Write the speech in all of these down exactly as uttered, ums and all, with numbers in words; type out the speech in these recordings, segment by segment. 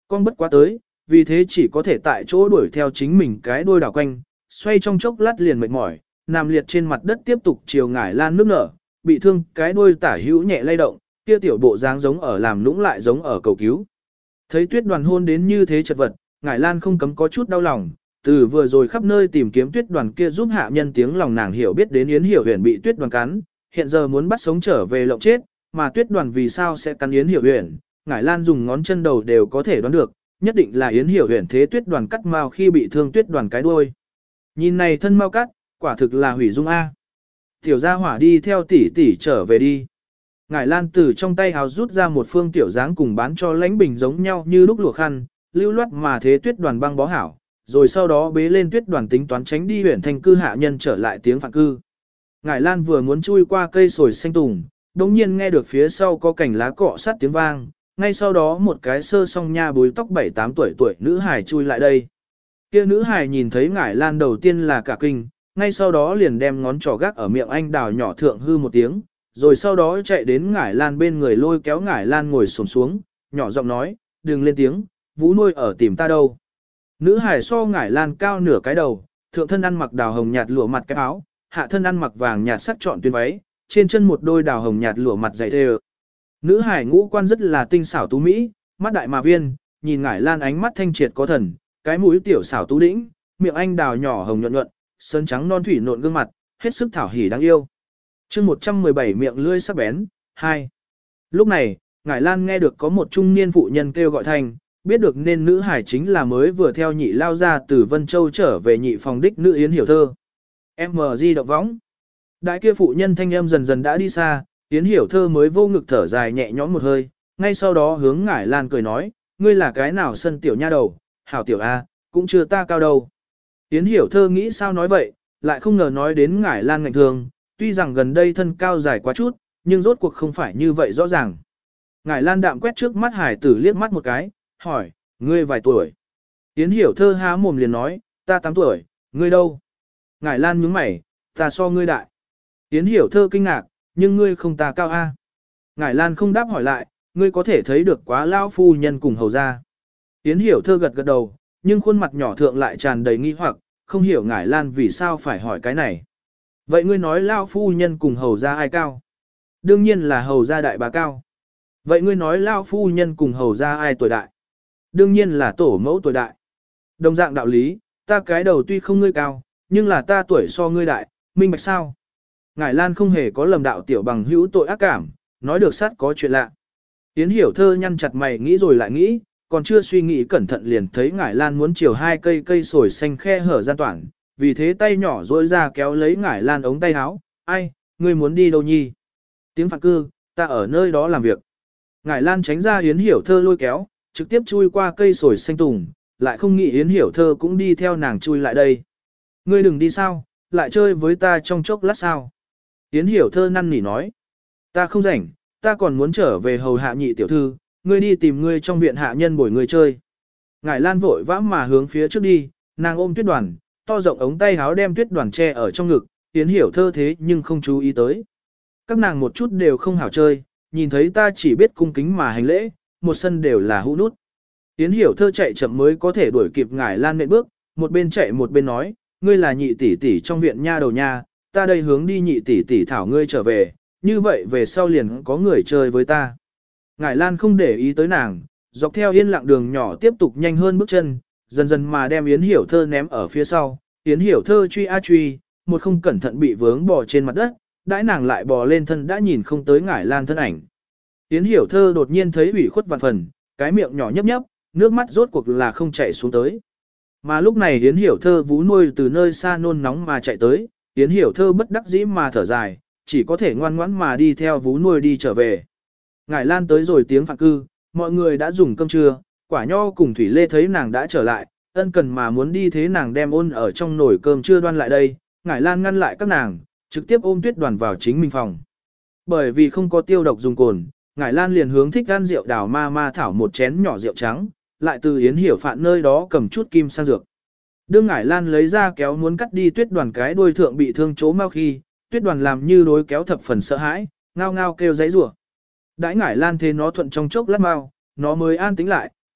Con bất quá tới, vì thế chỉ có thể tại chỗ đuổi theo chính mình cái đuôi đảo quanh, xoay trong chốc lát liền mệt mỏi, nằm liệt trên mặt đất tiếp tục chiều ngải lan nước nở, bị thương cái đuôi tả hữu nhẹ lay động, kia tiểu bộ dáng giống ở làm lũng lại giống ở cầu cứu. Thấy tuyết đoàn hôn đến như thế chật vật, ngải lan không cấm có chút đau lòng, từ vừa rồi khắp nơi tìm kiếm tuyết đoàn kia giúp hạ nhân tiếng lòng nàng hiểu biết đến Yến Hiểu Huyền bị tuyết đoàn cắn, hiện giờ muốn bắt sống trở về lộng chết, mà tuyết đoàn vì sao sẽ cắn Yến Hiểu Huyền, ngải lan dùng ngón chân đầu đều có thể đoán được, nhất định là Yến Hiểu Huyền thế tuyết đoàn cắt mao khi bị thương tuyết đoàn cái đuôi. Nhìn này thân mao cắt, quả thực là hủy dung a. Tiểu gia hỏa đi theo tỷ tỷ trở về đi. Ngải lan từ trong tay hào rút ra một phương tiểu dáng cùng bán cho lãnh bình giống nhau như lúc lụa khăn, lưu loát mà thế tuyết đoàn băng bó hảo, rồi sau đó bế lên tuyết đoàn tính toán tránh đi huyện thành cư hạ nhân trở lại tiếng phạn cư. Ngải lan vừa muốn chui qua cây sồi xanh tùng, đồng nhiên nghe được phía sau có cảnh lá cọ sát tiếng vang, ngay sau đó một cái sơ song nha búi tóc bảy tám tuổi tuổi nữ hài chui lại đây. Kia nữ hài nhìn thấy ngải lan đầu tiên là cả kinh, ngay sau đó liền đem ngón trỏ gác ở miệng anh đào nhỏ thượng hư một tiếng, rồi sau đó chạy đến ngải lan bên người lôi kéo ngải lan ngồi xổm xuống, nhỏ giọng nói, đừng lên tiếng, Vũ nuôi ở tìm ta đâu. Nữ hài so ngải lan cao nửa cái đầu, thượng thân ăn mặc đào hồng nhạt lụa mặt cái áo, hạ thân ăn mặc vàng nhạt sắc trọn tuyến váy, trên chân một đôi đào hồng nhạt lụa mặt dày thề. Nữ hải ngũ quan rất là tinh xảo tú mỹ, mắt đại mà viên, nhìn ngải lan ánh mắt thanh triệt có thần, cái mũi tiểu xảo tú đĩnh, miệng anh đào nhỏ hồng nhuận nhuận, sơn trắng non thủy nộn gương mặt, hết sức thảo hỉ đáng yêu. Chương một trăm mười bảy miệng lưỡi sắc bén, hai. Lúc này, ngải lan nghe được có một trung niên phụ nhân kêu gọi thành, biết được nên nữ hải chính là mới vừa theo nhị lao ra từ Vân Châu trở về nhị phòng đích nữ Yến Hiểu Thơ. em gi động võng. Đại kia phụ nhân thanh âm dần dần đã đi xa, Yến Hiểu Thơ mới vô ngực thở dài nhẹ nhõm một hơi, ngay sau đó hướng ngải lan cười nói, ngươi là cái nào sân tiểu nha đầu, hảo tiểu A, cũng chưa ta cao đâu. Yến Hiểu Thơ nghĩ sao nói vậy, lại không ngờ nói đến ngải lan ngạnh thường, tuy rằng gần đây thân cao dài quá chút, nhưng rốt cuộc không phải như vậy rõ ràng. Ngải lan đạm quét trước mắt hải tử liếc mắt một cái, hỏi, ngươi vài tuổi? Yến Hiểu Thơ há mồm liền nói, ta tám tuổi, ngươi đâu? Ngải lan nhướng mày, ta so ngươi đại. Yến Hiểu Thơ kinh ngạc, nhưng ngươi không ta cao a. Ngải lan không đáp hỏi lại, ngươi có thể thấy được quá lao phu nhân cùng hầu ra. Yến Hiểu Thơ gật gật đầu, nhưng khuôn mặt nhỏ thượng lại tràn đầy nghi hoặc, không hiểu ngải lan vì sao phải hỏi cái này. Vậy ngươi nói lao phu nhân cùng hầu ra ai cao? Đương nhiên là hầu ra đại bá cao. Vậy ngươi nói lao phu nhân cùng hầu ra ai tuổi đại? Đương nhiên là tổ mẫu tuổi đại. Đồng dạng đạo lý, ta cái đầu tuy không ngươi cao, nhưng là ta tuổi so ngươi đại, minh bạch sao? Ngải lan không hề có lầm đạo tiểu bằng hữu tội ác cảm, nói được sát có chuyện lạ. Yến Hiểu Thơ nhăn chặt mày nghĩ rồi lại nghĩ, còn chưa suy nghĩ cẩn thận liền thấy ngải lan muốn chiều hai cây cây sồi xanh khe hở gian toản, vì thế tay nhỏ duỗi ra kéo lấy ngải lan ống tay áo, ai, ngươi muốn đi đâu nhi? Tiếng phạn cư, ta ở nơi đó làm việc. Ngải lan tránh ra Yến Hiểu Thơ lôi kéo, trực tiếp chui qua cây sồi xanh tùng, lại không nghĩ Yến Hiểu Thơ cũng đi theo nàng chui lại đây. Ngươi đừng đi sao, lại chơi với ta trong chốc lát sao? Yến Hiểu Thơ năn nỉ nói, ta không rảnh, ta còn muốn trở về hầu hạ nhị tiểu thư, ngươi đi tìm ngươi trong viện hạ nhân bồi ngươi chơi. Ngải lan vội vã mà hướng phía trước đi, nàng ôm tuyết đoàn, to rộng ống tay háo đem tuyết đoàn che ở trong ngực, Yến Hiểu Thơ thế nhưng không chú ý tới. Các nàng một chút đều không hảo chơi, nhìn thấy ta chỉ biết cung kính mà hành lễ, một sân đều là hũ nút. Yến Hiểu Thơ chạy chậm mới có thể đuổi kịp ngải lan nện bước, một bên chạy một bên nói, ngươi là nhị tỷ tỷ trong viện nha đầu nha, ta đây hướng đi nhị tỷ tỷ thảo ngươi trở về, như vậy về sau liền có người chơi với ta. Ngải lan không để ý tới nàng, dọc theo yên lặng đường nhỏ tiếp tục nhanh hơn bước chân, dần dần mà đem Yến Hiểu Thơ ném ở phía sau. Yến Hiểu Thơ truy a truy, một không cẩn thận bị vướng bò trên mặt đất, đãi nàng lại bò lên thân đã nhìn không tới ngải lan thân ảnh. Yến Hiểu Thơ đột nhiên thấy ủy khuất vạn phần, cái miệng nhỏ nhấp nhấp, nước mắt rốt cuộc là không chảy xuống tới. Mà lúc này Yến Hiểu Thơ vú nuôi từ nơi xa nôn nóng mà chạy tới, Yến Hiểu Thơ bất đắc dĩ mà thở dài, chỉ có thể ngoan ngoãn mà đi theo vú nuôi đi trở về. Ngải lan tới rồi tiếng phạn cư, mọi người đã dùng cơm trưa, quả nho cùng Thủy Lê thấy nàng đã trở lại, ân cần mà muốn đi thế nàng đem ôn ở trong nồi cơm trưa đoan lại đây, Ngải lan ngăn lại các nàng, trực tiếp ôm tuyết đoàn vào chính mình phòng. Bởi vì không có tiêu độc dùng cồn, Ngải lan liền hướng thích ăn rượu đào ma ma thảo một chén nhỏ rượu trắng, lại từ Yến Hiểu Phạn nơi đó cầm chút kim sang dược. Đương Ngải lan lấy ra kéo muốn cắt đi tuyết đoàn cái đuôi thượng bị thương chỗ mau khi, tuyết đoàn làm như đối kéo thập phần sợ hãi, ngao ngao kêu giãy giụa. Đãi Ngải lan thế nó thuận trong chốc lát mau, nó mới an tĩnh lại,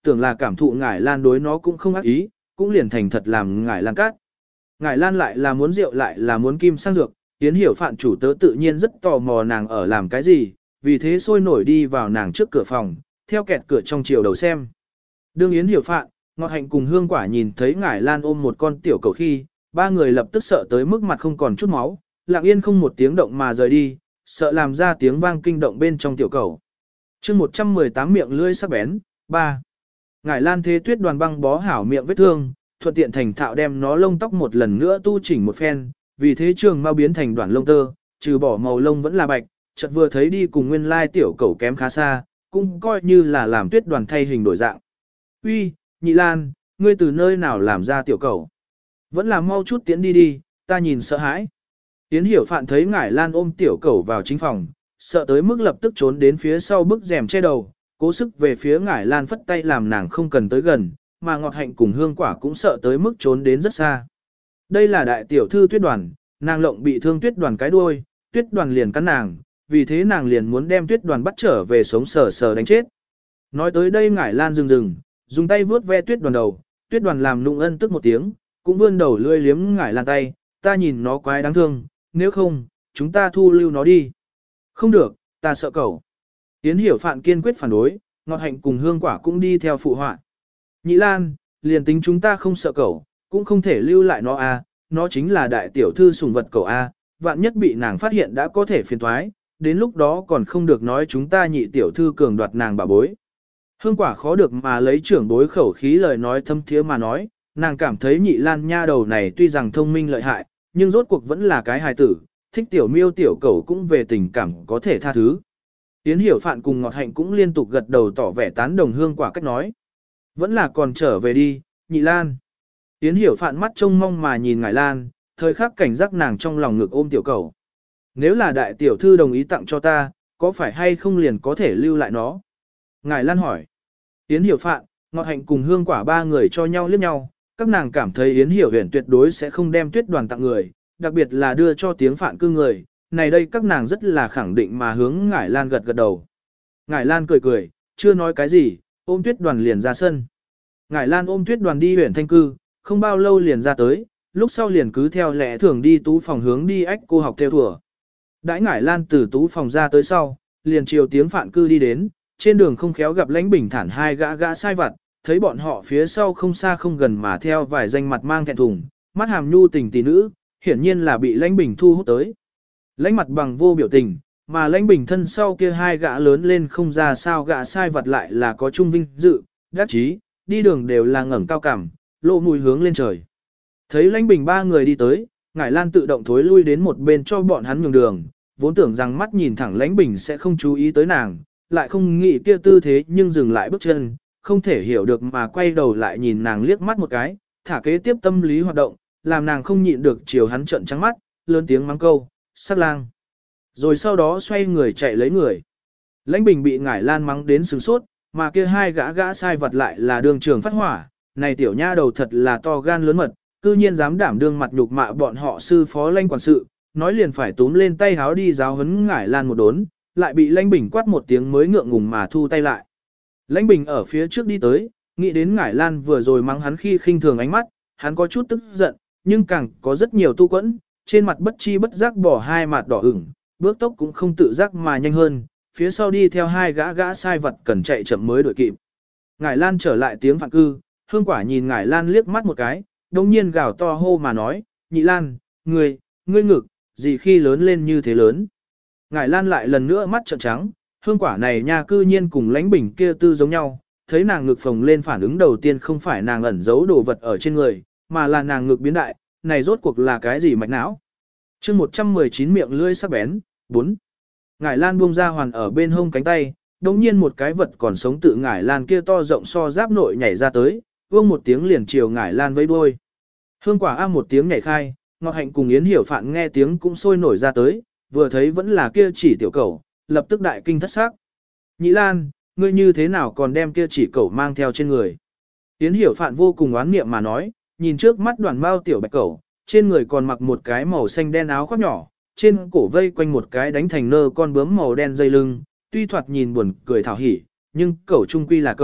tưởng là cảm thụ Ngải Lan đối nó cũng không ác ý, cũng liền thành thật làm Ngải Lan cát. Ngải Lan lại là muốn rượu lại là muốn kim sang dược, Yến Hiểu Phạn chủ tớ tự nhiên rất tò mò nàng ở làm cái gì, vì thế sôi nổi đi vào nàng trước cửa phòng, theo kẹt cửa trong chiều đầu xem. Đương Yến Hiểu Phạn, Ngọt Hạnh cùng Hương Quả nhìn thấy Ngải Lan ôm một con tiểu cầu khi, ba người lập tức sợ tới mức mặt không còn chút máu, lặng yên không một tiếng động mà rời đi, sợ làm ra tiếng vang kinh động bên trong tiểu cầu. chương một trăm mười tám miệng lưỡi sắc bén, ba. Ngải Lan thế tuyết đoàn băng bó hảo miệng vết thương, thuận tiện thành thạo đem nó lông tóc một lần nữa tu chỉnh một phen, vì thế trường mau biến thành đoạn lông tơ, trừ bỏ màu lông vẫn là bạch, chợt vừa thấy đi cùng nguyên lai tiểu cầu kém khá xa, cũng coi như là làm tuyết đoàn thay hình đổi dạng. Uy, Nhị Lan, ngươi từ nơi nào làm ra tiểu cầu? Vẫn là mau chút tiến đi đi, ta nhìn sợ hãi. Yến Hiểu Phạn thấy Ngải Lan ôm tiểu cầu vào chính phòng, sợ tới mức lập tức trốn đến phía sau bức rèm che đầu, cố sức về phía Ngải Lan phất tay làm nàng không cần tới gần, mà Ngọt Hạnh cùng Hương Quả cũng sợ tới mức trốn đến rất xa. Đây là đại tiểu thư tuyết đoàn, nàng lộng bị thương tuyết đoàn cái đuôi, tuyết đoàn liền cắn nàng, vì thế nàng liền muốn đem tuyết đoàn bắt trở về sống sờ sờ đánh chết. Nói tới đây Ngải Lan dừng dừng, dùng tay vuốt ve tuyết đoàn đầu, tuyết đoàn làm nụng ân tức một tiếng, cũng vươn đầu lươi liếm Ngải Lan tay, ta nhìn nó quái đáng thương, nếu không, chúng ta thu lưu nó đi. Không được, ta sợ cẩu. Yến Hiểu Phạn kiên quyết phản đối, Ngọt Hạnh cùng Hương Quả cũng đi theo phụ họa. Nhị Lan, liền tính chúng ta không sợ cẩu, cũng không thể lưu lại nó a, nó chính là đại tiểu thư sủng vật cẩu a, vạn nhất bị nàng phát hiện đã có thể phiền toái, đến lúc đó còn không được nói chúng ta nhị tiểu thư cường đoạt nàng bà bối. Hương Quả khó được mà lấy trưởng bối khẩu khí lời nói thâm thiế mà nói, nàng cảm thấy Nhị Lan nha đầu này tuy rằng thông minh lợi hại, nhưng rốt cuộc vẫn là cái hài tử, thích tiểu miêu tiểu cẩu cũng về tình cảm có thể tha thứ. Yến Hiểu Phạn cùng Ngọt Hạnh cũng liên tục gật đầu tỏ vẻ tán đồng Hương Quả cách nói. Vẫn là còn trở về đi, Nhị Lan. Yến Hiểu Phạn mắt trông mong mà nhìn Ngải Lan, thời khắc cảnh giác nàng trong lòng ngực ôm tiểu cẩu. Nếu là đại tiểu thư đồng ý tặng cho ta, có phải hay không liền có thể lưu lại nó? Ngải Lan hỏi. Yến Hiểu Phạn, Ngọt Hạnh cùng Hương Quả ba người cho nhau liếc nhau, các nàng cảm thấy Yến Hiểu Huyền tuyệt đối sẽ không đem tuyết đoàn tặng người, đặc biệt là đưa cho tiếng Phạn cư người, này đây các nàng rất là khẳng định mà hướng Ngải Lan gật gật đầu. Ngải Lan cười cười, chưa nói cái gì, ôm tuyết đoàn liền ra sân. Ngải Lan ôm tuyết đoàn đi huyện thanh cư, không bao lâu liền ra tới, lúc sau liền cứ theo lẽ thường đi tú phòng hướng đi ách cô học theo thùa. Đãi Ngải Lan từ tú phòng ra tới sau, liền chiều tiếng Phạn cư đi đến, trên đường không khéo gặp Lãnh Bình Thản hai gã gã sai vặt, thấy bọn họ phía sau không xa không gần mà theo vài danh mặt mang thẹn thùng, mắt hàm nhu tình tỷ nữ, hiển nhiên là bị Lãnh Bình thu hút tới. Lãnh mặt bằng vô biểu tình, mà Lãnh Bình thân sau kia hai gã lớn lên không ra sao gã sai vặt lại là có trung vinh dự, đắc chí, đi đường đều là ngẩng cao cằm, lộ mùi hướng lên trời. Thấy Lãnh Bình ba người đi tới, Ngải Lan tự động thối lui đến một bên cho bọn hắn nhường đường, vốn tưởng rằng mắt nhìn thẳng Lãnh Bình sẽ không chú ý tới nàng, lại không nghĩ kia tư thế nhưng dừng lại bước chân, không thể hiểu được mà quay đầu lại nhìn nàng liếc mắt một cái, thả kế tiếp tâm lý hoạt động, làm nàng không nhịn được chiều hắn trợn trắng mắt, lớn tiếng mắng câu, sắc lang. Rồi sau đó xoay người chạy lấy người. Lãnh Bình bị Ngải Lan mắng đến sừng sốt, mà kia hai gã gã sai vật lại là đường trường phát hỏa, này tiểu nha đầu thật là to gan lớn mật, cư nhiên dám đảm đương mặt nhục mạ bọn họ sư phó Lãnh quản sự, nói liền phải túm lên tay háo đi giáo huấn Ngải Lan một đốn, lại bị Lãnh Bình quát một tiếng mới ngượng ngùng mà thu tay lại. Lãnh Bình ở phía trước đi tới, nghĩ đến Ngải Lan vừa rồi mắng hắn khi khinh thường ánh mắt, hắn có chút tức giận, nhưng càng có rất nhiều tu quẫn, trên mặt bất chi bất giác bỏ hai mặt đỏ ửng, bước tốc cũng không tự giác mà nhanh hơn, phía sau đi theo hai gã gã sai vật cần chạy chậm mới đuổi kịp. Ngải Lan trở lại tiếng Phạn cư, Hương Quả nhìn Ngải Lan liếc mắt một cái, đồng nhiên gào to hô mà nói, Nhị Lan, ngươi, ngươi ngực, gì khi lớn lên như thế lớn. Ngải Lan lại lần nữa mắt trợn trắng, Hương Quả này nha cư nhiên cùng Lãnh Bình kia tư giống nhau, thấy nàng ngực phồng lên phản ứng đầu tiên không phải nàng ẩn giấu đồ vật ở trên người, mà là nàng ngực biến đại, này rốt cuộc là cái gì mạch não. chương một trăm mười chín miệng lưỡi sắc bén, bốn. Ngải Lan buông ra hoàn ở bên hông cánh tay, đồng nhiên một cái vật còn sống tự Ngải Lan kia to rộng so giáp nội nhảy ra tới, vương một tiếng liền chiều Ngải Lan vẫy đuôi. Hương Quả a một tiếng nhảy khai, Ngọt Hạnh cùng Yến Hiểu Phạn nghe tiếng cũng sôi nổi ra tới, vừa thấy vẫn là kia chỉ tiểu cẩu, lập tức đại kinh thất xác. Nhị Lan, ngươi như thế nào còn đem kia chỉ cẩu mang theo trên người? Yến Hiểu Phạn vô cùng oán niệm mà nói, nhìn trước mắt đoàn bao tiểu bạch cẩu, trên người còn mặc một cái màu xanh đen áo khoác nhỏ, trên cổ vây quanh một cái đánh thành nơ con bướm màu đen dây lưng, tuy thoạt nhìn buồn cười thảo hỉ, nhưng cẩu trung quy là cẩu,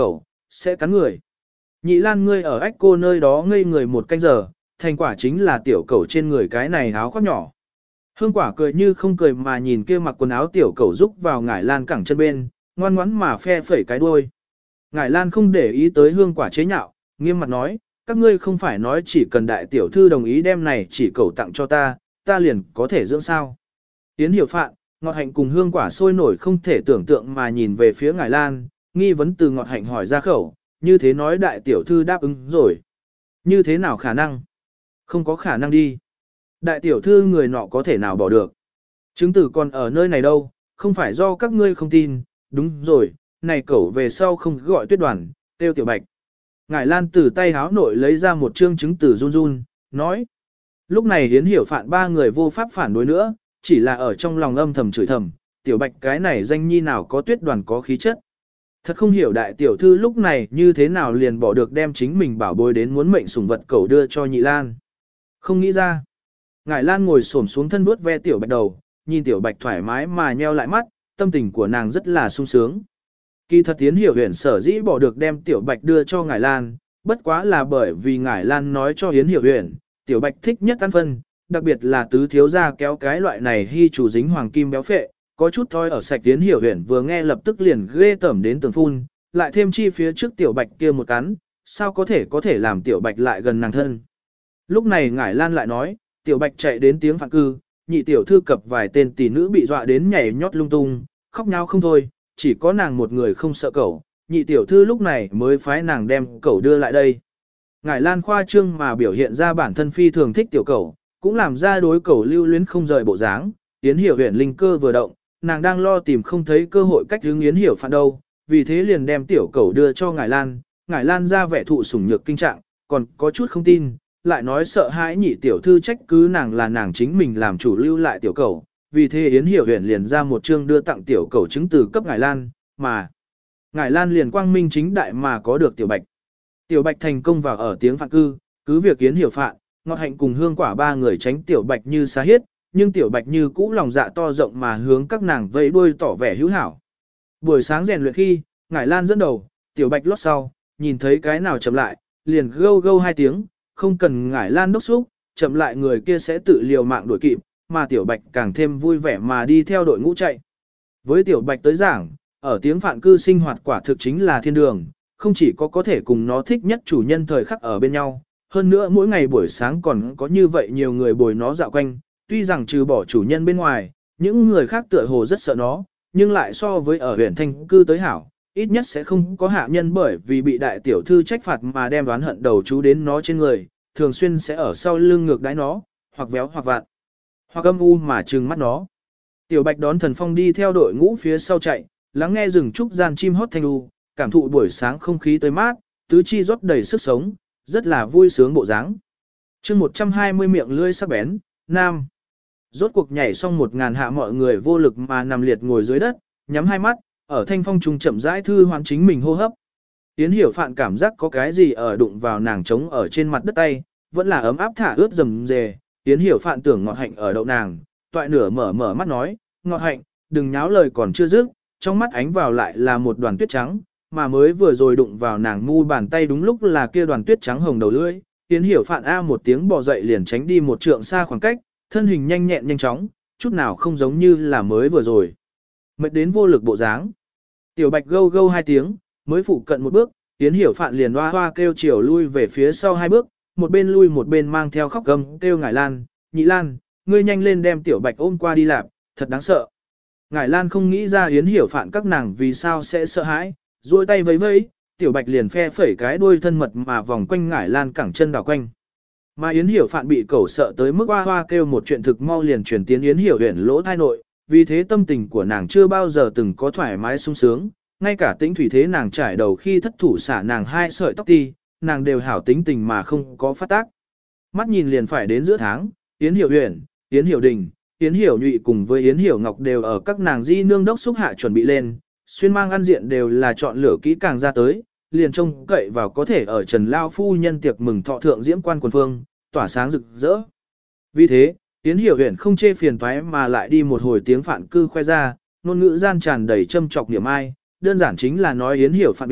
sẽ cắn người. Nhị Lan ngươi ở ách cô nơi đó ngây người một canh giờ, thành quả chính là tiểu cẩu trên người cái này áo khoác nhỏ. Hương quả cười như không cười mà nhìn kia mặc quần áo tiểu cẩu rúc vào ngải Lan cẳng chân bên, ngoan ngoãn mà phe phẩy cái đuôi. Ngải Lan không để ý tới hương quả chế nhạo, nghiêm mặt nói, các ngươi không phải nói chỉ cần đại tiểu thư đồng ý đem này chỉ cẩu tặng cho ta, ta liền có thể dưỡng sao. Yến Hiểu Phạn, Ngọt Hạnh cùng hương quả sôi nổi không thể tưởng tượng mà nhìn về phía Ngải Lan, nghi vấn từ Ngọt Hạnh hỏi ra khẩu, như thế nói đại tiểu thư đáp ứng rồi. Như thế nào khả năng? Không có khả năng đi. Đại tiểu thư người nọ có thể nào bỏ được. Chứng tử còn ở nơi này đâu, không phải do các ngươi không tin, đúng rồi, này cẩu về sau không gọi Tuyết Đoàn, tiêu Tiểu Bạch. Ngải Lan từ tay háo nội lấy ra một chương chứng tử run run, nói. Lúc này Yến Hiểu Phạn ba người vô pháp phản đối nữa, chỉ là ở trong lòng âm thầm chửi thầm, Tiểu Bạch cái này danh nhi nào có Tuyết Đoàn có khí chất. Thật không hiểu đại tiểu thư lúc này như thế nào liền bỏ được đem chính mình bảo bối đến muốn mệnh sủng vật cẩu đưa cho Nhị Lan. Không nghĩ ra. Ngải Lan ngồi xổm xuống thân vuốt ve Tiểu Bạch đầu, nhìn Tiểu Bạch thoải mái mà nheo lại mắt, tâm tình của nàng rất là sung sướng. Kỳ thật Yến Hiểu Huyền sở dĩ bỏ được đem Tiểu Bạch đưa cho Ngải Lan, bất quá là bởi vì Ngải Lan nói cho Yến Hiểu Huyền, Tiểu Bạch thích nhất ăn phân, đặc biệt là tứ thiếu gia kéo cái loại này hy chủ dính hoàng kim béo phệ, có chút thôi ở sạch. Yến Hiểu Huyền vừa nghe lập tức liền ghê tởm đến tường phun, lại thêm chi phía trước Tiểu Bạch kia một cắn, sao có thể có thể làm Tiểu Bạch lại gần nàng thân. Lúc này Ngải Lan lại nói, Tiểu Bạch chạy đến tiếng phản cư, nhị tiểu thư cập vài tên tỷ nữ bị dọa đến nhảy nhót lung tung, khóc nháo không thôi, chỉ có nàng một người không sợ cẩu, nhị tiểu thư lúc này mới phái nàng đem cẩu đưa lại đây. Ngải Lan khoa trương mà biểu hiện ra bản thân phi thường thích tiểu cẩu, cũng làm ra đối cẩu lưu luyến không rời bộ dáng. Yến Hiểu Huyền linh cơ vừa động, nàng đang lo tìm không thấy cơ hội cách hướng Yến Hiểu Phạn đâu, vì thế liền đem tiểu cẩu đưa cho Ngải Lan. Ngải Lan ra vẻ thụ sủng nhược kinh trạng, còn có chút không tin, lại nói sợ hãi nhị tiểu thư trách cứ nàng là nàng chính mình làm chủ lưu lại tiểu cẩu, vì thế Yến Hiểu Huyền liền ra một chương đưa tặng tiểu cẩu chứng từ cấp Ngải Lan, mà Ngải Lan liền quang minh chính đại mà có được tiểu Bạch. Tiểu Bạch thành công vào ở tiếng phạn cư, cứ việc Yến Hiểu Phạn, Ngọt Hạnh cùng hương quả ba người tránh tiểu Bạch như xa hiết, nhưng tiểu Bạch như cũ lòng dạ to rộng mà hướng các nàng vẫy đuôi tỏ vẻ hữu hảo. Buổi sáng rèn luyện khi, Ngải Lan dẫn đầu, tiểu Bạch lót sau, nhìn thấy cái nào chậm lại, liền gâu gâu hai tiếng, không cần Ngải Lan đốc xúc, chậm lại người kia sẽ tự liều mạng đuổi kịp, mà tiểu Bạch càng thêm vui vẻ mà đi theo đội ngũ chạy. Với tiểu Bạch tới giảng, ở tiếng phạn cư sinh hoạt quả thực chính là thiên đường, không chỉ có có thể cùng nó thích nhất chủ nhân thời khắc ở bên nhau, hơn nữa mỗi ngày buổi sáng còn có như vậy nhiều người bồi nó dạo quanh, tuy rằng trừ bỏ chủ nhân bên ngoài, những người khác tựa hồ rất sợ nó, nhưng lại so với ở huyện thanh cư tới hảo, ít nhất sẽ không có hạ nhân bởi vì bị đại tiểu thư trách phạt mà đem đoán hận đầu chú đến nó trên người, thường xuyên sẽ ở sau lưng ngược đáy nó, hoặc véo hoặc vạn, hoặc âm u mà trừng mắt nó. Tiểu Bạch đón Thần Phong đi theo đội ngũ phía sau chạy, lắng nghe rừng trúc gian chim hót thanh đu, cảm thụ buổi sáng không khí tươi mát, tứ chi rót đầy sức sống, rất là vui sướng bộ dáng. Chương một trăm hai mươi miệng lưỡi sắc bén, nam. Rốt cuộc nhảy xong một ngàn hạ mọi người vô lực mà nằm liệt ngồi dưới đất, nhắm hai mắt, ở thanh phong trung chậm rãi thư hoán chính mình hô hấp. Yến Hiểu Phạn cảm giác có cái gì ở đụng vào nàng trống ở trên mặt đất tay, vẫn là ấm áp thả ướt rầm rề. Yến Hiểu Phạn tưởng Ngọt Hạnh ở đậu nàng, toại nửa mở mở mắt nói, Ngọt Hạnh, đừng nháo lời còn chưa dứt, trong mắt ánh vào lại là một đoàn tuyết trắng, mà mới vừa rồi đụng vào nàng mu bàn tay đúng lúc là kia đoàn tuyết trắng hồng đầu lưỡi. Yến Hiểu Phạn a một tiếng bò dậy liền tránh đi một trượng xa khoảng cách, thân hình nhanh nhẹn nhanh chóng, chút nào không giống như là mới vừa rồi. Mệt đến vô lực bộ dáng. Tiểu Bạch gâu gâu hai tiếng, mới phụ cận một bước, Yến Hiểu Phạn liền hoa hoa kêu chiều lui về phía sau hai bước, một bên lui một bên mang theo khóc gầm kêu Ngải Lan, Nhị Lan, ngươi nhanh lên đem Tiểu Bạch ôm qua đi lạp, thật đáng sợ. Ngải Lan không nghĩ ra Yến Hiểu Phạn các nàng vì sao sẽ sợ hãi, duỗi tay vẫy vẫy, Tiểu Bạch liền phe phẩy cái đuôi thân mật mà vòng quanh Ngải Lan cẳng chân đảo quanh. Mà Yến Hiểu Phạn bị cẩu sợ tới mức hoa hoa kêu một chuyện thực mau liền chuyển tiến Yến Hiểu Huyền lỗ thai nội, vì thế tâm tình của nàng chưa bao giờ từng có thoải mái sung sướng, ngay cả tĩnh thủy thế nàng trải đầu khi thất thủ xả nàng hai sợi tóc ti, nàng đều hảo tính tình mà không có phát tác. Mắt nhìn liền phải đến giữa tháng, Yến Hiểu Huyền, Yến Hiểu Đình, Yến Hiểu Nhụy cùng với Yến Hiểu Ngọc đều ở các nàng di nương đốc xúc hạ chuẩn bị lên, xuyên mang ăn diện đều là chọn lựa kỹ càng ra tới, liền trông cậy vào có thể ở Trần Lao phu nhân tiệc mừng thọ thượng diễm quan quần phương, tỏa sáng rực rỡ. Vì thế, Yến Hiểu Huyền không chê phiền toái mà lại đi một hồi tiếng phạn cư khoe ra, ngôn ngữ gian tràn đầy châm chọc niệm ai, đơn giản chính là nói Yến Hiểu Phạn béo,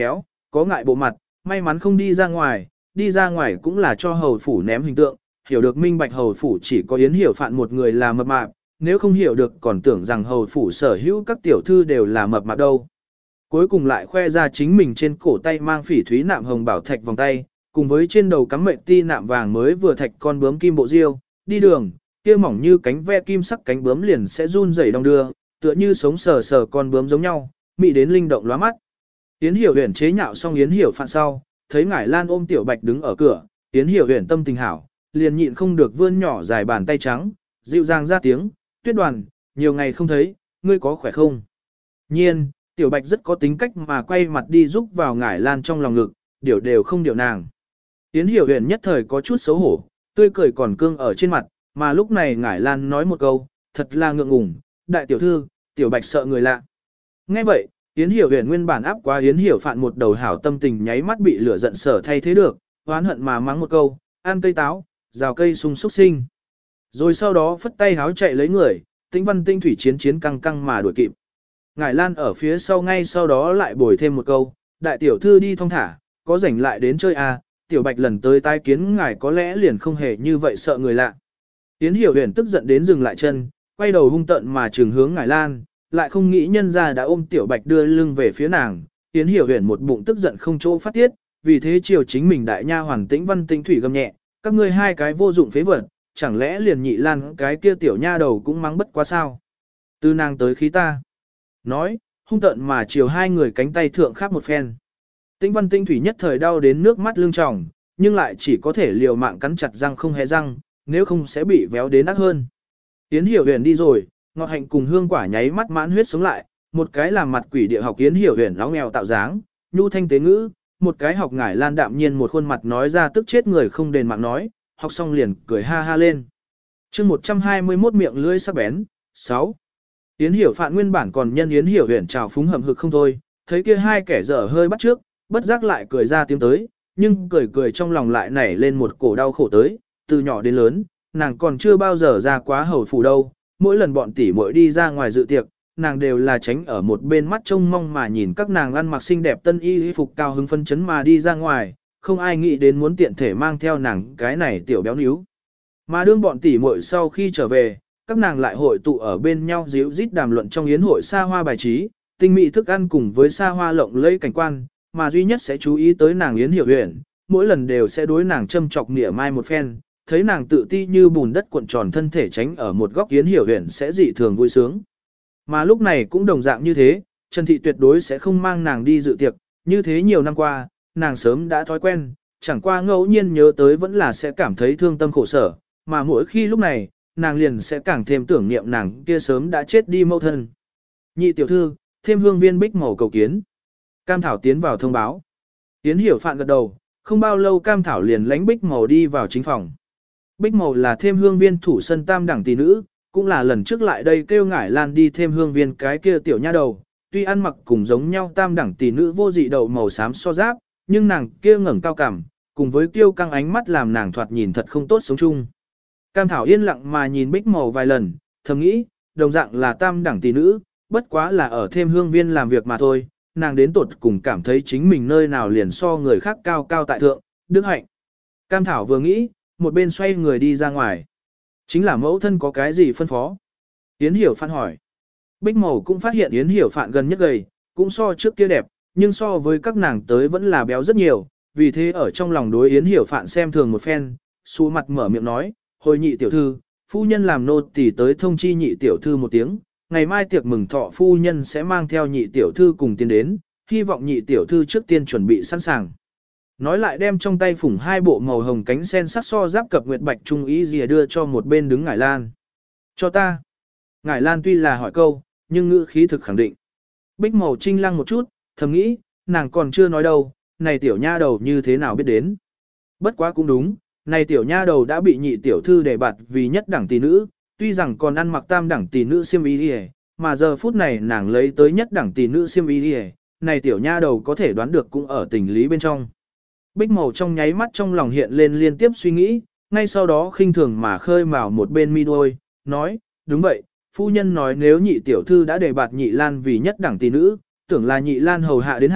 có ngại bộ mặt, may mắn không đi ra ngoài, đi ra ngoài cũng là cho hầu phủ ném hình tượng, hiểu được minh bạch hầu phủ chỉ có Yến Hiểu Phạn một người là mập mạp, nếu không hiểu được còn tưởng rằng hầu phủ sở hữu các tiểu thư đều là mập mạp đâu. Cuối cùng lại khoe ra chính mình trên cổ tay mang phỉ thúy nạm hồng bảo thạch vòng tay, cùng với trên đầu cắm mệnh ti nạm vàng mới vừa thạch con bướm kim bộ diêu, đi đường, kia mỏng như cánh ve kim sắc cánh bướm liền sẽ run rẩy đong đưa, tựa như sống sờ sờ con bướm giống nhau, mị đến linh động lóa mắt. Yến Hiểu Huyền chế nhạo xong Yến Hiểu Phạn sau, thấy Ngải Lan ôm Tiểu Bạch đứng ở cửa, Yến Hiểu Huyền tâm tình hảo, liền nhịn không được vươn nhỏ dài bàn tay trắng, dịu dàng ra tiếng, "Tuyết Đoàn, nhiều ngày không thấy, ngươi có khỏe không?" Nhiên, Tiểu Bạch rất có tính cách mà quay mặt đi giúp vào Ngải Lan trong lòng ngực, điều đều không điều nàng. Yến Hiểu Huyền nhất thời có chút xấu hổ, tươi cười còn cương ở trên mặt, mà lúc này Ngải Lan nói một câu, thật là ngượng ngùng, "Đại tiểu thư, Tiểu Bạch sợ người lạ." Nghe vậy, Yến Hiểu Huyền nguyên bản áp quá Yến Hiểu Phạn một đầu hảo tâm tình nháy mắt bị lửa giận sở thay thế được, oán hận mà mắng một câu, "Ăn cây táo, rào cây sung súc sinh." Rồi sau đó phất tay háo chạy lấy người, Tĩnh Văn Tinh Thủy chiến chiến căng căng mà đuổi kịp. Ngải Lan ở phía sau ngay sau đó lại bồi thêm một câu, "Đại tiểu thư đi thong thả, có rảnh lại đến chơi à, Tiểu Bạch lần tới tái kiến ngài có lẽ liền không hề như vậy sợ người lạ." Yến Hiểu Huyền tức giận đến dừng lại chân, quay đầu hung tợn mà trừng hướng Ngải Lan, lại không nghĩ nhân ra đã ôm Tiểu Bạch đưa lưng về phía nàng, Yến Hiểu Huyền một bụng tức giận không chỗ phát tiết, vì thế chiều chính mình đại nha hoàn Tĩnh Văn Tinh Thủy gầm nhẹ, "Các ngươi hai cái vô dụng phế vật, chẳng lẽ liền Nhị Lan cái kia tiểu nha đầu cũng mắng bất quá sao? Từ nàng tới khí ta." Nói, hung tợn mà chiều hai người cánh tay thượng khắp một phen. Tĩnh Văn Tinh Thủy nhất thời đau đến nước mắt lưng tròng, nhưng lại chỉ có thể liều mạng cắn chặt răng không hé răng, nếu không sẽ bị véo đến ác hơn. Yến Hiểu Huyền đi rồi, Ngọt Hạnh cùng Hương Quả nháy mắt mãn huyết sống lại, một cái làm mặt quỷ địa học Yến Hiểu Huyền láo nghèo tạo dáng, nhu thanh tế ngữ, một cái học Ngải Lan đạm nhiên một khuôn mặt nói ra tức chết người không đền mạng nói, học xong liền cười ha ha lên. Chương một trăm hai mươi mốt miệng lưỡi sắc bén, sáu. Yến Hiểu Phạn nguyên bản còn nhân Yến Hiểu Huyền trào phúng hậm hực không thôi, thấy kia hai kẻ dở hơi bắt trước, bất giác lại cười ra tiếng tới, nhưng cười cười trong lòng lại nảy lên một cổ đau khổ tới, từ nhỏ đến lớn, nàng còn chưa bao giờ ra quá hầu phủ đâu, mỗi lần bọn tỷ muội đi ra ngoài dự tiệc, nàng đều là tránh ở một bên mắt trông mong mà nhìn các nàng ăn mặc xinh đẹp tân y y phục cao hứng phấn chấn mà đi ra ngoài, không ai nghĩ đến muốn tiện thể mang theo nàng cái này tiểu béo níu. Mà đương bọn tỷ muội sau khi trở về, các nàng lại hội tụ ở bên nhau díu rít đàm luận trong yến hội xa hoa bài trí, tinh mỹ thức ăn cùng với xa hoa lộng lẫy cảnh quan, mà duy nhất sẽ chú ý tới nàng Yến Hiểu Huyền, mỗi lần đều sẽ đối nàng châm chọc nịa mai một phen, thấy nàng tự ti như bùn đất cuộn tròn thân thể tránh ở một góc Yến Hiểu Huyền sẽ dị thường vui sướng. Mà lúc này cũng đồng dạng như thế, Trần Thị tuyệt đối sẽ không mang nàng đi dự tiệc, như thế nhiều năm qua, nàng sớm đã thói quen, chẳng qua ngẫu nhiên nhớ tới vẫn là sẽ cảm thấy thương tâm khổ sở, mà mỗi khi lúc này, nàng liền sẽ càng thêm tưởng niệm nàng kia sớm đã chết đi mẫu thân. Nhị tiểu thư, thêm hương viên bích màu cầu kiến. Cam Thảo tiến vào thông báo. Yến Hiểu Phạn gật đầu, không bao lâu Cam Thảo liền lánh bích màu đi vào chính phòng. Bích màu là thêm hương viên thủ sân tam đẳng tỷ nữ, cũng là lần trước lại đây kêu Ngải Lan đi thêm hương viên cái kia tiểu nha đầu, tuy ăn mặc cùng giống nhau tam đẳng tỷ nữ vô dị đậu màu xám so giáp, nhưng nàng kia ngẩng cao cằm, cùng với kiêu căng ánh mắt làm nàng thoạt nhìn thật không tốt sống chung. Cam Thảo yên lặng mà nhìn bích màu vài lần, thầm nghĩ, đồng dạng là tam đẳng tỷ nữ, bất quá là ở thêm hương viên làm việc mà thôi, nàng đến tột cùng cảm thấy chính mình nơi nào liền so người khác cao cao tại thượng, đức hạnh. Cam Thảo vừa nghĩ, một bên xoay người đi ra ngoài. Chính là mẫu thân có cái gì phân phó? Yến Hiểu Phạn hỏi. Bích màu cũng phát hiện Yến Hiểu Phạn gần nhất gầy, cũng so trước kia đẹp, nhưng so với các nàng tới vẫn là béo rất nhiều, vì thế ở trong lòng đối Yến Hiểu Phạn xem thường một phen, xu mặt mở miệng nói, hồi nhị tiểu thư, phu nhân làm nô tỳ tới thông chi nhị tiểu thư một tiếng, ngày mai tiệc mừng thọ phu nhân sẽ mang theo nhị tiểu thư cùng tiến đến, hy vọng nhị tiểu thư trước tiên chuẩn bị sẵn sàng. Nói lại đem trong tay phủng hai bộ màu hồng cánh sen sắc so giáp cập nguyệt bạch trung ý gì đưa cho một bên đứng Ngải Lan. Cho ta. Ngải Lan tuy là hỏi câu, nhưng ngữ khí thực khẳng định. Bích màu trinh lăng một chút, thầm nghĩ, nàng còn chưa nói đâu, này tiểu nha đầu như thế nào biết đến. Bất quá cũng đúng, này tiểu nha đầu đã bị nhị tiểu thư đề bạt vì nhất đẳng tỷ nữ, tuy rằng còn ăn mặc tam đẳng tỷ nữ xiêm y đi, mà giờ phút này nàng lấy tới nhất đẳng tỷ nữ xiêm y đi, này tiểu nha đầu có thể đoán được cũng ở tình lý bên trong. Bích màu trong nháy mắt trong lòng hiện lên liên tiếp suy nghĩ, ngay sau đó khinh thường mà khơi mào một bên mi đôi, nói, đúng vậy, phu nhân nói nếu nhị tiểu thư đã đề bạt nhị lan vì nhất đẳng tỷ nữ, tưởng là nhị lan hầu hạ đến hảo,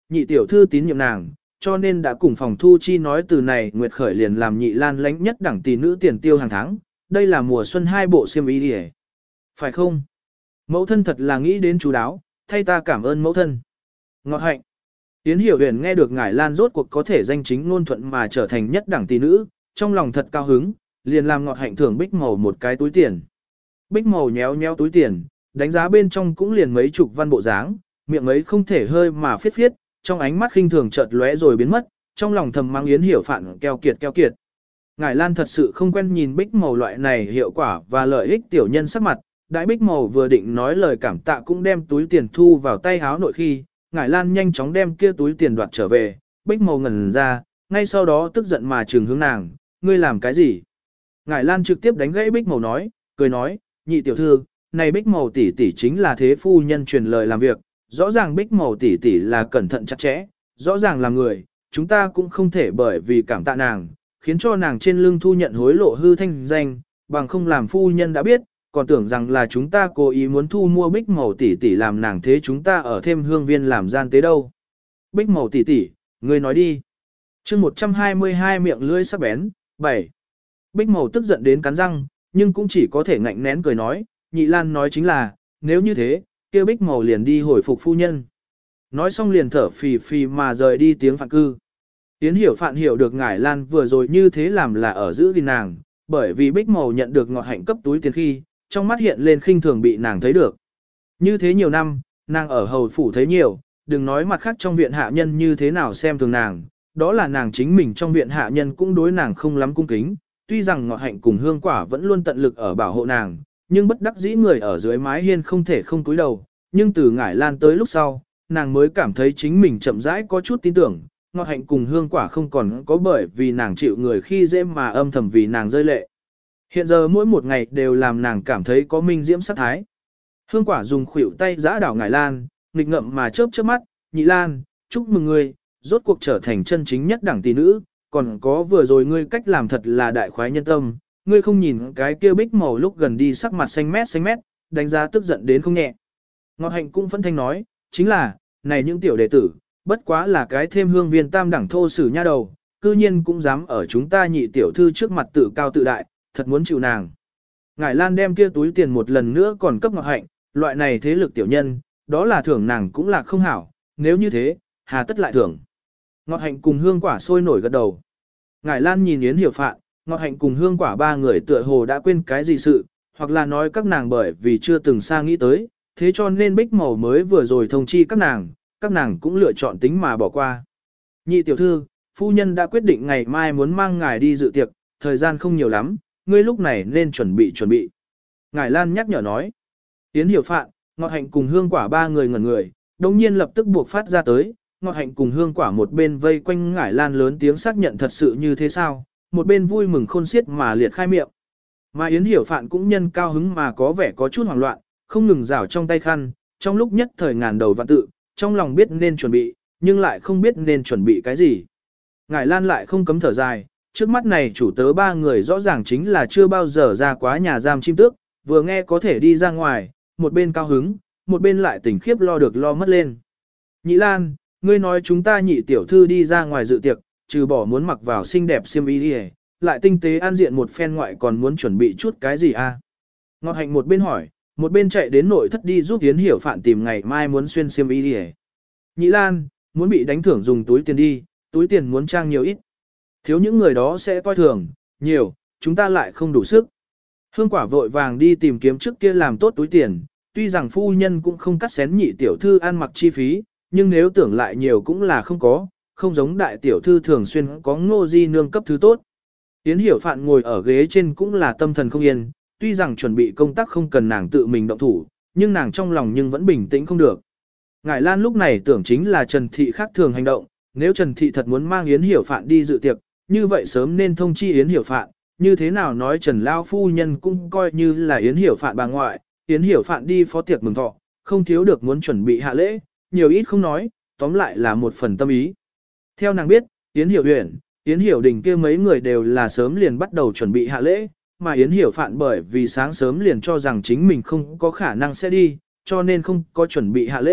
nhị tiểu thư tín nhiệm nàng, cho nên đã cùng phòng thu chi nói từ này Nguyệt Khởi liền làm nhị lan lãnh nhất đẳng tỷ nữ tiền tiêu hàng tháng, đây là mùa xuân hai bộ xiêm y đi. Phải không? Mẫu thân thật là nghĩ đến chú đáo, thay ta cảm ơn mẫu thân. Ngọt hạnh. Yến Hiểu Huyền nghe được ngải lan rốt cuộc có thể danh chính ngôn thuận mà trở thành nhất đẳng tỷ nữ, trong lòng thật cao hứng, liền làm ngọt hạnh thưởng Bích Màu một cái túi tiền. Bích Màu nhéo nhéo túi tiền, đánh giá bên trong cũng liền mấy chục văn bộ dáng, miệng ấy không thể hơi mà phiết phiết, trong ánh mắt khinh thường chợt lóe rồi biến mất, trong lòng thầm mang Yến Hiểu Phạn keo kiệt keo kiệt. Ngải Lan thật sự không quen nhìn Bích Màu loại này hiệu quả và lợi ích tiểu nhân sắc mặt, đại Bích Màu vừa định nói lời cảm tạ cũng đem túi tiền thu vào tay háo nội khi, Ngải Lan nhanh chóng đem kia túi tiền đoạt trở về, Bích Màu ngẩn ra, ngay sau đó tức giận mà trừng hướng nàng, ngươi làm cái gì? Ngải Lan trực tiếp đánh gãy Bích Màu nói, cười nói, nhị tiểu thư, này Bích Màu tỷ tỷ chính là thế phu nhân truyền lời làm việc, rõ ràng Bích Màu tỷ tỷ là cẩn thận chặt chẽ, rõ ràng là người, chúng ta cũng không thể bởi vì cảm tạ nàng, khiến cho nàng trên lưng thu nhận hối lộ hư thanh danh, bằng không làm phu nhân đã biết, còn tưởng rằng là chúng ta cố ý muốn thu mua Bích Màu tỷ tỷ làm nàng thế chúng ta ở thêm hương viên làm gian tế đâu. Bích Màu tỷ tỷ, ngươi nói đi. Chương một trăm hai mươi hai miệng lưỡi sắc bén, bảy. Bích Màu tức giận đến cắn răng, nhưng cũng chỉ có thể ngạnh nén cười nói, nhị lan nói chính là, nếu như thế, kia Bích Màu liền đi hồi phục phu nhân. Nói xong liền thở phì phì mà rời đi tiếng phạn cư. Yến Hiểu Phạn hiểu được ngải lan vừa rồi như thế làm là ở giữ gìn nàng, bởi vì Bích Màu nhận được ngọt hạnh cấp túi tiền khi, trong mắt hiện lên khinh thường bị nàng thấy được. Như thế nhiều năm, nàng ở hầu phủ thấy nhiều, đừng nói mặt khác trong viện hạ nhân như thế nào xem thường nàng, đó là nàng chính mình trong viện hạ nhân cũng đối nàng không lắm cung kính, tuy rằng ngọt hạnh cùng hương quả vẫn luôn tận lực ở bảo hộ nàng, nhưng bất đắc dĩ người ở dưới mái hiên không thể không cúi đầu, nhưng từ ngải lan tới lúc sau, nàng mới cảm thấy chính mình chậm rãi có chút tin tưởng, ngọt hạnh cùng hương quả không còn có bởi vì nàng chịu người khi dễ mà âm thầm vì nàng rơi lệ. Hiện giờ mỗi một ngày đều làm nàng cảm thấy có minh diễm sắc thái. Hương quả dùng khuỷu tay giã đảo ngải lan, nghịch ngậm mà chớp chớp mắt, nhị lan, chúc mừng ngươi, rốt cuộc trở thành chân chính nhất đẳng tỷ nữ, còn có vừa rồi ngươi cách làm thật là đại khoái nhân tâm, ngươi không nhìn cái kia Bích Màu lúc gần đi sắc mặt xanh mét xanh mét, đánh giá tức giận đến không nhẹ. Ngọt hạnh cũng phẫn thanh nói, chính là, này những tiểu đệ tử, bất quá là cái thêm hương viên tam đẳng thô sử nha đầu, cư nhiên cũng dám ở chúng ta nhị tiểu thư trước mặt tự cao tự đại, thật muốn chịu nàng. Ngải Lan đem kia túi tiền một lần nữa còn cấp Ngọt hạnh, loại này thế lực tiểu nhân, đó là thưởng nàng cũng là không hảo, nếu như thế, hà tất lại thưởng. Ngọt hạnh cùng hương quả sôi nổi gật đầu. Ngải Lan nhìn Yến Hiểu Phạn, Ngọt hạnh cùng hương quả ba người tựa hồ đã quên cái gì sự, hoặc là nói các nàng bởi vì chưa từng xa nghĩ tới, thế cho nên Bích Màu mới vừa rồi thông chi các nàng, các nàng cũng lựa chọn tính mà bỏ qua. Nhị tiểu thư, phu nhân đã quyết định ngày mai muốn mang ngài đi dự tiệc, thời gian không nhiều lắm, ngươi lúc này nên chuẩn bị chuẩn bị. Ngải Lan nhắc nhở nói. Yến Hiểu Phạn, Ngọt hạnh cùng hương quả ba người ngẩn người, đồng nhiên lập tức buộc phát ra tới, Ngọt hạnh cùng hương quả một bên vây quanh Ngải Lan lớn tiếng xác nhận thật sự như thế sao, một bên vui mừng khôn xiết mà liệt khai miệng. Mà Yến Hiểu Phạn cũng nhân cao hứng mà có vẻ có chút hoảng loạn, không ngừng rảo trong tay khăn, trong lúc nhất thời ngàn đầu vạn tự, trong lòng biết nên chuẩn bị, nhưng lại không biết nên chuẩn bị cái gì. Ngải Lan lại không cấm thở dài, trước mắt này chủ tớ ba người rõ ràng chính là chưa bao giờ ra quá nhà giam chim tước, vừa nghe có thể đi ra ngoài, một bên cao hứng, một bên lại tỉnh khiếp lo được lo mất lên. Nhị Lan, ngươi nói chúng ta nhị tiểu thư đi ra ngoài dự tiệc, trừ bỏ muốn mặc vào xinh đẹp xiêm y đi, lại tinh tế an diện một phen ngoại còn muốn chuẩn bị chút cái gì à? Ngọt hạnh một bên hỏi, một bên chạy đến nội thất đi giúp Yến Hiểu Phạn tìm ngày mai muốn xuyên xiêm y đi. Nhị Lan, muốn bị đánh thưởng dùng túi tiền đi, túi tiền muốn trang nhiều ít. Thiếu những người đó sẽ coi thường, nhiều, chúng ta lại không đủ sức. Hương quả vội vàng đi tìm kiếm trước kia làm tốt túi tiền, tuy rằng phu nhân cũng không cắt xén nhị tiểu thư ăn mặc chi phí, nhưng nếu tưởng lại nhiều cũng là không có, không giống đại tiểu thư thường xuyên có Ngô Di nương cấp thứ tốt. Yến Hiểu Phạn ngồi ở ghế trên cũng là tâm thần không yên, tuy rằng chuẩn bị công tác không cần nàng tự mình động thủ, nhưng nàng trong lòng nhưng vẫn bình tĩnh không được. Ngải Lan lúc này tưởng chính là Trần Thị khác thường hành động, nếu Trần Thị thật muốn mang Yến Hiểu Phạn đi dự tiệc, như vậy sớm nên thông chi Yến Hiểu Phạn, như thế nào nói Trần Lao phu nhân cũng coi như là Yến Hiểu Phạn bà ngoại, Yến Hiểu Phạn đi phó tiệc mừng thọ, không thiếu được muốn chuẩn bị hạ lễ, nhiều ít không nói, tóm lại là một phần tâm ý. Theo nàng biết, Yến Hiểu Huyền, Yến Hiểu Đình kia mấy người đều là sớm liền bắt đầu chuẩn bị hạ lễ, mà Yến Hiểu Phạn bởi vì sáng sớm liền cho rằng chính mình không có khả năng sẽ đi, cho nên không có chuẩn bị hạ lễ,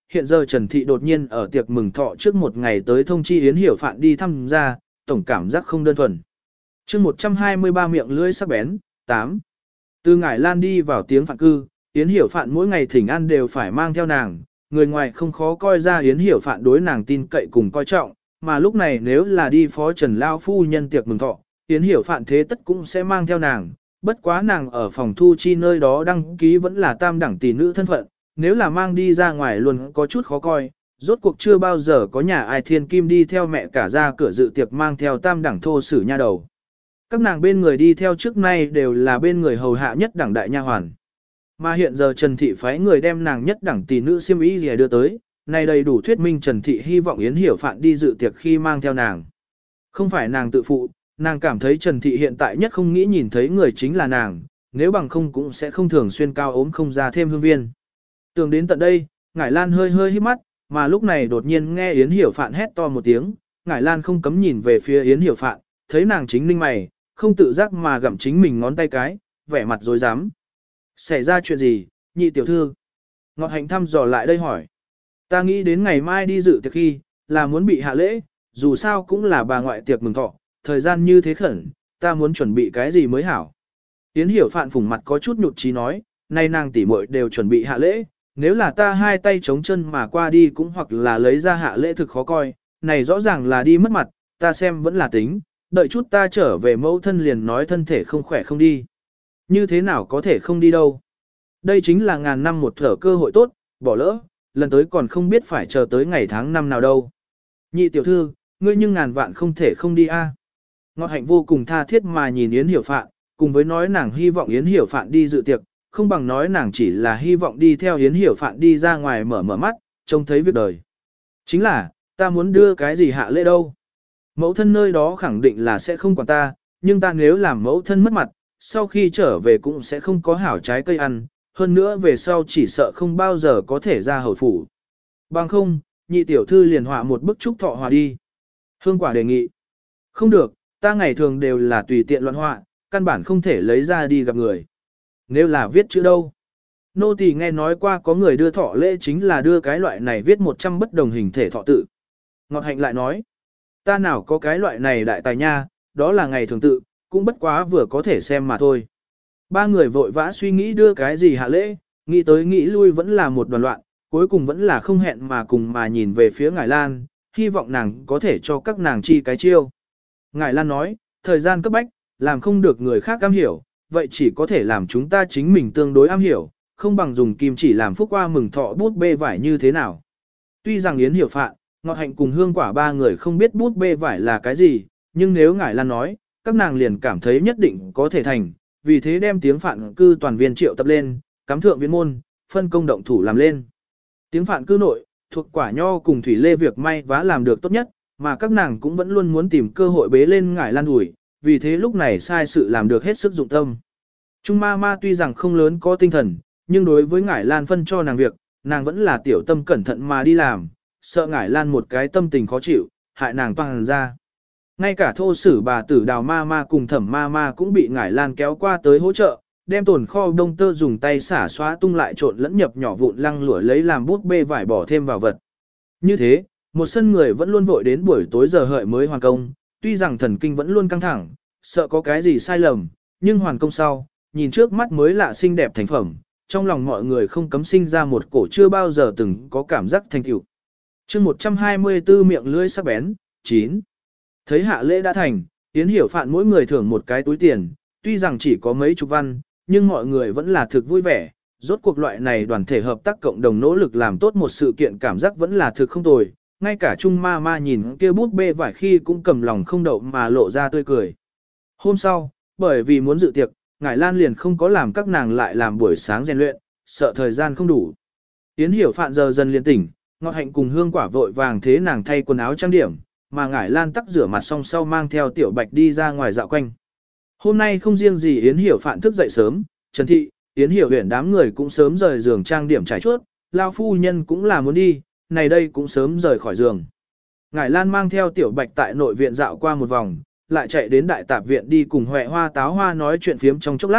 hiện giờ Trần Thị đột nhiên ở tiệc mừng thọ trước một ngày tới thông chi Yến Hiểu Phạn đi thăm gia, tổng cảm giác không đơn thuần. chương một trăm hai mươi ba miệng lưỡi sắc bén, tám. Từ Ngải Lan đi vào tiếng Phạn cư, Yến Hiểu Phạn mỗi ngày thỉnh ăn đều phải mang theo nàng, người ngoài không khó coi ra Yến Hiểu Phạn đối nàng tin cậy cùng coi trọng, mà lúc này nếu là đi phó Trần Lao phu nhân tiệc mừng thọ, Yến Hiểu Phạn thế tất cũng sẽ mang theo nàng, bất quá nàng ở phòng thu chi nơi đó đăng ký vẫn là tam đẳng tỷ nữ thân phận, nếu là mang đi ra ngoài luôn có chút khó coi, rốt cuộc chưa bao giờ có nhà ai thiên kim đi theo mẹ cả ra cửa dự tiệc mang theo tam đẳng thô sử nha đầu. Các nàng bên người đi theo trước nay đều là bên người hầu hạ nhất đẳng đại nha hoàn. Mà hiện giờ Trần Thị phái người đem nàng nhất đẳng tỷ nữ xiêm y gì đưa tới, này đầy đủ thuyết minh Trần Thị hy vọng Yến Hiểu Phạn đi dự tiệc khi mang theo nàng. Không phải nàng tự phụ, nàng cảm thấy Trần Thị hiện tại nhất không nghĩ nhìn thấy người chính là nàng, nếu bằng không cũng sẽ không thường xuyên cao ốm không ra thêm hương viên. Tưởng đến tận đây, Ngải Lan hơi hơi hít mắt, mà lúc này đột nhiên nghe Yến Hiểu Phạn hét to một tiếng, Ngải Lan không cấm nhìn về phía Yến Hiểu Phạn, thấy nàng chính ninh mày, không tự giác mà gặm chính mình ngón tay cái, vẻ mặt dối dám. Xảy ra chuyện gì, nhị tiểu thư? Ngọt Hạnh thăm dò lại đây hỏi. Ta nghĩ đến ngày mai đi dự tiệc khi, là muốn bị hạ lễ, dù sao cũng là bà ngoại tiệc mừng thọ, thời gian như thế khẩn, ta muốn chuẩn bị cái gì mới hảo. Yến Hiểu Phạn phủng mặt có chút nhụt chí nói, nay nàng tỷ muội đều chuẩn bị hạ lễ, nếu là ta hai tay chống chân mà qua đi cũng hoặc là lấy ra hạ lễ thực khó coi, này rõ ràng là đi mất mặt, ta xem vẫn là tính, đợi chút ta trở về mẫu thân liền nói thân thể không khỏe không đi. Như thế nào có thể không đi đâu. Đây chính là ngàn năm một thở cơ hội tốt, bỏ lỡ, lần tới còn không biết phải chờ tới ngày tháng năm nào đâu. Nhị tiểu thư, ngươi nhưng ngàn vạn không thể không đi a. Ngọt Hạnh vô cùng tha thiết mà nhìn Yến Hiểu Phạn, cùng với nói nàng hy vọng Yến Hiểu Phạn đi dự tiệc, không bằng nói nàng chỉ là hy vọng đi theo Yến Hiểu Phạn đi ra ngoài mở mở mắt, trông thấy việc đời. Chính là, ta muốn đưa cái gì hạ lễ đâu. Mẫu thân nơi đó khẳng định là sẽ không quản ta, nhưng ta nếu làm mẫu thân mất mặt, sau khi trở về cũng sẽ không có hảo trái cây ăn, hơn nữa về sau chỉ sợ không bao giờ có thể ra hầu phủ. Bằng không, nhị tiểu thư liền họa một bức trúc thọ hòa đi. Hương Quả đề nghị. Không được, ta ngày thường đều là tùy tiện loạn họa, căn bản không thể lấy ra đi gặp người. Nếu là viết chữ đâu? Nô tỳ nghe nói qua có người đưa thọ lễ chính là đưa cái loại này viết một trăm bất đồng hình thể thọ tự. Ngọt Hạnh lại nói, ta nào có cái loại này đại tài nha, đó là ngày thường tự, cũng bất quá vừa có thể xem mà thôi. Ba người vội vã suy nghĩ đưa cái gì hạ lễ, nghĩ tới nghĩ lui vẫn là một đoàn loạn, cuối cùng vẫn là không hẹn mà cùng mà nhìn về phía Ngải Lan, hy vọng nàng có thể cho các nàng chi cái chiêu. Ngải Lan nói, thời gian cấp bách, làm không được người khác am hiểu, vậy chỉ có thể làm chúng ta chính mình tương đối am hiểu, không bằng dùng kim chỉ làm phúc qua mừng thọ bút bê vải như thế nào. Tuy rằng Yến Hiểu Phạn, Ngọt Hạnh cùng Hương Quả ba người không biết bút bê vải là cái gì, nhưng nếu Ngải Lan nói, các nàng liền cảm thấy nhất định có thể thành, vì thế đem tiếng Phạn cư toàn viên triệu tập lên, cắm thượng viên môn, phân công động thủ làm lên. Tiếng Phạn cư nội, thuộc Quả Nho cùng Thủy Lê việc may vá làm được tốt nhất, mà các nàng cũng vẫn luôn muốn tìm cơ hội bế lên Ngải Lan ủi, vì thế lúc này sai sự làm được hết sức dụng tâm. Trung ma ma tuy rằng không lớn có tinh thần, nhưng đối với Ngải Lan phân cho nàng việc, nàng vẫn là tiểu tâm cẩn thận mà đi làm, sợ Ngải Lan một cái tâm tình khó chịu, hại nàng toàn ra. Ngay cả thô sử bà tử Đào ma ma cùng Thẩm ma ma cũng bị Ngải Lan kéo qua tới hỗ trợ, đem tồn kho đông tơ dùng tay xả xóa tung lại trộn lẫn nhập nhỏ vụn lăng lụa lấy làm bút bê vải bỏ thêm vào vật. Như thế, một sân người vẫn luôn vội đến buổi tối giờ hợi mới hoàn công, tuy rằng thần kinh vẫn luôn căng thẳng, sợ có cái gì sai lầm, nhưng hoàn công sau, nhìn trước mắt mới lạ xinh đẹp thành phẩm, trong lòng mọi người không cấm sinh ra một cổ chưa bao giờ từng có cảm giác thành tựu. Chương một trăm hai mươi tư miệng lưỡi sắc bén, chín. Thấy hạ lễ đã thành, Yến Hiểu Phạn mỗi người thưởng một cái túi tiền, tuy rằng chỉ có mấy chục văn, nhưng mọi người vẫn là thực vui vẻ, rốt cuộc loại này đoàn thể hợp tác cộng đồng nỗ lực làm tốt một sự kiện cảm giác vẫn là thực không tồi, ngay cả Trung ma ma nhìn kia bút bê vải khi cũng cầm lòng không đậu mà lộ ra tươi cười. Hôm sau, bởi vì muốn dự tiệc, Ngải Lan liền không có làm các nàng lại làm buổi sáng rèn luyện, sợ thời gian không đủ. Yến Hiểu Phạn giờ dần liền tỉnh, Ngọt Hạnh cùng Hương Quả vội vàng thế nàng thay quần áo trang điểm, mà Ngải Lan tắc rửa mặt xong sau mang theo Tiểu Bạch đi ra ngoài dạo quanh. Hôm nay không riêng gì Yến Hiểu Phạn thức dậy sớm, Trần Thị, Yến Hiểu Huyền đám người cũng sớm rời giường trang điểm trải chuốt, lao phu nhân cũng là muốn đi, này đây cũng sớm rời khỏi giường. Ngải Lan mang theo Tiểu Bạch tại nội viện dạo qua một vòng, lại chạy đến đại tạp viện đi cùng Huệ Hoa Táo Hoa nói chuyện phiếm trong chốc lát,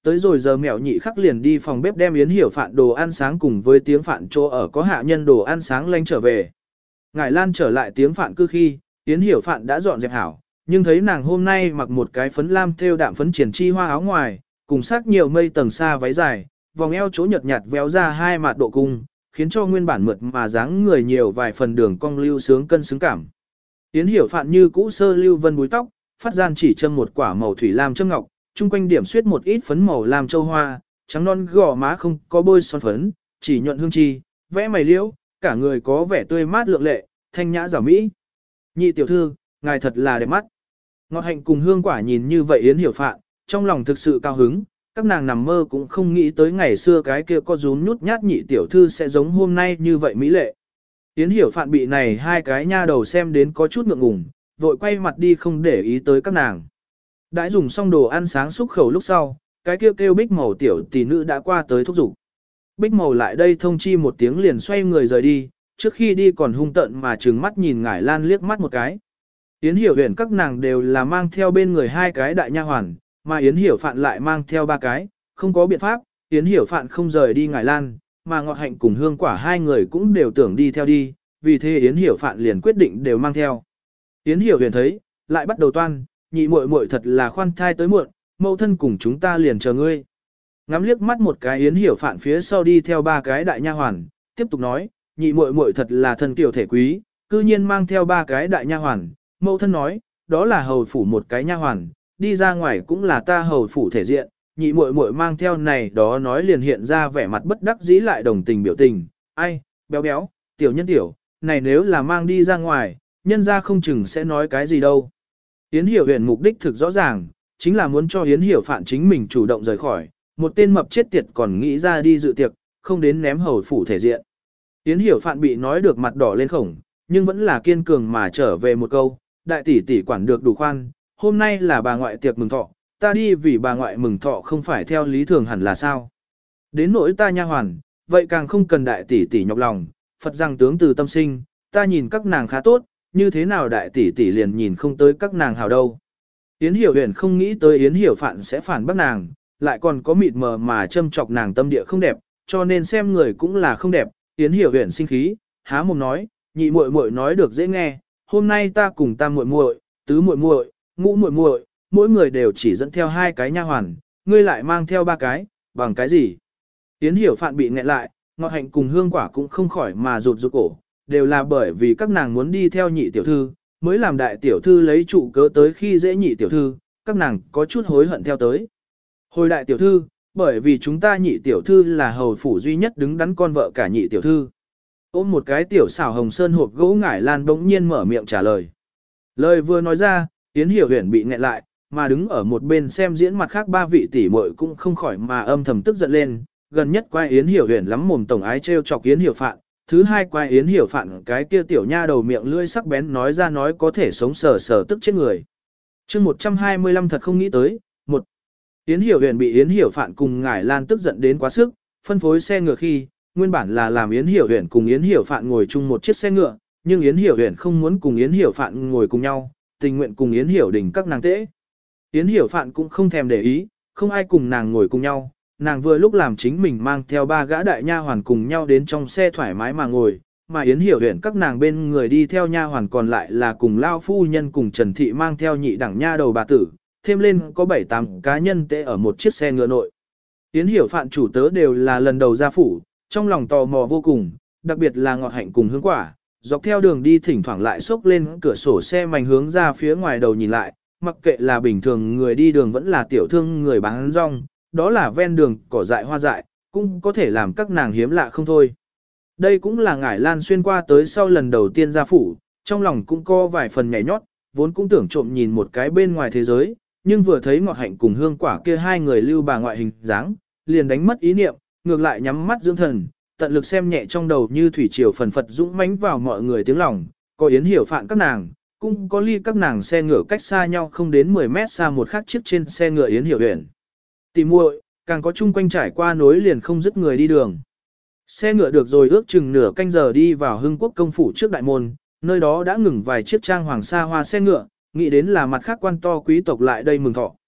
tới rồi giờ mẹo nhị khắc liền đi phòng bếp đem Yến Hiểu Phạn đồ ăn sáng cùng với tiếng Phạn chỗ ở có hạ nhân đồ ăn sáng lanh trở về. Ngải Lan trở lại tiếng Phạn cư khi, Yến Hiểu Phạn đã dọn dẹp hảo, nhưng thấy nàng hôm nay mặc một cái phấn lam thêu đạm phấn triển chi hoa áo ngoài, cùng sắc nhiều mây tầng xa váy dài, vòng eo chỗ nhợt nhạt véo ra hai mạt độ cung, khiến cho nguyên bản mượt mà dáng người nhiều vài phần đường cong lưu sướng cân xứng cảm. Yến Hiểu Phạn như cũ sơ lưu vân búi tóc, phát gian chỉ châm một quả màu thủy lam châm ngọc, chung quanh điểm xuyết một ít phấn màu lam châu hoa, trắng non gò má không có bôi son phấn, chỉ nhuận hương chi, vẽ mày liễu, cả người có vẻ tươi mát lượng lệ, thanh nhã giảo mỹ. Nhị tiểu thư, ngài thật là đẹp mắt. Ngọt Hạnh cùng Hương Quả nhìn như vậy Yến Hiểu Phạn, trong lòng thực sự cao hứng, các nàng nằm mơ cũng không nghĩ tới ngày xưa cái kia có rúm nhút nhát nhị tiểu thư sẽ giống hôm nay như vậy mỹ lệ. Yến Hiểu Phạn bị này hai cái nha đầu xem đến có chút ngượng ngùng, vội quay mặt đi không để ý tới các nàng. Đã dùng xong đồ ăn sáng xúc khẩu lúc sau, cái kêu kêu Bích Màu tiểu tỷ nữ đã qua tới thúc giục. Bích Màu lại đây thông chi một tiếng liền xoay người rời đi, trước khi đi còn hung tợn mà trừng mắt nhìn Ngải Lan liếc mắt một cái. Yến Hiểu Huyền các nàng đều là mang theo bên người hai cái đại nha hoàn, mà Yến Hiểu Phạn lại mang theo ba cái, không có biện pháp, Yến Hiểu Phạn không rời đi Ngải Lan, mà Ngọt Hạnh cùng Hương Quả hai người cũng đều tưởng đi theo đi, vì thế Yến Hiểu Phạn liền quyết định đều mang theo. Yến Hiểu Huyền thấy, lại bắt đầu toan, nhị muội muội thật là khoan thai tới muộn, mẫu thân cùng chúng ta liền chờ ngươi. Ngắm liếc mắt một cái Yến Hiểu Phạn phía sau đi theo ba cái đại nha hoàn, tiếp tục nói, nhị muội muội thật là thân kiều thể quý, cư nhiên mang theo ba cái đại nha hoàn, mẫu thân nói, đó là hầu phủ một cái nha hoàn, đi ra ngoài cũng là ta hầu phủ thể diện, nhị muội muội mang theo này đó nói liền hiện ra vẻ mặt bất đắc dĩ lại đồng tình biểu tình, ai, béo béo, tiểu nhân tiểu, này nếu là mang đi ra ngoài, nhân ra không chừng sẽ nói cái gì đâu. Yến Hiểu Huyền mục đích thực rõ ràng, chính là muốn cho Yến Hiểu Phạn chính mình chủ động rời khỏi, một tên mập chết tiệt còn nghĩ ra đi dự tiệc, không đến ném hầu phủ thể diện. Yến Hiểu Phạn bị nói được mặt đỏ lên khổng, nhưng vẫn là kiên cường mà trở về một câu, đại tỷ tỷ quản được đủ khoan, hôm nay là bà ngoại tiệc mừng thọ, ta đi vì bà ngoại mừng thọ không phải theo lý thường hẳn là sao. Đến nỗi ta nha hoàn, vậy càng không cần đại tỷ tỷ nhọc lòng, Phật rằng tướng từ tâm sinh, ta nhìn các nàng khá tốt, như thế nào đại tỷ tỷ liền nhìn không tới các nàng hào đâu. Yến Hiểu Huyền không nghĩ tới Yến Hiểu Phạn sẽ phản bác nàng, lại còn có mịt mờ mà châm chọc nàng tâm địa không đẹp, cho nên xem người cũng là không đẹp. Yến Hiểu Huyền sinh khí, há mồm nói, nhị muội muội nói được dễ nghe, hôm nay ta cùng tam muội muội, tứ muội muội, ngũ muội muội, mỗi người đều chỉ dẫn theo hai cái nha hoàn, ngươi lại mang theo ba cái, bằng cái gì? Yến Hiểu Phạn bị nghẹn lại, Ngọt Hạnh cùng Hương Quả cũng không khỏi mà rụt rụt cổ, đều là bởi vì các nàng muốn đi theo nhị tiểu thư, mới làm đại tiểu thư lấy trụ cớ tới khi dễ nhị tiểu thư, các nàng có chút hối hận theo tới. Hồi đại tiểu thư, bởi vì chúng ta nhị tiểu thư là hầu phủ duy nhất đứng đắn con vợ cả nhị tiểu thư. Ôm một cái tiểu xảo hồng sơn hộp gỗ Ngải Lan bỗng nhiên mở miệng trả lời. Lời vừa nói ra, Yến Hiểu Huyền bị nghẹn lại, mà đứng ở một bên xem diễn mặt khác ba vị tỷ muội cũng không khỏi mà âm thầm tức giận lên, gần nhất quay Yến Hiểu Huyền lắm mồm tổng ái trêu chọc Yến Hiểu Phạn, thứ hai quay Yến Hiểu Phạn cái kia tiểu nha đầu miệng lưỡi sắc bén nói ra nói có thể sống sờ sờ tức chết người. Chương một trăm hai mươi lăm thật không nghĩ tới, một Yến Hiểu Huyền bị Yến Hiểu Phạn cùng Ngải Lan tức giận đến quá sức, phân phối xe ngựa khi, nguyên bản là làm Yến Hiểu Huyền cùng Yến Hiểu Phạn ngồi chung một chiếc xe ngựa, nhưng Yến Hiểu Huyền không muốn cùng Yến Hiểu Phạn ngồi cùng nhau, tình nguyện cùng Yến Hiểu Đình các nàng tễ. Yến Hiểu Phạn cũng không thèm để ý, không ai cùng nàng ngồi cùng nhau, nàng vừa lúc làm chính mình mang theo ba gã đại nha hoàn cùng nhau đến trong xe thoải mái mà ngồi, mà Yến Hiểu Huyền các nàng bên người đi theo nha hoàn còn lại là cùng lao phu nhân cùng Trần Thị mang theo nhị đẳng nha đầu bà tử, thêm lên có bảy tám cá nhân tệ ở một chiếc xe ngựa nội. Yến Hiểu Phạn chủ tớ đều là lần đầu ra phủ, trong lòng tò mò vô cùng, đặc biệt là Ngọt Hạnh cùng Hương Quả, dọc theo đường đi thỉnh thoảng lại xốc lên cửa sổ xe mảnh hướng ra phía ngoài đầu nhìn lại, mặc kệ là bình thường người đi đường vẫn là tiểu thương người bán rong, đó là ven đường cỏ dại hoa dại, cũng có thể làm các nàng hiếm lạ không thôi. Đây cũng là Ngải Lan xuyên qua tới sau lần đầu tiên ra phủ, trong lòng cũng có vài phần nhảy nhót, vốn cũng tưởng trộm nhìn một cái bên ngoài thế giới, nhưng vừa thấy Ngọt Hạnh cùng Hương Quả kia hai người lưu bà ngoại hình dáng, liền đánh mất ý niệm, ngược lại nhắm mắt dưỡng thần, tận lực xem nhẹ trong đầu như thủy triều phần phật dũng mãnh vào mọi người tiếng lòng, có Yến Hiểu Phạn các nàng, cũng có ly các nàng xe ngựa cách xa nhau không đến mười mét xa một khác chiếc trên xe ngựa Yến Hiểu Huyền. Tỷ muội, càng có chung quanh trải qua nối liền không dứt người đi đường. Xe ngựa được rồi ước chừng nửa canh giờ đi vào Hưng Quốc công phủ trước đại môn, nơi đó đã ngừng vài chiếc trang hoàng sa hoa xe ngựa, nghĩ đến là mặt khác quan to quý tộc lại đây mừng thọ.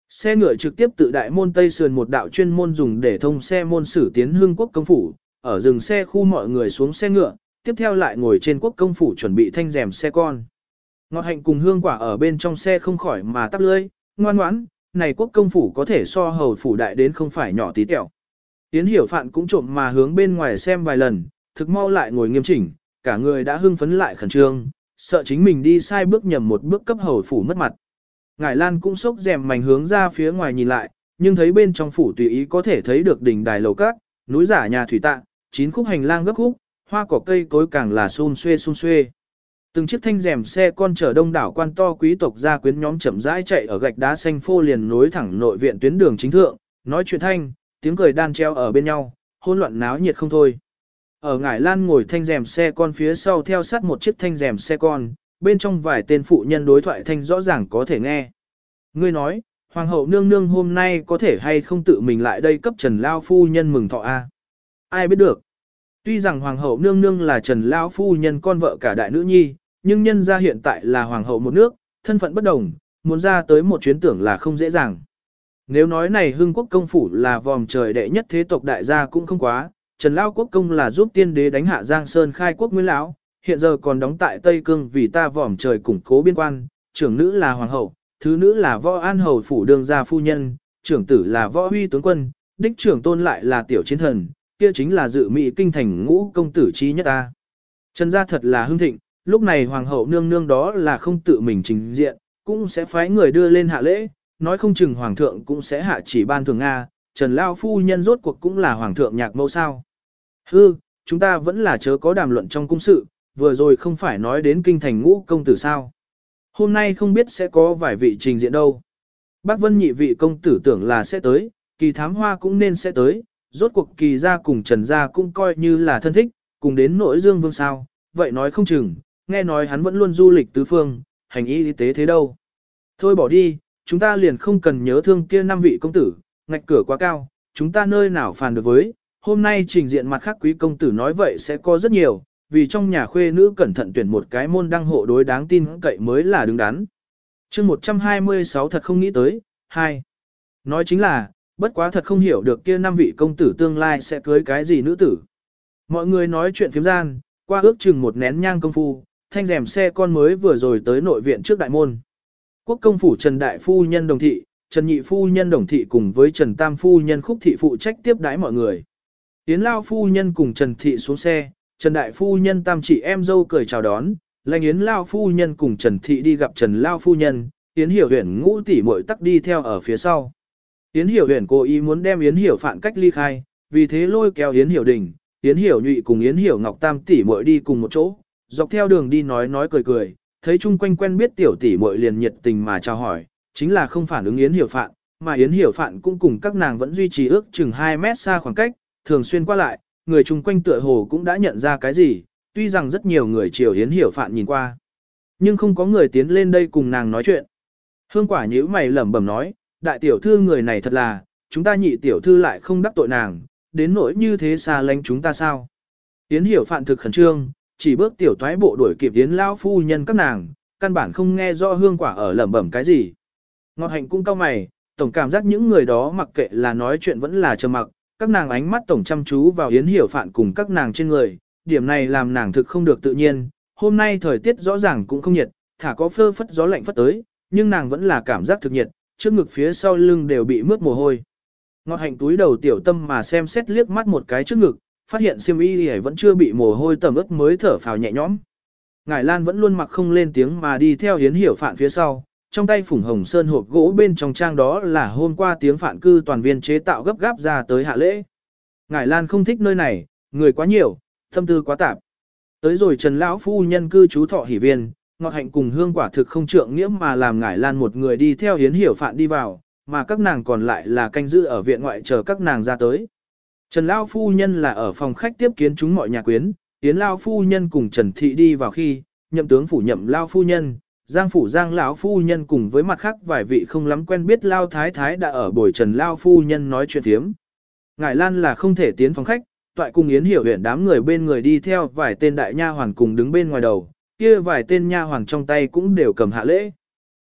Xe ngựa trực tiếp tự đại môn Tây Sườn một đạo chuyên môn dùng để thông xe môn sử tiến Hương Quốc công phủ, ở dừng xe khu mọi người xuống xe ngựa, tiếp theo lại ngồi trên quốc công phủ chuẩn bị thanh rèm xe con. Ngọt Hạnh cùng Hương Quả ở bên trong xe không khỏi mà tắp lưỡi, ngoan ngoãn, này quốc công phủ có thể so hầu phủ đại đến không phải nhỏ tí tẹo. Yến Hiểu Phạn cũng trộm mà hướng bên ngoài xem vài lần, thực mau lại ngồi nghiêm chỉnh, cả người đã hưng phấn lại khẩn trương, sợ chính mình đi sai bước nhầm một bước cấp hầu phủ mất mặt. Ngải Lan cũng xốc rèm mảnh hướng ra phía ngoài nhìn lại, nhưng thấy bên trong phủ tùy ý có thể thấy được đỉnh đài lầu cát, núi giả nhà thủy tạ, chín khúc hành lang gấp khúc, hoa cỏ cây cối càng là xum xuê xum xuê. Từng chiếc thanh rèm xe con chở đông đảo quan to quý tộc gia quyến nhóm chậm rãi chạy ở gạch đá xanh phô liền nối thẳng nội viện tuyến đường chính thượng, nói chuyện thanh, tiếng cười đan treo ở bên nhau, hỗn loạn náo nhiệt không thôi. Ở Ngải Lan ngồi thanh rèm xe con phía sau theo sát một chiếc thanh rèm xe con, bên trong vài tên phụ nhân đối thoại thanh rõ ràng có thể nghe. Ngươi nói, hoàng hậu nương nương hôm nay có thể hay không tự mình lại đây cấp Trần Lao phu nhân mừng thọ a? Ai biết được. Tuy rằng hoàng hậu nương nương là Trần Lao phu nhân con vợ cả đại nữ nhi, nhưng nhân gia hiện tại là hoàng hậu một nước, thân phận bất đồng, muốn ra tới một chuyến tưởng là không dễ dàng. Nếu nói này Hưng Quốc công phủ là vòm trời đệ nhất thế tộc đại gia cũng không quá, Trần Lao quốc công là giúp tiên đế đánh hạ Giang Sơn khai quốc nguyên lão, hiện giờ còn đóng tại Tây Cương vì ta vòm trời củng cố biên quan, trưởng nữ là hoàng hậu, thứ nữ là võ an hầu phủ đương gia phu nhân, trưởng tử là võ huy tướng quân, đích trưởng tôn lại là tiểu chiến thần, kia chính là dự mỹ kinh thành ngũ công tử chi nhất ta. Trần gia thật là hưng thịnh, lúc này hoàng hậu nương nương đó là không tự mình trình diện, cũng sẽ phái người đưa lên hạ lễ, nói không chừng hoàng thượng cũng sẽ hạ chỉ ban thường Nga, Trần Lao phu nhân rốt cuộc cũng là hoàng thượng nhạc mẫu sao. Hư, chúng ta vẫn là chớ có đàm luận trong cung sự, vừa rồi không phải nói đến kinh thành ngũ công tử sao. Hôm nay không biết sẽ có vài vị trình diện đâu. Bác Vân nhị vị công tử tưởng là sẽ tới, kỳ thám hoa cũng nên sẽ tới, rốt cuộc kỳ gia cùng Trần gia cũng coi như là thân thích, cùng đến nội dương vương sao, vậy nói không chừng, nghe nói hắn vẫn luôn du lịch tứ phương, hành y tế thế đâu. Thôi bỏ đi, chúng ta liền không cần nhớ thương kia năm vị công tử, ngạch cửa quá cao, chúng ta nơi nào phàn được với, hôm nay trình diện mặt khác quý công tử nói vậy sẽ có rất nhiều, vì trong nhà khuê nữ cẩn thận tuyển một cái môn đăng hộ đối đáng tin cậy mới là đứng đắn. chương một trăm hai mươi sáu thật không nghĩ tới, hai. Nói chính là, bất quá thật không hiểu được kia năm vị công tử tương lai sẽ cưới cái gì nữ tử. Mọi người nói chuyện phiếm gian, qua ước chừng một nén nhang công phu, thanh rèm xe con mới vừa rồi tới nội viện trước đại môn. Quốc công phủ Trần Đại Phu Nhân Đồng Thị, Trần Nhị Phu Nhân Đồng Thị cùng với Trần Tam Phu Nhân Khúc Thị phụ trách tiếp đái mọi người. Yến Lao Phu Nhân cùng Trần Thị xuống xe, Trần Đại Phu Nhân Tam chị em dâu cười chào đón, lãnh Yến Lao Phu Nhân cùng Trần Thị đi gặp Trần Lao Phu Nhân, Yến Hiểu Huyền ngũ tỷ muội tắc đi theo ở phía sau. Yến Hiểu Huyền cố ý muốn đem Yến Hiểu Phạn cách ly khai, vì thế lôi kéo Yến Hiểu Đình, Yến Hiểu Nhụy cùng Yến Hiểu Ngọc Tam tỷ muội đi cùng một chỗ, dọc theo đường đi nói nói cười cười, thấy chung quanh quen biết tiểu tỷ muội liền nhiệt tình mà chào hỏi, chính là không phản ứng Yến Hiểu Phạn, mà Yến Hiểu Phạn cũng cùng các nàng vẫn duy trì ước chừng hai mét xa khoảng cách, thường xuyên qua lại, người chung quanh tựa hồ cũng đã nhận ra cái gì, tuy rằng rất nhiều người chiều Yến Hiểu Phạn nhìn qua, nhưng không có người tiến lên đây cùng nàng nói chuyện. Hương Quả nhíu mày lẩm bẩm nói, đại tiểu thư người này thật là, chúng ta nhị tiểu thư lại không đắc tội nàng, đến nỗi như thế xa lánh chúng ta sao. Yến Hiểu Phạn thực khẩn trương, chỉ bước tiểu toái bộ đuổi kịp Yến Lao phu nhân các nàng, căn bản không nghe rõ Hương Quả ở lẩm bẩm cái gì. Ngọt Hạnh cũng cau mày, tổng cảm giác những người đó mặc kệ là nói chuyện vẫn là trầm mặc, các nàng ánh mắt tổng chăm chú vào Yến Hiểu Phạn cùng các nàng trên người, điểm này làm nàng thực không được tự nhiên. Hôm nay thời tiết rõ ràng cũng không nhiệt, thả có phơ phất gió lạnh phất tới, nhưng nàng vẫn là cảm giác thực nhiệt, trước ngực phía sau lưng đều bị mướt mồ hôi. Ngọt Hạnh túi đầu tiểu tâm mà xem xét liếc mắt một cái trước ngực, phát hiện xiêm y vẫn chưa bị mồ hôi tẩm ướt mới thở phào nhẹ nhõm. Ngải Lan vẫn luôn mặc không lên tiếng mà đi theo Yến Hiểu Phạn phía sau, trong tay phủng hồng sơn hộp gỗ bên trong trang đó là hôm qua tiếng phạn cư toàn viên chế tạo gấp gáp ra tới hạ lễ. Ngải Lan không thích nơi này, người quá nhiều, tâm tư quá tạp. Tới rồi Trần lão phu nhân cư trú thọ hỷ viên, Ngọt Hạnh cùng Hương Quả thực không trượng nghĩa mà làm Ngải Lan một người đi theo Yến Hiểu Phạn đi vào, mà các nàng còn lại là canh giữ ở viện ngoại chờ các nàng ra tới. Trần lão phu nhân là ở phòng khách tiếp kiến chúng mọi nhà quyến, Yến lão phu nhân cùng Trần Thị đi vào khi, nhậm tướng phủ nhậm lão phu nhân, Giang phủ Giang lão phu nhân cùng với mặt khác vài vị không lắm quen biết Lao Thái Thái đã ở bồi Trần lão phu nhân nói chuyện thiếm. Ngải Lan là không thể tiến phòng khách, toại cùng Yến Hiểu Huyền đám người bên người đi theo vài tên đại nha hoàn cùng đứng bên ngoài đầu, kia vài tên nha hoàn trong tay cũng đều cầm hạ lễ.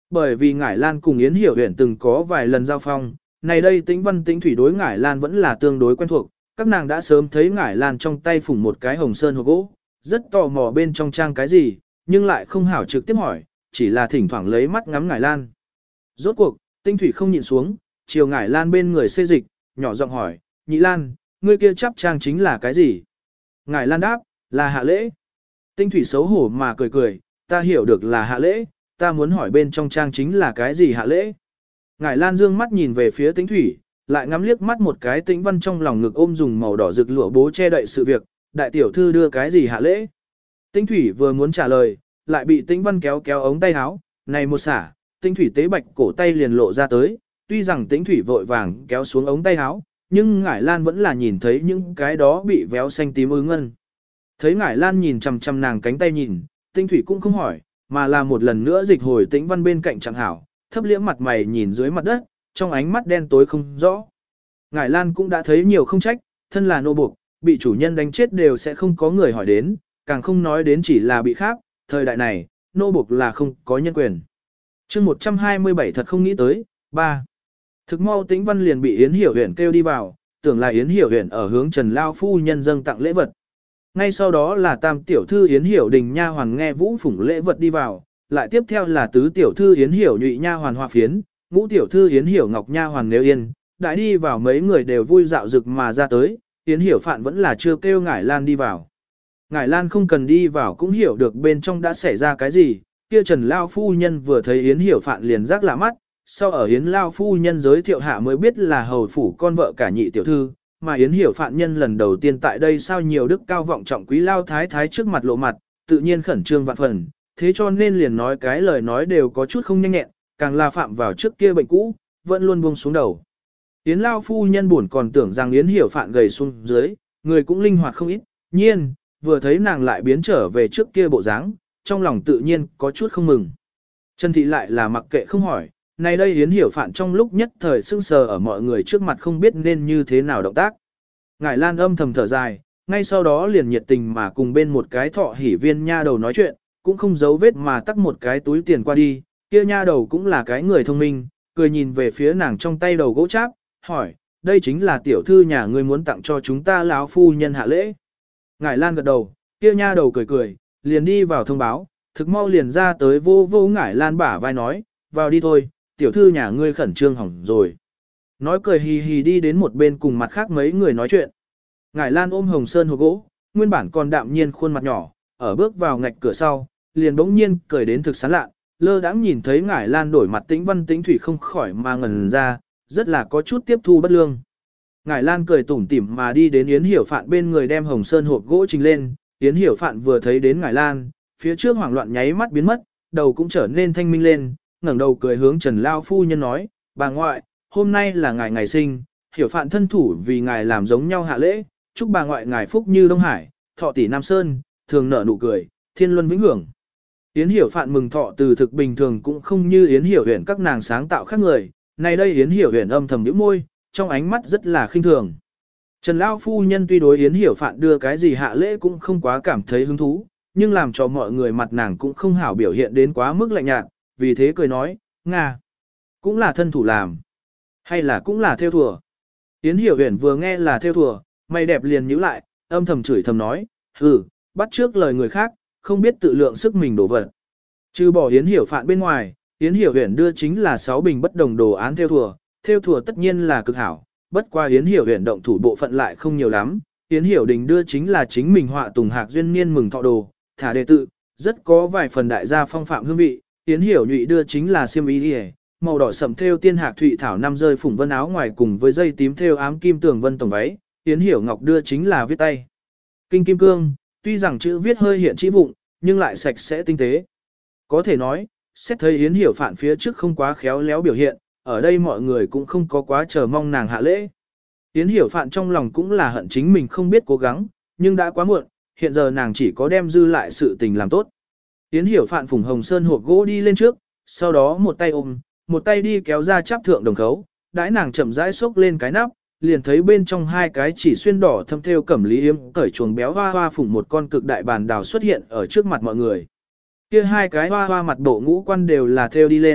bởi vì Ngải Lan cùng Yến Hiểu Huyền từng có vài lần giao phong, này đây Tĩnh Văn Tĩnh Thủy đối Ngải Lan vẫn là tương đối quen thuộc, các nàng đã sớm thấy Ngải Lan trong tay phủng một cái hồng sơn hộp gỗ, rất tò mò bên trong trang cái gì, nhưng lại không hảo trực tiếp hỏi, chỉ là thỉnh thoảng lấy mắt ngắm Ngải Lan. Rốt cuộc, Tĩnh Thủy không nhịn xuống, chiều Ngải Lan bên người xê dịch, nhỏ giọng hỏi, Nhị Lan, ngươi kia chắp trang chính là cái gì? Ngải Lan đáp, là hạ lễ. Tĩnh Thủy xấu hổ mà cười cười, ta hiểu được là hạ lễ, ta muốn hỏi bên trong trang chính là cái gì hạ lễ. Ngải Lan dương mắt nhìn về phía Tĩnh Thủy, lại ngắm liếc mắt một cái Tĩnh Văn trong lòng ngực ôm dùng màu đỏ rực lụa bố che đậy sự việc, đại tiểu thư đưa cái gì hạ lễ. Tĩnh Thủy vừa muốn trả lời, lại bị Tĩnh Văn kéo kéo ống tay áo, này một xả, Tĩnh Thủy tế bạch cổ tay liền lộ ra tới, tuy rằng Tĩnh Thủy vội vàng kéo xuống ống tay áo, nhưng Ngải Lan vẫn là nhìn thấy những cái đó bị véo xanh tím ứ ngân. Thấy Ngải Lan nhìn chằm chằm nàng cánh tay nhìn, Tĩnh Thủy cũng không hỏi, mà là một lần nữa dịch hồi Tĩnh Văn bên cạnh chẳng hảo, thấp liễm mặt mày nhìn dưới mặt đất, trong ánh mắt đen tối không rõ. Ngải Lan cũng đã thấy nhiều không trách, thân là nô buộc, bị chủ nhân đánh chết đều sẽ không có người hỏi đến, càng không nói đến chỉ là bị khác, thời đại này, nô buộc là không có nhân quyền. chương một trăm hai mươi bảy thật không nghĩ tới, ba. Thực mau Tĩnh Văn liền bị Yến Hiểu Huyền kêu đi vào, tưởng là Yến Hiểu Huyền ở hướng Trần Lao phu nhân dâng tặng lễ vật. Ngay sau đó là tam tiểu thư Yến Hiểu Đình nha hoàn nghe Vũ phủng lễ vật đi vào, lại tiếp theo là tứ tiểu thư Yến Hiểu Nhụy nha hoàn Hoa Phiến, ngũ tiểu thư Yến Hiểu Ngọc nha hoàn Nếu Yên, đại đi vào mấy người đều vui dạo rực mà ra tới, Yến Hiểu Phạn vẫn là chưa kêu Ngải Lan đi vào. Ngải Lan không cần đi vào cũng hiểu được bên trong đã xảy ra cái gì, kia Trần Lao phu nhân vừa thấy Yến Hiểu Phạn liền rắc lạ mắt, sau ở Yến Lao phu nhân giới thiệu hạ mới biết là hầu phủ con vợ cả nhị tiểu thư, mà Yến Hiểu Phạn nhân lần đầu tiên tại đây sao nhiều đức cao vọng trọng quý Lao thái thái trước mặt lộ mặt, tự nhiên khẩn trương vạn phần, thế cho nên liền nói cái lời nói đều có chút không nhanh nhẹn, càng là phạm vào trước kia bệnh cũ, vẫn luôn buông xuống đầu. Yến Lao phu nhân buồn còn tưởng rằng Yến Hiểu Phạn gầy xuống dưới, người cũng linh hoạt không ít, nhiên, vừa thấy nàng lại biến trở về trước kia bộ dáng, trong lòng tự nhiên có chút không mừng. Trần Thị lại là mặc kệ không hỏi, này đây Yến Hiểu Phạn trong lúc nhất thời sưng sờ ở mọi người trước mặt không biết nên như thế nào động tác. Ngải Lan âm thầm thở dài, ngay sau đó liền nhiệt tình mà cùng bên một cái thọ hỉ viên nha đầu nói chuyện, cũng không giấu vết mà tắt một cái túi tiền qua đi, kia nha đầu cũng là cái người thông minh, cười nhìn về phía nàng trong tay đầu gỗ cháp, hỏi, đây chính là tiểu thư nhà ngươi muốn tặng cho chúng ta lão phu nhân hạ lễ. Ngải Lan gật đầu, kia nha đầu cười cười, liền đi vào thông báo, thực mau liền ra tới vô vô Ngải Lan bả vai nói, vào đi thôi, tiểu thư nhà ngươi khẩn trương hỏng rồi. Nói cười hì hì đi đến một bên cùng mặt khác mấy người nói chuyện. Ngải Lan ôm hồng sơn hộp gỗ, nguyên bản còn đạm nhiên khuôn mặt nhỏ, ở bước vào ngạch cửa sau, liền bỗng nhiên cười đến thực sán lạ, lơ đãng nhìn thấy Ngải Lan đổi mặt Tĩnh Văn Tĩnh Thủy không khỏi mà ngẩn ra, rất là có chút tiếp thu bất lương. Ngải Lan cười tủm tỉm mà đi đến Yến Hiểu Phạn bên người đem hồng sơn hộp gỗ trình lên, Yến Hiểu Phạn vừa thấy đến Ngải Lan, phía trước hoảng loạn nháy mắt biến mất, đầu cũng trở nên thanh minh lên, ngẩng đầu cười hướng Trần Lao phu nhân nói, bà ngoại, hôm nay là ngài ngày sinh, Hiểu Phạn thân thủ vì ngài làm giống nhau hạ lễ, chúc bà ngoại ngài phúc như Đông Hải, thọ tỷ Nam Sơn, thường nở nụ cười, thiên luân vĩnh hưởng. Yến Hiểu Phạn mừng thọ từ thực bình thường cũng không như Yến Hiểu Huyền các nàng sáng tạo khác người, này đây Yến Hiểu Huyền âm thầm nhíu môi, trong ánh mắt rất là khinh thường. Trần Lao phu nhân tuy đối Yến Hiểu Phạn đưa cái gì hạ lễ cũng không quá cảm thấy hứng thú, nhưng làm cho mọi người mặt nàng cũng không hảo biểu hiện đến quá mức lạnh nhạt, vì thế cười nói, Nga, cũng là thân thủ làm, hay là cũng là theo thùa. Yến Hiểu Huyền vừa nghe là theo thùa, mày đẹp liền nhíu lại, âm thầm chửi thầm nói, hừ, bắt trước lời người khác, không biết tự lượng sức mình đổ vật. Trừ bỏ Yến Hiểu Phạn bên ngoài, Yến Hiểu Huyền đưa chính là sáu bình bất đồng đồ án theo thùa, theo thùa tất nhiên là cực hảo, bất qua Yến Hiểu Huyền động thủ bộ phận lại không nhiều lắm. Yến Hiểu Đình đưa chính là chính mình họa tùng hạc duyên niên mừng thọ đồ, thả đề tự, rất có vài phần đại gia phong phạm hương vị. Yến Hiểu Nhụy đưa chính là xiêm y liễu, màu đỏ sẫm thêu tiên hạc thụy thảo năm rơi phủng vân áo ngoài cùng với dây tím thêu ám kim tường vân tổng váy. Yến Hiểu Ngọc đưa chính là viết tay kinh kim cương, tuy rằng chữ viết hơi hiện chữ vụng, nhưng lại sạch sẽ tinh tế. Có thể nói, xét thấy Yến Hiểu Phạn phía trước không quá khéo léo biểu hiện, ở đây mọi người cũng không có quá chờ mong nàng hạ lễ. Yến Hiểu Phạn trong lòng cũng là hận chính mình không biết cố gắng, nhưng đã quá muộn, hiện giờ nàng chỉ có đem dư lại sự tình làm tốt. Yến Hiểu Phạn phủng hồng sơn hộp gỗ đi lên trước, sau đó một tay ôm, một tay đi kéo ra chắp thượng đồng khấu, đãi nàng chậm rãi xốc lên cái nắp, liền thấy bên trong hai cái chỉ xuyên đỏ thâm thêu cẩm lý yếm cởi chuồng béo hoa hoa phủng một con cực đại bàn đào xuất hiện ở trước mặt mọi người. Kia hai cái hoa hoa mặt bộ ngũ quan đều là thêu đi lên,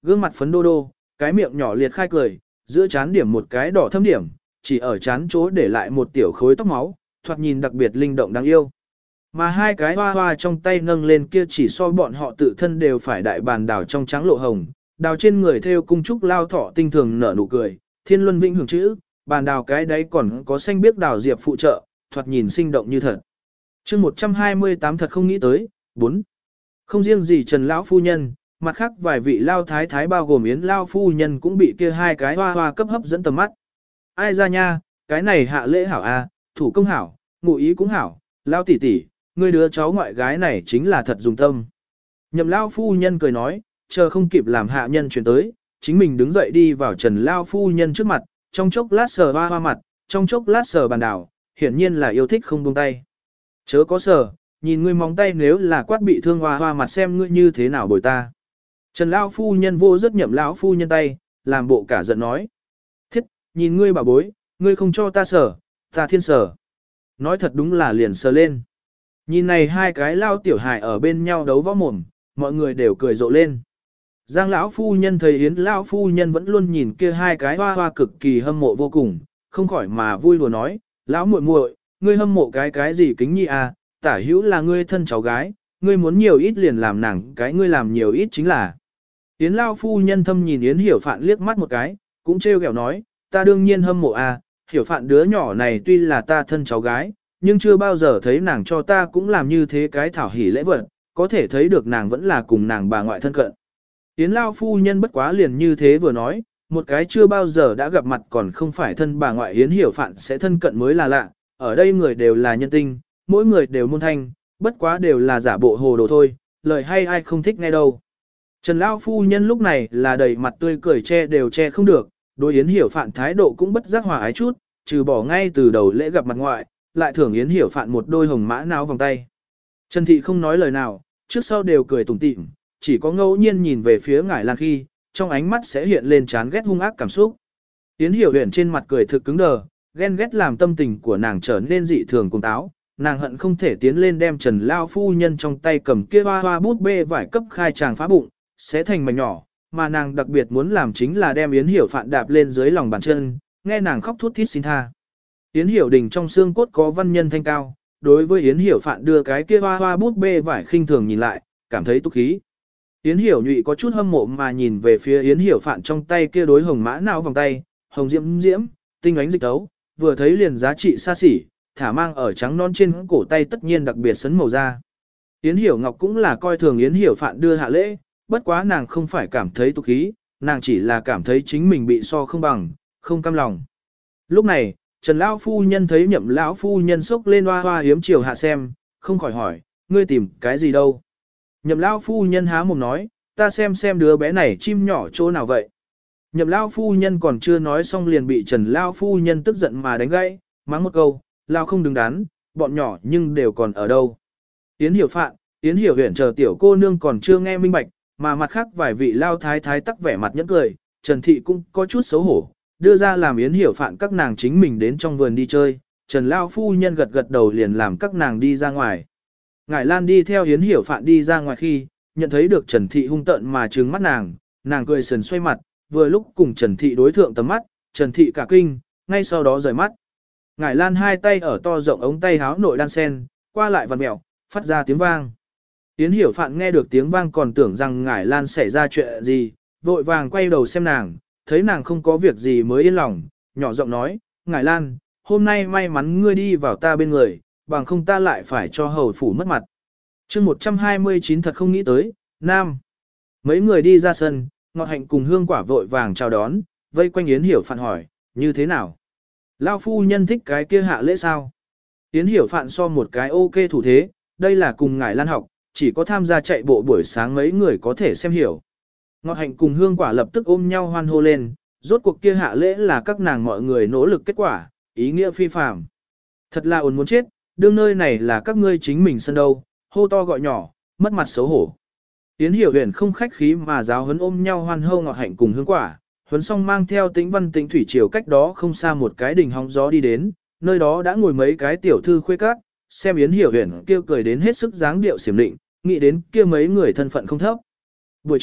gương mặt phấn đô đô, cái miệng nhỏ liệt khai cười, giữa trán điểm một cái đỏ thâm điểm, chỉ ở trán chỗ để lại một tiểu khối tóc máu, thoạt nhìn đặc biệt linh động đáng yêu. Mà hai cái hoa hoa trong tay nâng lên kia chỉ so bọn họ tự thân đều phải đại bàn đào trong trắng lộ hồng, đào trên người theo cung trúc lao thọ tinh thường nở nụ cười, thiên luân vĩnh hưởng chữ, bàn đào cái đấy còn có xanh biếc đào diệp phụ trợ, thoạt nhìn sinh động như thật. chương một trăm hai mươi tám thật không nghĩ tới, bốn. Không riêng gì Trần Lão Phu Nhân, mặt khác vài vị Lao Thái Thái bao gồm Yến Lao Phu Nhân cũng bị kia hai cái hoa hoa cấp hấp dẫn tầm mắt. Ai ra nha, cái này hạ lễ hảo a, thủ công hảo, ngụ ý cũng hảo, Lao tỷ tỷ, người đứa cháu ngoại gái này chính là thật dùng tâm. Nhậm Lao Phu Nhân cười nói, chờ không kịp làm hạ nhân chuyển tới, chính mình đứng dậy đi vào Trần Lao Phu Nhân trước mặt, trong chốc lát sờ hoa hoa mặt, trong chốc lát sờ bàn đảo, hiển nhiên là yêu thích không buông tay. Chớ có sờ, nhìn ngươi móng tay nếu là quát bị thương hoa hoa mặt xem ngươi như thế nào bồi ta. Trần Lão Phu Nhân vô rất nhậm Lão Phu Nhân tay, làm bộ cả giận nói. Thiết, nhìn ngươi bà bối, ngươi không cho ta sờ, ta thiên sờ. Nói thật đúng là liền sờ lên. Nhìn này hai cái lao tiểu hài ở bên nhau đấu võ mồm, mọi người đều cười rộ lên. Giang Lão Phu Nhân thấy Yến Lão Phu Nhân vẫn luôn nhìn kia hai cái hoa hoa cực kỳ hâm mộ vô cùng, không khỏi mà vui đùa nói, Lão muội muội, ngươi hâm mộ cái cái gì kính nhi à, tả hữu là ngươi thân cháu gái, ngươi muốn nhiều ít liền làm nàng cái ngươi làm nhiều ít chính là. Yến Lao Phu Nhân thâm nhìn Yến Hiểu Phạn liếc mắt một cái, cũng trêu ghẹo nói, ta đương nhiên hâm mộ à, Hiểu Phạn đứa nhỏ này tuy là ta thân cháu gái, nhưng chưa bao giờ thấy nàng cho ta cũng làm như thế cái thảo hỉ lễ vật, có thể thấy được nàng vẫn là cùng nàng bà ngoại thân cận. Yến Lao Phu Nhân bất quá liền như thế vừa nói, một cái chưa bao giờ đã gặp mặt còn không phải thân bà ngoại Yến Hiểu Phạn sẽ thân cận mới là lạ, ở đây người đều là nhân tinh, mỗi người đều môn thanh, bất quá đều là giả bộ hồ đồ thôi, lời hay ai không thích nghe đâu. Trần Lao Phu Nhân lúc này là đầy mặt tươi cười che đều che không được, đối Yến Hiểu Phạn thái độ cũng bất giác hòa ái chút, trừ bỏ ngay từ đầu lễ gặp mặt ngoại, lại thưởng Yến Hiểu Phạn một đôi hồng mã náo vòng tay. Trần Thị không nói lời nào, trước sau đều cười tủm tỉm, chỉ có ngẫu nhiên nhìn về phía Ngải Lan khi, trong ánh mắt sẽ hiện lên chán ghét hung ác cảm xúc. Yến Hiểu Huyền trên mặt cười thực cứng đờ, ghen ghét làm tâm tình của nàng trở nên dị thường cuồng táo, nàng hận không thể tiến lên đem Trần Lao Phu Nhân trong tay cầm kia hoa hoa bút bê vải cấp khai tràng phá bụng, sẽ thành mảnh nhỏ, mà nàng đặc biệt muốn làm chính là đem Yến Hiểu Phạn đạp lên dưới lòng bàn chân, nghe nàng khóc thút thít xin tha. Yến Hiểu Đình trong xương cốt có văn nhân thanh cao, đối với Yến Hiểu Phạn đưa cái kia hoa hoa bút bê vải khinh thường nhìn lại, cảm thấy túc khí. Yến Hiểu Nhụy có chút hâm mộ mà nhìn về phía Yến Hiểu Phạn trong tay kia đối hồng mã não vòng tay, hồng diễm diễm, tinh ánh dịch tấu, vừa thấy liền giá trị xa xỉ, thả mang ở trắng non trên cổ tay tất nhiên đặc biệt sấn màu da. Yến Hiểu Ngọc cũng là coi thường Yến Hiểu Phạn đưa hạ lễ, bất quá nàng không phải cảm thấy tục khí, nàng chỉ là cảm thấy chính mình bị so không bằng, không cam lòng. Lúc này, Trần Lão Phu Nhân thấy Nhậm Lão Phu Nhân sốc lên hoa hoa hiếm chiều hạ xem, không khỏi hỏi, ngươi tìm cái gì đâu? Nhậm Lão Phu Nhân há mồm nói, ta xem xem đứa bé này chim nhỏ chỗ nào vậy? Nhậm Lão Phu Nhân còn chưa nói xong liền bị Trần Lão Phu Nhân tức giận mà đánh gãy, mắng một câu, Lão không đứng đắn, bọn nhỏ nhưng đều còn ở đâu. Yến Hiểu Phạn, Yến Hiểu Huyền chờ tiểu cô nương còn chưa nghe minh bạch, mà mặt khác vài vị Lao thái thái tắc vẻ mặt nhẫn cười, Trần Thị cũng có chút xấu hổ, đưa ra làm Yến Hiểu Phạn các nàng chính mình đến trong vườn đi chơi, Trần Lão Phu Nhân gật gật đầu liền làm các nàng đi ra ngoài. Ngải Lan đi theo Yến Hiểu Phạn đi ra ngoài khi, nhận thấy được Trần Thị hung tợn mà trừng mắt nàng, nàng cười sần xoay mặt, vừa lúc cùng Trần Thị đối thượng tầm mắt, Trần Thị cả kinh, ngay sau đó rời mắt. Ngải Lan hai tay ở to rộng ống tay háo nội đan sen, qua lại vặn mèo, phát ra tiếng vang. Yến Hiểu Phạn nghe được tiếng vang còn tưởng rằng Ngải Lan xảy ra chuyện gì, vội vàng quay đầu xem nàng, thấy nàng không có việc gì mới yên lòng, nhỏ giọng nói, Ngải Lan, hôm nay may mắn ngươi đi vào ta bên người, bằng không ta lại phải cho hầu phủ mất mặt. chương một trăm hai mươi chín thật không nghĩ tới, Nam. Mấy người đi ra sân, Ngọt Hạnh cùng Hương Quả vội vàng chào đón, vây quanh Yến Hiểu Phạn hỏi, như thế nào? Lao phu nhân thích cái kia hạ lễ sao? Yến Hiểu Phạn so một cái ok thủ thế, đây là cùng Ngải Lan học, chỉ có tham gia chạy bộ buổi sáng mấy người có thể xem hiểu. Ngọt Hạnh cùng Hương Quả lập tức ôm nhau hoan hô lên, rốt cuộc kia hạ lễ là các nàng mọi người nỗ lực kết quả, ý nghĩa phi phàm. Thật là ồn muốn chết, đương nơi này là các ngươi chính mình sân đâu, hô to gọi nhỏ, mất mặt xấu hổ. Yến Hiểu Huyền không khách khí mà giáo huấn ôm nhau hoan hô Ngọt Hạnh cùng Hương Quả, huấn xong mang theo Tĩnh Văn Tĩnh Thủy chiều cách đó không xa một cái đình hóng gió đi đến, nơi đó đã ngồi mấy cái tiểu thư khuê các, xem Yến Hiểu Huyền kêu cười đến hết sức dáng điệu xiểm định, nghĩ đến kia mấy người thân phận không thấp. Buổi trưa,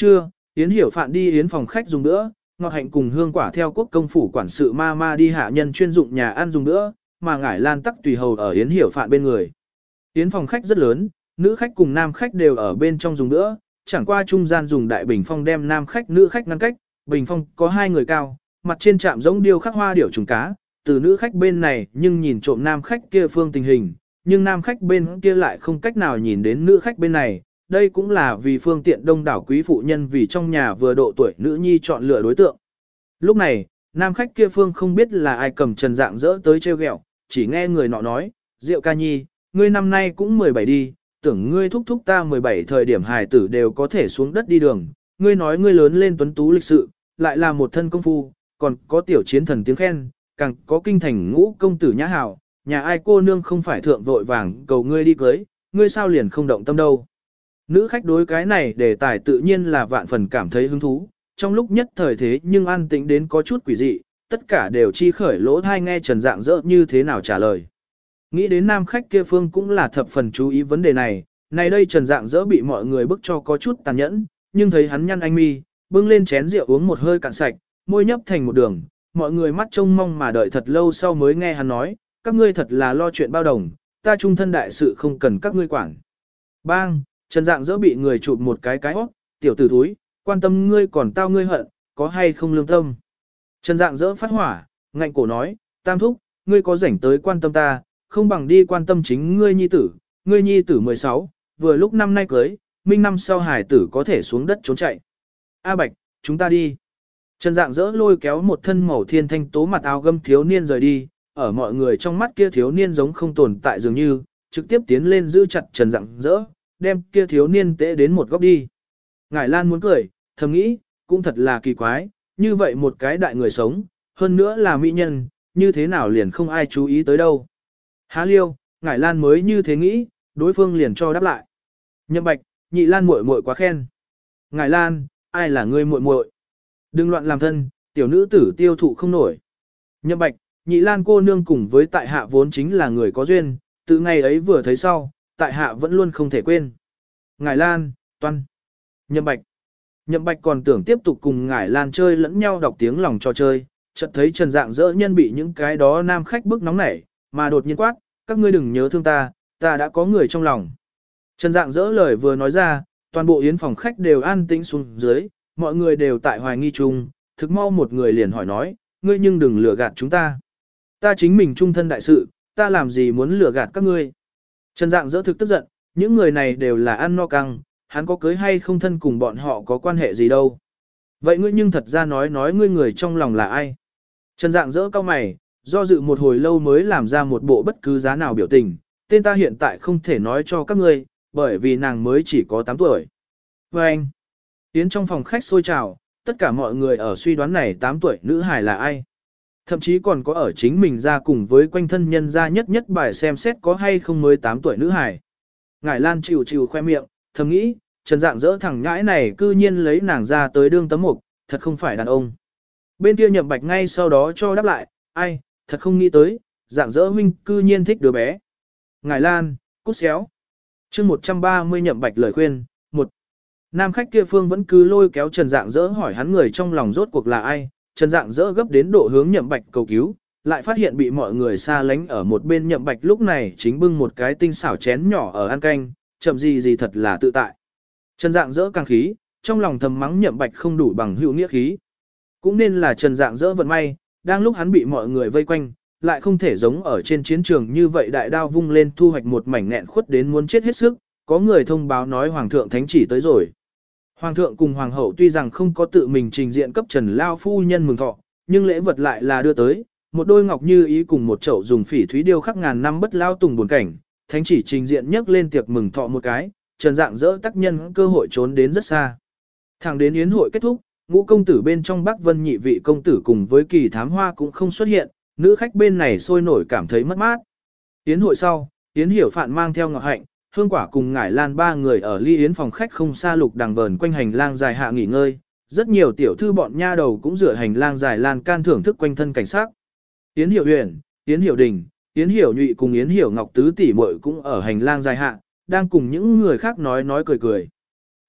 Yến Hiểu Phạn đi yến phòng khách dùng nữa, Ngọt Hạnh cùng Hương Quả theo quốc công phủ quản sự ma ma đi hạ nhân chuyên dụng nhà ăn dùng nữa, mà Ngải Lan tắc tùy hầu ở Yến Hiểu Phạn bên người. Yến phòng khách rất lớn, nữ khách cùng nam khách đều ở bên trong dùng nữa, chẳng qua trung gian dùng đại bình phong đem nam khách nữ khách ngăn cách, bình phong có hai người cao, mặt trên chạm giống điêu khắc hoa điểu trùng cá, từ nữ khách bên này nhưng nhìn trộm nam khách kia phương tình hình, nhưng nam khách bên kia lại không cách nào nhìn đến nữ khách bên này, đây cũng là vì phương tiện đông đảo quý phụ nhân vì trong nhà vừa độ tuổi nữ nhi chọn lựa đối tượng. Lúc này, nam khách kia phương không biết là ai cầm Trần Dạng Dỡ tới trêu ghẹo, chỉ nghe người nọ nói, Diệu ca nhi, ngươi năm nay cũng mười bảy đi, tưởng ngươi thúc thúc ta mười bảy thời điểm hài tử đều có thể xuống đất đi đường, ngươi nói ngươi lớn lên tuấn tú lịch sự, lại là một thân công phu, còn có tiểu chiến thần tiếng khen, càng có kinh thành ngũ công tử nhã hảo, nhà ai cô nương không phải thượng vội vàng cầu ngươi đi cưới, ngươi sao liền không động tâm đâu. Nữ khách đối cái này đề tài tự nhiên là vạn phần cảm thấy hứng thú, trong lúc nhất thời thế nhưng an tĩnh đến có chút quỷ dị, tất cả đều chi khởi lỗ thai nghe Trần Dạng Dỡ như thế nào trả lời. Nghĩ đến nam khách kia phương cũng là thập phần chú ý vấn đề này, này đây Trần Dạng Dỡ bị mọi người bức cho có chút tàn nhẫn, nhưng thấy hắn nhăn anh mi, bưng lên chén rượu uống một hơi cạn sạch, môi nhấp thành một đường, mọi người mắt trông mong mà đợi thật lâu sau mới nghe hắn nói, các ngươi thật là lo chuyện bao đồng, ta trung thân đại sự không cần các ngươi quản. Bang, Trần Dạng Dỡ bị người chụp một cái cái hót, tiểu tử thúi, quan tâm ngươi còn tao ngươi hận, có hay không lương tâm. Trần Dạng Dỡ phát hỏa, ngạnh cổ nói, tam thúc, ngươi có rảnh tới quan tâm ta, không bằng đi quan tâm chính ngươi nhi tử, ngươi nhi tử mười sáu, vừa lúc năm nay cưới, minh năm sau hải tử có thể xuống đất trốn chạy. A Bạch, chúng ta đi. Trần Dạng Dỡ lôi kéo một thân màu thiên thanh tố mặt áo gấm thiếu niên rời đi, ở mọi người trong mắt kia thiếu niên giống không tồn tại dường như, trực tiếp tiến lên giữ chặt Trần Dạng Dỡ, đem kia thiếu niên tễ đến một góc đi. Ngải Lan muốn cười, thầm nghĩ, cũng thật là kỳ quái, như vậy một cái đại người sống, hơn nữa là mỹ nhân, như thế nào liền không ai chú ý tới đâu. Há liêu, Ngải Lan mới như thế nghĩ, đối phương liền cho đáp lại. Nhậm Bạch, Nhị Lan muội muội quá khen. Ngải Lan, ai là ngươi muội muội? Đừng loạn làm thân, tiểu nữ tử tiêu thụ không nổi. Nhậm Bạch, Nhị Lan cô nương cùng với tại hạ vốn chính là người có duyên, từ ngày ấy vừa thấy sau, tại hạ vẫn luôn không thể quên. Ngải Lan, toan. Nhậm Bạch. Nhậm Bạch còn tưởng tiếp tục cùng Ngải Lan chơi lẫn nhau đọc tiếng lòng trò chơi, chợt thấy Trần Dạng Dỡ nhân bị những cái đó nam khách bức nóng nảy, mà đột nhiên quát, các ngươi đừng nhớ thương ta, ta đã có người trong lòng. Trần Dạng Dỡ lời vừa nói ra, toàn bộ yến phòng khách đều an tĩnh xuống dưới, mọi người đều tại hoài nghi chung, thực mau một người liền hỏi nói, ngươi nhưng đừng lừa gạt chúng ta. Ta chính mình trung thân đại sự, ta làm gì muốn lừa gạt các ngươi. Trần Dạng Dỡ thực tức giận, những người này đều là ăn no căng, hắn có cưới hay không thân cùng bọn họ có quan hệ gì đâu. Vậy ngươi nhưng thật ra nói nói ngươi người trong lòng là ai. Trần Dạng Dỡ cau mày, do dự một hồi lâu mới làm ra một bộ bất cứ giá nào biểu tình, tên ta hiện tại không thể nói cho các ngươi, bởi vì nàng mới chỉ có tám tuổi. Và anh, tiến trong phòng khách sôi trào, tất cả mọi người ở suy đoán này tám tuổi nữ hài là ai. Thậm chí còn có ở chính mình ra cùng với quanh thân nhân ra nhất nhất bài xem xét có hay không mới tám tuổi nữ hài. Ngải Lan chịu chịu khoe miệng, thầm nghĩ, Trần Dạng Dỡ thằng nhãi này cư nhiên lấy nàng ra tới đương tấm mục, thật không phải đàn ông. Bên kia Nhậm Bạch ngay sau đó cho đáp lại, ai, thật không nghĩ tới, Dạng Dỡ huynh cư nhiên thích đứa bé. Ngải Lan, cút xéo. chương một trăm ba mươi Nhậm Bạch lời khuyên, một. Nam khách kia phương vẫn cứ lôi kéo Trần Dạng Dỡ hỏi hắn người trong lòng rốt cuộc là ai, Trần Dạng Dỡ gấp đến độ hướng Nhậm Bạch cầu cứu, lại phát hiện bị mọi người xa lánh ở một bên. Nhậm Bạch lúc này chính bưng một cái tinh xảo chén nhỏ ở ăn canh, chậm gì gì thật là tự tại. Trần Dạng Dỡ càng khí, trong lòng thầm mắng Nhậm Bạch không đủ bằng hữu nghĩa khí. Cũng nên là Trần Dạng Dỡ vận may, đang lúc hắn bị mọi người vây quanh, lại không thể giống ở trên chiến trường như vậy đại đao vung lên thu hoạch một mảnh nghẹn khuất đến muốn chết hết sức, có người thông báo nói Hoàng thượng thánh chỉ tới rồi. Hoàng thượng cùng Hoàng hậu tuy rằng không có tự mình trình diện cấp Trần Lao phu nhân mừng thọ, nhưng lễ vật lại là đưa tới, một đôi ngọc như ý cùng một chậu dùng phỉ thúy điêu khắc ngàn năm bất lao tùng buồn cảnh, thánh chỉ trình diện nhấc lên tiệc mừng thọ một cái, Trần Dạng Dỡ tác nhân cơ hội trốn đến rất xa. Thẳng đến yến hội kết thúc, ngũ công tử bên trong Bắc Vân nhị vị công tử cùng với Kỳ Thám Hoa cũng không xuất hiện, nữ khách bên này sôi nổi cảm thấy mất mát. Yến hội sau, Yến Hiểu Phạn mang theo Ngọt Hạnh, Hương Quả cùng Ngải Lan ba người ở ly yến phòng khách không xa lục đằng vờn quanh hành lang dài hạ nghỉ ngơi, rất nhiều tiểu thư bọn nha đầu cũng dựa hành lang dài lan can thưởng thức quanh thân cảnh sát. Yến Hiểu Huyền, Yến Hiểu Đình, Yến Hiểu Nhụy cùng Yến Hiểu Ngọc tứ tỷ muội cũng ở hành lang dài hạ, đang cùng những người khác nói nói cười cười.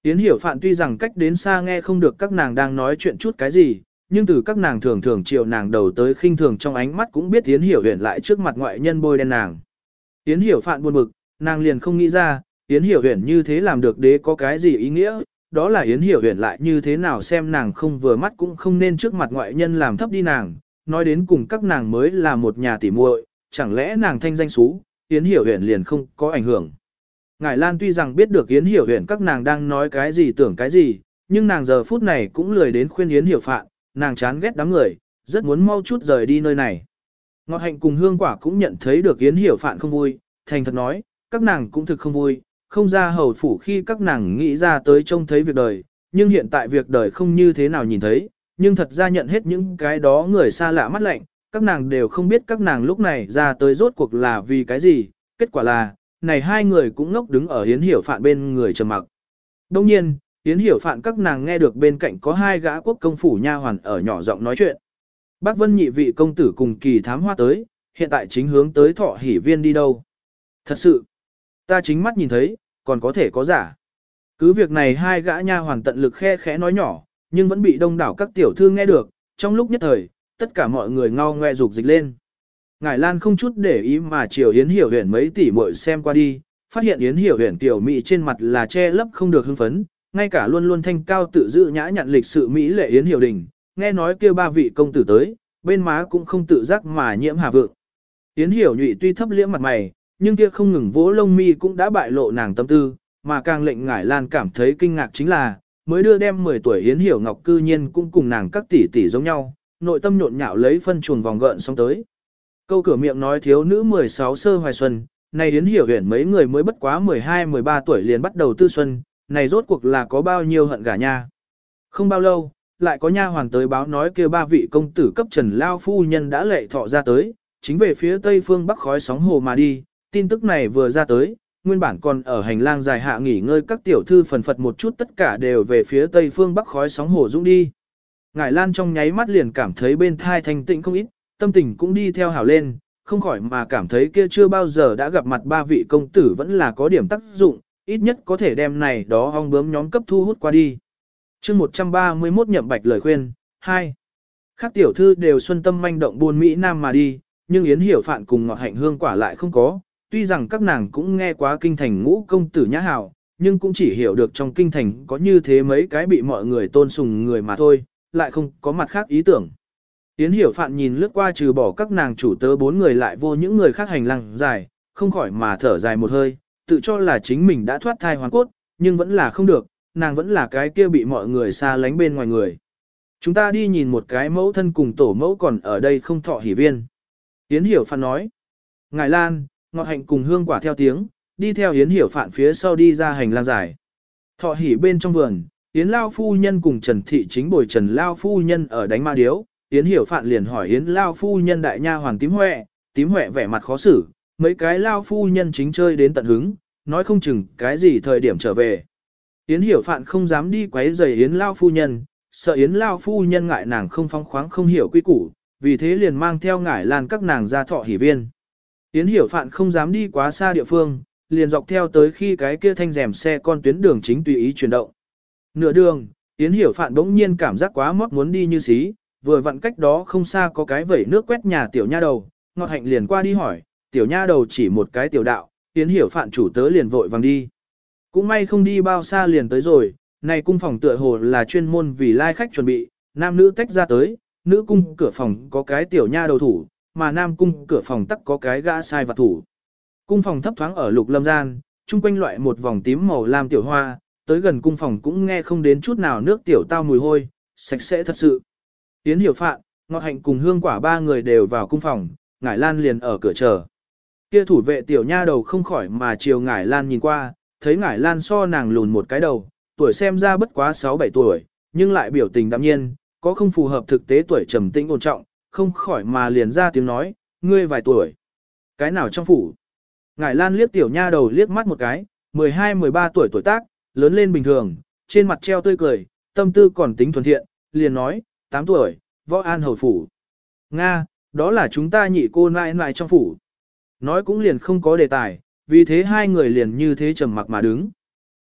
Yến Hiểu Phạn tuy rằng cách đến xa nghe không được các nàng đang nói chuyện chút cái gì, nhưng từ các nàng thường thường chiều nàng đầu tới khinh thường trong ánh mắt cũng biết Yến Hiểu Huyền lại trước mặt ngoại nhân bôi đen nàng. Yến Hiểu Phạn buồn bực, nàng liền không nghĩ ra, Yến Hiểu Huyền như thế làm được đế có cái gì ý nghĩa, đó là Yến Hiểu Huyền lại như thế nào xem nàng không vừa mắt cũng không nên trước mặt ngoại nhân làm thấp đi nàng, nói đến cùng các nàng mới là một nhà tỉ muội, chẳng lẽ nàng thanh danh xú, Yến Hiểu Huyền liền không có ảnh hưởng. Ngải Lan tuy rằng biết được Yến Hiểu Huyền các nàng đang nói cái gì tưởng cái gì, nhưng nàng giờ phút này cũng lười đến khuyên Yến Hiểu Phạn, nàng chán ghét đám người, rất muốn mau chút rời đi nơi này. Ngọt Hạnh cùng Hương Quả cũng nhận thấy được Yến Hiểu Phạn không vui, thành thật nói, các nàng cũng thực không vui, không ra hầu phủ khi các nàng nghĩ ra tới trông thấy việc đời, nhưng hiện tại việc đời không như thế nào nhìn thấy, nhưng thật ra nhận hết những cái đó người xa lạ mắt lạnh, các nàng đều không biết các nàng lúc này ra tới rốt cuộc là vì cái gì, kết quả là, này hai người cũng ngốc đứng ở Yến Hiểu Phạn bên người trầm mặc. Đông nhiên, Yến Hiểu Phạn các nàng nghe được bên cạnh có hai gã quốc công phủ nha hoàn ở nhỏ giọng nói chuyện. Bác Vân nhị vị công tử cùng Kỳ Thám Hoa tới, hiện tại chính hướng tới Thọ Hỷ Viên đi đâu. Thật sự, ta chính mắt nhìn thấy, còn có thể có giả. Cứ việc này hai gã nha hoàn tận lực khe khẽ nói nhỏ, nhưng vẫn bị đông đảo các tiểu thư nghe được, trong lúc nhất thời, tất cả mọi người ngao ngoe rục dịch lên. Ngải Lan không chút để ý mà chiều Yến Hiểu Huyền mấy tỷ muội xem qua đi, phát hiện Yến Hiểu Huyền tiểu mỹ trên mặt là che lấp không được hưng phấn, ngay cả luôn luôn thanh cao tự giữ nhã nhặn lịch sự mỹ lệ Yến Hiểu Đình, nghe nói kêu ba vị công tử tới, bên má cũng không tự giác mà nhiễm hà vượng. Yến Hiểu Nhụy tuy thấp liễm mặt mày, nhưng kia không ngừng vỗ lông mi cũng đã bại lộ nàng tâm tư, mà càng lệnh Ngải Lan cảm thấy kinh ngạc chính là, mới đưa đem mười tuổi Yến Hiểu Ngọc cư nhiên cũng cùng nàng các tỷ tỷ giống nhau, nội tâm nhộn nhạo lấy phân chuồng vòng gợn xong tới. Câu cửa miệng nói thiếu nữ mười sáu sơ hoài xuân, này Yến Hiểu Huyền mấy người mới bất quá mười hai mười ba tuổi liền bắt đầu tư xuân, này rốt cuộc là có bao nhiêu hận gả nha. Không bao lâu, lại có nha hoàn tới báo nói kêu ba vị công tử cấp Trần Lao phu nhân đã lệ thọ ra tới, chính về phía tây phương bắc khói sóng hồ mà đi, tin tức này vừa ra tới, nguyên bản còn ở hành lang dài hạ nghỉ ngơi các tiểu thư phần phật một chút tất cả đều về phía tây phương bắc khói sóng hồ dũng đi. Ngải Lan trong nháy mắt liền cảm thấy bên thai thanh tịnh không ít, tâm tình cũng đi theo hào lên, không khỏi mà cảm thấy kia chưa bao giờ đã gặp mặt ba vị công tử vẫn là có điểm tác dụng, ít nhất có thể đem này đó ong bướm nhóm cấp thu hút qua đi. chương một trăm ba mươi mốt nhậm bạch lời khuyên, hai. Các tiểu thư đều xuân tâm manh động buôn Mỹ Nam mà đi, nhưng Yến Hiểu Phạn cùng Ngọt Hạnh Hương Quả lại không có, tuy rằng các nàng cũng nghe quá kinh thành ngũ công tử nhã hào, nhưng cũng chỉ hiểu được trong kinh thành có như thế mấy cái bị mọi người tôn sùng người mà thôi, lại không có mặt khác ý tưởng. Yến Hiểu Phạn nhìn lướt qua trừ bỏ các nàng chủ tớ bốn người lại vô những người khác hành lang dài, không khỏi mà thở dài một hơi, tự cho là chính mình đã thoát thai hoàn cốt, nhưng vẫn là không được, nàng vẫn là cái kia bị mọi người xa lánh bên ngoài người. Chúng ta đi nhìn một cái mẫu thân cùng tổ mẫu còn ở đây không Thọ Hỷ Viên. Yến Hiểu Phạn nói. Ngải Lan, Ngọt Hạnh cùng Hương Quả theo tiếng, đi theo Yến Hiểu Phạn phía sau đi ra hành lang dài. Thọ Hỷ bên trong vườn, Yến Lao phu nhân cùng Trần Thị chính bồi Trần Lao phu nhân ở đánh ma điếu. Yến Hiểu Phạn liền hỏi Yến Lao phu nhân đại nha hoàng tím huệ, tím huệ vẻ mặt khó xử, mấy cái Lao phu nhân chính chơi đến tận hứng, nói không chừng cái gì thời điểm trở về. Yến Hiểu Phạn không dám đi quấy rầy Yến Lao phu nhân, sợ Yến Lao phu nhân ngại nàng không phóng khoáng không hiểu quy củ, vì thế liền mang theo Ngải Lan các nàng ra Thọ Hỷ Viên. Yến Hiểu Phạn không dám đi quá xa địa phương, liền dọc theo tới khi cái kia thanh rèm xe con tuyến đường chính tùy ý chuyển động. Nửa đường, Yến Hiểu Phạn bỗng nhiên cảm giác quá mót muốn đi như xí, vừa vặn cách đó không xa có cái vẩy nước quét nhà tiểu nha đầu, Ngọt Hạnh liền qua đi hỏi, tiểu nha đầu chỉ một cái tiểu đạo, Yến Hiểu Phạn chủ tớ liền vội vàng đi. Cũng may không đi bao xa liền tới rồi, này cung phòng tựa hồ là chuyên môn vì lai khách chuẩn bị, nam nữ tách ra tới, nữ cung cửa phòng có cái tiểu nha đầu thủ, mà nam cung cửa phòng tắc có cái gã sai vặt thủ. Cung phòng thấp thoáng ở lục lâm gian, chung quanh loại một vòng tím màu lam tiểu hoa, tới gần cung phòng cũng nghe không đến chút nào nước tiểu tao mùi hôi, sạch sẽ thật sự. Yến Hiểu Phạn, Ngọt Hạnh cùng Hương Quả ba người đều vào cung phòng, Ngải Lan liền ở cửa chờ. Kia thủ vệ tiểu nha đầu không khỏi mà chiều Ngải Lan nhìn qua, thấy Ngải Lan so nàng lùn một cái đầu, tuổi xem ra bất quá sáu bảy tuổi, nhưng lại biểu tình đạm nhiên, có không phù hợp thực tế tuổi trầm tĩnh ổn trọng, không khỏi mà liền ra tiếng nói, ngươi vài tuổi. Cái nào trong phủ? Ngải Lan liếc tiểu nha đầu liếc mắt một cái, mười hai mười ba tuổi tuổi tác, lớn lên bình thường, trên mặt treo tươi cười, tâm tư còn tính thuần thiện, liền nói, tám tuổi, Võ An hầu phủ. Nga, đó là chúng ta nhị cô nãi nãi trong phủ. Nói cũng liền không có đề tài, vì thế hai người liền như thế trầm mặc mà đứng.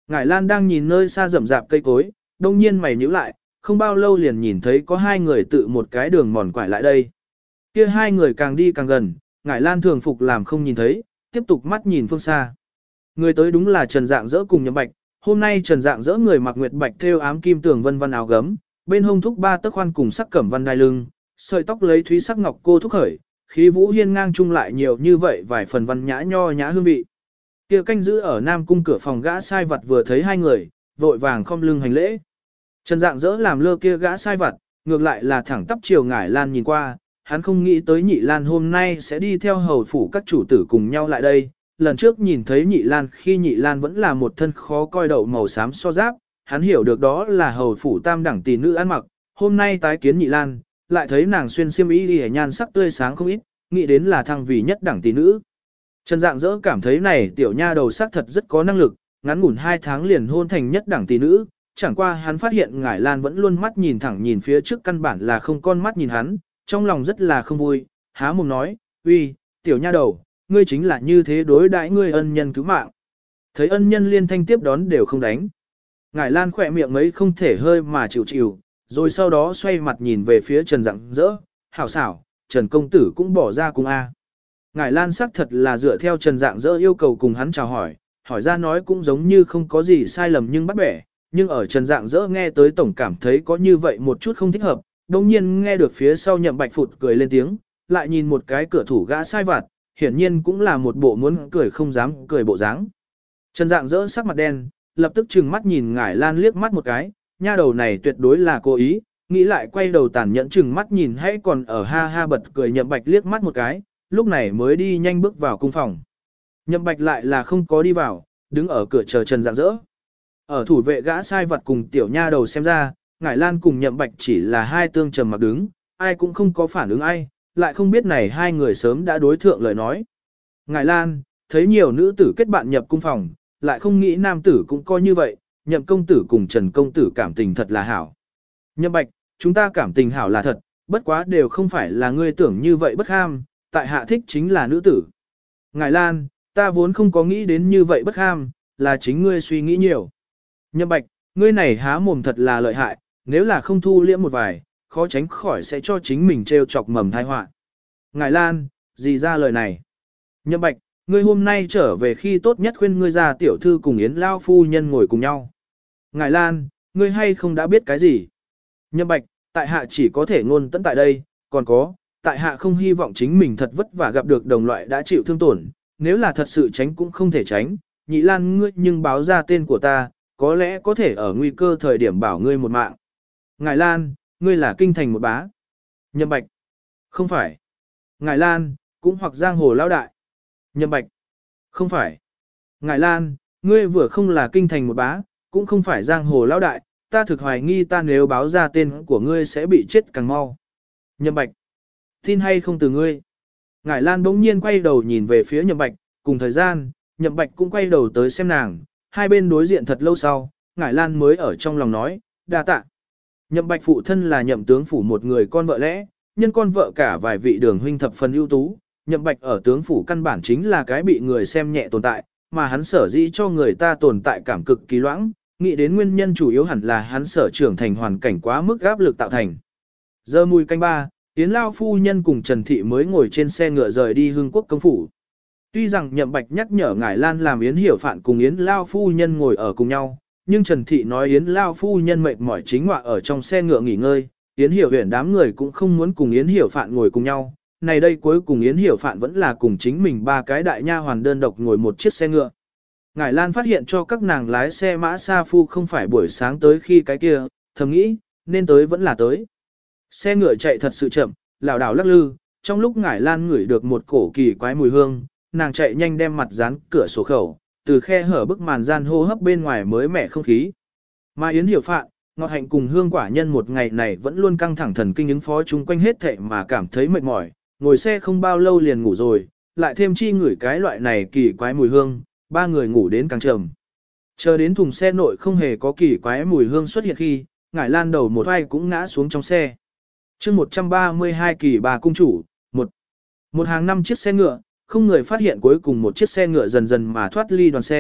Ngải Lan đang nhìn nơi xa rậm rạp cây cối, đông nhiên mày nhíu lại, không bao lâu liền nhìn thấy có hai người tự một cái đường mòn quải lại đây. Kia hai người càng đi càng gần, Ngải Lan thường phục làm không nhìn thấy, tiếp tục mắt nhìn phương xa. Người tới đúng là Trần Dạng Dỡ cùng Nhậm Bạch, hôm nay Trần Dạng Dỡ người mặc nguyệt bạch thêu ám kim tường vân vân áo gấm, bên hông thúc ba tấc khoan cùng sắc cẩm văn đai lưng, sợi tóc lấy thúy sắc ngọc cô thúc khởi, khí vũ hiên ngang chung lại nhiều như vậy vài phần văn nhã nho nhã hương vị. Kia canh giữ ở Nam cung cửa phòng gã sai vật vừa thấy hai người, vội vàng khom lưng hành lễ. Trần Dạng Dỡ làm lơ kia gã sai vật, ngược lại là thẳng tắp chiều Ngải Lan nhìn qua, hắn không nghĩ tới Nhị Lan hôm nay sẽ đi theo hầu phủ các chủ tử cùng nhau lại đây. Lần trước nhìn thấy Nhị Lan khi Nhị Lan vẫn là một thân khó coi đậu màu xám so giáp, hắn hiểu được đó là hầu phủ tam đẳng tỷ nữ ăn mặc, hôm nay tái kiến Nhị Lan, lại thấy nàng xuyên xiêm y liễu nhan sắc tươi sáng không ít, nghĩ đến là thăng vì nhất đẳng tỷ nữ. Trần Dạng Dỡ cảm thấy này tiểu nha đầu sắc thật rất có năng lực, ngắn ngủn hai tháng liền hôn thành nhất đẳng tỷ nữ, chẳng qua hắn phát hiện Ngải Lan vẫn luôn mắt nhìn thẳng nhìn phía trước căn bản là không con mắt nhìn hắn, trong lòng rất là không vui, há mồm nói, uy, tiểu nha đầu, ngươi chính là như thế đối đãi ngươi ân nhân cứu mạng. Thấy ân nhân liên thanh tiếp đón đều không đánh. Ngải Lan khỏe miệng mấy không thể hơi mà chịu chịu, rồi sau đó xoay mặt nhìn về phía Trần Dạng Dỡ, hảo xảo, Trần công tử cũng bỏ ra cùng A. Ngải Lan xác thật là dựa theo Trần Dạng Dỡ yêu cầu cùng hắn chào hỏi, hỏi ra nói cũng giống như không có gì sai lầm nhưng bắt bẻ, nhưng ở Trần Dạng Dỡ nghe tới tổng cảm thấy có như vậy một chút không thích hợp, đồng nhiên nghe được phía sau Nhậm Bạch phụt cười lên tiếng, lại nhìn một cái cửa thủ gã sai vặt, hiển nhiên cũng là một bộ muốn cười không dám cười bộ dáng. Trần Dạng Dỡ sắc mặt đen, lập tức trừng mắt nhìn Ngải Lan liếc mắt một cái, nha đầu này tuyệt đối là cố ý, nghĩ lại quay đầu tàn nhẫn trừng mắt nhìn hãy còn ở ha ha bật cười Nhậm Bạch liếc mắt một cái, lúc này mới đi nhanh bước vào cung phòng. Nhậm Bạch lại là không có đi vào, đứng ở cửa chờ Trần Dạng Dỡ. Ở thủ vệ gã sai vật cùng tiểu nha đầu xem ra, Ngải Lan cùng Nhậm Bạch chỉ là hai tương trầm mặc đứng, ai cũng không có phản ứng ai, lại không biết này hai người sớm đã đối thượng lời nói. Ngải Lan, thấy nhiều nữ tử kết bạn nhập cung phòng, lại không nghĩ nam tử cũng coi như vậy, Nhậm công tử cùng Trần công tử cảm tình thật là hảo. Nhậm Bạch, chúng ta cảm tình hảo là thật, bất quá đều không phải là ngươi tưởng như vậy bất ham, tại hạ thích chính là nữ tử. Ngải Lan, ta vốn không có nghĩ đến như vậy bất ham, là chính ngươi suy nghĩ nhiều. Nhậm Bạch, ngươi này há mồm thật là lợi hại, nếu là không thu liễm một vài, khó tránh khỏi sẽ cho chính mình trêu chọc mầm tai họa. Ngải Lan, gì ra lời này? Nhậm Bạch, ngươi hôm nay trở về khi tốt nhất khuyên ngươi ra tiểu thư cùng Yến Lao phu nhân ngồi cùng nhau. Ngải Lan, ngươi hay không đã biết cái gì? Nhậm Bạch, tại hạ chỉ có thể ngôn tận tại đây, còn có, tại hạ không hy vọng chính mình thật vất vả gặp được đồng loại đã chịu thương tổn, nếu là thật sự tránh cũng không thể tránh, Nhị Lan ngươi nhưng báo ra tên của ta, có lẽ có thể ở nguy cơ thời điểm bảo ngươi một mạng. Ngải Lan, ngươi là kinh thành một bá. Nhậm Bạch, không phải. Ngải Lan, cũng hoặc giang hồ lão đại. Nhậm Bạch, không phải. Ngải Lan, ngươi vừa không là kinh thành một bá, cũng không phải giang hồ lão đại, ta thực hoài nghi ta nếu báo ra tên của ngươi sẽ bị chết càng mau. Nhậm Bạch, tin hay không từ ngươi. Ngải Lan bỗng nhiên quay đầu nhìn về phía Nhậm Bạch, cùng thời gian, Nhậm Bạch cũng quay đầu tới xem nàng, hai bên đối diện thật lâu sau, Ngải Lan mới ở trong lòng nói, đa tạ. Nhậm Bạch phụ thân là Nhậm tướng phủ một người con vợ lẽ, nhân con vợ cả vài vị đường huynh thập phần ưu tú, Nhậm Bạch ở tướng phủ căn bản chính là cái bị người xem nhẹ tồn tại, mà hắn sở dĩ cho người ta tồn tại cảm cực kỳ loãng, nghĩ đến nguyên nhân chủ yếu hẳn là hắn sở trưởng thành hoàn cảnh quá mức áp lực tạo thành. Giờ mùi canh ba, Yến Lao phu nhân cùng Trần Thị mới ngồi trên xe ngựa rời đi Hưng Quốc công phủ. Tuy rằng Nhậm Bạch nhắc nhở Ngải Lan làm Yến Hiểu Phạn cùng Yến Lao phu nhân ngồi ở cùng nhau, nhưng Trần Thị nói Yến Lao phu nhân mệt mỏi chính ngọa ở trong xe ngựa nghỉ ngơi, Yến Hiểu Huyền đám người cũng không muốn cùng Yến Hiểu Phạn ngồi cùng nhau. Này đây cuối cùng Yến Hiểu Phạn vẫn là cùng chính mình ba cái đại nha hoàn đơn độc ngồi một chiếc xe ngựa. Ngải Lan phát hiện cho các nàng lái xe mã sa phu không phải buổi sáng tới khi cái kia, thầm nghĩ, nên tới vẫn là tới. Xe ngựa chạy thật sự chậm, lảo đảo lắc lư, trong lúc Ngải Lan ngửi được một cổ kỳ quái mùi hương, nàng chạy nhanh đem mặt dán cửa sổ khẩu, từ khe hở bức màn gian hô hấp bên ngoài mới mẻ không khí. Mà Yến Hiểu Phạn, Ngọt Hạnh cùng Hương Quả Nhân một ngày này vẫn luôn căng thẳng thần kinh ứng phó chung quanh hết thệ mà cảm thấy mệt mỏi, ngồi xe không bao lâu liền ngủ rồi, lại thêm chi ngửi cái loại này kỳ quái mùi hương, ba người ngủ đến càng trầm. Chờ đến thùng xe nội không hề có kỳ quái mùi hương xuất hiện khi, Ngải Lan đầu một vai cũng ngã xuống trong xe. chương một trăm ba mươi hai kỳ bà cung chủ, một, một hàng năm chiếc xe ngựa, không người phát hiện cuối cùng một chiếc xe ngựa dần dần mà thoát ly đoàn xe,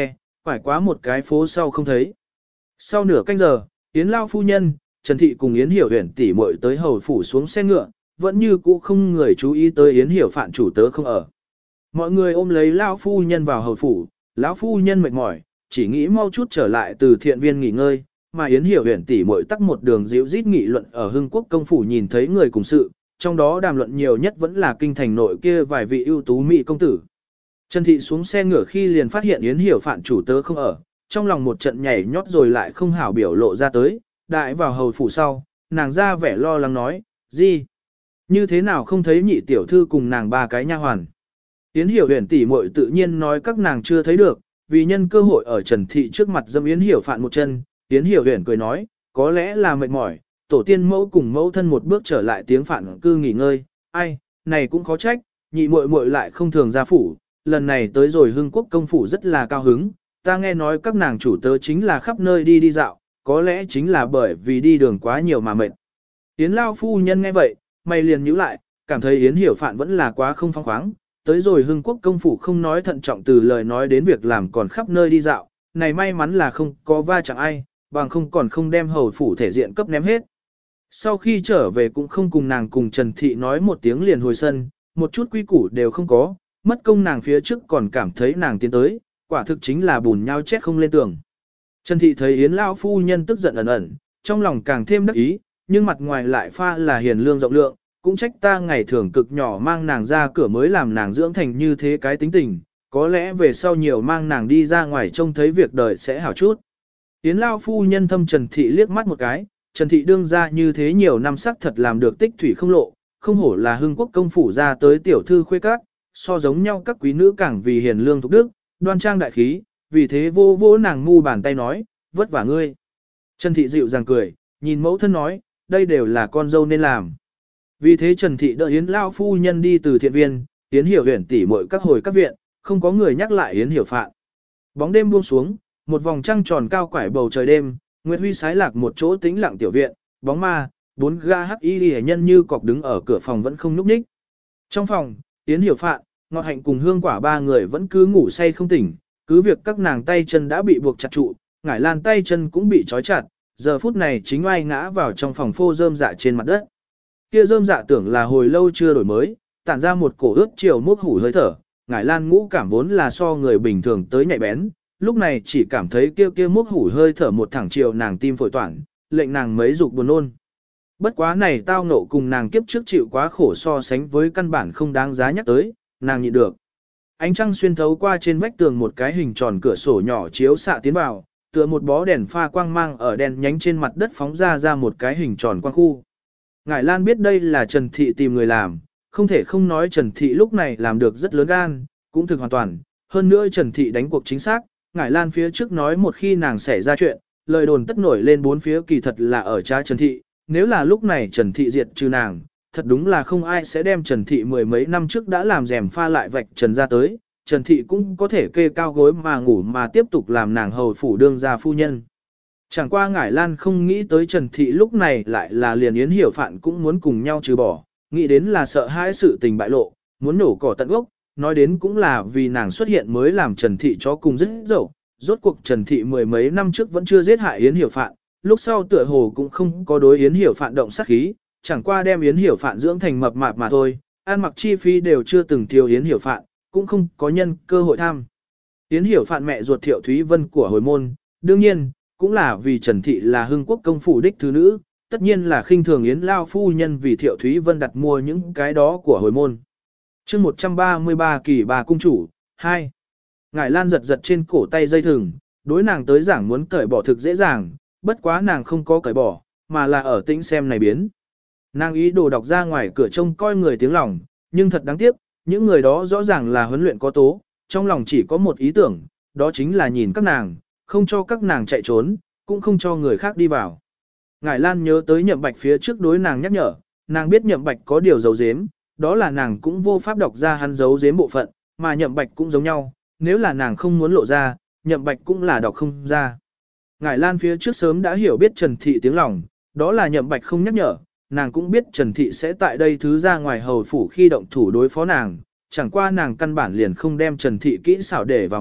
Phải quá một cái phố sau không thấy. Sau nửa canh giờ, Yến Lao phu nhân, Trần Thị cùng Yến Hiểu Huyền tỷ muội tới hầu phủ xuống xe ngựa, vẫn như cũ không người chú ý tới Yến Hiểu Phạn chủ tớ không ở. Mọi người ôm lấy Lao phu nhân vào hầu phủ, lão phu nhân mệt mỏi, chỉ nghĩ mau chút trở lại từ thiện viên nghỉ ngơi, mà Yến Hiểu Huyền tỷ muội tắc một đường dịu rít nghị luận ở Hưng Quốc công phủ nhìn thấy người cùng sự, trong đó đàm luận nhiều nhất vẫn là kinh thành nội kia vài vị ưu tú mỹ công tử. Trần Thị xuống xe ngựa khi liền phát hiện Yến Hiểu Phạn chủ tớ không ở, trong lòng một trận nhảy nhót rồi lại không hảo biểu lộ ra tới, đại vào hầu phủ sau, nàng ra vẻ lo lắng nói, gì? Như thế nào không thấy nhị tiểu thư cùng nàng ba cái nha hoàn? Yến Hiểu Huyền tỷ muội tự nhiên nói các nàng chưa thấy được, vì nhân cơ hội ở Trần Thị trước mặt dâm Yến Hiểu Phạn một chân, Yến Hiểu Huyền cười nói, có lẽ là mệt mỏi, tổ tiên mẫu cùng mẫu thân một bước trở lại tiếng Phạn cư nghỉ ngơi, ai, này cũng khó trách, nhị muội muội lại không thường ra phủ, lần này tới rồi Hưng Quốc công phủ rất là cao hứng, ta nghe nói các nàng chủ tớ chính là khắp nơi đi đi dạo, có lẽ chính là bởi vì đi đường quá nhiều mà mệt. Yến Lao phu nhân nghe vậy, mày liền nhíu lại, cảm thấy Yến Hiểu Phạn vẫn là quá không phóng khoáng, tới rồi Hưng Quốc công phủ không nói thận trọng từ lời nói đến việc làm còn khắp nơi đi dạo, này may mắn là không có va chạm ai, bằng không còn không đem hầu phủ thể diện cấp ném hết. Sau khi trở về cũng không cùng nàng cùng Trần Thị nói một tiếng liền hồi sân, một chút quy củ đều không có, mất công nàng phía trước còn cảm thấy nàng tiến tới, quả thực chính là bùn nhau chết không lên tường. Trần Thị thấy Yến Lão phu nhân tức giận ẩn ẩn, trong lòng càng thêm đắc ý, nhưng mặt ngoài lại pha là hiền lương rộng lượng, cũng trách ta ngày thường cực nhỏ mang nàng ra cửa mới làm nàng dưỡng thành như thế cái tính tình, có lẽ về sau nhiều mang nàng đi ra ngoài trông thấy việc đời sẽ hảo chút. Yến Lão phu nhân thâm Trần Thị liếc mắt một cái, Trần Thị đương ra như thế nhiều năm sắc thật làm được tích thủy không lộ, không hổ là Hưng Quốc công phủ ra tới tiểu thư khuê các, so giống nhau các quý nữ càng vì hiền lương thục đức, đoan trang đại khí, vì thế vô vô nàng ngu bàn tay nói, vất vả ngươi. Trần Thị dịu dàng cười, nhìn mẫu thân nói, đây đều là con dâu nên làm. Vì thế Trần Thị đợi Yến Lao phu nhân đi từ thiện viên, Yến Hiểu Huyền tỉ muội các hồi các viện, không có người nhắc lại Yến Hiểu Phạn. Bóng đêm buông xuống, một vòng trăng tròn cao quải bầu trời đêm, Nguyệt Huy sái lạc một chỗ tĩnh lặng tiểu viện, bóng ma, bốn ga hắc y liễu nhân như cọc đứng ở cửa phòng vẫn không nhúc nhích. Trong phòng, Yến Hiểu Phạn, Ngọt Hạnh cùng Hương Quả ba người vẫn cứ ngủ say không tỉnh, cứ việc các nàng tay chân đã bị buộc chặt trụ, Ngải Lan tay chân cũng bị trói chặt, giờ phút này chính oai ngã vào trong phòng phô rơm dạ trên mặt đất. Kia rơm dạ tưởng là hồi lâu chưa đổi mới, tản ra một cổ ướt chiều mốc hủ hơi thở, Ngải Lan ngũ cảm vốn là so người bình thường tới nhạy bén, lúc này chỉ cảm thấy kia kia mốc hủ hơi thở một thẳng chiều nàng tim phổi toản, lệnh nàng mấy dục buồn nôn. Bất quá này tao nộ cùng nàng kiếp trước chịu quá khổ so sánh với căn bản không đáng giá nhắc tới, nàng nhịn được. Ánh trăng xuyên thấu qua trên vách tường một cái hình tròn cửa sổ nhỏ chiếu xạ tiến vào, tựa một bó đèn pha quang mang ở đèn nhánh trên mặt đất phóng ra ra một cái hình tròn quang khu. Ngải Lan biết đây là Trần Thị tìm người làm, không thể không nói Trần Thị lúc này làm được rất lớn gan, cũng thực hoàn toàn. Hơn nữa Trần Thị đánh cuộc chính xác, Ngải Lan phía trước nói một khi nàng xảy ra chuyện, lời đồn tất nổi lên bốn phía kỳ thật là ở cha Trần Thị, nếu là lúc này Trần Thị diệt trừ nàng, thật đúng là không ai sẽ đem Trần Thị mười mấy năm trước đã làm rèm pha lại vạch Trần ra tới, Trần Thị cũng có thể kê cao gối mà ngủ mà tiếp tục làm nàng hầu phủ đương gia phu nhân. Chẳng qua Ngải Lan không nghĩ tới Trần Thị lúc này lại là liền Yến Hiểu Phạn cũng muốn cùng nhau trừ bỏ, nghĩ đến là sợ hãi sự tình bại lộ, muốn nổ cỏ tận gốc, nói đến cũng là vì nàng xuất hiện mới làm Trần Thị chó cùng rất dẫu, rốt cuộc Trần Thị mười mấy năm trước vẫn chưa giết hại Yến Hiểu Phạn, lúc sau tựa hồ cũng không có đối Yến Hiểu Phạn động sát khí, chẳng qua đem Yến Hiểu Phạn dưỡng thành mập mạp mà thôi, ăn mặc chi phí đều chưa từng thiếu Yến Hiểu Phạn, cũng không có nhân cơ hội tham. Yến Hiểu Phạn mẹ ruột Thiệu Thúy Vân của hồi môn, đương nhiên, cũng là vì Trần Thị là Hưng Quốc công phủ đích thứ nữ, tất nhiên là khinh thường Yến Lao phu nhân vì Thiệu Thúy Vân đặt mua những cái đó của hồi môn. chương một trăm ba mươi ba kỳ bà cung chủ, hai. Ngải Lan giật giật trên cổ tay dây thừng, đối nàng tới giảng muốn cởi bỏ thực dễ dàng, bất quá nàng không có cởi bỏ, mà là ở tĩnh xem này biến. Nàng ý đồ đọc ra ngoài cửa trông coi người tiếng lòng, nhưng thật đáng tiếc, những người đó rõ ràng là huấn luyện có tố, trong lòng chỉ có một ý tưởng, đó chính là nhìn các nàng, không cho các nàng chạy trốn, cũng không cho người khác đi vào. Ngải Lan nhớ tới Nhậm Bạch phía trước đối nàng nhắc nhở, nàng biết Nhậm Bạch có điều giấu giếm, đó là nàng cũng vô pháp đọc ra hắn giấu giếm bộ phận, mà Nhậm Bạch cũng giống nhau, nếu là nàng không muốn lộ ra, Nhậm Bạch cũng là đọc không ra. Ngải Lan phía trước sớm đã hiểu biết Trần Thị tiếng lòng, đó là Nhậm Bạch không nhắc nhở, nàng cũng biết Trần Thị sẽ tại đây thứ ra ngoài hầu phủ khi động thủ đối phó nàng, chẳng qua nàng căn bản liền không đem Trần Thị kỹ xảo để vào mắt,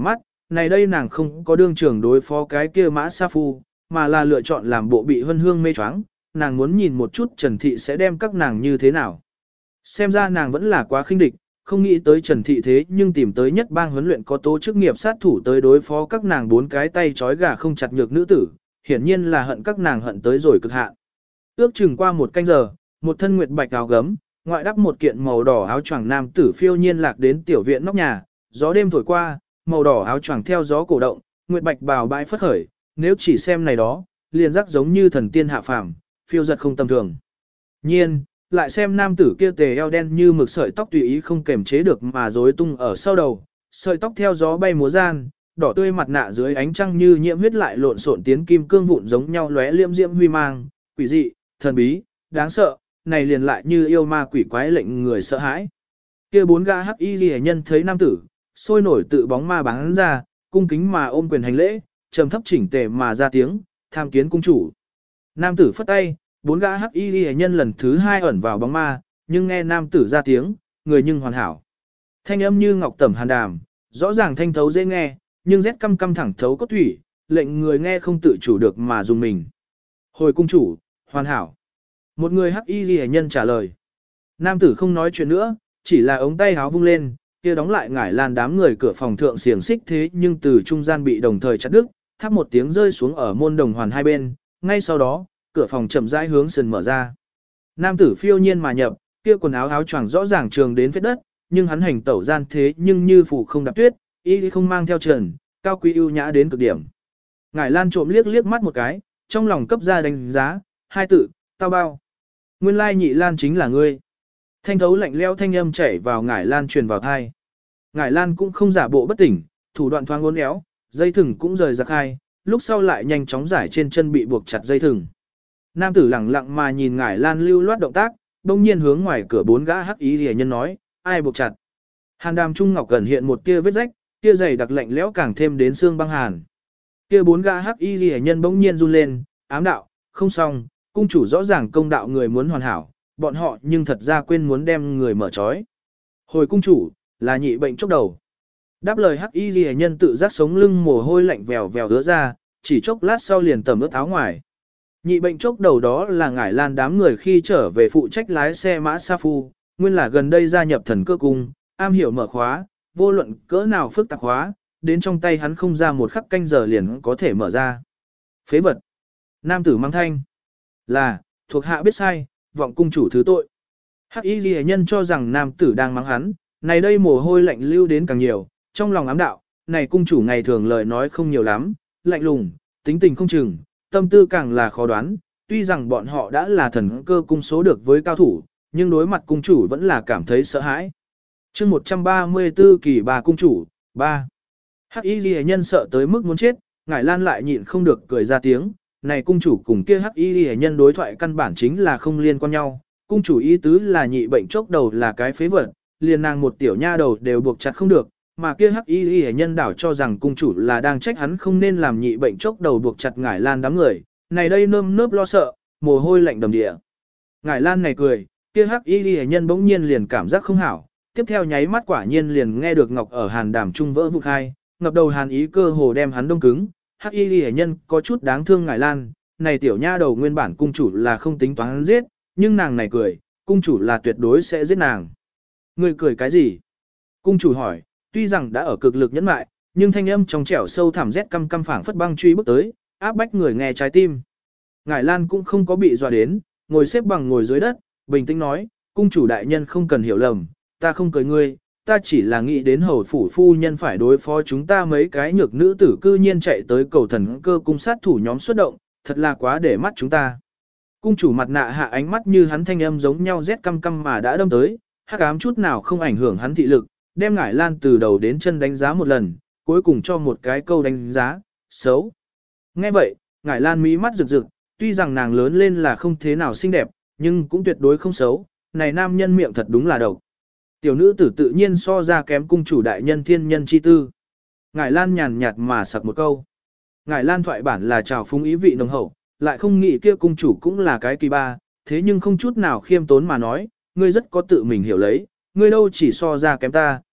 này đây nàng không có đương trưởng đối phó cái kia Mã Sa Phu, mà là lựa chọn làm bộ bị Vân Hương mê choáng, nàng muốn nhìn một chút Trần Thị sẽ đem các nàng như thế nào. Xem ra nàng vẫn là quá khinh địch, không nghĩ tới Trần Thị thế nhưng tìm tới nhất bang huấn luyện có tố chức nghiệp sát thủ tới đối phó các nàng bốn cái tay trói gà không chặt nhược nữ tử, hiển nhiên là hận các nàng hận tới rồi cực hạn. Ước chừng qua một canh giờ, một thân nguyệt bạch áo gấm, ngoại đắp một kiện màu đỏ áo choàng nam tử phiêu nhiên lạc đến tiểu viện nóc nhà, gió đêm thổi qua, màu đỏ áo choàng theo gió cổ động, nguyệt bạch bào bãi phất khởi, nếu chỉ xem này đó, liền rắc giống như thần tiên hạ phàm, phiêu giật không tầm thường. Nhiên, lại xem nam tử kia tề eo đen như mực sợi tóc tùy ý không kềm chế được mà rối tung ở sau đầu, sợi tóc theo gió bay múa gian, đỏ tươi mặt nạ dưới ánh trăng như nhiễm huyết lại lộn xộn tiến kim cương vụn giống nhau lóe liễm diễm huy mang, quỷ dị, thần bí, đáng sợ, này liền lại như yêu ma quỷ quái lệnh người sợ hãi. Kia bốn gã hắc y liễu nhân thấy nam tử, sôi nổi tự bóng ma bắn ra, cung kính mà ôm quyền hành lễ, trầm thấp chỉnh tề mà ra tiếng, tham kiến cung chủ. Nam tử phất tay, bốn gã hắc y liễu nhân lần thứ hai ẩn vào bóng ma, nhưng nghe nam tử ra tiếng, người nhưng hoàn hảo. Thanh âm như ngọc tẩm hàn đàm, rõ ràng thanh thấu dễ nghe, nhưng rét căm căm thẳng thấu cốt thủy, lệnh người nghe không tự chủ được mà dùng mình. Hồi cung chủ, hoàn hảo. Một người hắc y liễu nhân trả lời. Nam tử không nói chuyện nữa, chỉ là ống tay háo vung lên, kia đóng lại ngải lan đám người cửa phòng thượng xiềng xích thế nhưng từ trung gian bị đồng thời chặt đứt, thắp một tiếng rơi xuống ở môn đồng hoàn hai bên, ngay sau đó, cửa phòng chậm rãi hướng sườn mở ra. Nam tử phiêu nhiên mà nhập, kia quần áo áo choàng rõ ràng trường đến phết đất, nhưng hắn hành tẩu gian thế nhưng như phủ không đạp tuyết, y không mang theo trần, cao quý ưu nhã đến cực điểm. Ngải lan trộm liếc liếc mắt một cái, trong lòng cấp ra đánh giá, hai tự, tao bao. Nguyên lai nhị lan chính là ngươi. Thanh thấu lạnh leo thanh âm chảy vào ngải lan truyền vào thai. Ngải lan cũng không giả bộ bất tỉnh, thủ đoạn thoáng uốn éo, dây thừng cũng rời ra khai, lúc sau lại nhanh chóng giải trên chân bị buộc chặt dây thừng. Nam tử lẳng lặng mà nhìn ngải lan lưu loát động tác, đông nhiên hướng ngoài cửa bốn gã hắc ý rìa nhân nói, ai buộc chặt. Hàn đàm trung ngọc gần hiện một tia vết rách, tia dày đặc lạnh lẽo càng thêm đến xương băng hàn. Kia bốn gã hắc y rìa nhân bỗng nhiên run lên, ám đạo, không xong, cung chủ rõ ràng công đạo người muốn hoàn hảo, bọn họ nhưng thật ra quên muốn đem người mở trói. Hồi cung chủ, là nhị bệnh chốc đầu. Đáp lời hắc y ghi nhân tự giác sống lưng mồ hôi lạnh vèo vèo đứa ra, chỉ chốc lát sau liền tầm ướt áo ngoài. Nhị bệnh chốc đầu đó là ngải lan đám người khi trở về phụ trách lái xe mã sa phu, nguyên là gần đây gia nhập thần cơ cung, am hiểu mở khóa, vô luận cỡ nào phức tạp khóa, đến trong tay hắn không ra một khắc canh giờ liền có thể mở ra. Phế vật. Nam tử mang thanh. Là, thuộc hạ biết sai, vọng cung chủ thứ tội. Hắc y ghi nhân cho rằng nam tử đang mắng hắn, này đây mồ hôi lạnh lưu đến càng nhiều, trong lòng ám đạo, này cung chủ ngày thường lời nói không nhiều lắm, lạnh lùng, tính tình không chừng, tâm tư càng là khó đoán, tuy rằng bọn họ đã là thần cơ cung số được với cao thủ, nhưng đối mặt cung chủ vẫn là cảm thấy sợ hãi. chương một trăm ba mươi tư kỳ bà cung chủ, ba. Hắc y ghi nhân sợ tới mức muốn chết, ngải lan lại nhịn không được cười ra tiếng, này cung chủ cùng kia hắc y ghi nhân đối thoại căn bản chính là không liên quan nhau, cung chủ ý tứ là nhị bệnh chốc đầu là cái phế vật, liền nàng một tiểu nha đầu đều buộc chặt không được, mà kia hắc y ghi nhân đảo cho rằng cung chủ là đang trách hắn không nên làm nhị bệnh chốc đầu buộc chặt ngải lan đám người, này đây nơm nớp lo sợ, mồ hôi lạnh đầm địa. Ngải lan này cười, kia hắc y ghi nhân bỗng nhiên liền cảm giác không hảo, tiếp theo nháy mắt quả nhiên liền nghe được ngọc ở hàn đàm trung vỡ vụn hai, ngập đầu hàn ý cơ hồ đem hắn đông cứng, hắc y ghi nhân có chút đáng thương ngải lan, này tiểu nha đầu nguyên bản cung chủ là không tính toán giết, nhưng nàng này cười, cung chủ là tuyệt đối sẽ giết nàng. Người cười cái gì? Cung chủ hỏi, tuy rằng đã ở cực lực nhẫn mại, nhưng thanh âm trong trẻo sâu thẳm rét căm căm phảng phất băng truy bước tới, áp bách người nghe trái tim. Ngải Lan cũng không có bị dọa đến, ngồi xếp bằng ngồi dưới đất, bình tĩnh nói, cung chủ đại nhân không cần hiểu lầm, ta không cười ngươi, ta chỉ là nghĩ đến hầu phủ phu nhân phải đối phó chúng ta mấy cái nhược nữ tử cư nhiên chạy tới cầu thần cơ cung sát thủ nhóm xuất động, thật là quá để mắt chúng ta. Cung chủ mặt nạ hạ ánh mắt như hắn thanh âm giống nhau rét căm căm mà đã đâm tới, hắc ám chút nào không ảnh hưởng hắn thị lực, đem Ngải Lan từ đầu đến chân đánh giá một lần, cuối cùng cho một cái câu đánh giá, xấu. Nghe vậy, Ngải Lan mí mắt rực rực, tuy rằng nàng lớn lên là không thế nào xinh đẹp, nhưng cũng tuyệt đối không xấu, này nam nhân miệng thật đúng là độc. Tiểu nữ tử tự nhiên so ra kém cung chủ đại nhân thiên nhân chi tư. Ngải Lan nhàn nhạt mà sặc một câu. Ngải Lan thoại bản là trào phúng ý vị nồng hậu, lại không nghĩ kia cung chủ cũng là cái kỳ ba, thế nhưng không chút nào khiêm tốn mà nói, ngươi rất có tự mình hiểu lấy, ngươi đâu chỉ so ra kém ta,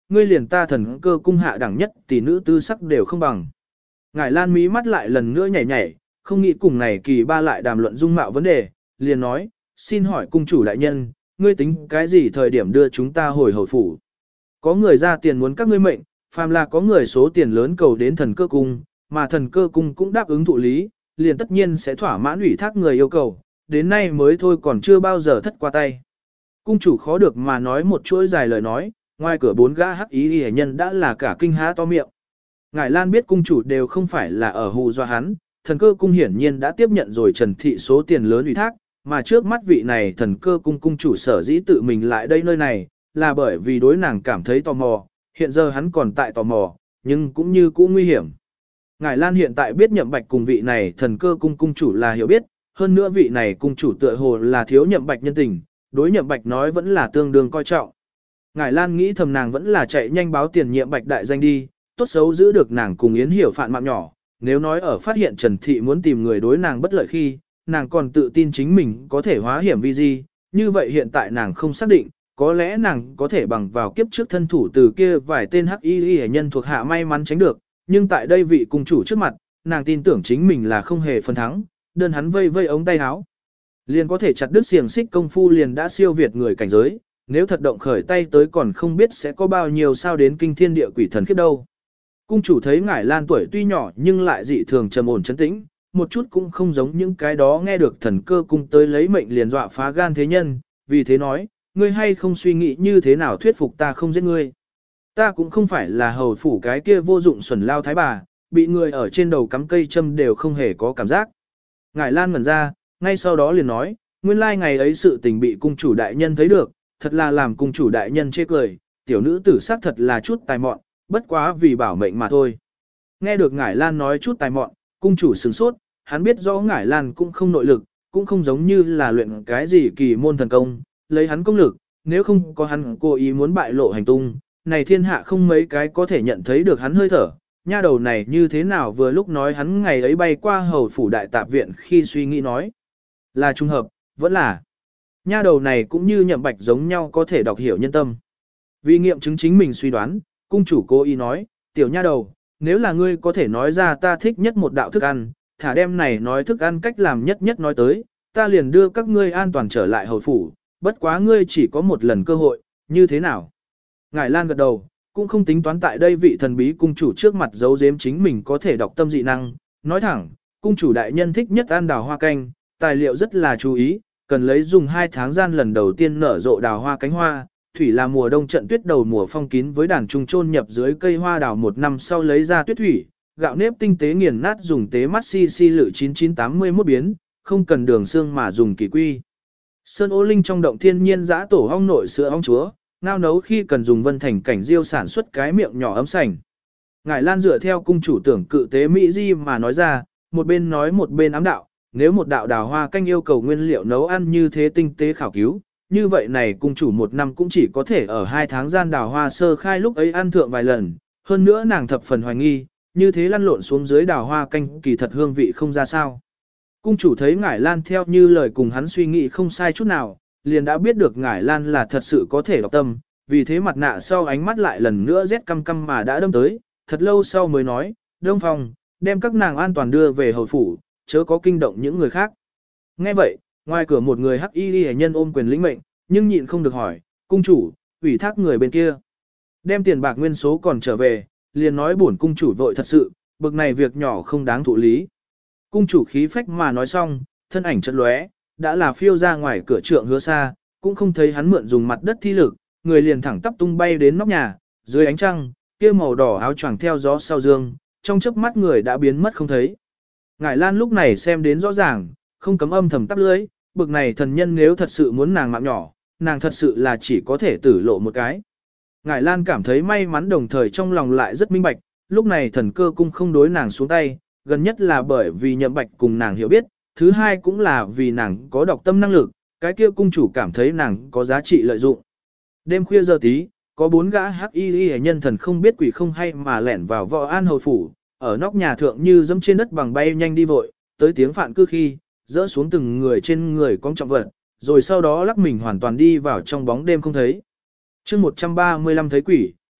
ngươi liền ta thần cơ cung hạ đẳng nhất tỷ nữ tư sắc đều không bằng. Ngải Lan mí mắt lại lần nữa nhảy nhảy, không nghĩ cùng này kỳ ba lại đàm luận dung mạo vấn đề, liền nói, xin hỏi cung chủ đại nhân, ngươi tính cái gì thời điểm đưa chúng ta hồi hồi phủ. Có người ra tiền muốn các ngươi mệnh, phàm là có người số tiền lớn cầu đến thần cơ cung, mà thần cơ cung cũng đáp ứng thụ lý, liền tất nhiên sẽ thỏa mãn ủy thác người yêu cầu, đến nay mới thôi còn chưa bao giờ thất qua tay. Cung chủ khó được mà nói một chuỗi dài lời nói, ngoài cửa bốn gã hắc ý hề nhân đã là cả kinh há to miệng. Ngải Lan biết cung chủ đều không phải là ở hù dọa hắn, thần cơ cung hiển nhiên đã tiếp nhận rồi Trần Thị số tiền lớn ủy thác, mà trước mắt vị này thần cơ cung cung chủ sở dĩ tự mình lại đây nơi này, là bởi vì đối nàng cảm thấy tò mò, hiện giờ hắn còn tại tò mò, nhưng cũng như cũ nguy hiểm. Ngải Lan hiện tại biết Nhậm Bạch cùng vị này thần cơ cung cung chủ là hiểu biết, hơn nữa vị này cung chủ tựa hồ là thiếu Nhậm Bạch nhân tình, đối Nhậm Bạch nói vẫn là tương đương coi trọng. Ngải Lan nghĩ thầm nàng vẫn là chạy nhanh báo tiền Nhậm Bạch đại danh đi, tốt xấu giữ được nàng cùng Yến Hiểu phạn mạng nhỏ, nếu nói ở phát hiện Trần Thị muốn tìm người đối nàng bất lợi khi, nàng còn tự tin chính mình có thể hóa hiểm vi di, như vậy hiện tại nàng không xác định, có lẽ nàng có thể bằng vào kiếp trước thân thủ từ kia vài tên hắc y hệ nhân thuộc hạ may mắn tránh được, nhưng tại đây vị cung chủ trước mặt, nàng tin tưởng chính mình là không hề phân thắng, đơn hắn vây vây ống tay áo, liền có thể chặt đứt xiềng xích công phu liền đã siêu việt người cảnh giới, nếu thật động khởi tay tới còn không biết sẽ có bao nhiêu sao đến kinh thiên địa quỷ thần khiếp đâu. Cung chủ thấy Ngải Lan tuổi tuy nhỏ nhưng lại dị thường trầm ổn trấn tĩnh, một chút cũng không giống những cái đó nghe được thần cơ cung tới lấy mệnh liền dọa phá gan thế nhân, vì thế nói, ngươi hay không suy nghĩ như thế nào thuyết phục ta không giết ngươi. Ta cũng không phải là hầu phủ cái kia vô dụng xuẩn lao thái bà, bị người ở trên đầu cắm cây châm đều không hề có cảm giác. Ngải Lan ngẩn ra, ngay sau đó liền nói, nguyên lai ngày ấy sự tình bị cung chủ đại nhân thấy được, thật là làm cung chủ đại nhân chê cười, tiểu nữ tử xác thật là chút tài mọn, bất quá vì bảo mệnh mà thôi. Nghe được Ngải Lan nói chút tài mọn, cung chủ sửng sốt, hắn biết rõ Ngải Lan cũng không nội lực, cũng không giống như là luyện cái gì kỳ môn thần công, lấy hắn công lực, nếu không có hắn cố ý muốn bại lộ hành tung, này thiên hạ không mấy cái có thể nhận thấy được hắn hơi thở, nha đầu này như thế nào vừa lúc nói hắn ngày ấy bay qua hầu phủ đại tạp viện khi suy nghĩ nói. Là trùng hợp, vẫn là. Nha đầu này cũng như Nhậm Bạch giống nhau có thể đọc hiểu nhân tâm. Vì nghiệm chứng chính mình suy đoán, cung chủ cố ý nói, tiểu nha đầu, nếu là ngươi có thể nói ra ta thích nhất một đạo thức ăn, thả đem này nói thức ăn cách làm nhất nhất nói tới, ta liền đưa các ngươi an toàn trở lại hầu phủ, bất quá ngươi chỉ có một lần cơ hội, như thế nào? Ngải Lan gật đầu, cũng không tính toán tại đây vị thần bí cung chủ trước mặt giấu giếm chính mình có thể đọc tâm dị năng, nói thẳng, cung chủ đại nhân thích nhất ăn đào hoa canh, tài liệu rất là chú ý, cần lấy dùng hai tháng gian lần đầu tiên nở rộ đào hoa cánh hoa, thủy là mùa đông trận tuyết đầu mùa phong kín với đàn trung chôn nhập dưới cây hoa đào một năm sau lấy ra tuyết thủy, gạo nếp tinh tế nghiền nát dùng tế mắt si si lự chín chín tám mươi mốt biến, không cần đường xương mà dùng kỳ quy. Sơn ô linh trong động thiên nhiên giã tổ ong nội sữa ong chúa, ngao nấu khi cần dùng vân thành cảnh diêu sản xuất cái miệng nhỏ ấm sành. Ngải Lan dựa theo cung chủ tưởng cự tế Mỹ Di mà nói ra, một bên nói một bên ám đạo, nếu một đạo đào hoa canh yêu cầu nguyên liệu nấu ăn như thế tinh tế khảo cứu, như vậy này cung chủ một năm cũng chỉ có thể ở hai tháng gian đào hoa sơ khai lúc ấy ăn thượng vài lần, hơn nữa nàng thập phần hoài nghi, như thế lăn lộn xuống dưới đào hoa canh kỳ thật hương vị không ra sao. Cung chủ thấy Ngải Lan theo như lời cùng hắn suy nghĩ không sai chút nào, liền đã biết được Ngải Lan là thật sự có thể đọc tâm, vì thế mặt nạ sau ánh mắt lại lần nữa rét căm căm mà đã đâm tới, thật lâu sau mới nói, Đông Phong, đem các nàng an toàn đưa về hầu phủ, chớ có kinh động những người khác. Nghe vậy, ngoài cửa một người hắc y hệ nhân ôm quyền lĩnh mệnh, nhưng nhịn không được hỏi, cung chủ, ủy thác người bên kia. Đem tiền bạc nguyên số còn trở về, liền nói bổn cung chủ vội thật sự, bực này việc nhỏ không đáng thụ lý. Cung chủ khí phách mà nói xong, thân ảnh chợt lóe, đã là phiêu ra ngoài cửa trượng hứa xa, cũng không thấy hắn mượn dùng mặt đất thi lực, người liền thẳng tắp tung bay đến nóc nhà, dưới ánh trăng, kia màu đỏ áo choàng theo gió sau dương, trong chớp mắt người đã biến mất không thấy. Ngải Lan lúc này xem đến rõ ràng, không cấm âm thầm tắp lưới, bực này thần nhân nếu thật sự muốn nàng mạng nhỏ, nàng thật sự là chỉ có thể tử lộ một cái. Ngải Lan cảm thấy may mắn đồng thời trong lòng lại rất minh bạch, lúc này thần cơ cung không đối nàng xuống tay, gần nhất là bởi vì Nhậm Bạch cùng nàng hiểu biết, thứ hai cũng là vì nàng có đọc tâm năng lực, cái kia cung chủ cảm thấy nàng có giá trị lợi dụng. Đêm khuya giờ tí, có bốn gã hắc y hệ nhân thần không biết quỷ không hay mà lẻn vào Võ An hầu phủ, ở nóc nhà thượng như dẫm trên đất bằng bay nhanh đi vội, tới tiếng phạn cư khi, dỡ xuống từng người trên người con trọng vật, rồi sau đó lắc mình hoàn toàn đi vào trong bóng đêm không thấy. Chương một trăm ba mươi lăm thấy quỷ,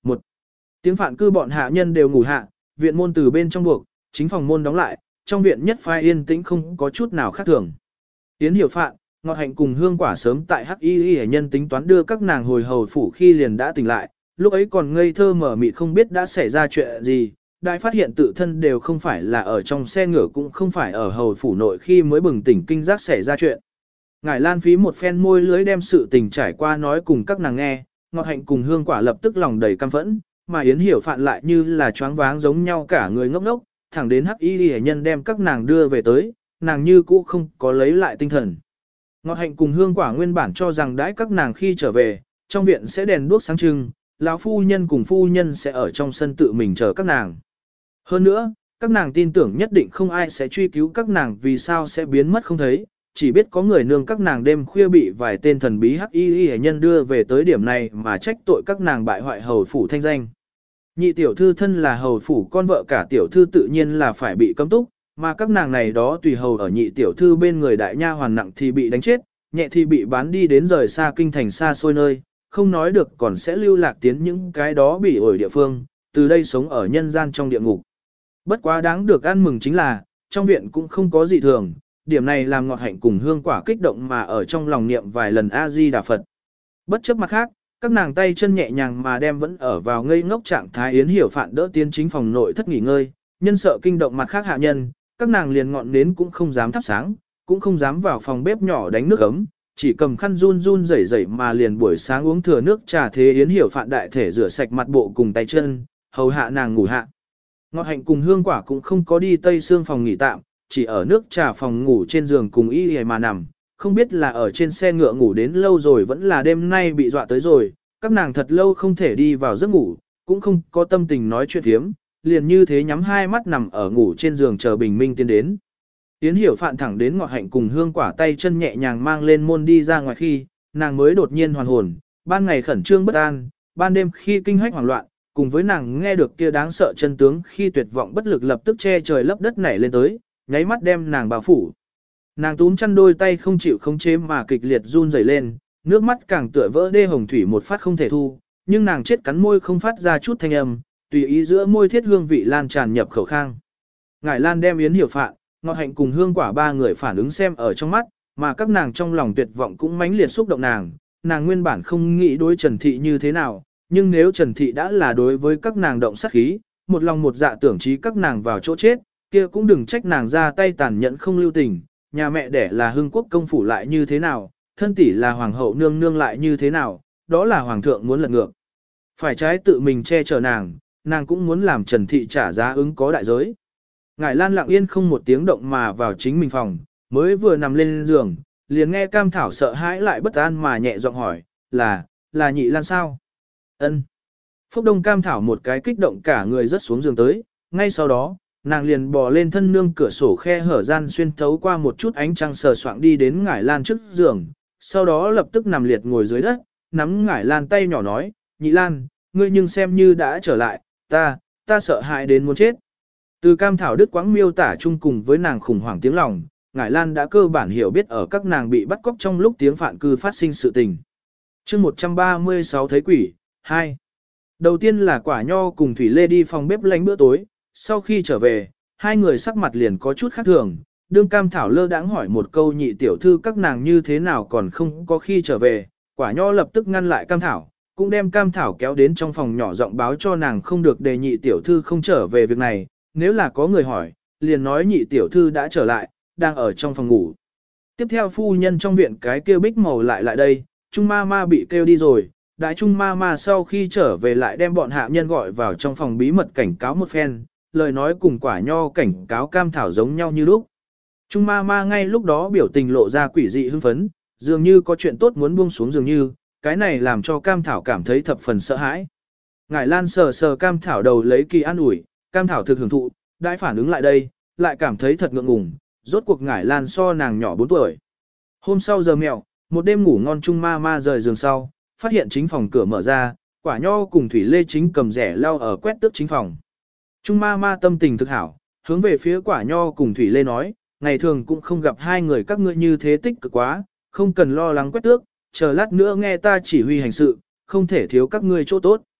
Một tiếng phạn cư bọn hạ nhân đều ngủ hạ, viện môn từ bên trong buộc, chính phòng môn đóng lại, trong viện nhất phai yên tĩnh không có chút nào khác thường. Yến Hiểu Phạn, Ngọt Hạnh cùng Hương Quả sớm tại Hắc Y Y nhân tính toán đưa các nàng hồi hầu phủ khi liền đã tỉnh lại, lúc ấy còn ngây thơ mở mịt không biết đã xảy ra chuyện gì, đại phát hiện tự thân đều không phải là ở trong xe ngựa cũng không phải ở hầu phủ nội khi mới bừng tỉnh kinh giác xảy ra chuyện. Ngải Lan phí một phen môi lưới đem sự tình trải qua nói cùng các nàng nghe, Ngọt Hạnh cùng Hương Quả lập tức lòng đầy căm phẫn, mà Yến Hiểu Phạn lại như là choáng váng giống nhau cả người ngốc ngốc, thẳng đến Hắc Y Y nhân đem các nàng đưa về tới, nàng như cũ không có lấy lại tinh thần. Ngọt Hạnh cùng Hương Quả nguyên bản cho rằng đãi các nàng khi trở về, trong viện sẽ đèn đuốc sáng trưng, lão phu nhân cùng phu nhân sẽ ở trong sân tự mình chờ các nàng. Hơn nữa, các nàng tin tưởng nhất định không ai sẽ truy cứu các nàng vì sao sẽ biến mất không thấy, chỉ biết có người nương các nàng đêm khuya bị vài tên thần bí hắc y y nhân đưa về tới điểm này mà trách tội các nàng bại hoại hầu phủ thanh danh. Nhị tiểu thư thân là hầu phủ con vợ cả tiểu thư tự nhiên là phải bị cấm túc, mà các nàng này đó tùy hầu ở nhị tiểu thư bên người đại nha hoàn nặng thì bị đánh chết, nhẹ thì bị bán đi đến rời xa kinh thành xa xôi nơi, không nói được còn sẽ lưu lạc tiến những cái đó bị ổi địa phương, từ đây sống ở nhân gian trong địa ngục. Bất quá đáng được ăn mừng chính là, trong viện cũng không có gì thường, điểm này làm Ngọt Hạnh cùng Hương Quả kích động mà ở trong lòng niệm vài lần A-di-đà Phật. Bất chấp mặt khác, các nàng tay chân nhẹ nhàng mà đem vẫn ở vào ngây ngốc trạng thái Yến Hiểu Phạn đỡ tiến chính phòng nội thất nghỉ ngơi, nhân sợ kinh động mặt khác hạ nhân, các nàng liền ngọn nến cũng không dám thắp sáng, cũng không dám vào phòng bếp nhỏ đánh nước ấm, chỉ cầm khăn run run rẩy rẩy mà liền buổi sáng uống thừa nước trà thế Yến Hiểu Phạn đại thể rửa sạch mặt bộ cùng tay chân, hầu hạ nàng ngủ hạ. Ngọt Hạnh cùng Hương Quả cũng không có đi tây xương phòng nghỉ tạm, chỉ ở nước trà phòng ngủ trên giường cùng y y mà nằm, không biết là ở trên xe ngựa ngủ đến lâu rồi vẫn là đêm nay bị dọa tới rồi, các nàng thật lâu không thể đi vào giấc ngủ, cũng không có tâm tình nói chuyện thiếm, liền như thế nhắm hai mắt nằm ở ngủ trên giường chờ bình minh tiến đến. Yến Hiểu Phạn thẳng đến Ngọt Hạnh cùng Hương Quả tay chân nhẹ nhàng mang lên môn đi ra ngoài khi, nàng mới đột nhiên hoàn hồn, ban ngày khẩn trương bất an, ban đêm khi kinh hách hoảng loạn, cùng với nàng nghe được kia đáng sợ chân tướng khi tuyệt vọng bất lực lập tức che trời lấp đất nảy lên tới, nháy mắt đem nàng bao phủ. Nàng túm chăn đôi tay không chịu không chế mà kịch liệt run rẩy lên, nước mắt càng tựa vỡ đê hồng thủy một phát không thể thu, nhưng nàng chết cắn môi không phát ra chút thanh âm, tùy ý giữa môi thiết hương vị lan tràn nhập khẩu khang. Ngải Lan đem Yến Hiểu Phạn, Ngọt Hạnh cùng Hương Quả ba người phản ứng xem ở trong mắt, mà các nàng trong lòng tuyệt vọng cũng mãnh liệt xúc động nàng, nàng nguyên bản không nghĩ đối Trần Thị như thế nào, nhưng nếu Trần Thị đã là đối với các nàng động sát khí, một lòng một dạ tưởng trí các nàng vào chỗ chết, kia cũng đừng trách nàng ra tay tàn nhẫn không lưu tình, nhà mẹ đẻ là Hưng Quốc công phủ lại như thế nào, thân tỷ là hoàng hậu nương nương lại như thế nào, đó là hoàng thượng muốn lật ngược. Phải trái tự mình che chở nàng, nàng cũng muốn làm Trần Thị trả giá ứng có đại giới. Ngải Lan lặng yên không một tiếng động mà vào chính mình phòng, mới vừa nằm lên giường, liền nghe Cam Thảo sợ hãi lại bất an mà nhẹ giọng hỏi, là, là Nhị Lan sao? Ân. Phúc Đông Cam Thảo một cái kích động cả người rất xuống giường tới, ngay sau đó, nàng liền bò lên thân nương cửa sổ khe hở gian xuyên thấu qua một chút ánh trăng sờ soạng đi đến Ngải Lan trước giường, sau đó lập tức nằm liệt ngồi dưới đất, nắm Ngải Lan tay nhỏ nói, Nhị Lan, ngươi nhưng xem như đã trở lại, ta, ta sợ hãi đến muốn chết. Từ Cam Thảo Đức Quãng miêu tả chung cùng với nàng khủng hoảng tiếng lòng, Ngải Lan đã cơ bản hiểu biết ở các nàng bị bắt cóc trong lúc tiếng phạn cư phát sinh sự tình. chương một trăm ba mươi sáu thấy quỷ, hai. Đầu tiên là Quả Nho cùng Thủy Lê đi phòng bếp lánh bữa tối, sau khi trở về, hai người sắc mặt liền có chút khác thường, đương Cam Thảo lơ đãng hỏi một câu nhị tiểu thư các nàng như thế nào còn không có khi trở về, Quả Nho lập tức ngăn lại Cam Thảo, cũng đem Cam Thảo kéo đến trong phòng nhỏ giọng báo cho nàng không được đề nhị tiểu thư không trở về việc này, nếu là có người hỏi, liền nói nhị tiểu thư đã trở lại, đang ở trong phòng ngủ. Tiếp theo phu nhân trong viện cái kêu bích màu lại lại đây, Trung ma ma bị kêu đi rồi, đại Trung ma ma sau khi trở về lại đem bọn hạ nhân gọi vào trong phòng bí mật cảnh cáo một phen, lời nói cùng Quả Nho cảnh cáo Cam Thảo giống nhau như lúc. Trung ma ma ngay lúc đó biểu tình lộ ra quỷ dị hưng phấn, dường như có chuyện tốt muốn buông xuống dường như, cái này làm cho Cam Thảo cảm thấy thập phần sợ hãi. Ngải Lan sờ sờ Cam Thảo đầu lấy kỳ an ủi, Cam Thảo thực hưởng thụ, đãi phản ứng lại đây, lại cảm thấy thật ngượng ngùng, rốt cuộc Ngải Lan so nàng nhỏ bốn tuổi. Hôm sau giờ mẹo, một đêm ngủ ngon Trung ma ma rời giường sau, phát hiện chính phòng cửa mở ra, Quả Nho cùng Thủy Lê chính cầm rẻ lau ở quét tước chính phòng. Trung ma ma tâm tình thực hảo, hướng về phía Quả Nho cùng Thủy Lê nói, ngày thường cũng không gặp hai người các ngươi như thế tích cực quá, không cần lo lắng quét tước, chờ lát nữa nghe ta chỉ huy hành sự, không thể thiếu các ngươi chỗ tốt.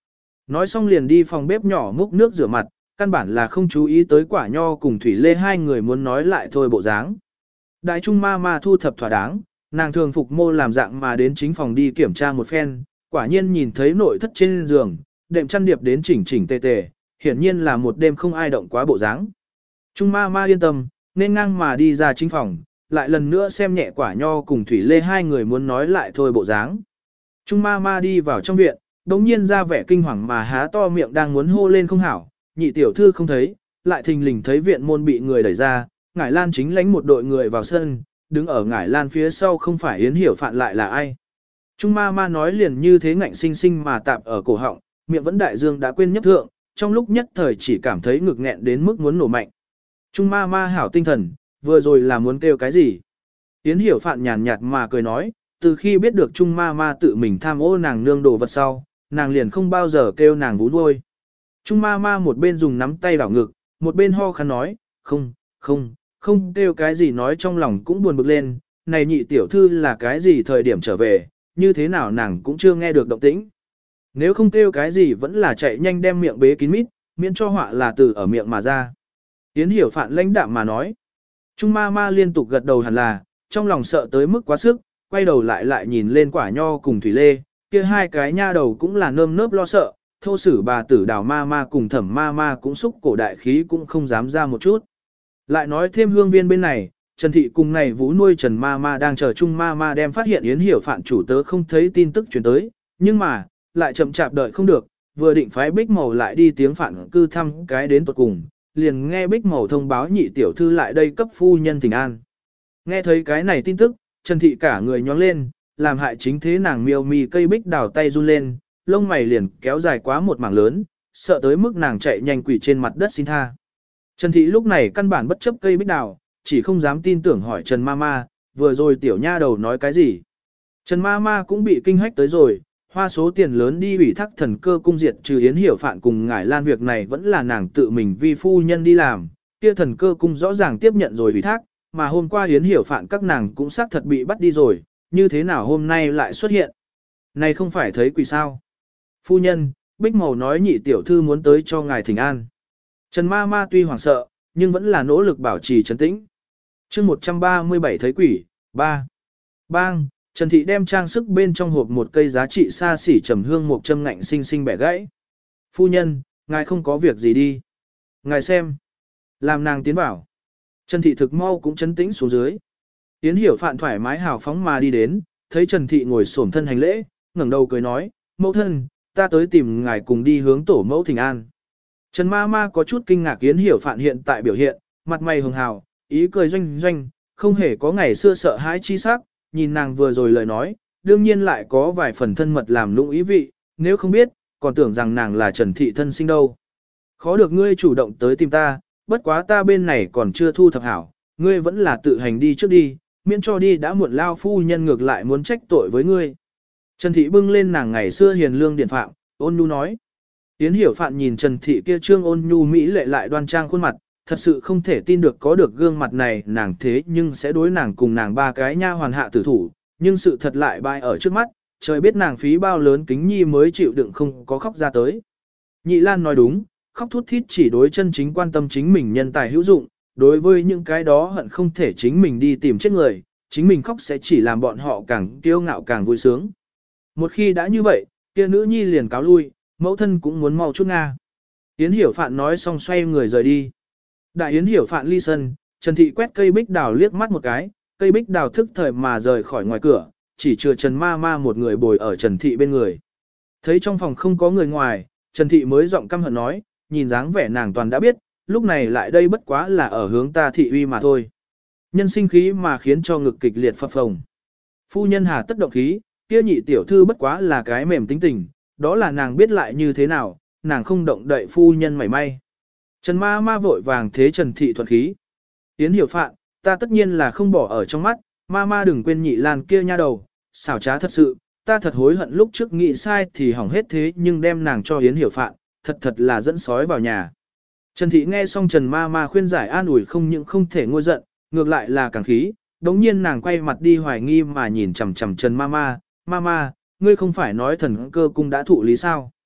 Nói xong liền đi phòng bếp nhỏ múc nước rửa mặt, căn bản là không chú ý tới quả nho cùng Thủy Lê hai người muốn nói lại thôi bộ dáng. Đại trung ma ma thu thập thỏa đáng, nàng thường phục mô làm dạng mà đến chính phòng đi kiểm tra một phen, quả nhiên nhìn thấy nội thất trên giường, đệm chăn điệp đến chỉnh chỉnh tề tề, hiển nhiên là một đêm không ai động quá bộ dáng. Trung ma ma yên tâm, nên ngang mà đi ra chính phòng, lại lần nữa xem nhẹ quả nho cùng Thủy Lê hai người muốn nói lại thôi bộ dáng. Trung ma ma đi vào trong viện, đống nhiên ra vẻ kinh hoàng mà há to miệng đang muốn hô lên không hảo, nhị tiểu thư không thấy, lại thình lình thấy viện môn bị người đẩy ra, Ngải Lan chính lánh một đội người vào sân, đứng ở Ngải Lan phía sau không phải Yến Hiểu Phạn lại là ai. Trung ma ma nói liền như thế ngạnh sinh sinh mà tạp ở cổ họng, miệng vẫn đại dương đã quên nhấp thượng, trong lúc nhất thời chỉ cảm thấy ngực nghẹn đến mức muốn nổ mạnh. Trung ma ma hảo tinh thần, vừa rồi là muốn kêu cái gì? Yến Hiểu Phạn nhàn nhạt mà cười nói, từ khi biết được Trung ma ma tự mình tham ô nàng nương đồ vật sau, nàng liền không bao giờ kêu nàng vú nuôi. Trung ma ma một bên dùng nắm tay đảo ngực, một bên ho khăn nói, không, không, không kêu cái gì nói trong lòng cũng buồn bực lên, này nhị tiểu thư là cái gì thời điểm trở về, như thế nào nàng cũng chưa nghe được động tĩnh. Nếu không kêu cái gì vẫn là chạy nhanh đem miệng bế kín mít, miễn cho họa là từ ở miệng mà ra. Yến Hiểu Phạn lãnh đạm mà nói. Trung ma ma liên tục gật đầu hẳn là, trong lòng sợ tới mức quá sức, quay đầu lại lại nhìn lên quả nho cùng Thủy Lê, kia hai cái nha đầu cũng là nơm nớp lo sợ, thô sử bà tử đào ma ma cùng thẩm ma ma cũng xúc cổ đại khí cũng không dám ra một chút. Lại nói thêm hương viên bên này, Trần Thị cùng này vũ nuôi Trần ma ma đang chờ Trung ma ma đem phát hiện Yến Hiểu Phạn chủ tớ không thấy tin tức truyền tới, nhưng mà, lại chậm chạp đợi không được, vừa định phái Bích Màu lại đi tiếng Phạn cư thăm cái đến tuột cùng, liền nghe Bích Màu thông báo nhị tiểu thư lại đây cấp phu nhân thỉnh an. Nghe thấy cái này tin tức, Trần Thị cả người nhóng lên, làm hại chính thế nàng miêu mì cây bích đào tay run lên, lông mày liền kéo dài quá một mảng lớn, sợ tới mức nàng chạy nhanh quỳ trên mặt đất xin tha. Trần Thị lúc này căn bản bất chấp cây bích đào, chỉ không dám tin tưởng hỏi Trần Mama, vừa rồi tiểu nha đầu nói cái gì. Trần Mama cũng bị kinh hách tới rồi, hoa số tiền lớn đi ủy thác thần cơ cung diệt trừ Yến Hiểu Phạn cùng Ngải Lan việc này vẫn là nàng tự mình vi phu nhân đi làm, kia thần cơ cung rõ ràng tiếp nhận rồi ủy thác, mà hôm qua Yến Hiểu Phạn các nàng cũng xác thật bị bắt đi rồi, như thế nào hôm nay lại xuất hiện. Này không phải thấy quỷ sao. Phu nhân, Bích Màu nói nhị tiểu thư muốn tới cho ngài thỉnh an. Trần ma ma tuy hoảng sợ, nhưng vẫn là nỗ lực bảo trì trấn tĩnh. chương một trăm ba mươi bảy thấy quỷ, ba. Bang, Trần Thị đem trang sức bên trong hộp một cây giá trị xa xỉ trầm hương một châm ngạnh xinh xinh bẻ gãy. Phu nhân, ngài không có việc gì đi. Ngài xem. Làm nàng tiến vào. Trần Thị thực mau cũng trấn tĩnh xuống dưới. Yến Hiểu Phạn thoải mái hào phóng mà đi đến, thấy Trần Thị ngồi xổm thân hành lễ, ngẩng đầu cười nói, mẫu thân, ta tới tìm ngài cùng đi hướng tổ mẫu thỉnh an. Trần ma ma có chút kinh ngạc Yến Hiểu Phạn hiện tại biểu hiện, mặt mày hường hào, ý cười doanh doanh, không hề có ngày xưa sợ hãi chi sắc, nhìn nàng vừa rồi lời nói, đương nhiên lại có vài phần thân mật làm lũng ý vị, nếu không biết, còn tưởng rằng nàng là Trần Thị thân sinh đâu. Khó được ngươi chủ động tới tìm ta, bất quá ta bên này còn chưa thu thập hảo, ngươi vẫn là tự hành đi trước đi, miễn cho đi đã muộn lao phu nhân ngược lại muốn trách tội với ngươi. Trần Thị bưng lên nàng ngày xưa hiền lương điển phạm, ôn nhu nói. Yến Hiểu Phạn nhìn Trần Thị kia trương ôn nhu mỹ lệ lại đoan trang khuôn mặt, thật sự không thể tin được có được gương mặt này nàng thế nhưng sẽ đối nàng cùng nàng ba cái nha hoàn hạ tử thủ, nhưng sự thật lại bại ở trước mắt, trời biết nàng phí bao lớn kính nhi mới chịu đựng không có khóc ra tới. Nhị Lan nói đúng, khóc thút thít chỉ đối chân chính quan tâm chính mình nhân tài hữu dụng, đối với những cái đó hận không thể chính mình đi tìm chết người, chính mình khóc sẽ chỉ làm bọn họ càng kiêu ngạo càng vui sướng. Một khi đã như vậy, kia nữ nhi liền cáo lui, mẫu thân cũng muốn mau chút Nga. Yến Hiểu Phạn nói xong xoay người rời đi. Đại Yến Hiểu Phạn ly sân, Trần Thị quét cây bích đào liếc mắt một cái, cây bích đào thức thời mà rời khỏi ngoài cửa, chỉ chừa Trần ma ma một người bồi ở Trần Thị bên người. Thấy trong phòng không có người ngoài, Trần Thị mới giọng căm hận nói, nhìn dáng vẻ nàng toàn đã biết, lúc này lại đây bất quá là ở hướng ta thị uy mà thôi. Nhân sinh khí mà khiến cho ngực kịch liệt phập phồng. Phu nhân hà tất động khí, kia nhị tiểu thư bất quá là cái mềm tính tình, đó là nàng biết lại như thế nào, nàng không động đậy phu nhân mảy may. Trần ma ma vội vàng thế Trần Thị thuận khí. Yến Hiểu Phạn, ta tất nhiên là không bỏ ở trong mắt, ma ma đừng quên nhị Lan kia nha đầu, xảo trá thật sự, ta thật hối hận lúc trước nghĩ sai thì hỏng hết thế nhưng đem nàng cho Yến Hiểu Phạn, thật thật là dẫn sói vào nhà. Trần Thị nghe xong Trần ma ma khuyên giải an ủi không những không thể ngôi giận, ngược lại là càng khí, đống nhiên nàng quay mặt đi hoài nghi mà nhìn chằm chằm Trần ma ma, ma ma, ngươi không phải nói thần cơ cung đã thụ lý sao?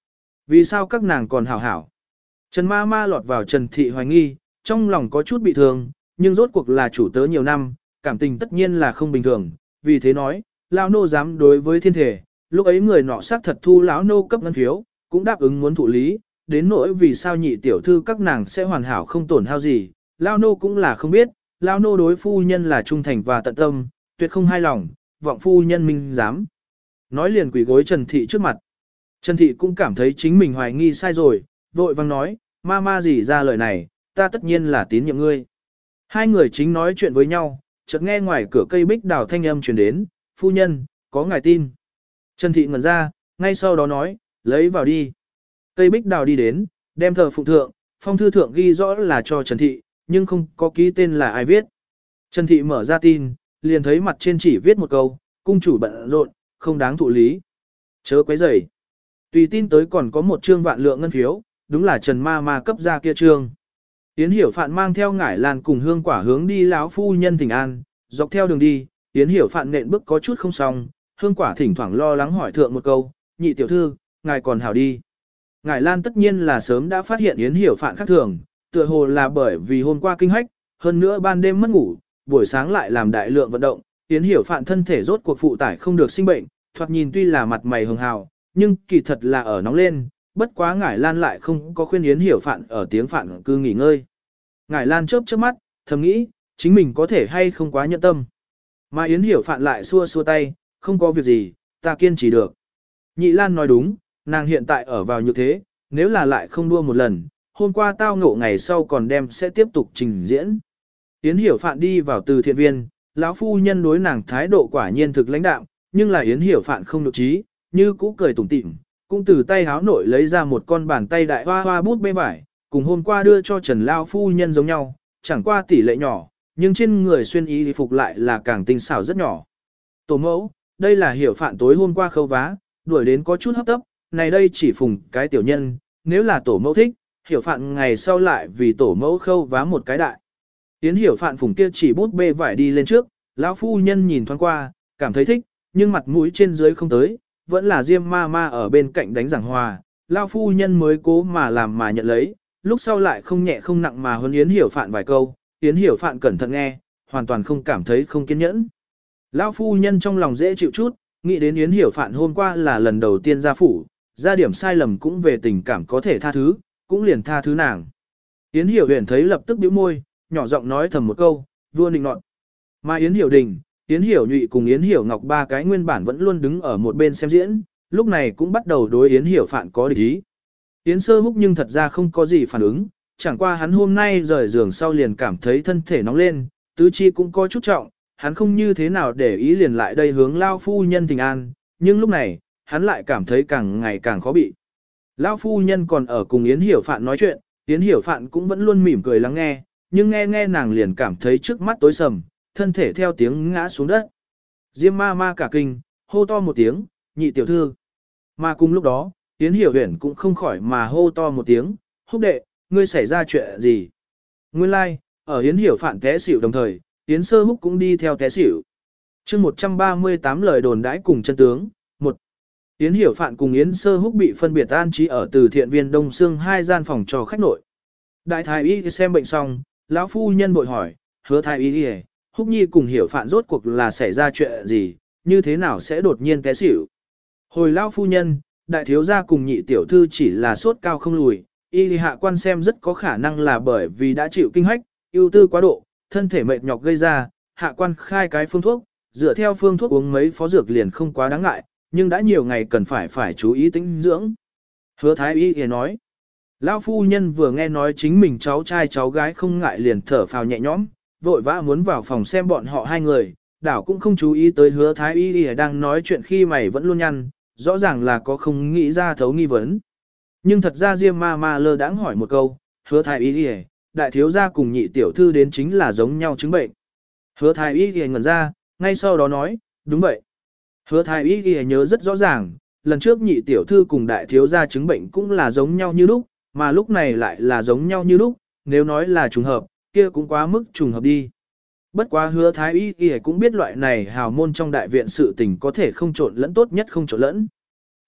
Vì sao các nàng còn hảo hảo? Trần ma ma lọt vào Trần Thị hoài nghi, trong lòng có chút bị thương, nhưng rốt cuộc là chủ tớ nhiều năm, cảm tình tất nhiên là không bình thường, vì thế nói, lão nô dám đối với thiên thể, lúc ấy người nọ xác thật thu lão nô cấp ngân phiếu, cũng đáp ứng muốn thụ lý, đến nỗi vì sao nhị tiểu thư các nàng sẽ hoàn hảo không tổn hao gì, lão nô cũng là không biết, lão nô đối phu nhân là trung thành và tận tâm, tuyệt không hai lòng, vọng phu nhân minh dám. Nói liền quỳ gối Trần Thị trước mặt. Trần Thị cũng cảm thấy chính mình hoài nghi sai rồi, vội vang nói, ma ma gì ra lời này, ta tất nhiên là tín nhiệm ngươi. Hai người chính nói chuyện với nhau, chợt nghe ngoài cửa cây bích đào thanh âm truyền đến, phu nhân, có ngài tin. Trần Thị ngẩn ra, ngay sau đó nói, lấy vào đi. Cây bích đào đi đến, đem thờ phụng thượng, phong thư thượng ghi rõ là cho Trần Thị, nhưng không có ký tên là ai viết. Trần Thị mở ra tin, liền thấy mặt trên chỉ viết một câu, cung chủ bận rộn, không đáng thụ lý. Chớ quấy rầy. Tùy tin tới còn có một trương vạn lượng ngân phiếu, đúng là Trần ma ma cấp ra kia trương. Yến Hiểu Phạn mang theo ngải lan cùng hương quả hướng đi lão phu nhân thỉnh an, dọc theo đường đi, Yến Hiểu Phạn nện bước có chút không xong, hương quả thỉnh thoảng lo lắng hỏi thượng một câu, nhị tiểu thư, ngài còn hảo đi. Ngải lan tất nhiên là sớm đã phát hiện Yến Hiểu Phạn khác thường, tựa hồ là bởi vì hôm qua kinh hách, hơn nữa ban đêm mất ngủ, buổi sáng lại làm đại lượng vận động, Yến Hiểu Phạn thân thể rốt cuộc phụ tải không được sinh bệnh, thoạt nhìn tuy là mặt mày hường hào, nhưng kỳ thật là ở nóng lên, bất quá ngải lan lại không có khuyên Yến Hiểu Phạn ở tiếng Phạn cư nghỉ ngơi. Ngải lan chớp chớp mắt, thầm nghĩ, chính mình có thể hay không quá nhẫn tâm. Mà Yến Hiểu Phạn lại xua xua tay, không có việc gì, ta kiên trì được. Nhị Lan nói đúng, nàng hiện tại ở vào như thế, nếu là lại không đua một lần, hôm qua tao ngộ ngày sau còn đem sẽ tiếp tục trình diễn. Yến Hiểu Phạn đi vào từ thiện viên, lão phu nhân đối nàng thái độ quả nhiên thực lãnh đạm, nhưng là Yến Hiểu Phạn không được trí, như cũ cười tủm tỉm, cũng từ tay háo nội lấy ra một con bàn tay đại hoa hoa bút bê vải, cùng hôm qua đưa cho Trần lão phu nhân giống nhau, chẳng qua tỷ lệ nhỏ, nhưng trên người xuyên y phục lại là càng tinh xảo rất nhỏ. Tổ mẫu, đây là Hiểu Phạn tối hôm qua khâu vá, đuổi đến có chút hấp tấp, này đây chỉ phùng cái tiểu nhân, nếu là tổ mẫu thích, Hiểu Phạn ngày sau lại vì tổ mẫu khâu vá một cái đại. Yến Hiểu Phạn phùng kia chỉ bút bê vải đi lên trước, lão phu nhân nhìn thoáng qua, cảm thấy thích, nhưng mặt mũi trên dưới không tới, vẫn là Diêm ma ma ở bên cạnh đánh giảng hòa, lão phu nhân mới cố mà làm mà nhận lấy, lúc sau lại không nhẹ không nặng mà huấn Yến Hiểu Phạn vài câu, Yến Hiểu Phạn cẩn thận nghe, hoàn toàn không cảm thấy không kiên nhẫn. Lão phu nhân trong lòng dễ chịu chút, nghĩ đến Yến Hiểu Phạn hôm qua là lần đầu tiên ra phủ, ra điểm sai lầm cũng về tình cảm có thể tha thứ, cũng liền tha thứ nàng. Yến Hiểu Huyền thấy lập tức bĩu môi, nhỏ giọng nói thầm một câu, vua nịnh nọt. Mà Yến Hiểu Đình, Yến Hiểu Nhụy cùng Yến Hiểu Ngọc ba cái nguyên bản vẫn luôn đứng ở một bên xem diễn, lúc này cũng bắt đầu đối Yến Hiểu Phạn có địch ý. Yến Sơ Húc nhưng thật ra không có gì phản ứng, chẳng qua hắn hôm nay rời giường sau liền cảm thấy thân thể nóng lên, tứ chi cũng có chút trọng, hắn không như thế nào để ý liền lại đây hướng lao phu nhân tình an, nhưng lúc này, hắn lại cảm thấy càng ngày càng khó bị. Lao phu nhân còn ở cùng Yến Hiểu Phạn nói chuyện, Yến Hiểu Phạn cũng vẫn luôn mỉm cười lắng nghe, nhưng nghe nghe nàng liền cảm thấy trước mắt tối sầm, thân thể theo tiếng ngã xuống đất. Diêm ma ma cả kinh, hô to một tiếng, nhị tiểu thư. Mà cùng lúc đó, Yến Hiểu Huyền cũng không khỏi mà hô to một tiếng, Húc đệ, ngươi xảy ra chuyện gì? Nguyên lai, like, ở Yến Hiểu Phạn té xỉu đồng thời, Yến Sơ Húc cũng đi theo té xỉu. chương một trăm ba mươi tám lời đồn đãi cùng chân tướng. một. Yến Hiểu Phạn cùng Yến Sơ Húc bị phân biệt an trí ở từ thiện viên Đông Sương hai gian phòng cho khách nội. Đại thái y xem bệnh xong, lão phu nhân bội hỏi, hứa thái y đi Húc Nhi cùng Hiểu Phạn rốt cuộc là xảy ra chuyện gì, như thế nào sẽ đột nhiên té xỉu. Hồi lão phu nhân, đại thiếu gia cùng nhị tiểu thư chỉ là sốt cao không lùi, y hạ quan xem rất có khả năng là bởi vì đã chịu kinh hách, ưu tư quá độ, thân thể mệt nhọc gây ra, hạ quan khai cái phương thuốc, dựa theo phương thuốc uống mấy phó dược liền không quá đáng ngại, nhưng đã nhiều ngày cần phải phải chú ý tĩnh dưỡng. Hứa thái y thì nói, lão phu nhân vừa nghe nói chính mình cháu trai cháu gái không ngại liền thở phào nhẹ nhõm, vội vã muốn vào phòng xem bọn họ hai người, đảo cũng không chú ý tới hứa thái y thì đang nói chuyện khi mày vẫn luôn nhăn, rõ ràng là có không nghĩ ra thấu nghi vấn. Nhưng thật ra Diêm ma ma lơ đãng hỏi một câu, hứa thái y thì đại thiếu gia cùng nhị tiểu thư đến chính là giống nhau chứng bệnh. Hứa thái y thì ngẩn ra, ngay sau đó nói, đúng vậy. Hứa thái y thì nhớ rất rõ ràng, lần trước nhị tiểu thư cùng đại thiếu gia chứng bệnh cũng là giống nhau như lúc, mà lúc này lại là giống nhau như lúc, nếu nói là trùng hợp, kia cũng quá mức trùng hợp đi. Bất quá hứa thái y thì cũng biết loại này hào môn trong đại viện sự tình có thể không trộn lẫn tốt nhất không trộn lẫn.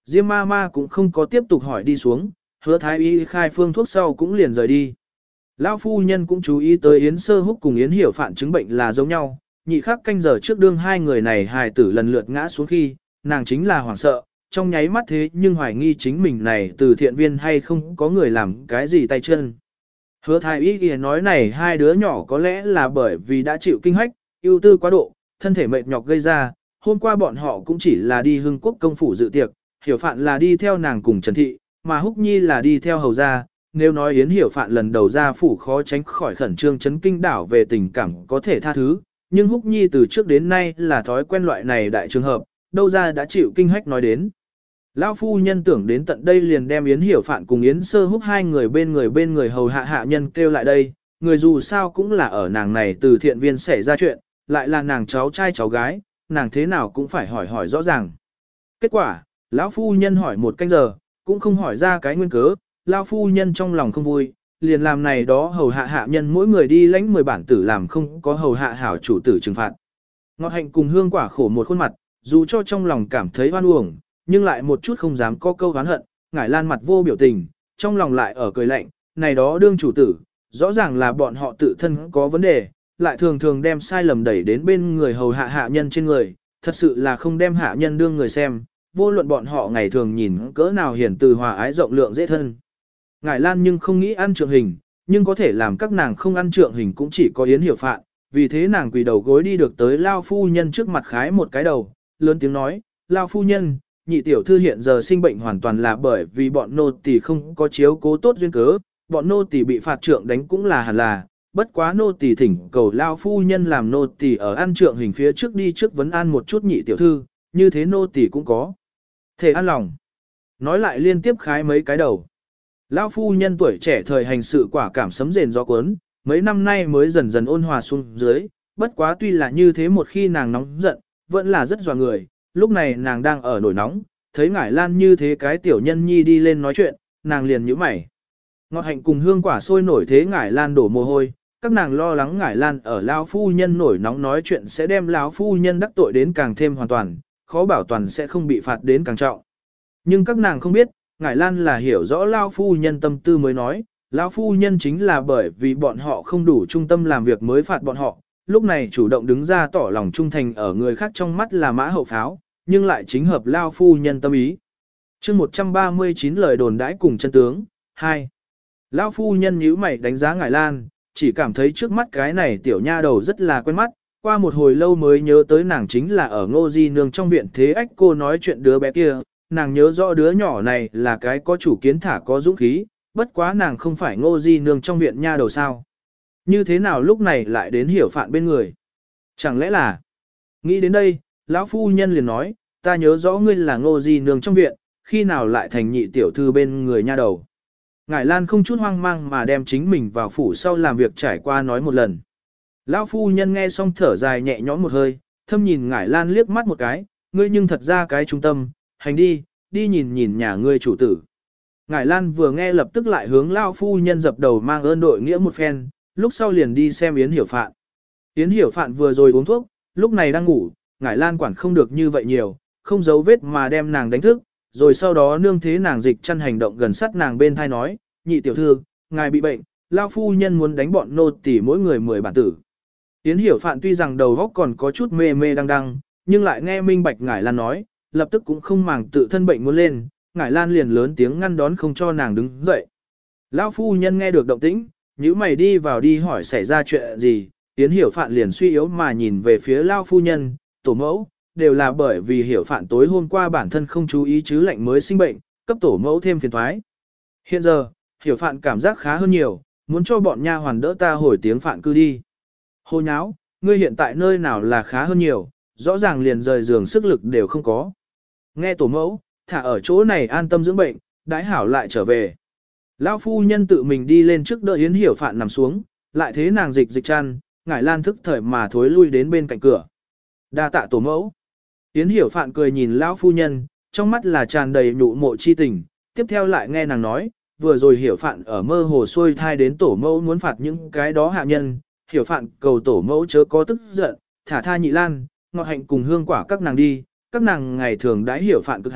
Diêm ma ma cũng không có tiếp tục hỏi đi xuống, hứa thái y khai phương thuốc sau cũng liền rời đi. Lão phu nhân cũng chú ý tới Yến Sơ Húc cùng Yến Hiểu Phạn chứng bệnh là giống nhau, nhị khắc canh giờ trước đương hai người này hài tử lần lượt ngã xuống khi, nàng chính là hoảng sợ, trong nháy mắt thế nhưng hoài nghi chính mình này từ thiện viên hay không có người làm cái gì tay chân. Hứa thái y kìa nói này hai đứa nhỏ có lẽ là bởi vì đã chịu kinh hách, ưu tư quá độ, thân thể mệt nhọc gây ra, hôm qua bọn họ cũng chỉ là đi Hưng Quốc công phủ dự tiệc, Hiểu Phạn là đi theo nàng cùng Trần Thị, mà Húc Nhi là đi theo hầu gia. Nếu nói Yến Hiểu Phạn lần đầu ra phủ khó tránh khỏi khẩn trương chấn kinh đảo về tình cảm có thể tha thứ, nhưng Húc Nhi từ trước đến nay là thói quen loại này đại trường hợp, đâu ra đã chịu kinh hách nói đến. Lão phu nhân tưởng đến tận đây liền đem Yến Hiểu Phạn cùng Yến Sơ Húc hai người bên người bên người hầu hạ hạ nhân kêu lại đây, người dù sao cũng là ở nàng này từ thiện viên xảy ra chuyện, lại là nàng cháu trai cháu gái, nàng thế nào cũng phải hỏi hỏi rõ ràng. Kết quả, lão phu nhân hỏi một canh giờ, cũng không hỏi ra cái nguyên cớ, lão phu nhân trong lòng không vui, liền làm này đó hầu hạ hạ nhân mỗi người đi lãnh mười bản tử làm không có hầu hạ hảo chủ tử trừng phạt. Ngọt Hạnh cùng Hương Quả khổ một khuôn mặt, dù cho trong lòng cảm thấy oan uổng, nhưng lại một chút không dám có câu oán hận, ngải lan mặt vô biểu tình, trong lòng lại ở cười lạnh, này đó đương chủ tử, rõ ràng là bọn họ tự thân có vấn đề, lại thường thường đem sai lầm đẩy đến bên người hầu hạ hạ nhân trên người, thật sự là không đem hạ nhân đương người xem, vô luận bọn họ ngày thường nhìn cỡ nào hiển từ hòa ái rộng lượng dễ thân. Ngải Lan nhưng không nghĩ ăn trượng hình, nhưng có thể làm các nàng không ăn trượng hình cũng chỉ có Yến Hiểu Phạn, vì thế nàng quỳ đầu gối đi được tới Lao phu nhân trước mặt khái một cái đầu, lớn tiếng nói, Lao phu nhân, nhị tiểu thư hiện giờ sinh bệnh hoàn toàn là bởi vì bọn nô tỳ không có chiếu cố tốt duyên cớ, bọn nô tỳ bị phạt trượng đánh cũng là hẳn là, bất quá nô tỳ thỉnh cầu Lao phu nhân làm nô tỳ ở ăn trượng hình phía trước đi trước vấn an một chút nhị tiểu thư, như thế nô tỳ cũng có thể an lòng. Nói lại liên tiếp khái mấy cái đầu. Lão phu nhân tuổi trẻ thời hành sự quả cảm sấm rền gió cuốn, mấy năm nay mới dần dần ôn hòa xuống dưới, bất quá tuy là như thế một khi nàng nóng giận, vẫn là rất dọa người, lúc này nàng đang ở nổi nóng, thấy Ngải Lan như thế cái tiểu nhân nhi đi lên nói chuyện, nàng liền nhíu mày. Ngọt Hạnh cùng Hương Quả sôi nổi thế Ngải Lan đổ mồ hôi, các nàng lo lắng Ngải Lan ở lão phu nhân nổi nóng nói chuyện sẽ đem lão phu nhân đắc tội đến càng thêm hoàn toàn, khó bảo toàn sẽ không bị phạt đến càng trọng. Nhưng các nàng không biết, Ngải Lan là hiểu rõ Lao phu nhân tâm tư mới nói, Lao phu nhân chính là bởi vì bọn họ không đủ trung tâm làm việc mới phạt bọn họ, lúc này chủ động đứng ra tỏ lòng trung thành ở người khác trong mắt là mã hậu pháo, nhưng lại chính hợp Lao phu nhân tâm ý. chương một trăm ba mươi chín lời đồn đãi cùng chân tướng, hai. Lao phu nhân nhíu mày đánh giá Ngải Lan, chỉ cảm thấy trước mắt cái này tiểu nha đầu rất là quen mắt, qua một hồi lâu mới nhớ tới nàng chính là ở Ngô Di Nương trong viện thế ách cô nói chuyện đứa bé kia. Nàng nhớ rõ đứa nhỏ này là cái có chủ kiến thả có dũng khí, bất quá nàng không phải Ngô Di Nương trong viện nha đầu sao. Như thế nào lúc này lại đến Hiểu Phạn bên người? Chẳng lẽ là... Nghĩ đến đây, lão phu nhân liền nói, ta nhớ rõ ngươi là Ngô Di Nương trong viện, khi nào lại thành nhị tiểu thư bên người nha đầu. Ngải Lan không chút hoang mang mà đem chính mình vào phủ sau làm việc trải qua nói một lần. Lão phu nhân nghe xong thở dài nhẹ nhõm một hơi, thâm nhìn Ngải Lan liếc mắt một cái, ngươi nhưng thật ra cái trung tâm, hành đi, đi nhìn nhìn nhà ngươi chủ tử. Ngải Lan vừa nghe lập tức lại hướng Lao phu nhân dập đầu mang ơn đội nghĩa một phen, lúc sau liền đi xem Yến Hiểu Phạn. Yến Hiểu Phạn vừa rồi uống thuốc, lúc này đang ngủ, Ngải Lan quản không được như vậy nhiều, không giấu vết mà đem nàng đánh thức, rồi sau đó nương thế nàng dịch chăn hành động gần sát nàng bên thai nói, nhị tiểu thư, ngài bị bệnh, Lao phu nhân muốn đánh bọn nô tỳ mỗi người mười bản tử. Yến Hiểu Phạn tuy rằng đầu óc còn có chút mê mê đang đang, nhưng lại nghe minh bạch Ngải Lan nói, lập tức cũng không màng tự thân bệnh muốn lên, Ngải Lan liền lớn tiếng ngăn đón không cho nàng đứng dậy. Lão phu nhân nghe được động tĩnh, nhíu mày đi vào đi hỏi xảy ra chuyện gì, Yến Hiểu Phạn liền suy yếu mà nhìn về phía Lão phu nhân, tổ mẫu, đều là bởi vì Hiểu Phạn tối hôm qua bản thân không chú ý chứ lạnh mới sinh bệnh, cấp tổ mẫu thêm phiền toái. Hiện giờ, Hiểu Phạn cảm giác khá hơn nhiều, muốn cho bọn nha hoàn đỡ ta hồi tiếng Phạn cư đi. Hồ nháo, ngươi hiện tại nơi nào là khá hơn nhiều, rõ ràng liền rời giường sức lực đều không có. Nghe tổ mẫu, thả ở chỗ này an tâm dưỡng bệnh, đãi hảo lại trở về. Lão phu nhân tự mình đi lên trước đỡ Yến Hiểu Phạn nằm xuống, lại thế nàng dịch dịch chăn, Ngải Lan thức thời mà thối lui đến bên cạnh cửa. Đa tạ tổ mẫu. Yến Hiểu Phạn cười nhìn lão phu nhân, trong mắt là tràn đầy nhụ mộ chi tình, tiếp theo lại nghe nàng nói, vừa rồi Hiểu Phạn ở mơ hồ xuôi thai đến tổ mẫu muốn phạt những cái đó hạ nhân, Hiểu Phạn cầu tổ mẫu chớ có tức giận, thả tha Nhị Lan, Ngọt Hạnh cùng Hương Quả các nàng đi, các nàng ngày thường đãi Hiểu Phạn cực hảo,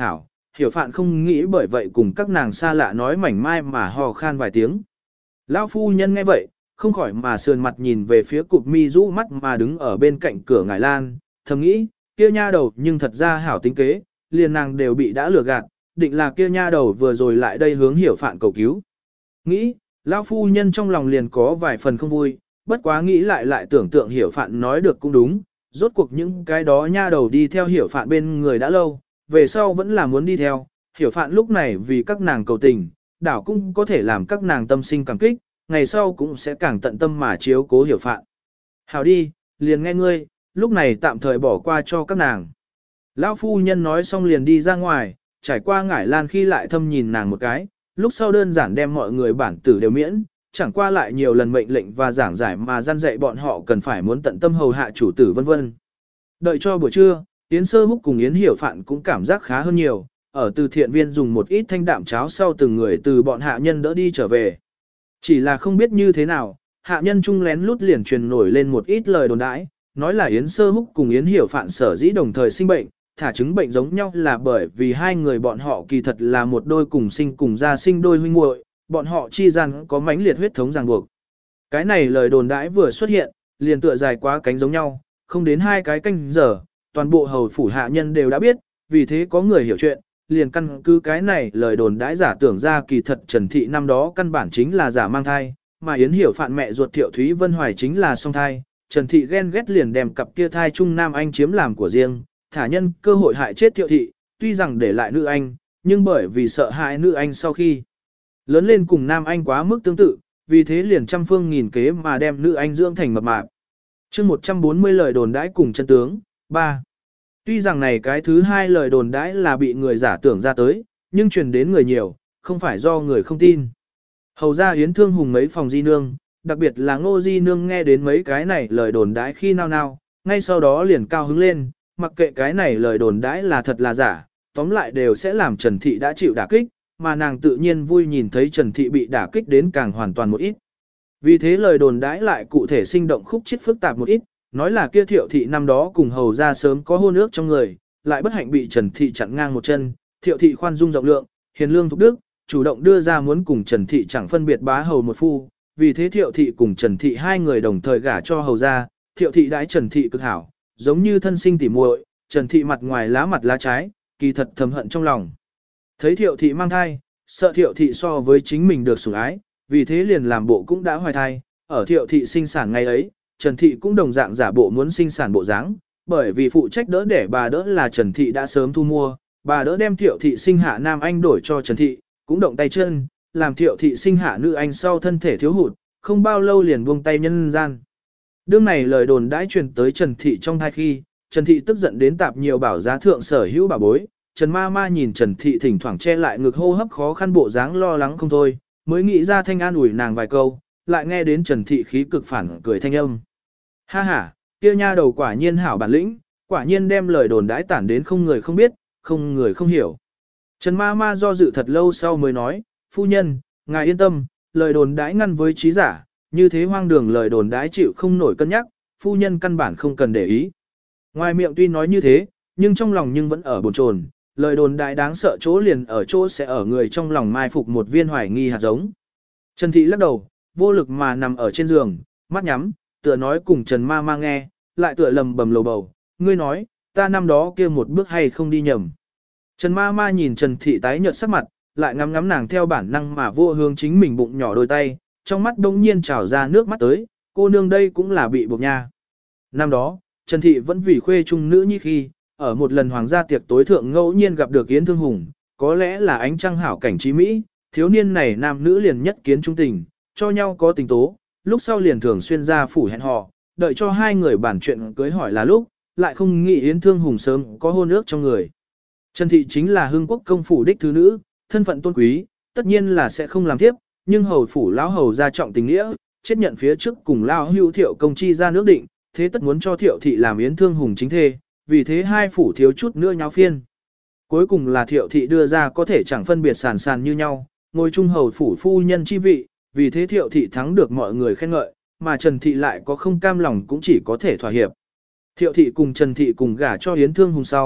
hiểu phạn không nghĩ bởi vậy cùng các nàng xa lạ nói mảnh mai mà hò khan vài tiếng. Lão phu nhân nghe vậy, không khỏi mà sườn mặt nhìn về phía cụp mi rũ mắt mà đứng ở bên cạnh cửa ngải lan, thầm nghĩ, kia nha đầu nhưng thật ra hảo tính kế, liền nàng đều bị đã lừa gạt, định là kia nha đầu vừa rồi lại đây hướng hiểu phạn cầu cứu. Nghĩ, lão phu nhân trong lòng liền có vài phần không vui, bất quá nghĩ lại lại tưởng tượng hiểu phạn nói được cũng đúng, rốt cuộc những cái đó nha đầu đi theo hiểu phạn bên người đã lâu, về sau vẫn là muốn đi theo, hiểu phạn lúc này vì các nàng cầu tình, đảo cũng có thể làm các nàng tâm sinh cảm kích, ngày sau cũng sẽ càng tận tâm mà chiếu cố hiểu phạn. Hảo đi, liền nghe ngươi, lúc này tạm thời bỏ qua cho các nàng. Lão phu nhân nói xong liền đi ra ngoài, trải qua ngải lan khi lại thâm nhìn nàng một cái, lúc sau đơn giản đem mọi người bản tử đều miễn, chẳng qua lại nhiều lần mệnh lệnh và giảng giải mà gian dạy bọn họ cần phải muốn tận tâm hầu hạ chủ tử vân vân. Đợi cho buổi trưa, Yến Sơ Húc cùng Yến Hiểu Phạn cũng cảm giác khá hơn nhiều, ở từ thiện viên dùng một ít thanh đạm cháo sau từng người từ bọn hạ nhân đỡ đi trở về. Chỉ là không biết như thế nào, hạ nhân trung lén lút liền truyền nổi lên một ít lời đồn đãi, nói là Yến Sơ Húc cùng Yến Hiểu Phạn sở dĩ đồng thời sinh bệnh, thả chứng bệnh giống nhau là bởi vì hai người bọn họ kỳ thật là một đôi cùng sinh cùng ra sinh đôi huynh muội, bọn họ chi gian có mãnh liệt huyết thống ràng buộc. Cái này lời đồn đãi vừa xuất hiện, liền tựa dài quá cánh giống nhau, không đến hai cái canh giờ, toàn bộ hầu phủ hạ nhân đều đã biết, vì thế có người hiểu chuyện, liền căn cứ cái này lời đồn đãi giả tưởng ra kỳ thật Trần Thị năm đó căn bản chính là giả mang thai, mà Yến Hiểu Phạn mẹ ruột Thiệu Thúy Vân Hoài chính là song thai, Trần Thị ghen ghét liền đem cặp kia thai trung nam anh chiếm làm của riêng, thả nhân cơ hội hại chết Thiệu Thị, tuy rằng để lại nữ anh, nhưng bởi vì sợ hại nữ anh sau khi lớn lên cùng nam anh quá mức tương tự, vì thế liền trăm phương nghìn kế mà đem nữ anh dưỡng thành mập mạp. Chương một trăm bốn mươi lời đồn đãi cùng chân tướng, ba. Tuy rằng này cái thứ hai lời đồn đãi là bị người giả tưởng ra tới, nhưng truyền đến người nhiều, không phải do người không tin. Hầu ra Yến Thương Hùng mấy phòng di nương, đặc biệt là Ngô di nương nghe đến mấy cái này lời đồn đãi khi nào nào, ngay sau đó liền cao hứng lên, mặc kệ cái này lời đồn đãi là thật là giả, tóm lại đều sẽ làm Trần Thị đã chịu đả kích, mà nàng tự nhiên vui nhìn thấy Trần Thị bị đả kích đến càng hoàn toàn một ít. Vì thế lời đồn đãi lại cụ thể sinh động khúc chiết phức tạp một ít, nói là kia Thiệu Thị năm đó cùng hầu ra sớm có hôn ước trong người, lại bất hạnh bị Trần Thị chặn ngang một chân, Thiệu Thị khoan dung rộng lượng, hiền lương thục đức, chủ động đưa ra muốn cùng Trần Thị chẳng phân biệt bá hầu một phu, vì thế Thiệu Thị cùng Trần Thị hai người đồng thời gả cho hầu ra, Thiệu Thị đãi Trần Thị cực hảo, giống như thân sinh tỉ muội, Trần Thị mặt ngoài lá mặt lá trái, kỳ thật thầm hận trong lòng. Thấy Thiệu Thị mang thai, sợ Thiệu Thị so với chính mình được sủng ái, vì thế liền làm bộ cũng đã hoài thai, ở Thiệu Thị sinh sản ngày ấy, Trần Thị cũng đồng dạng giả bộ muốn sinh sản bộ dáng, bởi vì phụ trách đỡ để bà đỡ là Trần Thị đã sớm thu mua, bà đỡ đem Thiệu Thị sinh hạ nam anh đổi cho Trần Thị, cũng động tay chân, làm Thiệu Thị sinh hạ nữ anh sau thân thể thiếu hụt, không bao lâu liền buông tay nhân gian. Đương này lời đồn đãi truyền tới Trần Thị trong thai khi, Trần Thị tức giận đến tạp nhiều bảo giá thượng sở hữu bà bối, Trần ma ma nhìn Trần Thị thỉnh thoảng che lại ngực hô hấp khó khăn bộ dáng lo lắng không thôi, mới nghĩ ra thanh an ủi nàng vài câu, lại nghe đến Trần Thị khí cực phản cười thanh âm. Ha ha, kia nha đầu quả nhiên hảo bản lĩnh, quả nhiên đem lời đồn đãi tản đến không người không biết, không người không hiểu. Trần ma ma do dự thật lâu sau mới nói, phu nhân, ngài yên tâm, lời đồn đãi ngăn với trí giả, như thế hoang đường lời đồn đãi chịu không nổi cân nhắc, phu nhân căn bản không cần để ý. Ngoài miệng tuy nói như thế, nhưng trong lòng nhưng vẫn ở bồn chồn, lời đồn đãi đáng sợ chỗ liền ở chỗ sẽ ở người trong lòng mai phục một viên hoài nghi hạt giống. Trần Thị lắc đầu, vô lực mà nằm ở trên giường, mắt nhắm, tựa nói cùng Trần ma ma nghe, lại tựa lầm bầm lầu bầu, ngươi nói, ta năm đó kia một bước hay không đi nhầm. Trần ma ma nhìn Trần Thị tái nhợt sắc mặt, lại ngắm ngắm nàng theo bản năng mà vô hướng chính mình bụng nhỏ đôi tay, trong mắt đông nhiên trào ra nước mắt tới, cô nương đây cũng là bị buộc nha. Năm đó, Trần Thị vẫn vì khuê trung nữ như khi, ở một lần hoàng gia tiệc tối thượng ngẫu nhiên gặp được Yến Thương Hùng, có lẽ là ánh trăng hảo cảnh trí Mỹ, thiếu niên này nam nữ liền nhất kiến trung tình, cho nhau có tình tố, lúc sau liền thường xuyên ra phủ hẹn hò, đợi cho hai người bản chuyện cưới hỏi là lúc, lại không nghĩ Yến Thương Hùng sớm có hôn ước trong người. Trần Thị chính là hưng quốc công phủ đích thứ nữ, thân phận tôn quý, tất nhiên là sẽ không làm tiếp, nhưng hầu phủ lão hầu ra trọng tình nghĩa, chết nhận phía trước cùng lão hưu Thiệu công chi ra nước định, thế tất muốn cho Thiệu Thị làm Yến Thương Hùng chính thê, vì thế hai phủ thiếu chút nữa nháo phiên. Cuối cùng là Thiệu Thị đưa ra có thể chẳng phân biệt sàn sàn như nhau, ngồi chung hầu phủ phu nhân chi vị, vì thế Thiệu Thị thắng được mọi người khen ngợi, mà Trần Thị lại có không cam lòng cũng chỉ có thể thỏa hiệp. Thiệu Thị cùng Trần Thị cùng gả cho Yến Thương Hùng sau,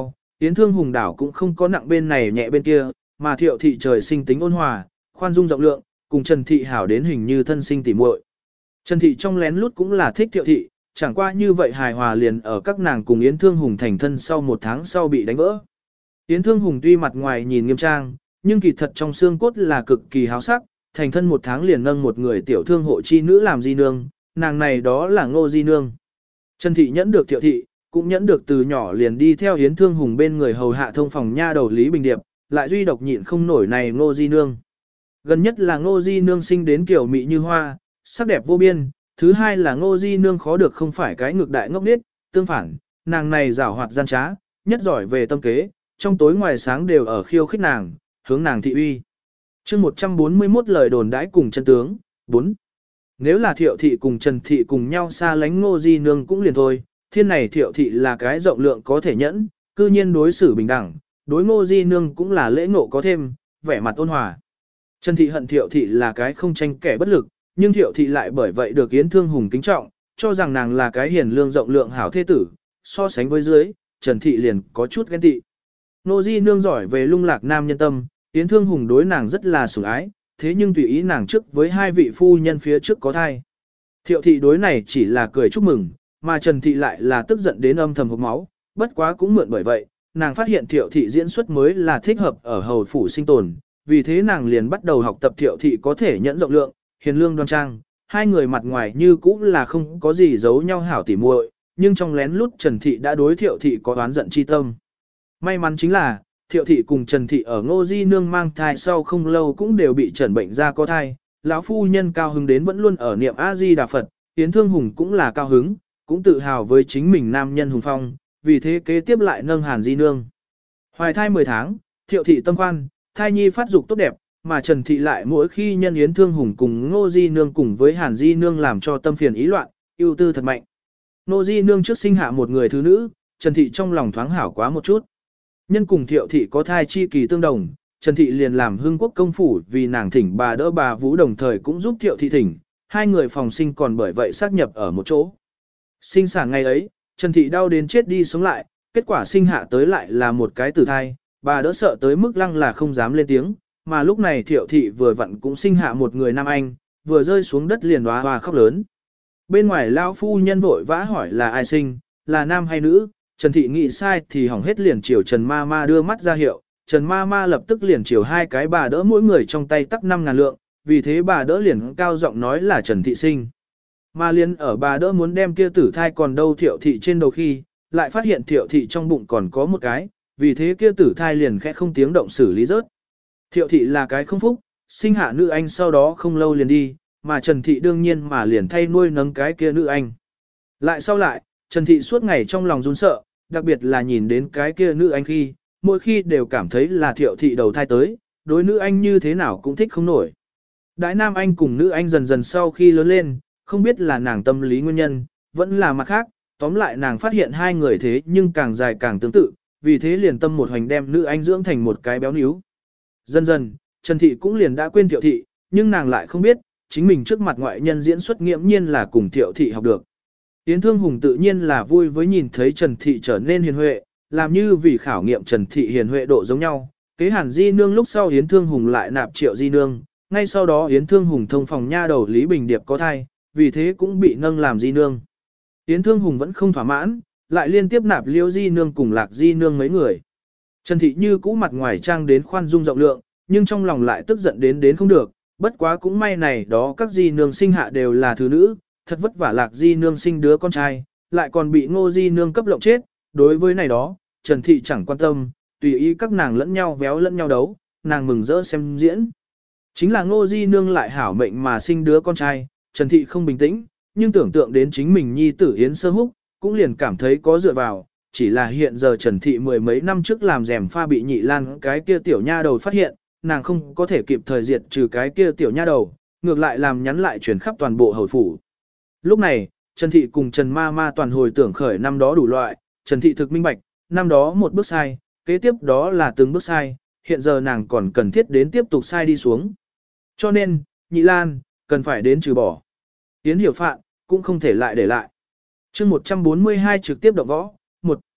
Yến Thương Hùng đảo cũng không có nặng bên này nhẹ bên kia, mà Thiệu thị trời sinh tính ôn hòa, khoan dung rộng lượng, cùng Trần thị hảo đến hình như thân sinh tỉ muội. Trần thị trong lén lút cũng là thích Thiệu thị, chẳng qua như vậy hài hòa liền ở các nàng cùng Yến Thương Hùng thành thân sau một tháng sau bị đánh vỡ. Yến Thương Hùng tuy mặt ngoài nhìn nghiêm trang, nhưng kỳ thật trong xương cốt là cực kỳ háo sắc, thành thân một tháng liền nâng một người tiểu thương hộ chi nữ làm di nương, nàng này đó là Ngô di nương. Trần thị nhẫn được Thiệu thị, cũng nhẫn được từ nhỏ liền đi theo Yến Thương Hùng bên người hầu hạ thông phòng nha đầu Lý Bình Điệp, lại duy độc nhịn không nổi này Ngô di nương. Gần nhất là Ngô di nương sinh đến kiểu mị như hoa, sắc đẹp vô biên, thứ hai là Ngô di nương khó được không phải cái ngược đại ngốc nghếch, tương phản, nàng này giảo hoạt gian trá, nhất giỏi về tâm kế, trong tối ngoài sáng đều ở khiêu khích nàng, hướng nàng thị uy. Chương một trăm bốn mươi mốt lời đồn đãi cùng chân tướng, bốn. Nếu là Thiệu thị cùng Trần thị cùng nhau xa lánh Ngô di nương cũng liền thôi, thiên này Thiệu thị là cái rộng lượng có thể nhẫn, cư nhiên đối xử bình đẳng, đối Ngô di nương cũng là lễ ngộ có thêm, vẻ mặt ôn hòa. Trần thị hận Thiệu thị là cái không tranh kẻ bất lực, nhưng Thiệu thị lại bởi vậy được Yến Thương Hùng kính trọng, cho rằng nàng là cái hiền lương rộng lượng hảo thế tử, so sánh với dưới, Trần thị liền có chút ghen tị. Ngô di nương giỏi về lung lạc nam nhân tâm, Yến Thương Hùng đối nàng rất là sủng ái, thế nhưng tùy ý nàng trước với hai vị phu nhân phía trước có thai. Thiệu thị đối này chỉ là cười chúc mừng, mà Trần thị lại là tức giận đến âm thầm hộc máu, bất quá cũng mượn bởi vậy, nàng phát hiện Thiệu thị diễn xuất mới là thích hợp ở hầu phủ sinh tồn, vì thế nàng liền bắt đầu học tập Thiệu thị có thể nhẫn rộng lượng, hiền lương đoan trang, hai người mặt ngoài như cũ là không có gì giấu nhau hảo tỉ muội, nhưng trong lén lút Trần thị đã đối Thiệu thị có oán giận chi tâm. May mắn chính là, Thiệu thị cùng Trần thị ở Ngô di nương mang thai sau không lâu cũng đều bị trần bệnh ra có thai, lão phu nhân cao hứng đến vẫn luôn ở niệm A Di Đà Phật, Yến Thương Hùng cũng là cao hứng, cũng tự hào với chính mình nam nhân hùng phong, vì thế kế tiếp lại nâng Hàn di nương. Hoài thai mười tháng, Thiệu thị tâm khoan, thai nhi phát dục tốt đẹp, mà Trần thị lại mỗi khi nhân Yến Thương Hùng cùng Ngô di nương cùng với Hàn di nương làm cho tâm phiền ý loạn, ưu tư thật mạnh. Ngô di nương trước sinh hạ một người thứ nữ, Trần thị trong lòng thoáng hảo quá một chút. Nhân cùng Thiệu thị có thai chi kỳ tương đồng, Trần thị liền làm hương quốc công phủ vì nàng thỉnh bà đỡ bà Vũ đồng thời cũng giúp Thiệu thị thỉnh, hai người phòng sinh còn bởi vậy xác nhập ở một chỗ. Sinh sản ngày ấy, Trần thị đau đến chết đi sống lại, kết quả sinh hạ tới lại là một cái tử thai, bà đỡ sợ tới mức lăng là không dám lên tiếng, mà lúc này Thiệu thị vừa vặn cũng sinh hạ một người nam anh, vừa rơi xuống đất liền hoa hoa khóc lớn. Bên ngoài lão phu nhân vội vã hỏi là ai sinh, là nam hay nữ, Trần thị nghĩ sai thì hỏng hết liền chiều Trần ma ma đưa mắt ra hiệu, Trần ma ma lập tức liền chiều hai cái bà đỡ mỗi người trong tay tắc năm ngàn lượng, vì thế bà đỡ liền cao giọng nói là Trần thị sinh. Mà liền ở bà đỡ muốn đem kia tử thai còn đâu Thiệu thị trên đầu khi, lại phát hiện Thiệu thị trong bụng còn có một cái, vì thế kia tử thai liền khẽ không tiếng động xử lý rớt. Thiệu thị là cái không phúc, sinh hạ nữ anh sau đó không lâu liền đi, mà Trần thị đương nhiên mà liền thay nuôi nấng cái kia nữ anh. Lại sau lại, Trần thị suốt ngày trong lòng run sợ, đặc biệt là nhìn đến cái kia nữ anh khi, mỗi khi đều cảm thấy là Thiệu thị đầu thai tới, đối nữ anh như thế nào cũng thích không nổi. Đại nam anh cùng nữ anh dần dần sau khi lớn lên, không biết là nàng tâm lý nguyên nhân, vẫn là mặt khác, tóm lại nàng phát hiện hai người thế nhưng càng dài càng tương tự, vì thế liền tâm một hoành đem nữ anh dưỡng thành một cái béo níu. Dần dần, Trần thị cũng liền đã quên Thiệu thị, nhưng nàng lại không biết, chính mình trước mặt ngoại nhân diễn xuất nghiễm nhiên là cùng Thiệu thị học được. Yến Thương Hùng tự nhiên là vui với nhìn thấy Trần thị trở nên hiền huệ, làm như vì khảo nghiệm Trần thị hiền huệ độ giống nhau. Kế Hàn di nương lúc sau Yến Thương Hùng lại nạp Triệu di nương, ngay sau đó Yến Thương Hùng thông phòng nha đầu Lý Bình Điệp có thai, vì thế cũng bị nâng làm di nương. Yến Thương Hùng vẫn không thỏa mãn, lại liên tiếp nạp Liễu di nương cùng Lạc di nương mấy người. Trần thị như cũ mặt ngoài trang đến khoan dung rộng lượng, nhưng trong lòng lại tức giận đến đến không được, bất quá cũng may này đó các di nương sinh hạ đều là thứ nữ, thật vất vả Lạc di nương sinh đứa con trai, lại còn bị Ngô di nương cấp lộng chết, đối với này đó, Trần thị chẳng quan tâm, tùy ý các nàng lẫn nhau véo lẫn nhau đấu, nàng mừng rỡ xem diễn. Chính là Ngô di nương lại hảo mệnh mà sinh đứa con trai, Trần thị không bình tĩnh, nhưng tưởng tượng đến chính mình nhi tử Yến Sơ Húc, cũng liền cảm thấy có dựa vào, chỉ là hiện giờ Trần thị mười mấy năm trước làm rèm pha bị Nhị Lan cái kia tiểu nha đầu phát hiện, nàng không có thể kịp thời diệt trừ cái kia tiểu nha đầu, ngược lại làm nhắn lại truyền khắp toàn bộ hầu phủ. Lúc này, Trần thị cùng Trần ma ma toàn hồi tưởng khởi năm đó đủ loại, Trần thị thực minh bạch, năm đó một bước sai, kế tiếp đó là từng bước sai, hiện giờ nàng còn cần thiết đến tiếp tục sai đi xuống. Cho nên, Nhị Lan, cần phải đến trừ bỏ. Yến Hiểu Phạn, cũng không thể lại để lại. chương một trăm bốn mươi hai trực tiếp động võ, một.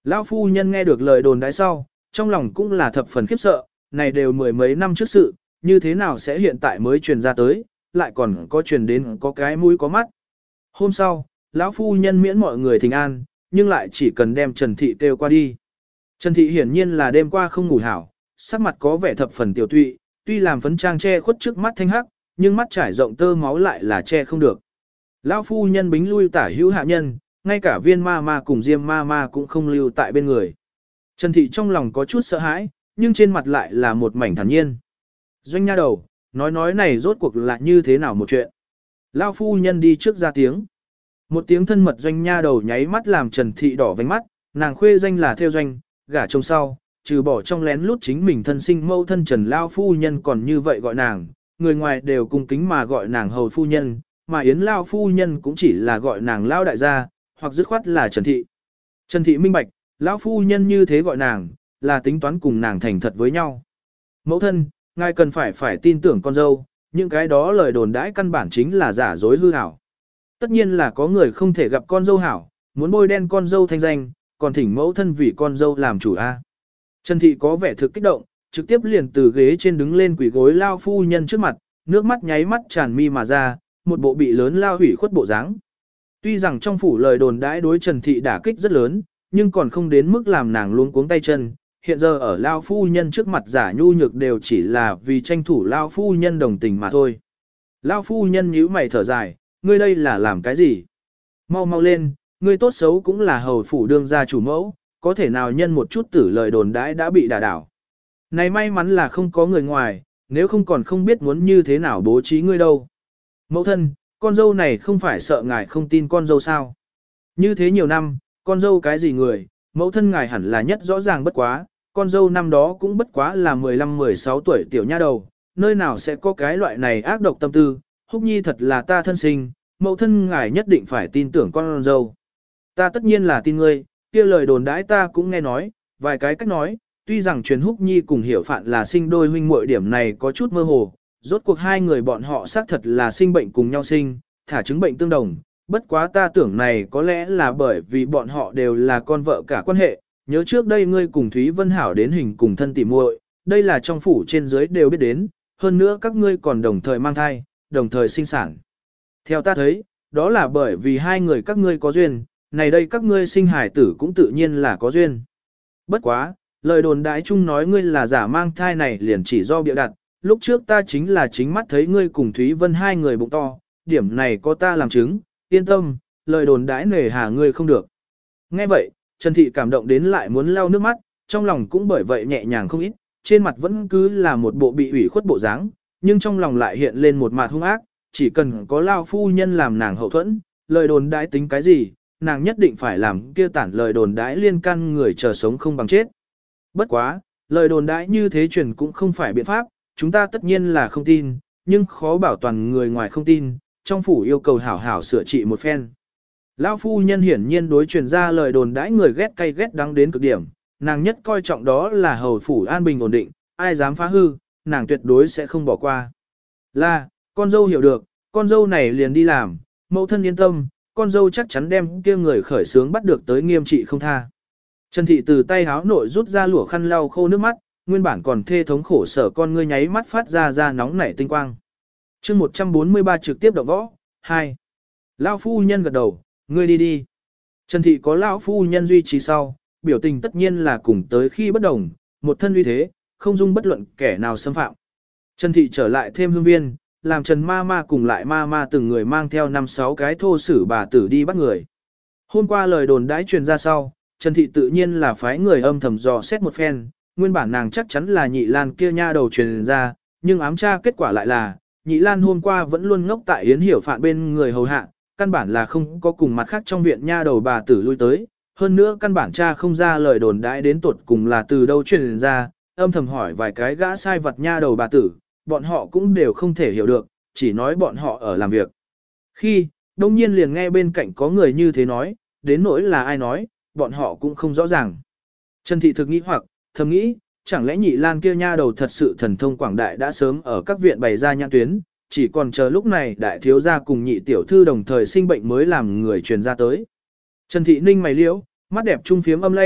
Lão phu nhân nghe được lời đồn đãi sau, trong lòng cũng là thập phần khiếp sợ, này đều mười mấy năm trước sự, như thế nào sẽ hiện tại mới truyền ra tới, lại còn có truyền đến có cái mũi có mắt. Hôm sau, lão phu nhân miễn mọi người thỉnh an, nhưng lại chỉ cần đem Trần Thị kêu qua đi. Trần Thị hiển nhiên là đêm qua không ngủ hảo, sắc mặt có vẻ thập phần tiểu tụy, tuy làm phấn trang che khuất trước mắt thanh hắc, nhưng mắt trải rộng tơ máu lại là che không được. Lão phu nhân bính lui tả hữu hạ nhân, ngay cả viên ma ma cùng diêm ma ma cũng không lưu tại bên người. Trần Thị trong lòng có chút sợ hãi, nhưng trên mặt lại là một mảnh thản nhiên. Doanh nha đầu, nói nói này rốt cuộc là như thế nào một chuyện. Lão phu nhân đi trước ra tiếng. Một tiếng thân mật doanh nha đầu nháy mắt làm Trần Thị đỏ vành mắt, nàng khuê danh là theo doanh, gả chồng sau, trừ bỏ trong lén lút chính mình thân sinh mẫu thân Trần Lao phu nhân còn như vậy gọi nàng, người ngoài đều cung kính mà gọi nàng hầu phu nhân, mà Yến Lao phu nhân cũng chỉ là gọi nàng Lao đại gia, hoặc dứt khoát là Trần Thị. Trần Thị minh bạch, Lão phu nhân như thế gọi nàng, là tính toán cùng nàng thành thật với nhau. Mẫu thân, ngài cần phải phải tin tưởng con dâu, những cái đó lời đồn đãi căn bản chính là giả dối hư hảo. Tất nhiên là có người không thể gặp con dâu hảo, muốn bôi đen con dâu thanh danh, còn thỉnh mẫu thân vì con dâu làm chủ a. Trần Thị có vẻ thực kích động, trực tiếp liền từ ghế trên đứng lên quỳ gối Lao phu nhân trước mặt, nước mắt nháy mắt tràn mi mà ra, một bộ bị lớn lao hủy khuất bộ dáng. Tuy rằng trong phủ lời đồn đãi đối Trần Thị đả kích rất lớn, nhưng còn không đến mức làm nàng luống cuống tay chân. Hiện giờ ở Lao phu nhân trước mặt giả nhu nhược đều chỉ là vì tranh thủ Lao phu nhân đồng tình mà thôi. Lao phu nhân nhíu mày thở dài, ngươi đây là làm cái gì? Mau mau lên, ngươi tốt xấu cũng là hầu phủ đương gia chủ mẫu, có thể nào nhân một chút tử lời đồn đãi đã bị đả đảo. Này may mắn là không có người ngoài, nếu không còn không biết muốn như thế nào bố trí ngươi đâu. Mẫu thân, con dâu này không phải sợ ngài không tin con dâu sao? Như thế nhiều năm, con dâu cái gì người, mẫu thân ngài hẳn là nhất rõ ràng bất quá, con dâu năm đó cũng bất quá là mười lăm mười sáu tuổi tiểu nha đầu, nơi nào sẽ có cái loại này ác độc tâm tư, Húc Nhi thật là ta thân sinh, mẫu thân ngài nhất định phải tin tưởng con dâu. Ta tất nhiên là tin ngươi, kia lời đồn đãi ta cũng nghe nói, vài cái cách nói, tuy rằng truyền Húc Nhi cùng Hiểu Phạn là sinh đôi huynh muội điểm này có chút mơ hồ, rốt cuộc hai người bọn họ xác thật là sinh bệnh cùng nhau sinh, thả chứng bệnh tương đồng, bất quá ta tưởng này có lẽ là bởi vì bọn họ đều là con vợ cả quan hệ, nhớ trước đây ngươi cùng Thúy Vân Hảo đến hình cùng thân tỉ muội, đây là trong phủ trên dưới đều biết đến, hơn nữa các ngươi còn đồng thời mang thai, đồng thời sinh sản. Theo ta thấy, đó là bởi vì hai người các ngươi có duyên, này đây các ngươi sinh hải tử cũng tự nhiên là có duyên. Bất quá, lời đồn đãi chung nói ngươi là giả mang thai này liền chỉ do bịa đặt, lúc trước ta chính là chính mắt thấy ngươi cùng Thúy Vân hai người bụng to, điểm này có ta làm chứng, yên tâm, lời đồn đãi nề hà ngươi không được. Nghe vậy, Trần Thị cảm động đến lại muốn lau nước mắt, trong lòng cũng bởi vậy nhẹ nhàng không ít, trên mặt vẫn cứ là một bộ bị ủy khuất bộ dáng, nhưng trong lòng lại hiện lên một mặt hung ác, chỉ cần có Lao phu nhân làm nàng hậu thuẫn, lời đồn đãi tính cái gì, nàng nhất định phải làm kia tản lời đồn đãi liên can người chờ sống không bằng chết. Bất quá, lời đồn đãi như thế truyền cũng không phải biện pháp, chúng ta tất nhiên là không tin, nhưng khó bảo toàn người ngoài không tin, trong phủ yêu cầu hảo hảo sửa trị một phen. Lão phu nhân hiển nhiên đối truyền ra lời đồn đãi người ghét cay ghét đắng đến cực điểm, nàng nhất coi trọng đó là hầu phủ an bình ổn định, ai dám phá hư, nàng tuyệt đối sẽ không bỏ qua. Là, con dâu hiểu được, con dâu này liền đi làm, mẫu thân yên tâm, con dâu chắc chắn đem kia người khởi sướng bắt được tới nghiêm trị không tha. Trần Thị từ tay háo nội rút ra lụa khăn lau khô nước mắt, nguyên bản còn thê thống khổ sở con ngươi nháy mắt phát ra ra nóng nảy tinh quang. chương một trăm bốn mươi ba trực tiếp động võ, hai. Lão phu nhân gật đầu, ngươi đi đi. Trần Thị có lão phu nhân duy trì sau, biểu tình tất nhiên là cùng tới khi bất đồng, một thân uy thế, không dung bất luận kẻ nào xâm phạm. Trần Thị trở lại thêm hương viên, làm Trần Ma Ma cùng lại Ma Ma từng người mang theo năm sáu cái thô sử bà tử đi bắt người. Hôm qua lời đồn đãi truyền ra sau, Trần Thị tự nhiên là phái người âm thầm dò xét một phen, nguyên bản nàng chắc chắn là Nhị Lan kia nha đầu truyền ra, nhưng ám tra kết quả lại là, Nhị Lan hôm qua vẫn luôn ngốc tại Yến Hiểu Phạn bên người hầu hạ, căn bản là không có cùng mặt khác trong viện nha đầu bà tử lui tới, hơn nữa căn bản tra không ra lời đồn đãi đến tuột cùng là từ đâu truyền ra, âm thầm hỏi vài cái gã sai vật nha đầu bà tử, bọn họ cũng đều không thể hiểu được, chỉ nói bọn họ ở làm việc. Khi, đông nhiên liền nghe bên cạnh có người như thế nói, đến nỗi là ai nói, bọn họ cũng không rõ ràng. Trần Thị thực nghĩ hoặc, thầm nghĩ, chẳng lẽ Nhị Lan kia nha đầu thật sự thần thông quảng đại đã sớm ở các viện bày ra nhãn tuyến, chỉ còn chờ lúc này đại thiếu gia cùng nhị tiểu thư đồng thời sinh bệnh mới làm người truyền ra tới. Trần Thị ninh mày liễu, mắt đẹp trung phiếm âm lãnh,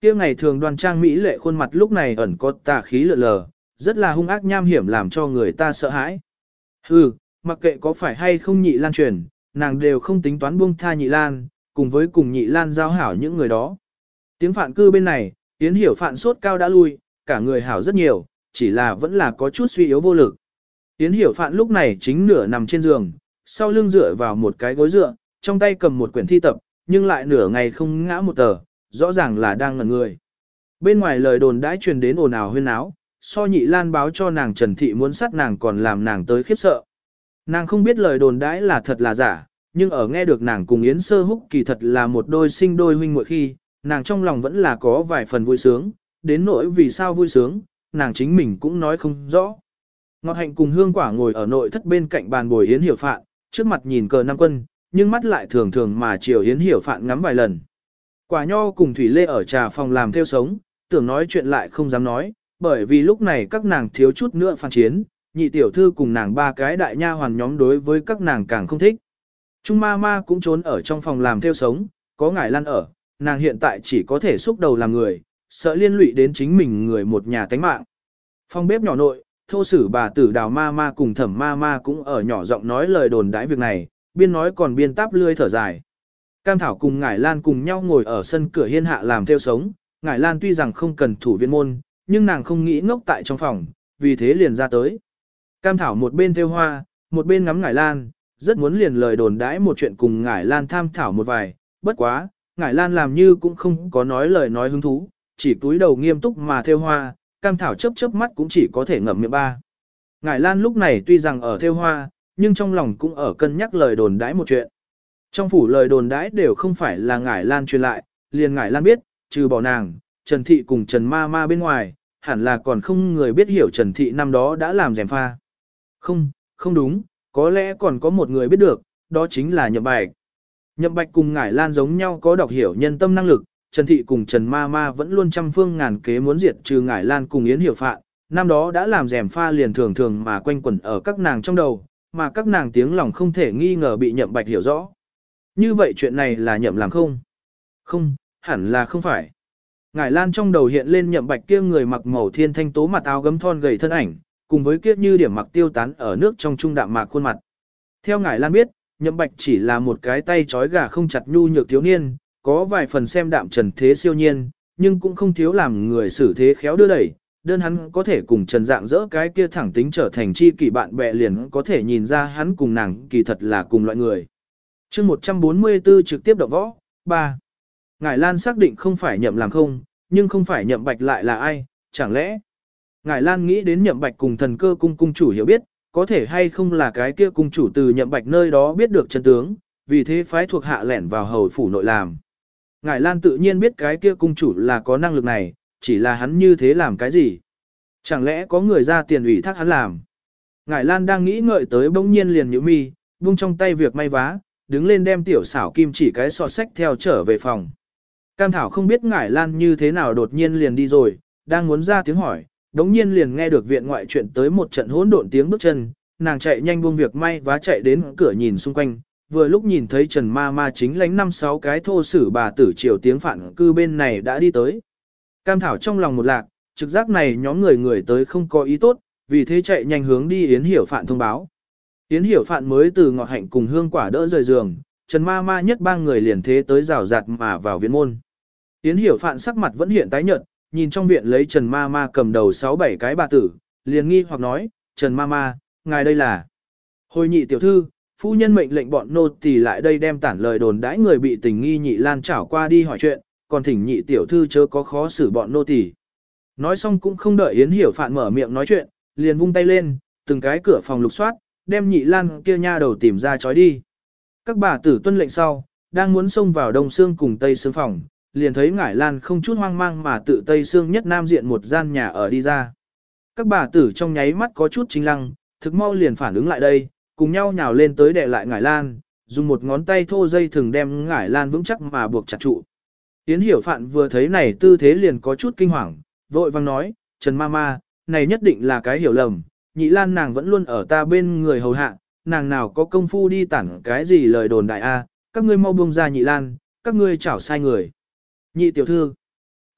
Kia ngày thường đoan trang mỹ lệ khuôn mặt lúc này ẩn có tà khí lượn lờ, rất là hung ác nham hiểm làm cho người ta sợ hãi. Hừ, mặc kệ có phải hay không nhị lan truyền, nàng đều không tính toán buông tha nhị lan, cùng với cùng nhị lan giao hảo những người đó. Tiếng phạn cư bên này, Yến Hiểu Phạn sốt cao đã lui, cả người hảo rất nhiều, chỉ là vẫn là có chút suy yếu vô lực. Yến Hiểu Phạn lúc này chính nửa nằm trên giường, sau lưng dựa vào một cái gối dựa, trong tay cầm một quyển thi tập, nhưng lại nửa ngày không ngã một tờ, rõ ràng là đang ngẩn người. Bên ngoài lời đồn đãi truyền đến ồn ào huyên náo, so nhị lan báo cho nàng Trần Thị muốn sát nàng còn làm nàng tới khiếp sợ. Nàng không biết lời đồn đãi là thật là giả, nhưng ở nghe được nàng cùng Yến Sơ Húc kỳ thật là một đôi sinh đôi huynh muội khi, nàng trong lòng vẫn là có vài phần vui sướng, đến nỗi vì sao vui sướng, nàng chính mình cũng nói không rõ. Ngọt Hạnh cùng Hương Quả ngồi ở nội thất bên cạnh bàn bồi Yến Hiểu Phạn, trước mặt nhìn cờ năm quân, nhưng mắt lại thường thường mà chiều Yến Hiểu Phạn ngắm vài lần. Quả Nho cùng Thủy Lê ở trà phòng làm theo sống, tưởng nói chuyện lại không dám nói, bởi vì lúc này các nàng thiếu chút nữa phản chiến, nhị tiểu thư cùng nàng ba cái đại nha hoàn nhóm đối với các nàng càng không thích. Trung ma ma cũng trốn ở trong phòng làm theo sống, có ngải lan ở, nàng hiện tại chỉ có thể xúc đầu làm người, sợ liên lụy đến chính mình người một nhà tánh mạng. Phòng bếp nhỏ nội, thô sử bà tử Đào ma ma cùng Thẩm ma ma cũng ở nhỏ giọng nói lời đồn đãi việc này, biên nói còn biên táp lươi thở dài. Cam Thảo cùng Ngải Lan cùng nhau ngồi ở sân cửa hiên hạ làm theo sống, Ngải Lan tuy rằng không cần thủ viên môn, nhưng nàng không nghĩ ngốc tại trong phòng, vì thế liền ra tới. Cam Thảo một bên theo hoa, một bên ngắm Ngải Lan, rất muốn liền lời đồn đãi một chuyện cùng Ngải Lan tham thảo một vài, bất quá, Ngải Lan làm như cũng không có nói lời nói hứng thú, chỉ túi đầu nghiêm túc mà theo hoa, Cam Thảo chớp chớp mắt cũng chỉ có thể ngậm miệng ba. Ngải Lan lúc này tuy rằng ở theo hoa, nhưng trong lòng cũng ở cân nhắc lời đồn đãi một chuyện. Trong phủ lời đồn đãi đều không phải là Ngải Lan truyền lại, liền Ngải Lan biết, trừ bỏ nàng, Trần Thị cùng Trần Ma Ma bên ngoài, hẳn là còn không người biết hiểu Trần Thị năm đó đã làm rèm pha. Không, không đúng, có lẽ còn có một người biết được, đó chính là Nhậm Bạch. Nhậm Bạch cùng Ngải Lan giống nhau có đọc hiểu nhân tâm năng lực, Trần Thị cùng Trần Ma Ma vẫn luôn trăm phương ngàn kế muốn diệt trừ Ngải Lan cùng Yến Hiểu Phạn, năm đó đã làm rèm pha liền thường thường mà quanh quẩn ở các nàng trong đầu, mà các nàng tiếng lòng không thể nghi ngờ bị Nhậm Bạch hiểu rõ. Như vậy chuyện này là Nhậm làm không? Không, hẳn là không phải. Ngải Lan trong đầu hiện lên Nhậm Bạch kia người mặc màu thiên thanh tố mặt áo gấm thon gầy thân ảnh, cùng với kia như điểm mặc tiêu tán ở nước trong trung đạm mạc khuôn mặt. Theo Ngải Lan biết, Nhậm Bạch chỉ là một cái tay trói gà không chặt nhu nhược thiếu niên, có vài phần xem đạm trần thế siêu nhiên, nhưng cũng không thiếu làm người xử thế khéo đưa đẩy, đơn hắn có thể cùng Trần Dạng dỡ cái kia thẳng tính trở thành chi kỷ bạn bè liền có thể nhìn ra hắn cùng nàng kỳ thật là cùng loại người. Chương một trăm bốn mươi tư trực tiếp động võ, ba. Ngải Lan xác định không phải Nhậm làm không, nhưng không phải Nhậm Bạch lại là ai, chẳng lẽ? Ngải Lan nghĩ đến Nhậm Bạch cùng Thần Cơ cung cung chủ hiểu biết, có thể hay không là cái kia cung chủ từ Nhậm Bạch nơi đó biết được chân tướng, vì thế phái thuộc hạ lẻn vào hầu phủ nội làm. Ngải Lan tự nhiên biết cái kia cung chủ là có năng lực này, chỉ là hắn như thế làm cái gì? Chẳng lẽ có người ra tiền ủy thác hắn làm? Ngải Lan đang nghĩ ngợi tới bỗng nhiên liền nhíu mi, buông trong tay việc may vá, đứng lên đem tiểu xảo kim chỉ cái sọt sách theo trở về phòng. Cam Thảo không biết Ngải Lan như thế nào đột nhiên liền đi rồi, đang muốn ra tiếng hỏi, đống nhiên liền nghe được viện ngoại chuyện tới một trận hỗn độn tiếng bước chân, nàng chạy nhanh buông việc may vá chạy đến cửa nhìn xung quanh, vừa lúc nhìn thấy Trần Ma Ma chính lánh năm sáu cái thô sử bà tử triều tiếng phản cư bên này đã đi tới. Cam Thảo trong lòng một lạc, trực giác này nhóm người người tới không có ý tốt, vì thế chạy nhanh hướng đi Yến Hiểu Phạn thông báo. Yến Hiểu Phạn mới từ Ngọt Hạnh cùng Hương Quả đỡ rời giường, Trần Ma Ma nhất ba người liền thế tới rào rạt mà vào viện môn. Yến Hiểu Phạn sắc mặt vẫn hiện tái nhợt, nhìn trong viện lấy Trần Ma Ma cầm đầu sáu bảy cái bà tử, liền nghi hoặc nói, Trần Ma Ma, ngài đây là. Hồi nhị tiểu thư, phu nhân mệnh lệnh bọn nô tỳ lại đây đem tản lời đồn đãi người bị tình nghi nhị lan chảo qua đi hỏi chuyện, còn thỉnh nhị tiểu thư chớ có khó xử bọn nô tỳ. Nói xong cũng không đợi Yến Hiểu Phạn mở miệng nói chuyện, liền vung tay lên, từng cái cửa phòng lục soát, đem nhị lan kia nha đầu tìm ra trói đi. Các bà tử tuân lệnh sau, đang muốn xông vào đông xương cùng tây xương phòng, liền thấy Ngải Lan không chút hoang mang mà tự tây xương nhất nam diện một gian nhà ở đi ra. Các bà tử trong nháy mắt có chút chính lăng, thực mau liền phản ứng lại đây, cùng nhau nhào lên tới đè lại Ngải Lan, dùng một ngón tay thô dây thường đem Ngải Lan vững chắc mà buộc chặt trụ. Yến Hiểu Phạn vừa thấy này tư thế liền có chút kinh hoàng, vội vang nói, Trần Ma Ma, này nhất định là cái hiểu lầm, nhị lan nàng vẫn luôn ở ta bên người hầu hạ, nàng nào có công phu đi tản cái gì lời đồn đại a, các ngươi mau buông ra nhị lan, các ngươi chảo sai người. Nhị tiểu thư,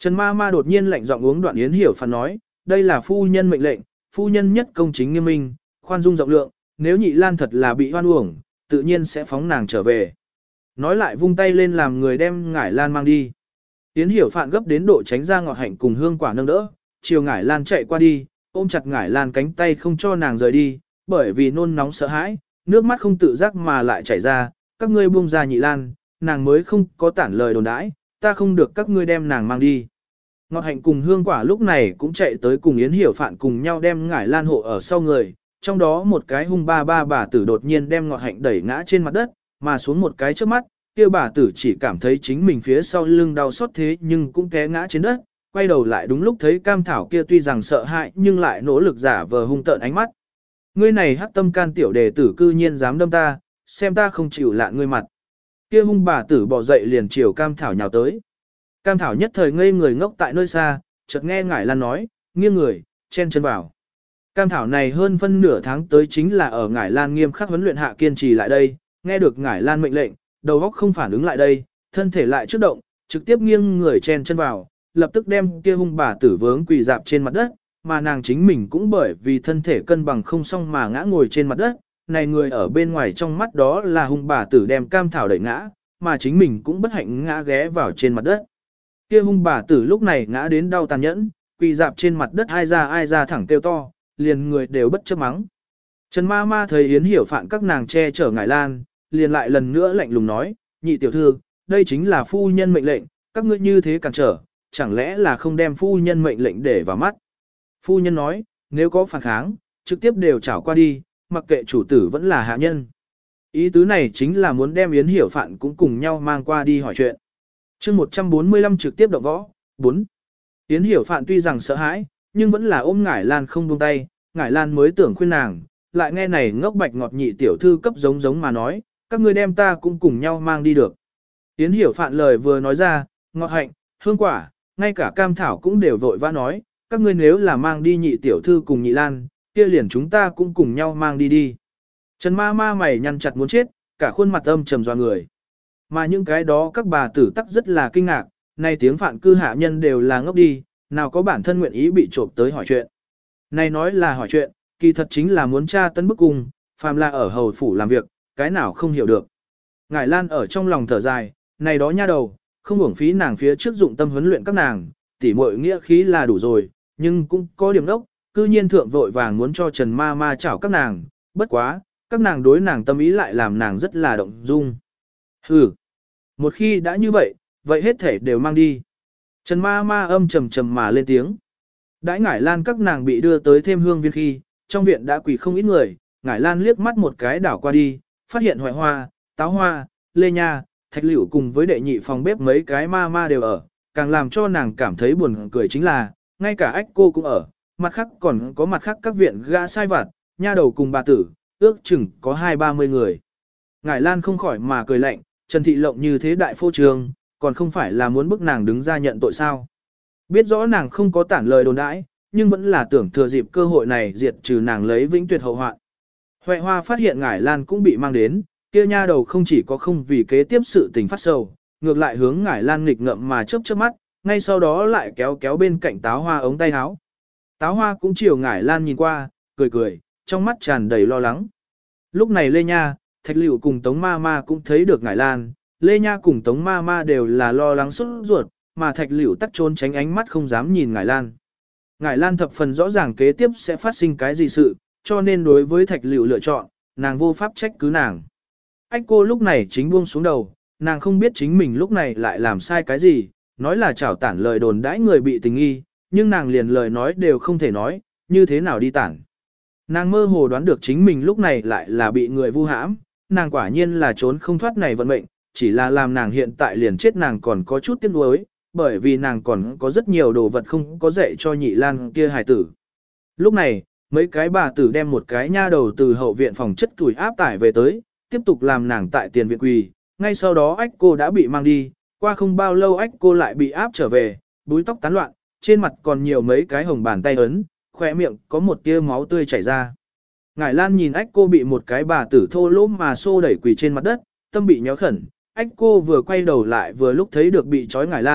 Trần ma ma đột nhiên lạnh giọng uống đoạn yến hiểu phản nói, đây là phu nhân mệnh lệnh, phu nhân nhất công chính nghiêm minh, khoan dung rộng lượng, nếu nhị lan thật là bị hoan uổng, tự nhiên sẽ phóng nàng trở về. Nói lại vung tay lên làm người đem ngải lan mang đi. Yến hiểu phạn gấp đến độ tránh ra ngọt hạnh cùng hương quả nâng đỡ, chiều ngải lan chạy qua đi, ôm chặt ngải lan cánh tay không cho nàng rời đi, bởi vì nôn nóng sợ hãi, nước mắt không tự giác mà lại chảy ra, các ngươi buông ra nhị lan, nàng mới không có tản lời đồn đãi, ta không được các ngươi đem nàng mang đi. Ngọt hạnh cùng hương quả lúc này cũng chạy tới cùng Yến hiểu phạn cùng nhau đem ngải lan hộ ở sau người, trong đó một cái hung ba ba bà tử đột nhiên đem ngọt hạnh đẩy ngã trên mặt đất, mà xuống một cái trước mắt, kia bà tử chỉ cảm thấy chính mình phía sau lưng đau xót thế nhưng cũng té ngã trên đất, quay đầu lại đúng lúc thấy cam thảo kia tuy rằng sợ hãi nhưng lại nỗ lực giả vờ hung tợn ánh mắt. Ngươi này hắc tâm can tiểu đề tử cư nhiên dám đâm ta, xem ta không chịu lạ ngươi mặt. Kia hung bà tử bỏ dậy liền chiều cam thảo nhào tới. Cam thảo nhất thời ngây người ngốc tại nơi xa, chợt nghe ngải lan nói, nghiêng người, chen chân vào. Cam thảo này hơn phân nửa tháng tới chính là ở ngải lan nghiêm khắc huấn luyện hạ kiên trì lại đây, nghe được ngải lan mệnh lệnh, đầu óc không phản ứng lại đây, thân thể lại trước động, trực tiếp nghiêng người chen chân vào, lập tức đem kia hung bà tử vướng quỳ dạp trên mặt đất, mà nàng chính mình cũng bởi vì thân thể cân bằng không xong mà ngã ngồi trên mặt đất, này người ở bên ngoài trong mắt đó là hung bà tử đem cam thảo đẩy ngã, mà chính mình cũng bất hạnh ngã ghé vào trên mặt đất. Kia hung bà tử lúc này ngã đến đau tàn nhẫn, quỳ dạp trên mặt đất ai ra ai ra thẳng kêu to, liền người đều bất chấp mắng. Trần ma ma thấy Yến hiểu phạn các nàng che chở ngải lan, liền lại lần nữa lạnh lùng nói, nhị tiểu thư, đây chính là phu nhân mệnh lệnh, các ngươi như thế cản trở, chẳng lẽ là không đem phu nhân mệnh lệnh để vào mắt. Phu nhân nói, nếu có phản kháng, trực tiếp đều trảo qua đi, mặc kệ chủ tử vẫn là hạ nhân. Ý tứ này chính là muốn đem Yến hiểu phạn cũng cùng nhau mang qua đi hỏi chuyện. chương một trăm bốn mươi lăm trực tiếp động võ, bốn. Yến hiểu phạn tuy rằng sợ hãi, nhưng vẫn là ôm ngải lan không buông tay, ngải lan mới tưởng khuyên nàng, lại nghe này ngốc bạch ngọt nhị tiểu thư cấp giống giống mà nói, các ngươi đem ta cũng cùng nhau mang đi được. Yến hiểu phạn lời vừa nói ra, ngọt hạnh, hương quả, ngay cả cam thảo cũng đều vội vã nói, các ngươi nếu là mang đi nhị tiểu thư cùng nhị lan, kia liền chúng ta cũng cùng nhau mang đi đi. Trần ma ma mày nhăn chặt muốn chết, cả khuôn mặt âm trầm dọa người. Mà những cái đó các bà tử tắc rất là kinh ngạc, nay tiếng phạn cư hạ nhân đều là ngốc đi, nào có bản thân nguyện ý bị trộm tới hỏi chuyện. Này nói là hỏi chuyện, kỳ thật chính là muốn tra tấn bức cung, phàm là ở hầu phủ làm việc, cái nào không hiểu được. Ngải Lan ở trong lòng thở dài, này đó nha đầu, không uổng phí nàng phía trước dụng tâm huấn luyện các nàng, tỉ muội nghĩa khí là đủ rồi, nhưng cũng có điểm đốc, cư nhiên thượng vội vàng muốn cho Trần ma ma chảo các nàng, bất quá, các nàng đối nàng tâm ý lại làm nàng rất là động dung. Hừ, một khi đã như vậy, vậy hết thể đều mang đi. Trần ma ma âm trầm trầm mà lên tiếng. Đãi Ngải Lan các nàng bị đưa tới thêm hương viên khi, trong viện đã quỳ không ít người, Ngải Lan liếc mắt một cái đảo qua đi, phát hiện hoại hoa, táo hoa, lê nha, thạch liễu cùng với đệ nhị phòng bếp mấy cái ma ma đều ở, càng làm cho nàng cảm thấy buồn cười chính là, ngay cả ách cô cũng ở, mặt khác còn có mặt khác các viện gã sai vặt, nha đầu cùng bà tử, ước chừng có hai ba mươi người. Ngải Lan không khỏi mà cười lạnh, Trần Thị Lộng như thế đại phô trường, còn không phải là muốn bức nàng đứng ra nhận tội sao. Biết rõ nàng không có tản lời đồn đãi, nhưng vẫn là tưởng thừa dịp cơ hội này diệt trừ nàng lấy vĩnh tuyệt hậu hoạn. Huệ Hoa phát hiện Ngải Lan cũng bị mang đến, kia nha đầu không chỉ có không vì kế tiếp sự tình phát sầu, ngược lại hướng Ngải Lan nghịch ngợm mà chớp chớp mắt, ngay sau đó lại kéo kéo bên cạnh Táo Hoa ống tay áo. Táo Hoa cũng chiều Ngải Lan nhìn qua, cười cười, trong mắt tràn đầy lo lắng. Lúc này Lê Nha, Thạch Liễu cùng Tống Ma Ma cũng thấy được Ngải Lan, Lê Nha cùng Tống Ma Ma đều là lo lắng sốt ruột, mà Thạch Liễu tắc trốn tránh ánh mắt không dám nhìn Ngải Lan. Ngải Lan thập phần rõ ràng kế tiếp sẽ phát sinh cái gì sự, cho nên đối với Thạch Liễu lựa chọn, nàng vô pháp trách cứ nàng. Ách cô lúc này chính buông xuống đầu, nàng không biết chính mình lúc này lại làm sai cái gì, nói là chảo tản lời đồn đãi người bị tình nghi, nhưng nàng liền lời nói đều không thể nói, như thế nào đi tản. Nàng mơ hồ đoán được chính mình lúc này lại là bị người vu hãm, nàng quả nhiên là trốn không thoát này vận mệnh, chỉ là làm nàng hiện tại liền chết nàng còn có chút tiếc nuối, bởi vì nàng còn có rất nhiều đồ vật không có dạy cho nhị lan kia hài tử. Lúc này, mấy cái bà tử đem một cái nha đầu từ hậu viện phòng chất tuổi áp tải về tới, tiếp tục làm nàng tại tiền viện quỳ, ngay sau đó ách cô đã bị mang đi, qua không bao lâu ách cô lại bị áp trở về, búi tóc tán loạn, trên mặt còn nhiều mấy cái hồng bàn tay ấn, khỏe miệng có một tia máu tươi chảy ra. Ngải Lan nhìn ách cô bị một cái bà tử thô lỗ mà xô đẩy quỳ trên mặt đất, tâm bị nhéo khẩn, ách cô vừa quay đầu lại vừa lúc thấy được bị trói Ngải Lan,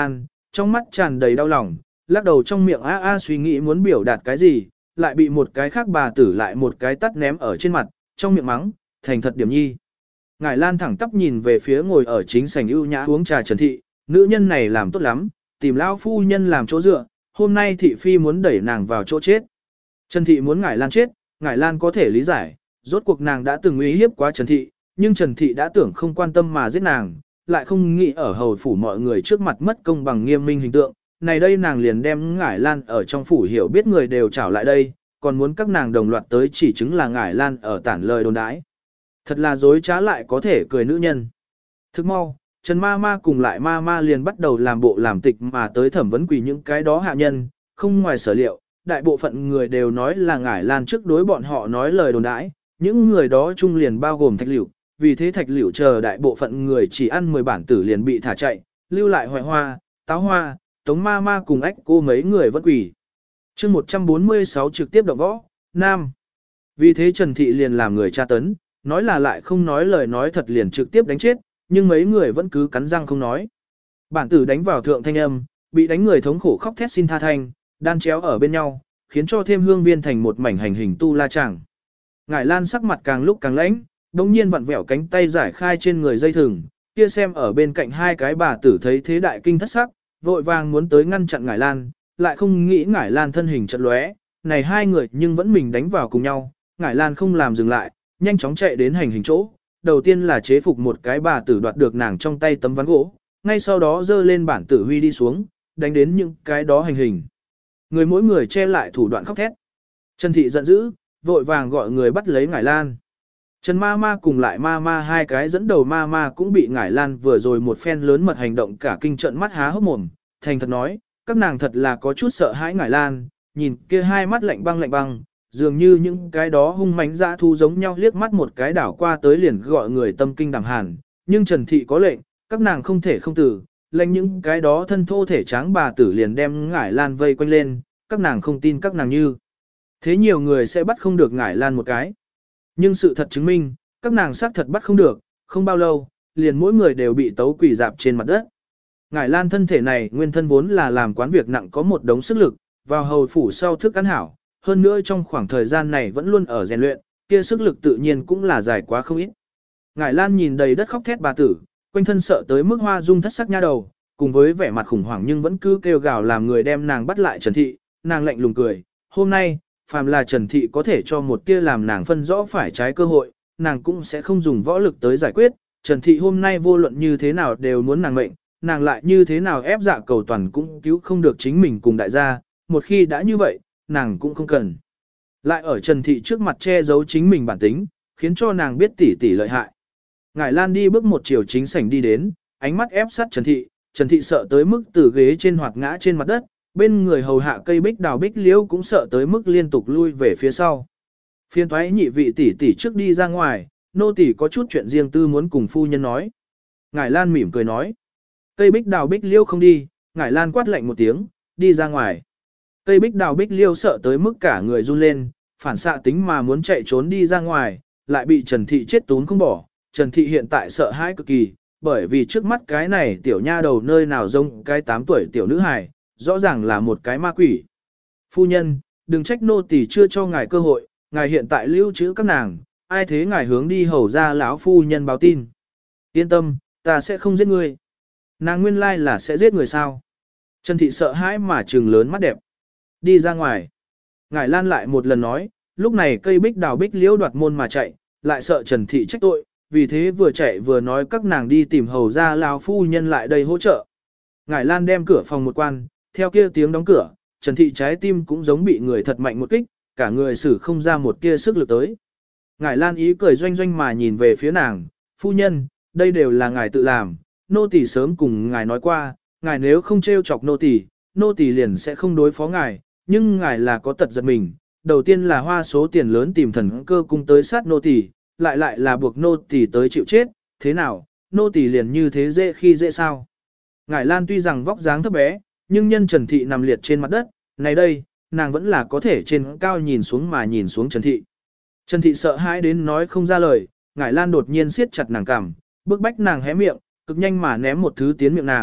trong mắt tràn đầy đau lòng, lắc đầu trong miệng a a suy nghĩ muốn biểu đạt cái gì, lại bị một cái khác bà tử lại một cái tắt ném ở trên mặt, trong miệng mắng, thành thật điểm nhi. Ngải Lan thẳng tắp nhìn về phía ngồi ở chính sảnh ưu nhã uống trà Trần Thị, nữ nhân này làm tốt lắm, tìm lão phu nhân làm chỗ dựa, hôm nay thị phi muốn đẩy nàng vào chỗ chết. Trần Thị muốn Ngải Lan chết, Ngải Lan có thể lý giải, rốt cuộc nàng đã từng uy hiếp quá Trần Thị, nhưng Trần Thị đã tưởng không quan tâm mà giết nàng, lại không nghĩ ở hầu phủ mọi người trước mặt mất công bằng nghiêm minh hình tượng. Này đây nàng liền đem Ngải Lan ở trong phủ hiểu biết người đều trảo lại đây, còn muốn các nàng đồng loạt tới chỉ chứng là Ngải Lan ở tản lời đồn đãi. Thật là dối trá lại có thể cười nữ nhân. Thức mau, Trần Ma Ma cùng lại Ma Ma liền bắt đầu làm bộ làm tịch mà tới thẩm vấn quỷ những cái đó hạ nhân, không ngoài sở liệu, đại bộ phận người đều nói là Ngải Lan trước đối bọn họ nói lời đồn đãi, những người đó chung liền bao gồm Thạch Liễu, vì thế Thạch Liễu chờ đại bộ phận người chỉ ăn mười bản tử liền bị thả chạy, lưu lại Hoài Hoa, Táo Hoa, Tống Ma Ma cùng ách cô mấy người vẫn quỷ. Chương một trăm bốn mươi sáu trực tiếp động võ, Nam. Vì thế Trần Thị liền làm người tra tấn, nói là lại không nói lời nói thật liền trực tiếp đánh chết, nhưng mấy người vẫn cứ cắn răng không nói. Bản tử đánh vào thượng thanh âm, bị đánh người thống khổ khóc thét xin tha thanh, đan chéo ở bên nhau, khiến cho thêm hương viên thành một mảnh hành hình tu la chàng. Ngải Lan sắc mặt càng lúc càng lãnh, đồng nhiên vặn vẹo cánh tay giải khai trên người dây thừng, kia xem ở bên cạnh hai cái bà tử thấy thế đại kinh thất sắc, vội vàng muốn tới ngăn chặn Ngải Lan, lại không nghĩ Ngải Lan thân hình chật lóe, này hai người nhưng vẫn mình đánh vào cùng nhau, Ngải Lan không làm dừng lại, nhanh chóng chạy đến hành hình chỗ, đầu tiên là chế phục một cái bà tử đoạt được nàng trong tay tấm ván gỗ, ngay sau đó dơ lên bản tử huy đi xuống, đánh đến những cái đó hành hình. Người mỗi người che lại thủ đoạn khóc thét. Trần Thị giận dữ, vội vàng gọi người bắt lấy Ngải Lan. Trần Ma Ma cùng lại Ma Ma hai cái dẫn đầu Ma Ma cũng bị Ngải Lan vừa rồi một phen lớn mật hành động cả kinh trận mắt há hốc mồm, thành thật nói, các nàng thật là có chút sợ hãi Ngải Lan, nhìn kia hai mắt lạnh băng lạnh băng, dường như những cái đó hung mãnh dã thu giống nhau liếc mắt một cái đảo qua tới liền gọi người tâm kinh đằng hàn, nhưng Trần Thị có lệnh, các nàng không thể không tử, lệnh những cái đó thân thô thể tráng bà tử liền đem Ngải Lan vây quanh lên, các nàng không tin các nàng như. Thế nhiều người sẽ bắt không được Ngải Lan một cái. Nhưng sự thật chứng minh, các nàng xác thật bắt không được, không bao lâu, liền mỗi người đều bị tấu quỷ dạp trên mặt đất. Ngải Lan thân thể này nguyên thân vốn là làm quán việc nặng có một đống sức lực, vào hầu phủ sau thức ăn hảo, hơn nữa trong khoảng thời gian này vẫn luôn ở rèn luyện, kia sức lực tự nhiên cũng là dài quá không ít. Ngải Lan nhìn đầy đất khóc thét bà tử, quanh thân sợ tới mức hoa dung thất sắc nha đầu, cùng với vẻ mặt khủng hoảng nhưng vẫn cứ kêu gào làm người đem nàng bắt lại Trần Thị, nàng lạnh lùng cười, hôm nay, phàm là Trần Thị có thể cho một tia làm nàng phân rõ phải trái cơ hội, nàng cũng sẽ không dùng võ lực tới giải quyết, Trần Thị hôm nay vô luận như thế nào đều muốn nàng mệnh, nàng lại như thế nào ép dạ cầu toàn cũng cứu không được chính mình cùng đại gia, một khi đã như vậy, nàng cũng không cần. Lại ở Trần Thị trước mặt che giấu chính mình bản tính, khiến cho nàng biết tỉ tỉ lợi hại. Ngải Lan đi bước một chiều chính sảnh đi đến, ánh mắt ép sát Trần Thị, Trần Thị sợ tới mức từ ghế trên hoạt ngã trên mặt đất, bên người hầu hạ cây bích đào bích liễu cũng sợ tới mức liên tục lui về phía sau. Phiên thoái nhị vị tỷ tỷ trước đi ra ngoài, nô tỷ có chút chuyện riêng tư muốn cùng phu nhân nói. Ngải Lan mỉm cười nói. Cây bích đào bích liễu không đi, Ngải Lan quát lạnh một tiếng, đi ra ngoài. Cây bích đào bích liễu sợ tới mức cả người run lên, phản xạ tính mà muốn chạy trốn đi ra ngoài, lại bị Trần Thị chết tún không bỏ. Trần Thị hiện tại sợ hãi cực kỳ, bởi vì trước mắt cái này tiểu nha đầu nơi nào giống cái tám tuổi tiểu nữ hài, rõ ràng là một cái ma quỷ. Phu nhân, đừng trách nô tỳ chưa cho ngài cơ hội, ngài hiện tại lưu trữ các nàng, ai thế ngài hướng đi hầu ra lão phu nhân báo tin. Yên tâm, ta sẽ không giết ngươi. Nàng nguyên lai là sẽ giết người sao? Trần Thị sợ hãi mà trừng lớn mắt đẹp. Đi ra ngoài. Ngài Lan lại một lần nói, lúc này cây bích đào bích liễu đoạt môn mà chạy, lại sợ Trần Thị trách tội, vì thế vừa chạy vừa nói các nàng đi tìm hầu ra lão phu nhân lại đây hỗ trợ. Ngài Lan đem cửa phòng một quan, theo kia tiếng đóng cửa, Trần Thị trái tim cũng giống bị người thật mạnh một kích, cả người xử không ra một tia sức lực tới. Ngài Lan ý cười doanh doanh mà nhìn về phía nàng, phu nhân, đây đều là ngài tự làm, nô tỳ sớm cùng ngài nói qua, ngài nếu không trêu chọc nô tỳ, nô tỳ liền sẽ không đối phó ngài, nhưng ngài là có tật giật mình, đầu tiên là hoa số tiền lớn tìm thần cơ cung tới sát nô tỳ, lại lại là buộc nô tỳ tới chịu chết, thế nào, nô tỳ liền như thế dễ khi dễ sao? Ngài Lan tuy rằng vóc dáng thấp bé, nhưng nhân Trần Thị nằm liệt trên mặt đất, này đây, nàng vẫn là có thể trên cao nhìn xuống mà nhìn xuống Trần Thị. Trần Thị sợ hãi đến nói không ra lời, Ngải Lan đột nhiên siết chặt nàng cằm, bước bách nàng hé miệng, cực nhanh mà ném một thứ tiến miệng nàng,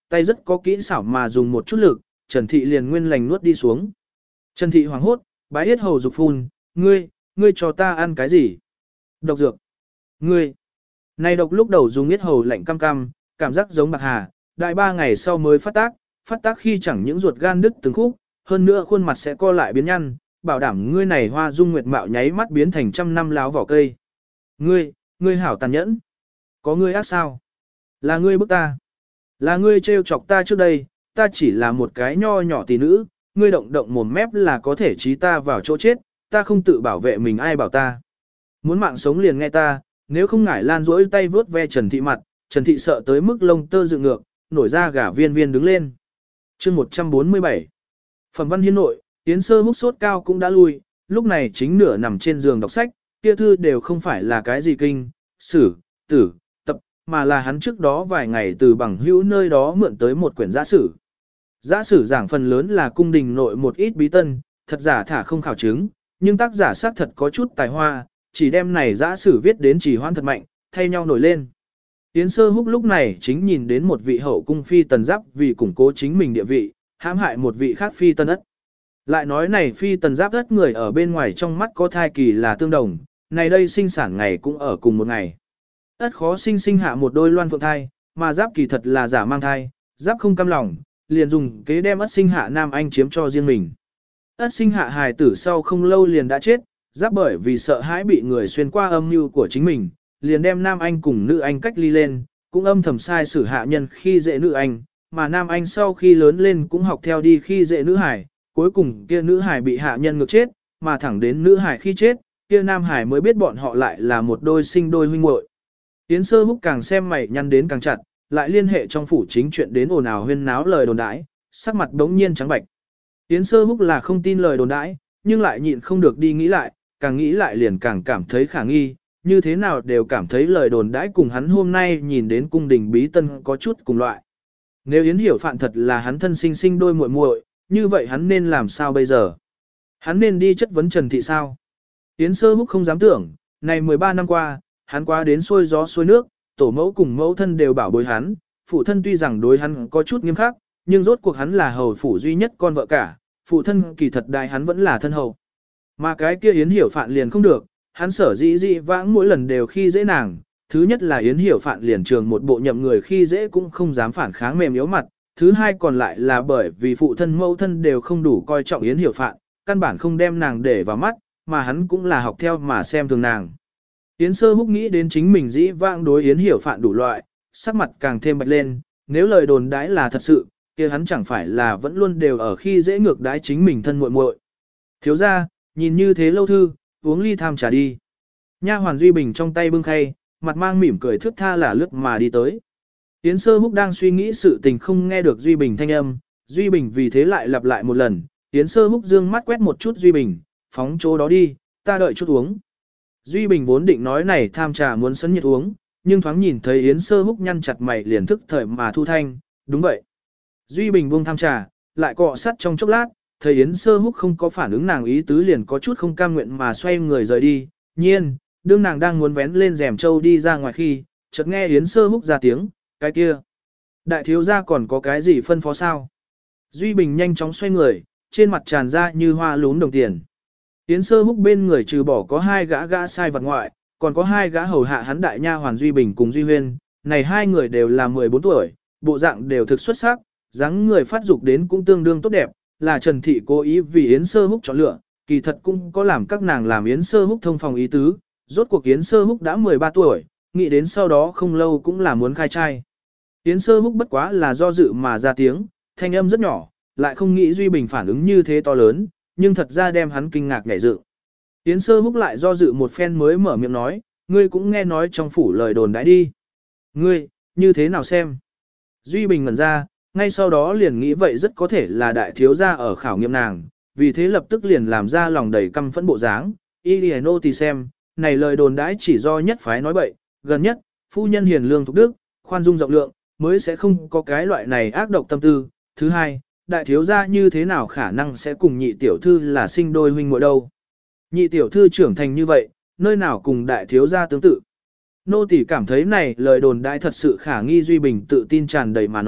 tay rất có kỹ xảo mà dùng một chút lực, Trần Thị liền nguyên lành nuốt đi xuống. Trần Thị hoảng hốt, bái yết hầu dục phun, ngươi, ngươi cho ta ăn cái gì? Độc dược. Ngươi. Này độc lúc đầu dùng yết hầu lạnh cam cam, cảm giác giống bạc hà, đại ba ngày sau mới phát tác, phát tác khi chẳng những ruột gan đứt từng khúc, hơn nữa khuôn mặt sẽ co lại biến nhăn, bảo đảm ngươi này hoa dung nguyệt mạo nháy mắt biến thành trăm năm láo vỏ cây. Ngươi, ngươi hảo tàn nhẫn. Có ngươi ác sao? Là ngươi bức ta. Là ngươi trêu chọc ta trước đây, ta chỉ là một cái nho nhỏ tỷ nữ, ngươi động động mồm mép là có thể trí ta vào chỗ chết, ta không tự bảo vệ mình ai bảo ta. Muốn mạng sống liền nghe ta, nếu không ngải lan rỗi tay vướt ve Trần Thị mặt, Trần Thị sợ tới mức lông tơ dựng ngược, nổi ra gà viên viên đứng lên. chương một trăm bốn mươi bảy Phẩm văn hiên nội, Yến Sơ Húc sốt cao cũng đã lui, lúc này chính nửa nằm trên giường đọc sách, kia thư đều không phải là cái gì kinh, sử, tử, tập, mà là hắn trước đó vài ngày từ bằng hữu nơi đó mượn tới một quyển giã sử. Giã sử giảng phần lớn là cung đình nội một ít bí tân, thật giả thả không khảo chứng, nhưng tác giả xác thật có chút tài hoa, chỉ đem này giã sử viết đến chỉ hoan thật mạnh, thay nhau nổi lên. Yến Sơ Húc lúc này chính nhìn đến một vị hậu cung phi tần giáp vì củng cố chính mình địa vị, hãm hại một vị khác phi tần ất. Lại nói này phi tần giáp ất người ở bên ngoài trong mắt có thai kỳ là tương đồng, này đây sinh sản ngày cũng ở cùng một ngày. Ất khó sinh sinh hạ một đôi loan phượng thai, mà giáp kỳ thật là giả mang thai, giáp không cam lòng, liền dùng kế đem ất sinh hạ nam anh chiếm cho riêng mình. Ất sinh hạ hài tử sau không lâu liền đã chết, giáp bởi vì sợ hãi bị người xuyên qua âm mưu của chính mình, liền đem nam anh cùng nữ anh cách ly lên, cũng âm thầm sai xử hạ nhân khi dễ nữ anh, mà nam anh sau khi lớn lên cũng học theo đi khi dễ nữ hải, cuối cùng kia nữ hải bị hạ nhân ngược chết, mà thẳng đến nữ hải khi chết, kia nam hải mới biết bọn họ lại là một đôi sinh đôi huynh muội. Yến Sơ Húc càng xem mày nhăn đến càng chặt, lại liên hệ trong phủ chính chuyện đến ồn ào huyên náo lời đồn đãi, sắc mặt đống nhiên trắng bạch. Yến Sơ Húc là không tin lời đồn đãi, nhưng lại nhịn không được đi nghĩ lại, càng nghĩ lại liền càng cảm thấy khả nghi, như thế nào đều cảm thấy lời đồn đãi cùng hắn hôm nay nhìn đến cung đình bí tân có chút cùng loại. Nếu Yến Hiểu Phạn thật là hắn thân sinh sinh đôi muội muội, như vậy hắn nên làm sao bây giờ? Hắn nên đi chất vấn Trần Thị sao? Yến Sơ Húc không dám tưởng, này mười ba năm qua, hắn qua đến xuôi gió xuôi nước, tổ mẫu cùng mẫu thân đều bảo bối hắn, phụ thân tuy rằng đối hắn có chút nghiêm khắc, nhưng rốt cuộc hắn là hầu phủ duy nhất con vợ cả, phụ thân kỳ thật đại hắn vẫn là thân hầu. Mà cái kia Yến Hiểu Phạn liền không được, hắn sở dĩ dĩ vãng mỗi lần đều khi dễ nàng, thứ nhất là Yến Hiểu Phạn liền trường một bộ nhậm người khi dễ cũng không dám phản kháng mềm yếu mặt, thứ hai còn lại là bởi vì phụ thân mẫu thân đều không đủ coi trọng Yến Hiểu Phạn, căn bản không đem nàng để vào mắt, mà hắn cũng là học theo mà xem thường nàng. Yến Sơ Húc nghĩ đến chính mình dĩ vãng đối Yến Hiểu Phạn đủ loại, sắc mặt càng thêm bạch lên, nếu lời đồn đãi là thật sự, kia hắn chẳng phải là vẫn luôn đều ở khi dễ ngược đãi chính mình thân muội muội. Thiếu gia, nhìn như thế lâu thư, uống ly tham trà đi. Nha hoàn Duy Bình trong tay bưng khay, mặt mang mỉm cười thước tha là lướt mà đi tới. Yến Sơ Húc đang suy nghĩ sự tình không nghe được Duy Bình thanh âm, Duy Bình vì thế lại lặp lại một lần, Yến Sơ Húc dương mắt quét một chút Duy Bình, phóng chỗ đó đi, ta đợi chút uống. Duy Bình vốn định nói này tham trà muốn sấn nhiệt uống, nhưng thoáng nhìn thấy Yến Sơ Húc nhăn chặt mày liền thức thời mà thu thanh, đúng vậy. Duy Bình buông tham trà, lại cọ sắt trong chốc lát, thấy Yến Sơ Húc không có phản ứng nàng ý tứ liền có chút không cam nguyện mà xoay người rời đi, nhiên, đương nàng đang muốn vén lên rèm trâu đi ra ngoài khi, chợt nghe Yến Sơ Húc ra tiếng, cái kia. Đại thiếu gia còn có cái gì phân phó sao? Duy Bình nhanh chóng xoay người, trên mặt tràn ra như hoa lún đồng tiền. Yến Sơ Húc bên người trừ bỏ có hai gã gã sai vật ngoại, còn có hai gã hầu hạ hắn đại nha hoàn Duy Bình cùng Duy Huyên, này hai người đều là mười bốn tuổi, bộ dạng đều thực xuất sắc, dáng người phát dục đến cũng tương đương tốt đẹp, là Trần Thị cố ý vì Yến Sơ Húc chọn lựa, kỳ thật cũng có làm các nàng làm Yến Sơ Húc thông phòng ý tứ, rốt cuộc Yến Sơ Húc đã mười ba tuổi, nghĩ đến sau đó không lâu cũng là muốn khai trai. Yến Sơ Húc bất quá là do dự mà ra tiếng, thanh âm rất nhỏ, lại không nghĩ Duy Bình phản ứng như thế to lớn, nhưng thật ra đem hắn kinh ngạc nhảy dựng. Yến Sơ Húc lại do dự một phen mới mở miệng nói, ngươi cũng nghe nói trong phủ lời đồn đãi đi. Ngươi, như thế nào xem? Duy Bình ngẩn ra, ngay sau đó liền nghĩ vậy rất có thể là đại thiếu gia ở khảo nghiệm nàng, vì thế lập tức liền làm ra lòng đầy căm phẫn bộ dáng. Iliano thì xem, này lời đồn đãi chỉ do nhất phái nói bậy, gần nhất, phu nhân hiền lương thục đức, khoan dung rộng lượng, mới sẽ không có cái loại này ác độc tâm tư. Thứ hai, đại thiếu gia như thế nào khả năng sẽ cùng nhị tiểu thư là sinh đôi huynh muội đâu. Nhị tiểu thư trưởng thành như vậy, nơi nào cùng đại thiếu gia tương tự. Nô tỳ cảm thấy này lời đồn đại thật sự khả nghi. Duy Bình tự tin tràn đầy mà nói,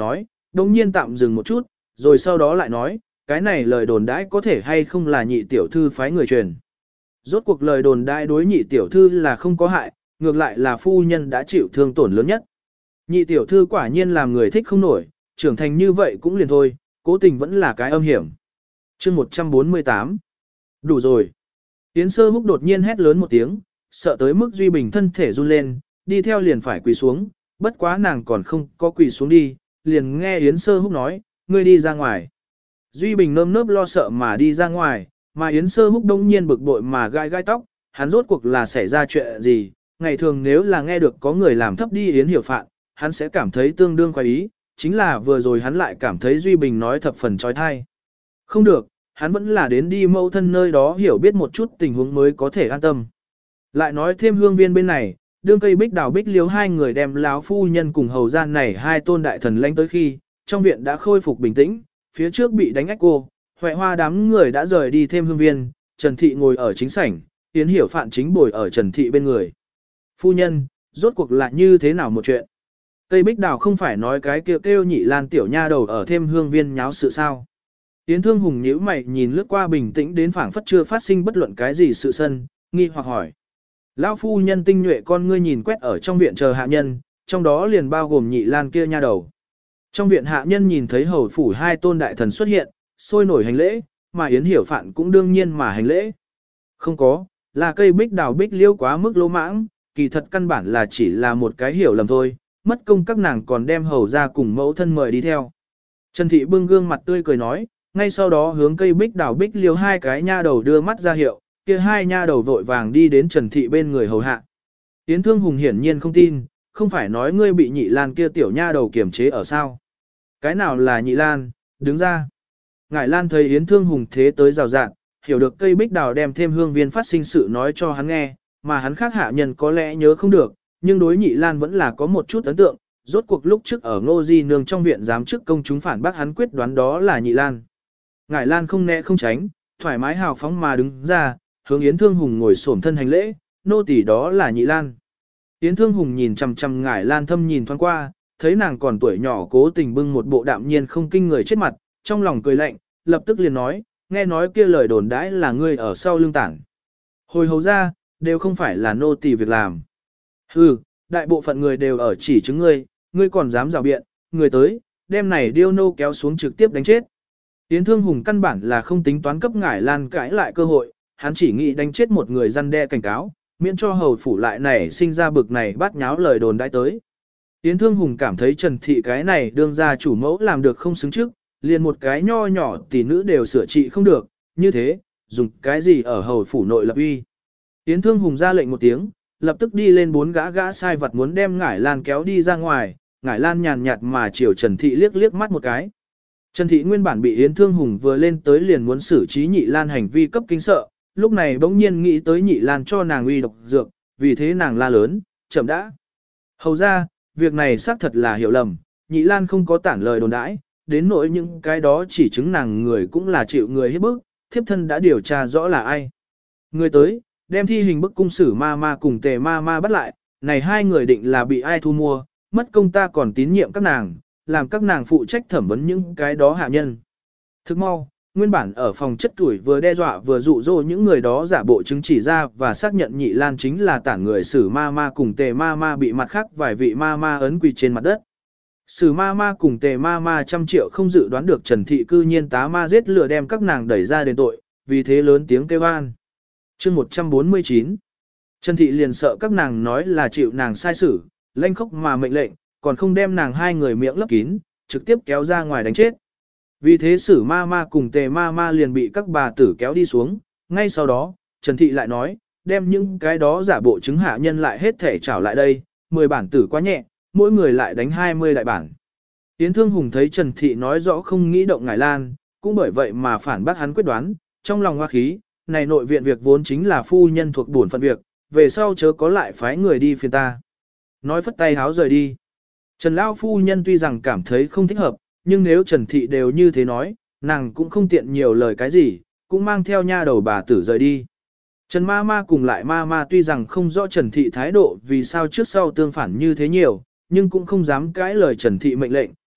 đồng nhiên tạm dừng một chút, rồi sau đó lại nói, cái này lời đồn đãi có thể hay không là nhị tiểu thư phái người truyền. Rốt cuộc lời đồn đãi đối nhị tiểu thư là không có hại, ngược lại là phu nhân đã chịu thương tổn lớn nhất. Nhị tiểu thư quả nhiên làm người thích không nổi, trưởng thành như vậy cũng liền thôi, cố tình vẫn là cái âm hiểm. chương một trăm bốn mươi tám. Đủ rồi. Yến Sơ Húc đột nhiên hét lớn một tiếng, sợ tới mức Duy Bình thân thể run lên, đi theo liền phải quỳ xuống, bất quá nàng còn không có quỳ xuống đi, liền nghe Yến Sơ Húc nói, ngươi đi ra ngoài. Duy Bình nơm nớp lo sợ mà đi ra ngoài, mà Yến Sơ Húc đông nhiên bực bội mà gai gai tóc, hắn rốt cuộc là xảy ra chuyện gì, ngày thường nếu là nghe được có người làm thấp đi Yến Hiểu Phạn, hắn sẽ cảm thấy tương đương khoái ý, chính là vừa rồi hắn lại cảm thấy Duy Bình nói thập phần trói thai. Không được, hắn vẫn là đến đi mẫu thân nơi đó hiểu biết một chút tình huống mới có thể an tâm. Lại nói thêm hương viên bên này, đương cây bích đào bích liếu hai người đem láo phu nhân cùng hầu gian này hai tôn đại thần lãnh tới khi, trong viện đã khôi phục bình tĩnh, phía trước bị đánh ách cô, hoẹ hoa đám người đã rời đi thêm hương viên, Trần Thị ngồi ở chính sảnh, Yến Hiểu Phạn chính bồi ở Trần Thị bên người. Phu nhân, rốt cuộc là như thế nào một chuyện? Cây bích đào không phải nói cái kêu kêu nhị lan tiểu nha đầu ở thêm hương viên nháo sự sao? Yến Thương Hùng nhíu mày nhìn lướt qua bình tĩnh đến phảng phất chưa phát sinh bất luận cái gì sự sân, nghi hoặc hỏi. Lão phu nhân tinh nhuệ con ngươi nhìn quét ở trong viện chờ hạ nhân, trong đó liền bao gồm nhị lan kia nha đầu. Trong viện hạ nhân nhìn thấy hầu phủ hai tôn đại thần xuất hiện, sôi nổi hành lễ, mà Yến Hiểu Phạn cũng đương nhiên mà hành lễ. Không có, là cây bích đào bích liêu quá mức lỗ mãng, kỳ thật căn bản là chỉ là một cái hiểu lầm thôi, mất công các nàng còn đem hầu ra cùng mẫu thân mời đi theo. Trần Thị bưng gương mặt tươi cười nói, ngay sau đó hướng cây bích đào bích liêu hai cái nha đầu đưa mắt ra hiệu, kia hai nha đầu vội vàng đi đến Trần Thị bên người hầu hạ. Yến Thương Hùng hiển nhiên không tin, không phải nói ngươi bị nhị lan kia tiểu nha đầu kiềm chế ở sao. Cái nào là nhị lan, đứng ra. Ngải Lan thấy Yến Thương Hùng thế tới rào rạng, hiểu được cây bích đào đem thêm hương viên phát sinh sự nói cho hắn nghe, mà hắn khác hạ nhân có lẽ nhớ không được, nhưng đối nhị lan vẫn là có một chút ấn tượng, rốt cuộc lúc trước ở Ngô Di Nương trong viện giám chức công chúng phản bác hắn quyết đoán đó là nhị lan. Ngải Lan không né không tránh, thoải mái hào phóng mà đứng ra, hướng Yến Thương Hùng ngồi xổm thân hành lễ, nô tỳ đó là nhị lan. Yến Thương Hùng nhìn chằm chằm Ngải Lan thâm nhìn thoáng qua, thấy nàng còn tuổi nhỏ cố tình bưng một bộ đạm nhiên không kinh người chết mặt, trong lòng cười lạnh, lập tức liền nói, nghe nói kia lời đồn đãi là ngươi ở sau lưng tảng. Hồi hầu ra, đều không phải là nô tỳ việc làm. Hừ, đại bộ phận người đều ở chỉ chứng ngươi, ngươi còn dám rào biện, người tới, đem này điêu nô kéo xuống trực tiếp đánh chết. Yến Thương Hùng căn bản là không tính toán cấp Ngải Lan cãi lại cơ hội, hắn chỉ nghĩ đánh chết một người răn đe cảnh cáo, miễn cho hầu phủ lại này sinh ra bực này bắt nháo lời đồn đãi tới. Yến Thương Hùng cảm thấy Trần Thị cái này đương ra chủ mẫu làm được không xứng trước, liền một cái nho nhỏ tỷ nữ đều sửa trị không được, như thế, dùng cái gì ở hầu phủ nội lập uy. Yến Thương Hùng ra lệnh một tiếng, lập tức đi lên bốn gã gã sai vật muốn đem Ngải Lan kéo đi ra ngoài, Ngải Lan nhàn nhạt mà chiều Trần Thị liếc liếc mắt một cái. Trần Thị nguyên bản bị Yến Thương Hùng vừa lên tới liền muốn xử trí Nhị Lan hành vi cấp kinh sợ, lúc này bỗng nhiên nghĩ tới Nhị Lan cho nàng uy độc dược, vì thế nàng la lớn, chậm đã. Hầu ra, việc này xác thật là hiểu lầm, Nhị Lan không có tản lời đồn đãi, đến nỗi những cái đó chỉ chứng nàng người cũng là chịu người hiếp bức, thiếp thân đã điều tra rõ là ai. Người tới, đem thi hình bức cung sử ma ma cùng tề ma ma bắt lại, này hai người định là bị ai thu mua, mất công ta còn tín nhiệm các nàng, làm các nàng phụ trách thẩm vấn những cái đó hạ nhân. Thức mau, nguyên bản ở phòng chất tuổi vừa đe dọa vừa dụ dỗ những người đó giả bộ chứng chỉ ra và xác nhận Nhị Lan chính là tản người sử ma ma cùng tề ma ma bị mặt khác vài vị ma ma ấn quỳ trên mặt đất. Sử ma ma cùng tề ma ma trăm triệu không dự đoán được Trần Thị cư nhiên tá ma giết lừa đem các nàng đẩy ra đền tội, vì thế lớn tiếng kêu an. chương một trăm bốn mươi chín Trần Thị liền sợ các nàng nói là chịu nàng sai xử, lanh khóc mà mệnh lệnh, còn không đem nàng hai người miệng lấp kín, trực tiếp kéo ra ngoài đánh chết. Vì thế sử ma ma cùng tề ma ma liền bị các bà tử kéo đi xuống, ngay sau đó, Trần Thị lại nói, đem những cái đó giả bộ chứng hạ nhân lại hết thể trảo lại đây, mười bản tử quá nhẹ, mỗi người lại đánh hai mươi đại bản. Yến Thương Hùng thấy Trần Thị nói rõ không nghĩ động Ngải Lan, cũng bởi vậy mà phản bác hắn quyết đoán, trong lòng hoa khí, này nội viện việc vốn chính là phu nhân thuộc bổn phận việc, về sau chớ có lại phái người đi phiền ta. Nói phất tay háo rời đi. Trần Lão phu nhân tuy rằng cảm thấy không thích hợp, nhưng nếu Trần Thị đều như thế nói, nàng cũng không tiện nhiều lời cái gì, cũng mang theo nha đầu bà tử rời đi. Trần ma ma cùng lại ma ma tuy rằng không rõ Trần Thị thái độ vì sao trước sau tương phản như thế nhiều, nhưng cũng không dám cãi lời Trần Thị mệnh lệnh,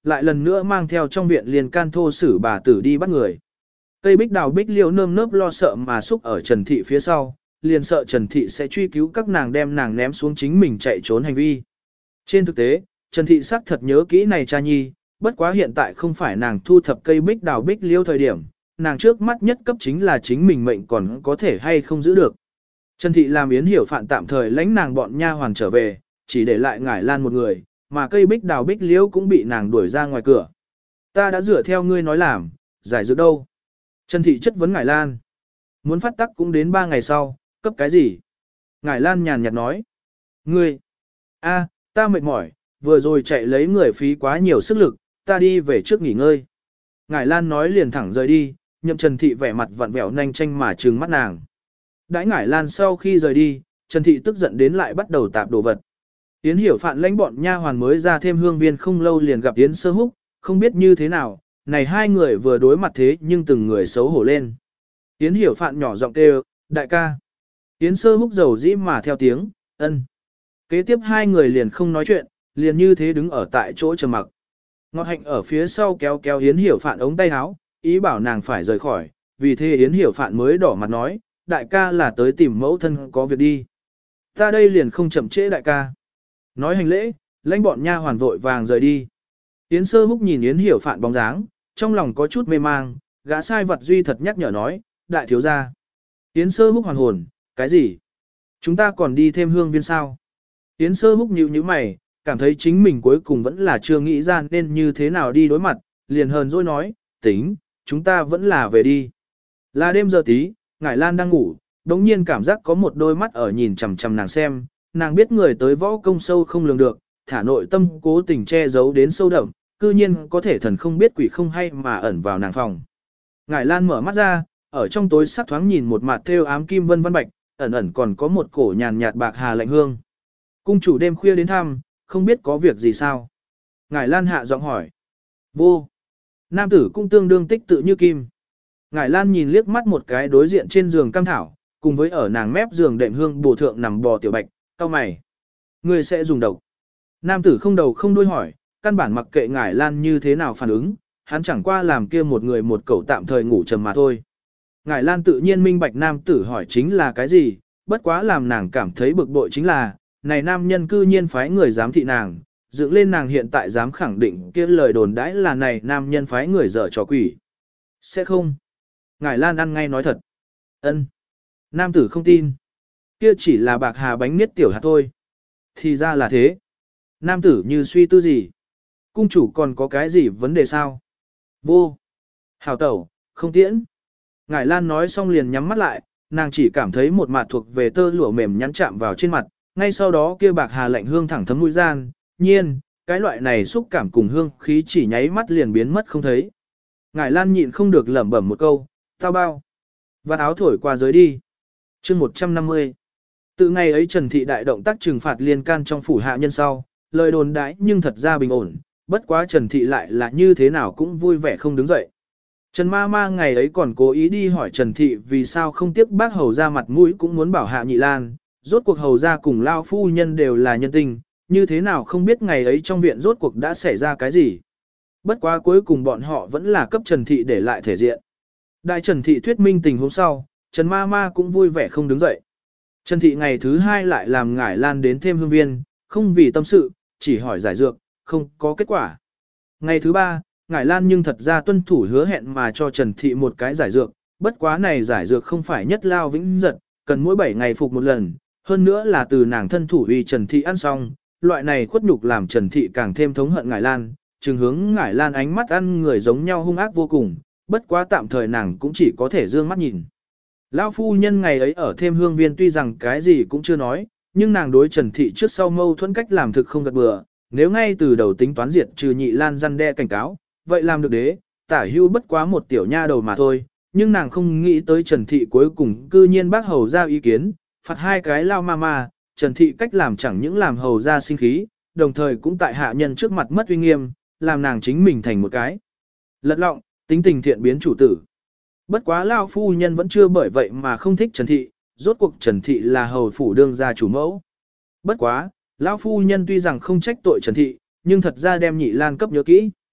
lại lần nữa mang theo trong viện liền can thô sử bà tử đi bắt người. Cây bích đào bích liễu nơm nớp lo sợ mà xúc ở Trần Thị phía sau, liền sợ Trần Thị sẽ truy cứu các nàng đem nàng ném xuống chính mình chạy trốn hành vi. Trên thực tế, Trần Thị xác thật nhớ kỹ này cha nhi, bất quá hiện tại không phải nàng thu thập cây bích đào bích liễu thời điểm, nàng trước mắt nhất cấp chính là chính mình mệnh còn có thể hay không giữ được. Trần Thị làm Yến Hiểu Phạn tạm thời lãnh nàng bọn nha hoàn trở về, chỉ để lại Ngải Lan một người, mà cây bích đào bích liễu cũng bị nàng đuổi ra ngoài cửa. Ta đã dựa theo ngươi nói làm, giải dược đâu? Trần Thị chất vấn Ngải Lan. Muốn phát tắc cũng đến ba ngày sau, cấp cái gì? Ngải Lan nhàn nhạt nói. Ngươi! a, ta mệt mỏi, vừa rồi chạy lấy người phí quá nhiều sức lực, ta đi về trước nghỉ ngơi. Ngải Lan nói liền thẳng rời đi, nhậm Trần Thị vẻ mặt vặn vẹo nhanh tranh mà trừng mắt nàng. Đãi Ngải Lan sau khi rời đi, Trần Thị tức giận đến lại bắt đầu tạp đồ vật. Yến Hiểu Phạn lãnh bọn nha hoàn mới ra thêm hương viên không lâu liền gặp Yến Sơ Húc, không biết như thế nào, này hai người vừa đối mặt thế nhưng từng người xấu hổ lên. Yến Hiểu Phạn nhỏ giọng kêu, đại ca. Yến Sơ Húc dầu dĩ mà theo tiếng, ân. Kế tiếp hai người liền không nói chuyện, liền như thế đứng ở tại chỗ trầm mặc. Ngọt Hạnh ở phía sau kéo kéo Yến Hiểu Phạn ống tay áo, ý bảo nàng phải rời khỏi, vì thế Yến Hiểu Phạn mới đỏ mặt nói, đại ca là tới tìm mẫu thân có việc đi. Ta đây liền không chậm trễ đại ca. Nói hành lễ, lãnh bọn nha hoàn vội vàng rời đi. Yến Sơ Húc nhìn Yến Hiểu Phạn bóng dáng, trong lòng có chút mê mang, gã sai vật duy thật nhắc nhở nói, đại thiếu gia. Yến Sơ Húc hoàn hồn, cái gì? Chúng ta còn đi thêm hương viên sao? Yến Sơ Húc nhíu nhíu mày, cảm thấy chính mình cuối cùng vẫn là chưa nghĩ ra nên như thế nào đi đối mặt, liền hờn dỗi nói, tính, chúng ta vẫn là về đi. Là đêm giờ tí, Ngải Lan đang ngủ, đống nhiên cảm giác có một đôi mắt ở nhìn chằm chằm nàng xem, nàng biết người tới võ công sâu không lường được, thả nội tâm cố tình che giấu đến sâu đậm, cư nhiên có thể thần không biết quỷ không hay mà ẩn vào nàng phòng. Ngải Lan mở mắt ra, ở trong tối sắc thoáng nhìn một mặt thêu ám kim vân vân bạch, ẩn ẩn còn có một cổ nhàn nhạt bạc hà lạnh hương. Cung chủ đêm khuya đến thăm, không biết có việc gì sao? Ngải Lan hạ giọng hỏi. Vô. Nam tử cũng tương đương tích tự như kim. Ngải Lan nhìn liếc mắt một cái đối diện trên giường cam thảo, cùng với ở nàng mép giường đệm hương bổ thượng nằm bò tiểu bạch, cau mày. Người sẽ dùng độc. Nam tử không đầu không đuôi hỏi, căn bản mặc kệ Ngải Lan như thế nào phản ứng, hắn chẳng qua làm kia một người một cậu tạm thời ngủ trầm mà thôi. Ngải Lan tự nhiên minh bạch nam tử hỏi chính là cái gì, bất quá làm nàng cảm thấy bực bội chính là, này nam nhân cư nhiên phái người giám thị nàng, dựng lên nàng hiện tại dám khẳng định kia lời đồn đãi là này nam nhân phái người dở trò quỷ. Sẽ không. Ngải Lan ăn ngay nói thật. Ân. Nam tử không tin. Kia chỉ là bạc hà bánh niết tiểu hạt thôi. Thì ra là thế. Nam tử như suy tư gì. Cung chủ còn có cái gì vấn đề sao? Vô. Hảo tẩu, không tiễn. Ngải Lan nói xong liền nhắm mắt lại, nàng chỉ cảm thấy một mặt thuộc về tơ lụa mềm nhắn chạm vào trên mặt, ngay sau đó kia bạc hà lạnh hương thẳng thấm mũi gian, nhiên, cái loại này xúc cảm cùng hương khí chỉ nháy mắt liền biến mất không thấy. Ngải Lan nhịn không được lẩm bẩm một câu, tao bao. Vạt áo thổi qua giới đi. chương một trăm năm mươi. Từ ngày ấy Trần Thị đại động tác trừng phạt liên can trong phủ hạ nhân sau, lời đồn đãi nhưng thật ra bình ổn, bất quá Trần Thị lại là như thế nào cũng vui vẻ không đứng dậy. Trần ma ma ngày ấy còn cố ý đi hỏi Trần Thị vì sao không tiếc bác hầu ra mặt mũi cũng muốn bảo hạ Nhị Lan, rốt cuộc hầu ra cùng lao phu nhân đều là nhân tình, như thế nào không biết ngày ấy trong viện rốt cuộc đã xảy ra cái gì. Bất quá cuối cùng bọn họ vẫn là cấp Trần Thị để lại thể diện. Đại Trần Thị thuyết minh tình hôm sau, Trần ma ma cũng vui vẻ không đứng dậy. Trần Thị ngày thứ hai lại làm Ngải Lan đến thêm hương viên, không vì tâm sự, chỉ hỏi giải dược, không có kết quả. Ngày thứ ba, Ngải Lan nhưng thật ra tuân thủ hứa hẹn mà cho Trần Thị một cái giải dược, bất quá này giải dược không phải nhất lao vĩnh giật, cần mỗi bảy ngày phục một lần, hơn nữa là từ nàng thân thủ uy Trần Thị ăn xong, loại này khuất nhục làm Trần Thị càng thêm thống hận Ngải Lan, trừng hướng Ngải Lan ánh mắt ăn người giống nhau hung ác vô cùng, bất quá tạm thời nàng cũng chỉ có thể dương mắt nhìn. Lão phu nhân ngày ấy ở thêm hương viên tuy rằng cái gì cũng chưa nói, nhưng nàng đối Trần Thị trước sau mâu thuẫn cách làm thực không gật bừa, nếu ngay từ đầu tính toán diệt trừ Nhị Lan răn đe cảnh cáo, vậy làm được đế, tả hưu bất quá một tiểu nha đầu mà thôi, nhưng nàng không nghĩ tới Trần Thị cuối cùng cư nhiên bác hầu ra ý kiến, phạt hai cái lao ma ma, Trần Thị cách làm chẳng những làm hầu ra sinh khí, đồng thời cũng tại hạ nhân trước mặt mất uy nghiêm, làm nàng chính mình thành một cái lật lọng, tính tình thiện biến chủ tử. Bất quá lao phu nhân vẫn chưa bởi vậy mà không thích Trần Thị, rốt cuộc Trần Thị là hầu phủ đương gia chủ mẫu. Bất quá, lão phu nhân tuy rằng không trách tội Trần Thị, nhưng thật ra đem Nhị Lan cấp nhớ kỹ.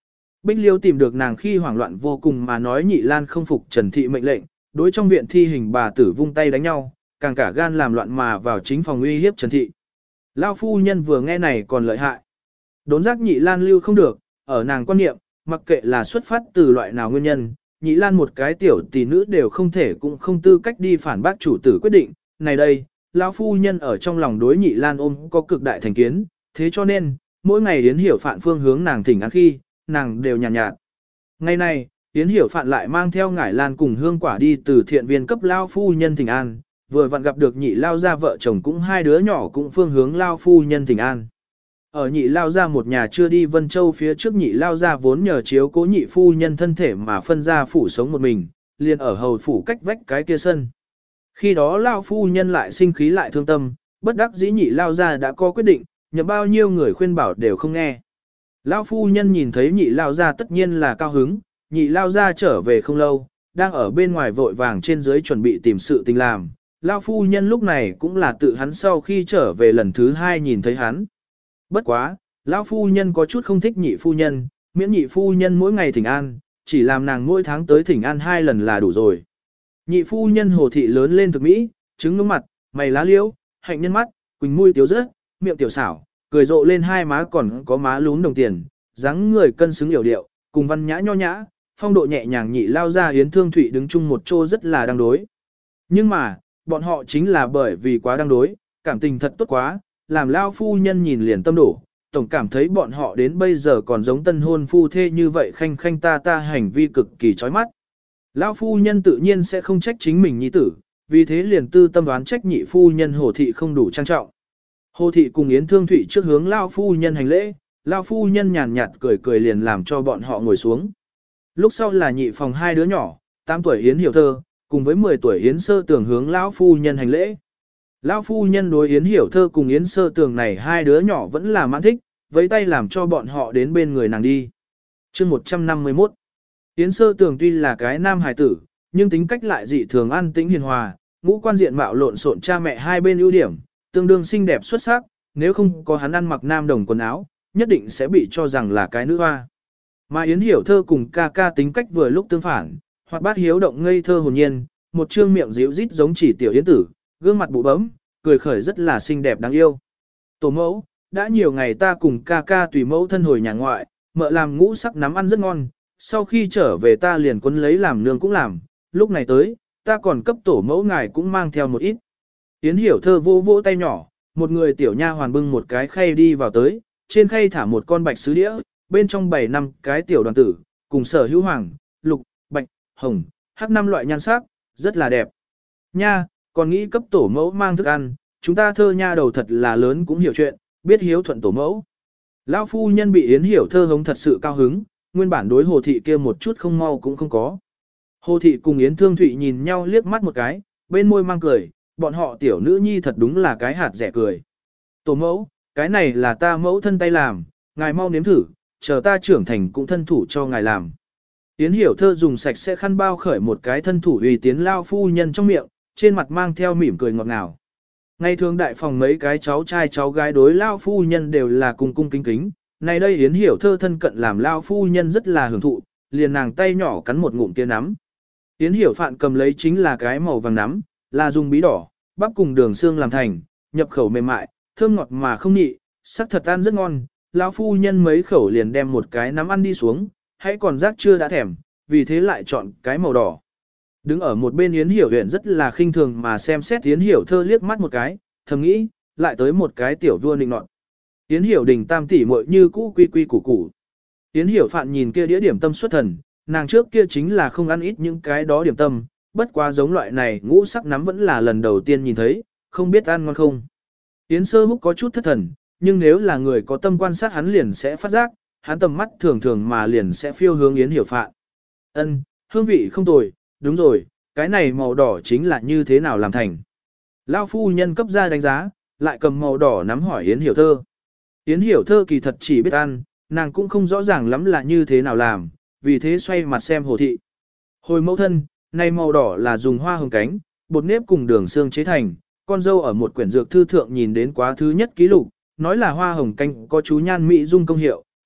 Bích Liêu tìm được nàng khi hoảng loạn vô cùng mà nói Nhị Lan không phục Trần Thị mệnh lệnh, đối trong viện thi hình bà tử vung tay đánh nhau, càng cả gan làm loạn mà vào chính phòng uy hiếp Trần Thị. Lao phu nhân vừa nghe này còn lợi hại. Đốn giác Nhị Lan lưu không được, ở nàng quan niệm, mặc kệ là xuất phát từ loại nào nguyên nhân, Nhị Lan một cái tiểu tỷ nữ đều không thể cũng không tư cách đi phản bác chủ tử quyết định. Này đây, lão phu nhân ở trong lòng đối Nhị Lan ôm có cực đại thành kiến, thế cho nên, mỗi ngày Yến Hiểu Phạn phương hướng nàng thỉnh ăn khi, nàng đều nhàn nhạt, nhạt. Ngày này, Yến Hiểu Phạn lại mang theo Ngải Lan cùng hương quả đi từ thiện viên cấp lao phu nhân thỉnh an, vừa vặn gặp được Nhị lao gia vợ chồng cũng hai đứa nhỏ cũng phương hướng lao phu nhân thỉnh an. Ở Nhị lao gia một nhà chưa đi Vân Châu phía trước Nhị lao gia vốn nhờ chiếu cố Nhị phu nhân thân thể mà phân ra phủ sống một mình, liền ở hầu phủ cách vách cái kia sân. Khi đó lao phu nhân lại sinh khí lại thương tâm, bất đắc dĩ Nhị lao gia đã có quyết định, nhậm bao nhiêu người khuyên bảo đều không nghe. Lao phu nhân nhìn thấy Nhị lao gia tất nhiên là cao hứng, Nhị lao gia trở về không lâu, đang ở bên ngoài vội vàng trên dưới chuẩn bị tìm sự tình làm. Lao phu nhân lúc này cũng là tự hắn sau khi trở về lần thứ hai nhìn thấy hắn. Bất quá, lão phu nhân có chút không thích Nhị phu nhân, miễn Nhị phu nhân mỗi ngày thỉnh an, chỉ làm nàng mỗi tháng tới thỉnh an hai lần là đủ rồi. Nhị phu nhân Hồ thị lớn lên thực mỹ, trứng ngưỡng mặt, mày lá liễu, hạnh nhân mắt, quỳnh mũi tiếu rớt, miệng tiểu xảo, cười rộ lên hai má còn có má lún đồng tiền, dáng người cân xứng yểu điệu, cùng văn nhã nho nhã, phong độ nhẹ nhàng. Nhị lao ra Yến Thương Thụy đứng chung một chỗ rất là đang đối. Nhưng mà, bọn họ chính là bởi vì quá đang đối, cảm tình thật tốt quá, làm lao phu nhân nhìn liền tâm đổ, tổng cảm thấy bọn họ đến bây giờ còn giống tân hôn phu thê như vậy khanh khanh ta ta hành vi cực kỳ chói mắt. Lao phu nhân tự nhiên sẽ không trách chính mình nhi tử, vì thế liền tư tâm đoán trách nhị phu nhân Hồ thị không đủ trang trọng. Hồ thị cùng Yến Thương Thụy trước hướng lao phu nhân hành lễ, lao phu nhân nhàn nhạt cười cười liền làm cho bọn họ ngồi xuống. Lúc sau là nhị phòng hai đứa nhỏ, tám tuổi Yến Hiểu Thơ, cùng với mười tuổi Yến Sơ Tường hướng lão phu nhân hành lễ. Lão phu nhân đối Yến Hiểu Thơ cùng Yến Sơ Tường này hai đứa nhỏ vẫn là mãn thích, với tay làm cho bọn họ đến bên người nàng đi. Chương một trăm năm mươi mốt. Yến Sơ Tường tuy là cái nam hài tử, nhưng tính cách lại dị thường an tĩnh hiền hòa, ngũ quan diện mạo lộn xộn cha mẹ hai bên ưu điểm, tương đương xinh đẹp xuất sắc, nếu không có hắn ăn mặc nam đồng quần áo, nhất định sẽ bị cho rằng là cái nữ hoa. Mà Yến Hiểu Thơ cùng ca ca tính cách vừa lúc tương phản, hoạt bát hiếu động ngây thơ hồn nhiên, một trương miệng díu rít giống chỉ tiểu yến tử, gương mặt bụ bấm, cười khởi rất là xinh đẹp đáng yêu. Tổ mẫu, đã nhiều ngày ta cùng ca ca tùy mẫu thân hồi nhà ngoại, mợ làm ngũ sắc nắm ăn rất ngon, sau khi trở về ta liền quấn lấy làm nương cũng làm, lúc này tới, ta còn cấp tổ mẫu ngài cũng mang theo một ít. Yến Hiểu Thơ vô vỗ tay nhỏ, một người tiểu nha hoàn bưng một cái khay đi vào tới, trên khay thả một con bạch sứ đĩa, bên trong bảy năm cái tiểu đoàn tử, cùng sở hữu hoàng, lục, bạch, hồng, hắc năm loại nhan sắc, rất là đẹp. Nha, còn nghĩ cấp tổ mẫu mang thức ăn, chúng ta Thơ nha đầu thật là lớn cũng hiểu chuyện, biết hiếu thuận tổ mẫu. Lão phu nhân bị Yến Hiểu Thơ hống thật sự cao hứng, nguyên bản đối Hồ thị kia một chút không mau cũng không có. Hồ thị cùng Yến Thương Thụy nhìn nhau liếc mắt một cái, bên môi mang cười, bọn họ tiểu nữ nhi thật đúng là cái hạt rẻ cười. Tổ mẫu, cái này là ta mẫu thân tay làm, ngài mau nếm thử, chờ ta trưởng thành cũng thân thủ cho ngài làm. Yến Hiểu Thơ dùng sạch sẽ khăn bao khởi một cái thân thủ uy tiến lao phu nhân trong miệng, trên mặt mang theo mỉm cười ngọt ngào. Ngày thường đại phòng mấy cái cháu trai cháu gái đối lao phu nhân đều là cung cung kính kính, này đây Yến Hiểu Thơ thân cận làm lao phu nhân rất là hưởng thụ, liền nàng tay nhỏ cắn một ngụm kia nắm. Yến Hiểu Phạn cầm lấy chính là cái màu vàng nắm, là dùng bí đỏ, bắp cùng đường xương làm thành, nhập khẩu mềm mại, thơm ngọt mà không nhị, sắc thật ăn rất ngon. Lão phu nhân mấy khẩu liền đem một cái nắm ăn đi xuống, hãy còn rác chưa đã thèm, vì thế lại chọn cái màu đỏ. Đứng ở một bên Yến Hiểu Huyền rất là khinh thường mà xem xét Yến Hiểu Thơ liếc mắt một cái, thầm nghĩ, lại tới một cái tiểu vua nịnh nọt. Yến Hiểu Đình tam tỷ muội như cũ quy quy củ củ. Yến Hiểu Phạn nhìn kia đĩa điểm tâm xuất thần, nàng trước kia chính là không ăn ít những cái đó điểm tâm, bất quá giống loại này ngũ sắc nắm vẫn là lần đầu tiên nhìn thấy, không biết ăn ngon không. Yến Sơ Húc có chút thất thần, nhưng nếu là người có tâm quan sát hắn liền sẽ phát giác, hắn tầm mắt thường thường mà liền sẽ phiêu hướng Yến Hiểu Phạn. Ân, hương vị không tồi, đúng rồi, cái này màu đỏ chính là như thế nào làm thành. Lão phu nhân cấp ra đánh giá, lại cầm màu đỏ nắm hỏi Yến Hiểu Thơ. Yến Hiểu Thơ kỳ thật chỉ biết ăn, nàng cũng không rõ ràng lắm là như thế nào làm, vì thế xoay mặt xem Hồ thị. Hồi mẫu thân, này màu đỏ là dùng hoa hồng cánh, bột nếp cùng đường xương chế thành, con dâu ở một quyển dược thư thượng nhìn đến quá thứ nhất ký lục, nói là hoa hồng canh có chú nhan mỹ dung công hiệu,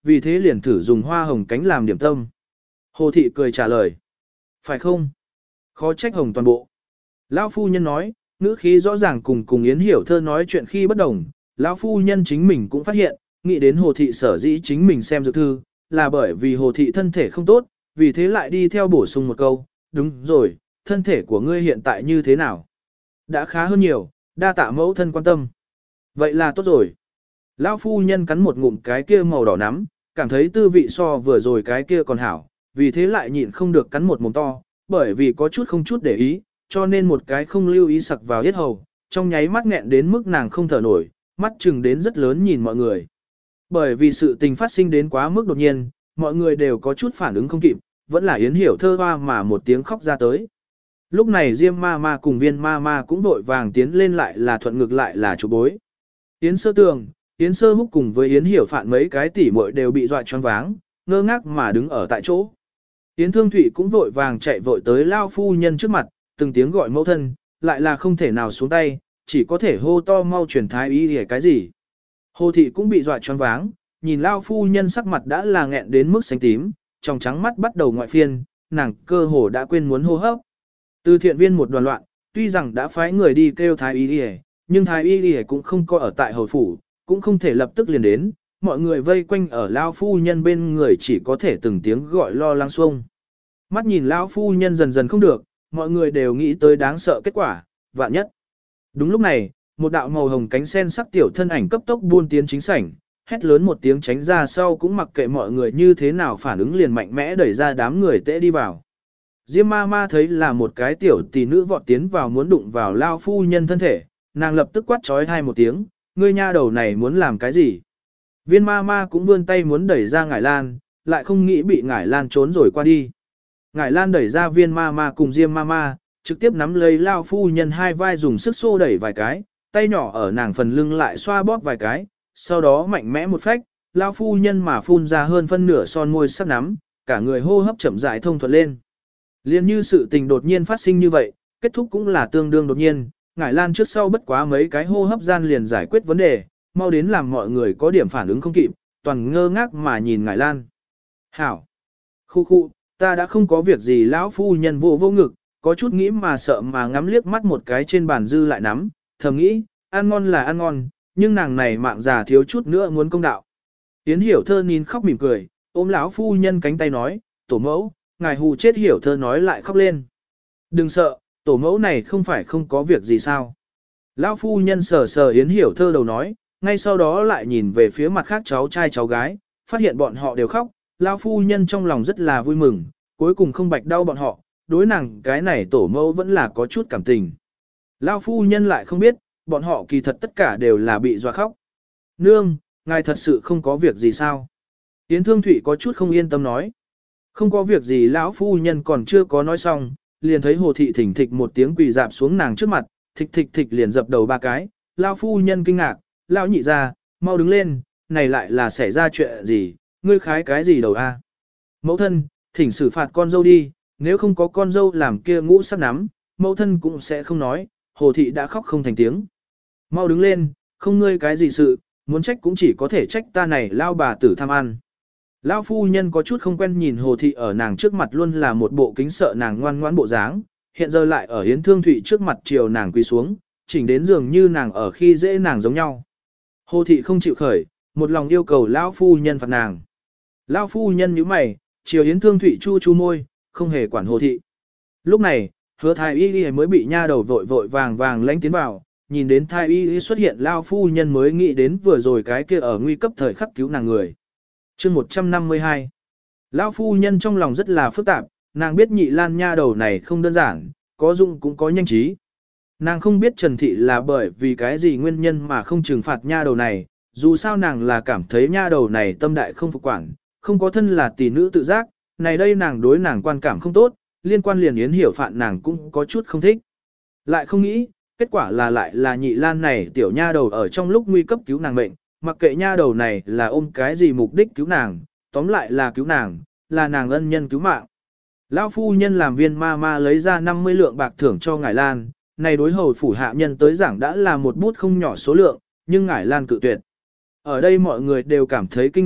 vì thế liền thử dùng hoa hồng cánh làm điểm tâm. Hồ thị cười trả lời. Phải không? Khó trách hồng toàn bộ. Lão phu nhân nói, ngữ khí rõ ràng cùng cùng Yến Hiểu Thơ nói chuyện khi bất đồng. Lão phu nhân chính mình cũng phát hiện, nghĩ đến hồ thị sở dĩ chính mình xem dược thư, là bởi vì hồ thị thân thể không tốt, vì thế lại đi theo bổ sung một câu, đúng rồi, thân thể của ngươi hiện tại như thế nào? Đã khá hơn nhiều, đa tạ mẫu thân quan tâm. Vậy là tốt rồi. Lão phu nhân cắn một ngụm cái kia màu đỏ nắm, cảm thấy tư vị so vừa rồi cái kia còn hảo, vì thế lại nhịn không được cắn một mồm to, bởi vì có chút không chút để ý, cho nên một cái không lưu ý sặc vào yết hầu, trong nháy mắt nghẹn đến mức nàng không thở nổi, mắt chừng đến rất lớn nhìn mọi người. Bởi vì sự tình phát sinh đến quá mức đột nhiên, mọi người đều có chút phản ứng không kịp, vẫn là Yến Hiểu Thơ hoa mà một tiếng khóc ra tới. Lúc này Diêm ma ma cùng Viên ma ma cũng vội vàng tiến lên lại là thuận ngược lại là chủ bối. Yến Sơ Tường, Yến Sơ Húc cùng với Yến Hiểu Phạn mấy cái tỉ muội đều bị dọa choáng váng, ngơ ngác mà đứng ở tại chỗ. Yến Thương Thụy cũng vội vàng chạy vội tới lao phu nhân trước mặt, từng tiếng gọi mẫu thân, lại là không thể nào xuống tay, chỉ có thể hô to mau truyền thái y để cái gì. Hồ thị cũng bị dọa choáng váng, nhìn lao phu nhân sắc mặt đã là nghẹn đến mức xanh tím, trong trắng mắt bắt đầu ngoại phiên, nàng cơ hồ đã quên muốn hô hấp. Từ thiện viên một đoàn loạn, tuy rằng đã phái người đi kêu thái y đi, nhưng thái y đi cũng không có ở tại hồi phủ, cũng không thể lập tức liền đến, mọi người vây quanh ở lao phu nhân bên người chỉ có thể từng tiếng gọi lo lắng xuông. Mắt nhìn lao phu nhân dần dần không được, mọi người đều nghĩ tới đáng sợ kết quả, vạn nhất. Đúng lúc này, một đạo màu hồng cánh sen sắc tiểu thân ảnh cấp tốc buôn tiến chính sảnh, hét lớn một tiếng tránh ra sau cũng mặc kệ mọi người như thế nào phản ứng liền mạnh mẽ đẩy ra đám người tễ đi vào. Diêm ma ma thấy là một cái tiểu tỷ nữ vọt tiến vào muốn đụng vào lao phu nhân thân thể, nàng lập tức quát trói thai một tiếng, ngươi nha đầu này muốn làm cái gì? Viên ma ma cũng vươn tay muốn đẩy ra ngải lan, lại không nghĩ bị ngải lan trốn rồi qua đi. Ngải lan đẩy ra viên ma ma cùng diêm ma ma, trực tiếp nắm lấy lao phu nhân hai vai dùng sức xô đẩy vài cái, tay nhỏ ở nàng phần lưng lại xoa bóp vài cái, sau đó mạnh mẽ một phách, lao phu nhân mà phun ra hơn phân nửa son môi sắc nắm, cả người hô hấp chậm rãi thông thuận lên. Liên như sự tình đột nhiên phát sinh như vậy, kết thúc cũng là tương đương đột nhiên, ngải lan trước sau bất quá mấy cái hô hấp gian liền giải quyết vấn đề, mau đến làm mọi người có điểm phản ứng không kịp, toàn ngơ ngác mà nhìn ngải lan. Hảo! Khu khu, ta đã không có việc gì lão phu nhân vô vô ngực, có chút nghĩ mà sợ mà ngắm liếc mắt một cái trên bàn dư lại nắm, thầm nghĩ, ăn ngon là ăn ngon, nhưng nàng này mạng già thiếu chút nữa muốn công đạo. Yến Hiểu Thơ nín khóc mỉm cười, ôm lão phu nhân cánh tay nói, tổ mẫu, ngài hù chết Hiểu Thơ nói lại khóc lên. Đừng sợ, tổ mẫu này không phải không có việc gì sao. Lão phu nhân sờ sờ Yến Hiểu Thơ đầu nói, ngay sau đó lại nhìn về phía mặt khác cháu trai cháu gái, phát hiện bọn họ đều khóc, lão phu nhân trong lòng rất là vui mừng, cuối cùng không bạch đau bọn họ, đối nàng cái này tổ mẫu vẫn là có chút cảm tình. Lão phu nhân lại không biết, bọn họ kỳ thật tất cả đều là bị dọa khóc. Nương, ngài thật sự không có việc gì sao? Yến Thương Thụy có chút không yên tâm nói. Không có việc gì lão phu nhân còn chưa có nói xong, liền thấy hồ thị thỉnh thịch một tiếng quỳ dạp xuống nàng trước mặt, thịch thịch thịch liền dập đầu ba cái, lão phu nhân kinh ngạc, lão nhị ra, mau đứng lên, này lại là xảy ra chuyện gì, ngươi khái cái gì đầu a? Mẫu thân, thỉnh xử phạt con dâu đi, nếu không có con dâu làm kia ngũ sắc nắm, mẫu thân cũng sẽ không nói, hồ thị đã khóc không thành tiếng. Mau đứng lên, không ngươi cái gì sự, muốn trách cũng chỉ có thể trách ta này lao bà tử tham ăn. Lão phu nhân có chút không quen nhìn hồ thị ở nàng trước mặt luôn là một bộ kính sợ nàng ngoan ngoãn bộ dáng, hiện giờ lại ở Yến Thương Thụy trước mặt chiều nàng quỳ xuống, chỉnh đến dường như nàng ở khi dễ nàng giống nhau. Hồ thị không chịu khởi, một lòng yêu cầu lão phu nhân phạt nàng. Lão phu nhân nhíu mày, chiều Yến Thương Thụy chu chu môi, không hề quản hồ thị. Lúc này, Hứa thái y y mới bị nha đầu vội vội vàng vàng lánh tiến vào, nhìn đến thái y y xuất hiện lao phu nhân mới nghĩ đến vừa rồi cái kia ở nguy cấp thời khắc cứu nàng người. Chương một trăm năm mươi hai. Lão phu nhân trong lòng rất là phức tạp, nàng biết nhị lan nha đầu này không đơn giản, có dụng cũng có nhanh trí. Nàng không biết Trần Thị là bởi vì cái gì nguyên nhân mà không trừng phạt nha đầu này, dù sao nàng là cảm thấy nha đầu này tâm đại không phục quản, không có thân là tỷ nữ tự giác, này đây nàng đối nàng quan cảm không tốt, liên quan liền Yến Hiểu Phạn nàng cũng có chút không thích. Lại không nghĩ, kết quả là lại là nhị lan này tiểu nha đầu ở trong lúc nguy cấp cứu nàng mệnh, mặc kệ nha đầu này là ôm cái gì mục đích cứu nàng, tóm lại là cứu nàng, là nàng ân nhân cứu mạng. Lão phu nhân làm viên ma ma lấy ra năm mươi lượng bạc thưởng cho ngải lan, này đối hầu phủ hạ nhân tới giảng đã là một bút không nhỏ số lượng, nhưng ngải lan cự tuyệt. Ở đây mọi người đều cảm thấy kinh ngạc,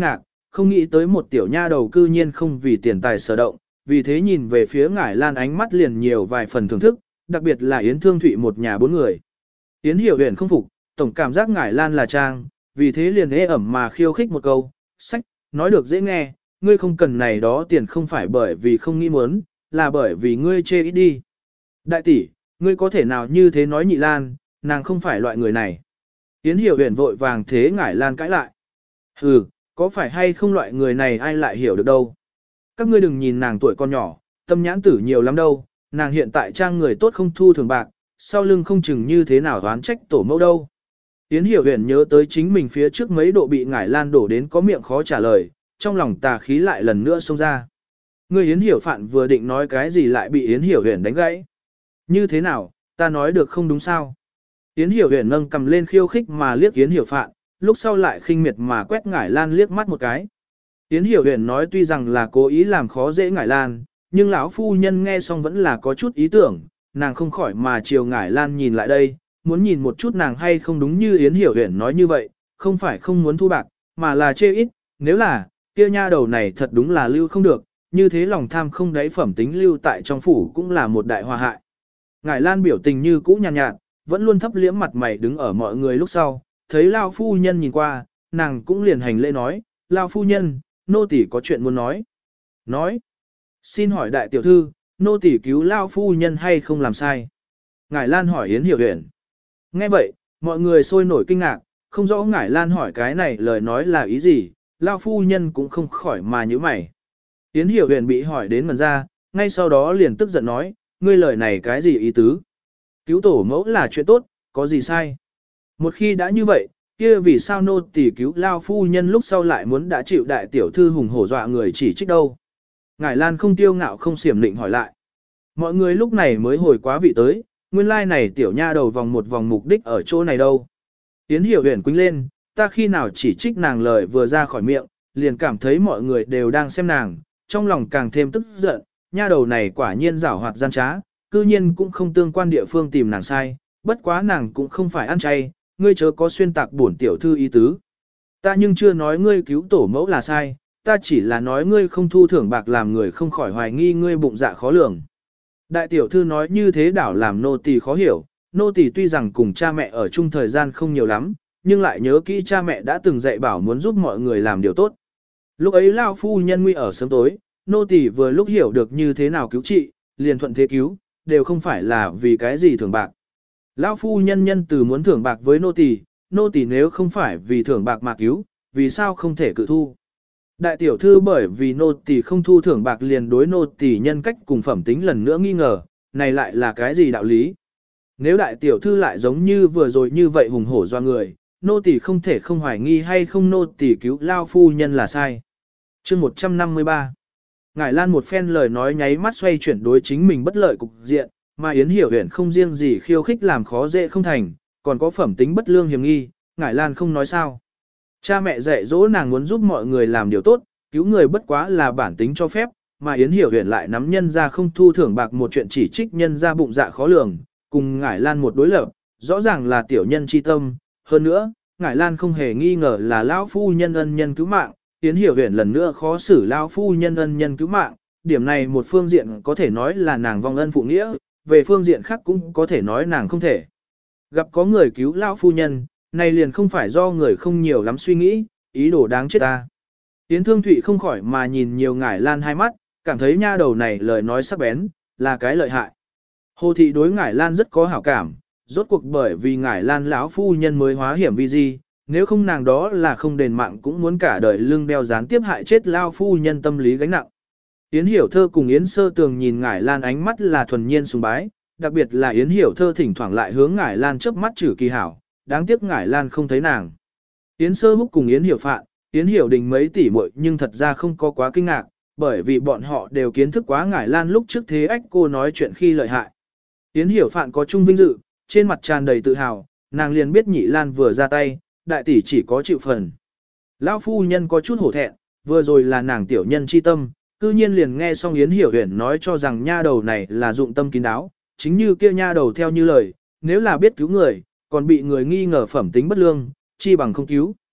không nghĩ tới một tiểu nha đầu cư nhiên không vì tiền tài sở động, vì thế nhìn về phía Ngải Lan ánh mắt liền nhiều vài phần thưởng thức, đặc biệt là Yến Thương Thụy một nhà bốn người. Yến Hiểu Huyền không phục, tổng cảm giác Ngải Lan là trang, vì thế liền ế ẩm mà khiêu khích một câu, sách, nói được dễ nghe, ngươi không cần này đó tiền không phải bởi vì không nghĩ muốn, là bởi vì ngươi chê ít đi. Đại tỷ, ngươi có thể nào như thế nói Nhị Lan, nàng không phải loại người này. Yến Hiểu Huyền vội vàng thế Ngải Lan cãi lại. Hừ, có phải hay không loại người này ai lại hiểu được đâu. Các ngươi đừng nhìn nàng tuổi con nhỏ, tâm nhãn tử nhiều lắm đâu, nàng hiện tại trang người tốt không thu thường bạc, sau lưng không chừng như thế nào đoán trách tổ mẫu đâu. Yến Hiểu Huyền nhớ tới chính mình phía trước mấy độ bị Ngải Lan đổ đến có miệng khó trả lời, trong lòng tà khí lại lần nữa xông ra. Người Yến Hiểu Phạn vừa định nói cái gì lại bị Yến Hiểu Huyền đánh gãy. Như thế nào, ta nói được không đúng sao? Yến Hiểu Huyền nâng cầm lên khiêu khích mà liếc Yến Hiểu Phạn, lúc sau lại khinh miệt mà quét Ngải Lan liếc mắt một cái. Yến Hiểu Huyền nói tuy rằng là cố ý làm khó dễ Ngải Lan, nhưng lão phu nhân nghe xong vẫn là có chút ý tưởng, nàng không khỏi mà chiều Ngải Lan nhìn lại đây, muốn nhìn một chút nàng hay không đúng như Yến Hiểu Huyền nói như vậy, không phải không muốn thu bạc, mà là chê ít, nếu là, kia nha đầu này thật đúng là lưu không được, như thế lòng tham không đáy phẩm tính lưu tại trong phủ cũng là một đại hòa hại. Ngải Lan biểu tình như cũ nhàn nhạt, nhạt, vẫn luôn thấp liễm mặt mày đứng ở mọi người lúc sau, thấy Lao phu nhân nhìn qua, nàng cũng liền hành lễ nói, Lao phu nhân, nô tỳ có chuyện muốn nói. Nói, xin hỏi đại tiểu thư, nô tỳ cứu Lao phu nhân hay không làm sai? Ngải Lan hỏi Yến Hiểu Huyền. Nghe vậy, mọi người sôi nổi kinh ngạc, không rõ Ngải Lan hỏi cái này lời nói là ý gì, Lao phu nhân cũng không khỏi mà nhíu mày. Yến Hiểu Huyền bị hỏi đến ngần ra, ngay sau đó liền tức giận nói, ngươi lời này cái gì ý tứ? Cứu tổ mẫu là chuyện tốt, có gì sai? Một khi đã như vậy, kia vì sao nô tỳ cứu Lao phu nhân lúc sau lại muốn đã chịu đại tiểu thư hùng hổ dọa người chỉ trích đâu? Ngải Lan không tiêu ngạo không xiểm định hỏi lại. Mọi người lúc này mới hồi quá vị tới, nguyên lai like này tiểu nha đầu vòng một vòng mục đích ở chỗ này đâu. Yến Hiểu Huyền quýnh lên, ta khi nào chỉ trích nàng lời vừa ra khỏi miệng, liền cảm thấy mọi người đều đang xem nàng, trong lòng càng thêm tức giận, nha đầu này quả nhiên giảo hoạt gian trá, cư nhiên cũng không tương quan địa phương tìm nàng sai, bất quá nàng cũng không phải ăn chay, ngươi chớ có xuyên tạc bổn tiểu thư ý tứ. Ta nhưng chưa nói ngươi cứu tổ mẫu là sai, ta chỉ là nói ngươi không thu thưởng bạc làm người không khỏi hoài nghi ngươi bụng dạ khó lường. Đại tiểu thư nói như thế đảo làm nô tỳ khó hiểu, nô tỳ tuy rằng cùng cha mẹ ở chung thời gian không nhiều lắm, nhưng lại nhớ kỹ cha mẹ đã từng dạy bảo muốn giúp mọi người làm điều tốt. Lúc ấy Lao phu nhân nguy ở sớm tối, nô tỳ vừa lúc hiểu được như thế nào cứu trị, liền thuận thế cứu, đều không phải là vì cái gì thưởng bạc. Lão phu nhân nhân từ muốn thưởng bạc với nô tỳ, nô tỳ nếu không phải vì thưởng bạc mà cứu, vì sao không thể cự thu? Đại tiểu thư bởi vì nô tỳ không thu thưởng bạc liền đối nô tỳ nhân cách cùng phẩm tính lần nữa nghi ngờ, này lại là cái gì đạo lý? Nếu đại tiểu thư lại giống như vừa rồi như vậy hùng hổ do người, nô tỳ không thể không hoài nghi hay không nô tỳ cứu Lao phu nhân là sai. Chương một trăm năm mươi ba. Ngải Lan một phen lời nói nháy mắt xoay chuyển đối chính mình bất lợi cục diện, mà Yến Hiểu Huyền không riêng gì khiêu khích làm khó dễ không thành, còn có phẩm tính bất lương hiểm nghi, Ngải Lan không nói sao. Cha mẹ dạy dỗ nàng muốn giúp mọi người làm điều tốt, cứu người bất quá là bản tính cho phép, mà Yến Hiểu Huyền lại nắm nhân ra không thu thưởng bạc một chuyện chỉ trích nhân ra bụng dạ khó lường, cùng Ngải Lan một đối lập, rõ ràng là tiểu nhân chi tâm, hơn nữa, Ngải Lan không hề nghi ngờ là lão phu nhân ân nhân cứu mạng, Yến Hiểu Huyền lần nữa khó xử lão phu nhân ân nhân cứu mạng, điểm này một phương diện có thể nói là nàng vong ân phụ nghĩa, về phương diện khác cũng có thể nói nàng không thể. Gặp có người cứu lão phu nhân, này liền không phải do người không nhiều lắm suy nghĩ, ý đồ đáng chết ta. Yến Thương Thụy không khỏi mà nhìn nhiều Ngải Lan hai mắt, cảm thấy nha đầu này lời nói sắc bén, là cái lợi hại. Hồ thị đối Ngải Lan rất có hảo cảm, rốt cuộc bởi vì Ngải Lan lão phu nhân mới hóa hiểm vi di, nếu không nàng đó là không đền mạng cũng muốn cả đời lưng đeo gián tiếp hại chết lao phu nhân tâm lý gánh nặng. Yến Hiểu Thơ cùng Yến Sơ Tường nhìn Ngải Lan ánh mắt là thuần nhiên sùng bái, đặc biệt là Yến Hiểu Thơ thỉnh thoảng lại hướng Ngải Lan chớp mắt chử kỳ hảo, đáng tiếc Ngải Lan không thấy nàng. Yến Sơ Húc cùng Yến Hiểu Phạn, Yến Hiểu Đình mấy tỷ muội nhưng thật ra không có quá kinh ngạc, bởi vì bọn họ đều kiến thức quá Ngải Lan lúc trước thế ách cô nói chuyện khi lợi hại. Yến Hiểu Phạn có chung vinh dự, trên mặt tràn đầy tự hào, nàng liền biết Nhị Lan vừa ra tay, đại tỷ chỉ có chịu phần. Lão phu nhân có chút hổ thẹn, vừa rồi là nàng tiểu nhân chi tâm, cư nhiên liền nghe xong Yến Hiểu Huyền nói cho rằng nha đầu này là dụng tâm kín đáo, chính như kia nha đầu theo như lời, nếu là biết cứu người, còn bị người nghi ngờ phẩm tính bất lương, chi bằng không cứu.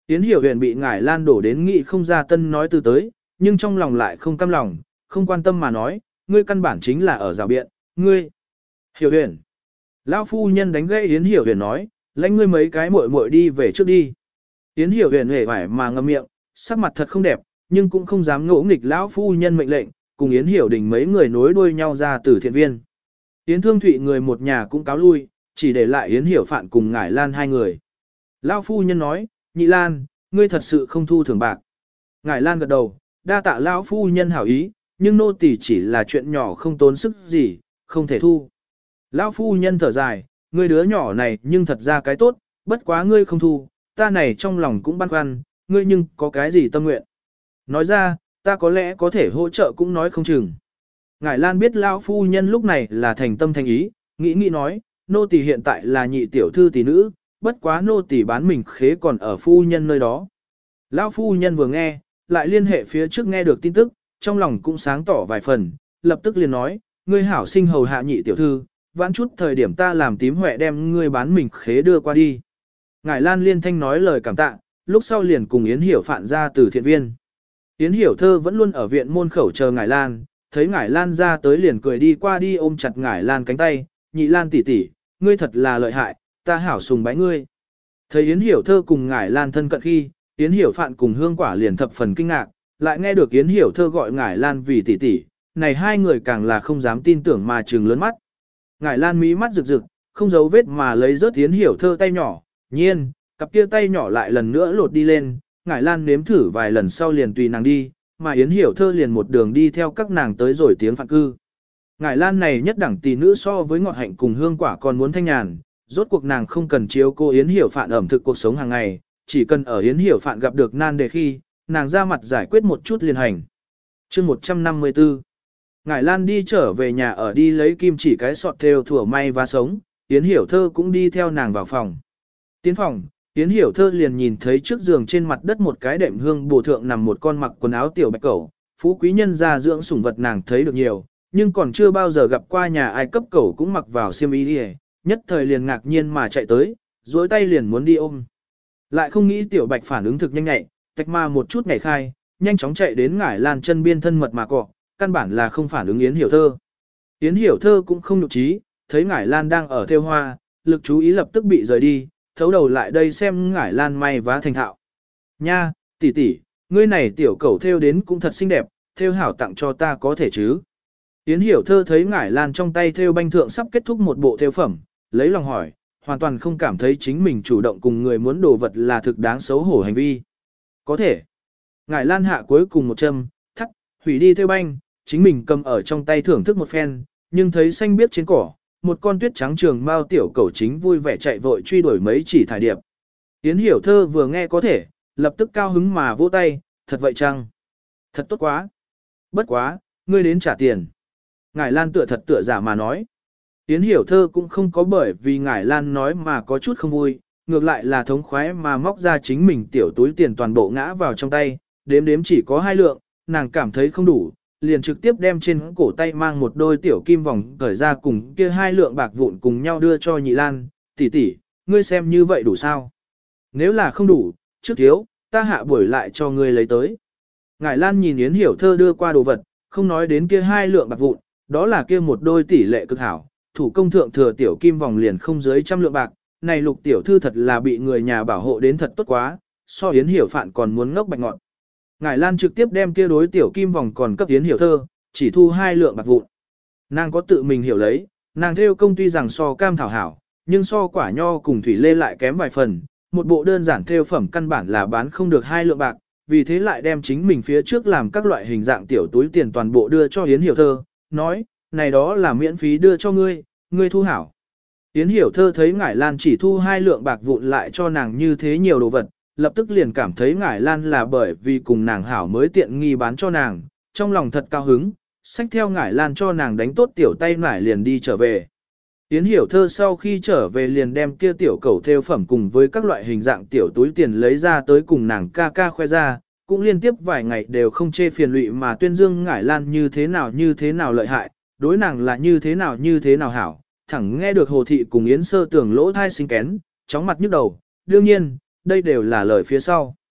Yến Hiểu Huyền bị Ngải Lan đổ đến nghị không ra tân nói từ tới, nhưng trong lòng lại không cam lòng, không quan tâm mà nói, ngươi căn bản chính là ở rào biện, ngươi. Hiểu Huyền. Lão phu nhân đánh gãy Yến Hiểu Huyền nói, lãnh ngươi mấy cái muội muội đi về trước đi. Yến Hiểu Huyền hề vải mà ngậm miệng, sắc mặt thật không đẹp, nhưng cũng không dám ngỗ nghịch lão phu nhân mệnh lệnh, cùng Yến Hiểu Đình mấy người nối đuôi nhau ra từ thiện viên. Yến Thương Thụy người một nhà cũng cáo lui, chỉ để lại Yến Hiểu Phạn cùng Ngải Lan hai người. Lão phu nhân nói, Nhị Lan, ngươi thật sự không thu thưởng bạc. Ngải Lan gật đầu, đa tạ lão phu nhân hảo ý, nhưng nô tỳ chỉ là chuyện nhỏ không tốn sức gì, không thể thu. Lão phu nhân thở dài, ngươi đứa nhỏ này nhưng thật ra cái tốt, bất quá ngươi không thu, ta này trong lòng cũng băn khoăn, ngươi nhưng có cái gì tâm nguyện. Nói ra, ta có lẽ có thể hỗ trợ cũng nói không chừng. Ngải Lan biết lão phu nhân lúc này là thành tâm thành ý, nghĩ nghĩ nói, nô tỳ hiện tại là nhị tiểu thư tỷ nữ, bất quá nô tỳ bán mình khế còn ở phu nhân nơi đó. Lão phu nhân vừa nghe, lại liên hệ phía trước nghe được tin tức, trong lòng cũng sáng tỏ vài phần, lập tức liền nói, ngươi hảo sinh hầu hạ nhị tiểu thư, vãn chút thời điểm ta làm tím huệ đem ngươi bán mình khế đưa qua đi. Ngải Lan liên thanh nói lời cảm tạ, lúc sau liền cùng Yến Hiểu Phạn ra từ thiện viên. Yến Hiểu Thơ vẫn luôn ở viện môn khẩu chờ Ngải Lan, thấy Ngải Lan ra tới liền cười đi qua đi ôm chặt Ngải Lan cánh tay, Nhị Lan tỷ tỷ, ngươi thật là lợi hại, ta hảo sùng bái ngươi. Thấy Yến Hiểu Thơ cùng Ngải Lan thân cận khi, Yến Hiểu Phạn cùng Hương Quả liền thập phần kinh ngạc, lại nghe được Yến Hiểu Thơ gọi Ngải Lan vì tỷ tỷ, này hai người càng là không dám tin tưởng mà trừng lớn mắt. Ngải Lan mí mắt rực rực, không giấu vết mà lấy rớt Yến Hiểu Thơ tay nhỏ, nhiên, cặp kia tay nhỏ lại lần nữa lột đi lên, Ngải Lan nếm thử vài lần sau liền tùy nàng đi, mà Yến Hiểu Thơ liền một đường đi theo các nàng tới rồi tiếng phạn cư. Ngải Lan này nhất đẳng tỷ nữ so với Ngọt Hạnh cùng Hương Quả còn muốn thanh nhàn, rốt cuộc nàng không cần chiếu cô Yến Hiểu Phạn ẩm thực cuộc sống hàng ngày, chỉ cần ở Yến Hiểu Phạn gặp được nan đề khi, nàng ra mặt giải quyết một chút liền hành. Chương một trăm năm mươi tư. Ngải Lan đi trở về nhà ở đi lấy kim chỉ cái sọt thêu thủa may và sống, Yến Hiểu Thơ cũng đi theo nàng vào phòng. Tiến phòng, Yến Hiểu Thơ liền nhìn thấy trước giường trên mặt đất một cái đệm hương bổ thượng nằm một con mặc quần áo tiểu bạch cẩu, phú quý nhân gia dưỡng sủng vật nàng thấy được nhiều, nhưng còn chưa bao giờ gặp qua nhà ai cấp cẩu cũng mặc vào xiêm y đi, nhất thời liền ngạc nhiên mà chạy tới, duỗi tay liền muốn đi ôm. Lại không nghĩ tiểu bạch phản ứng thực nhanh nhạy, tạch ma một chút nhảy khai, nhanh chóng chạy đến Ngải Lan chân biên thân mật mà cọ, căn bản là không phản ứng Yến Hiểu Thơ. Yến Hiểu Thơ cũng không nhục trí, thấy Ngải Lan đang ở thêu hoa, lực chú ý lập tức bị rời đi, thấu đầu lại đây xem Ngải Lan may vá thành thạo. Nha, tỷ tỷ, ngươi này tiểu cẩu thêu đến cũng thật xinh đẹp, thêu hảo tặng cho ta có thể chứ. Yến Hiểu Thơ thấy Ngải Lan trong tay thêu banh thượng sắp kết thúc một bộ thêu phẩm, lấy lòng hỏi, hoàn toàn không cảm thấy chính mình chủ động cùng người muốn đồ vật là thực đáng xấu hổ hành vi. Có thể. Ngải Lan hạ cuối cùng một châm, thắt, hủy đi thêu banh, chính mình cầm ở trong tay thưởng thức một phen, nhưng thấy xanh biếc trên cỏ, một con tuyết trắng trường mao tiểu cẩu chính vui vẻ chạy vội truy đuổi mấy chỉ thải điệp. Yến Hiểu Thơ vừa nghe có thể, lập tức cao hứng mà vỗ tay, thật vậy chăng? Thật tốt quá. Bất quá, ngươi đến trả tiền. Ngải Lan tựa thật tựa giả mà nói. Yến Hiểu Thơ cũng không có bởi vì Ngải Lan nói mà có chút không vui, ngược lại là thống khoái mà móc ra chính mình tiểu túi tiền toàn bộ ngã vào trong tay, đếm đếm chỉ có hai lượng, nàng cảm thấy không đủ, liền trực tiếp đem trên cổ tay mang một đôi tiểu kim vòng cởi ra cùng kia hai lượng bạc vụn cùng nhau đưa cho Nhị Lan, tỷ tỷ, ngươi xem như vậy đủ sao? Nếu là không đủ, trước thiếu, ta hạ buổi lại cho ngươi lấy tới. Ngải Lan nhìn Yến Hiểu Thơ đưa qua đồ vật, không nói đến kia hai lượng bạc vụn, đó là kia một đôi tỷ lệ cực hảo, thủ công thượng thừa tiểu kim vòng liền không dưới trăm lượng bạc, này Lục tiểu thư thật là bị người nhà bảo hộ đến thật tốt quá, so Yến Hiểu Phạn còn muốn ngốc bạch ngọn. Ngải Lan trực tiếp đem kia đối tiểu kim vòng còn cấp Yến Hiểu Thơ, chỉ thu hai lượng bạc vụn. Nàng có tự mình hiểu lấy, nàng theo công tuy rằng so cam thảo hảo, nhưng so quả nho cùng thủy lê lại kém vài phần, một bộ đơn giản theo phẩm căn bản là bán không được hai lượng bạc, vì thế lại đem chính mình phía trước làm các loại hình dạng tiểu túi tiền toàn bộ đưa cho Yến Hiểu Thơ, nói, này đó là miễn phí đưa cho ngươi, ngươi thu hảo. Yến Hiểu Thơ thấy Ngải Lan chỉ thu hai lượng bạc vụn lại cho nàng như thế nhiều đồ vật, lập tức liền cảm thấy Ngải Lan là bởi vì cùng nàng hảo mới tiện nghi bán cho nàng, trong lòng thật cao hứng, xách theo Ngải Lan cho nàng đánh tốt tiểu tay nải liền đi trở về. Yến Hiểu Thơ sau khi trở về liền đem kia tiểu cẩu theo phẩm cùng với các loại hình dạng tiểu túi tiền lấy ra tới cùng nàng ca ca khoe ra, cũng liên tiếp vài ngày đều không chê phiền lụy mà tuyên dương Ngải Lan như thế nào như thế nào lợi hại, đối nàng là như thế nào như thế nào hảo, thẳng nghe được Hồ Thị cùng Yến Sơ tưởng lỗ thai sinh kén, chóng mặt nhức đầu, đương nhiên, đây đều là lời phía sau.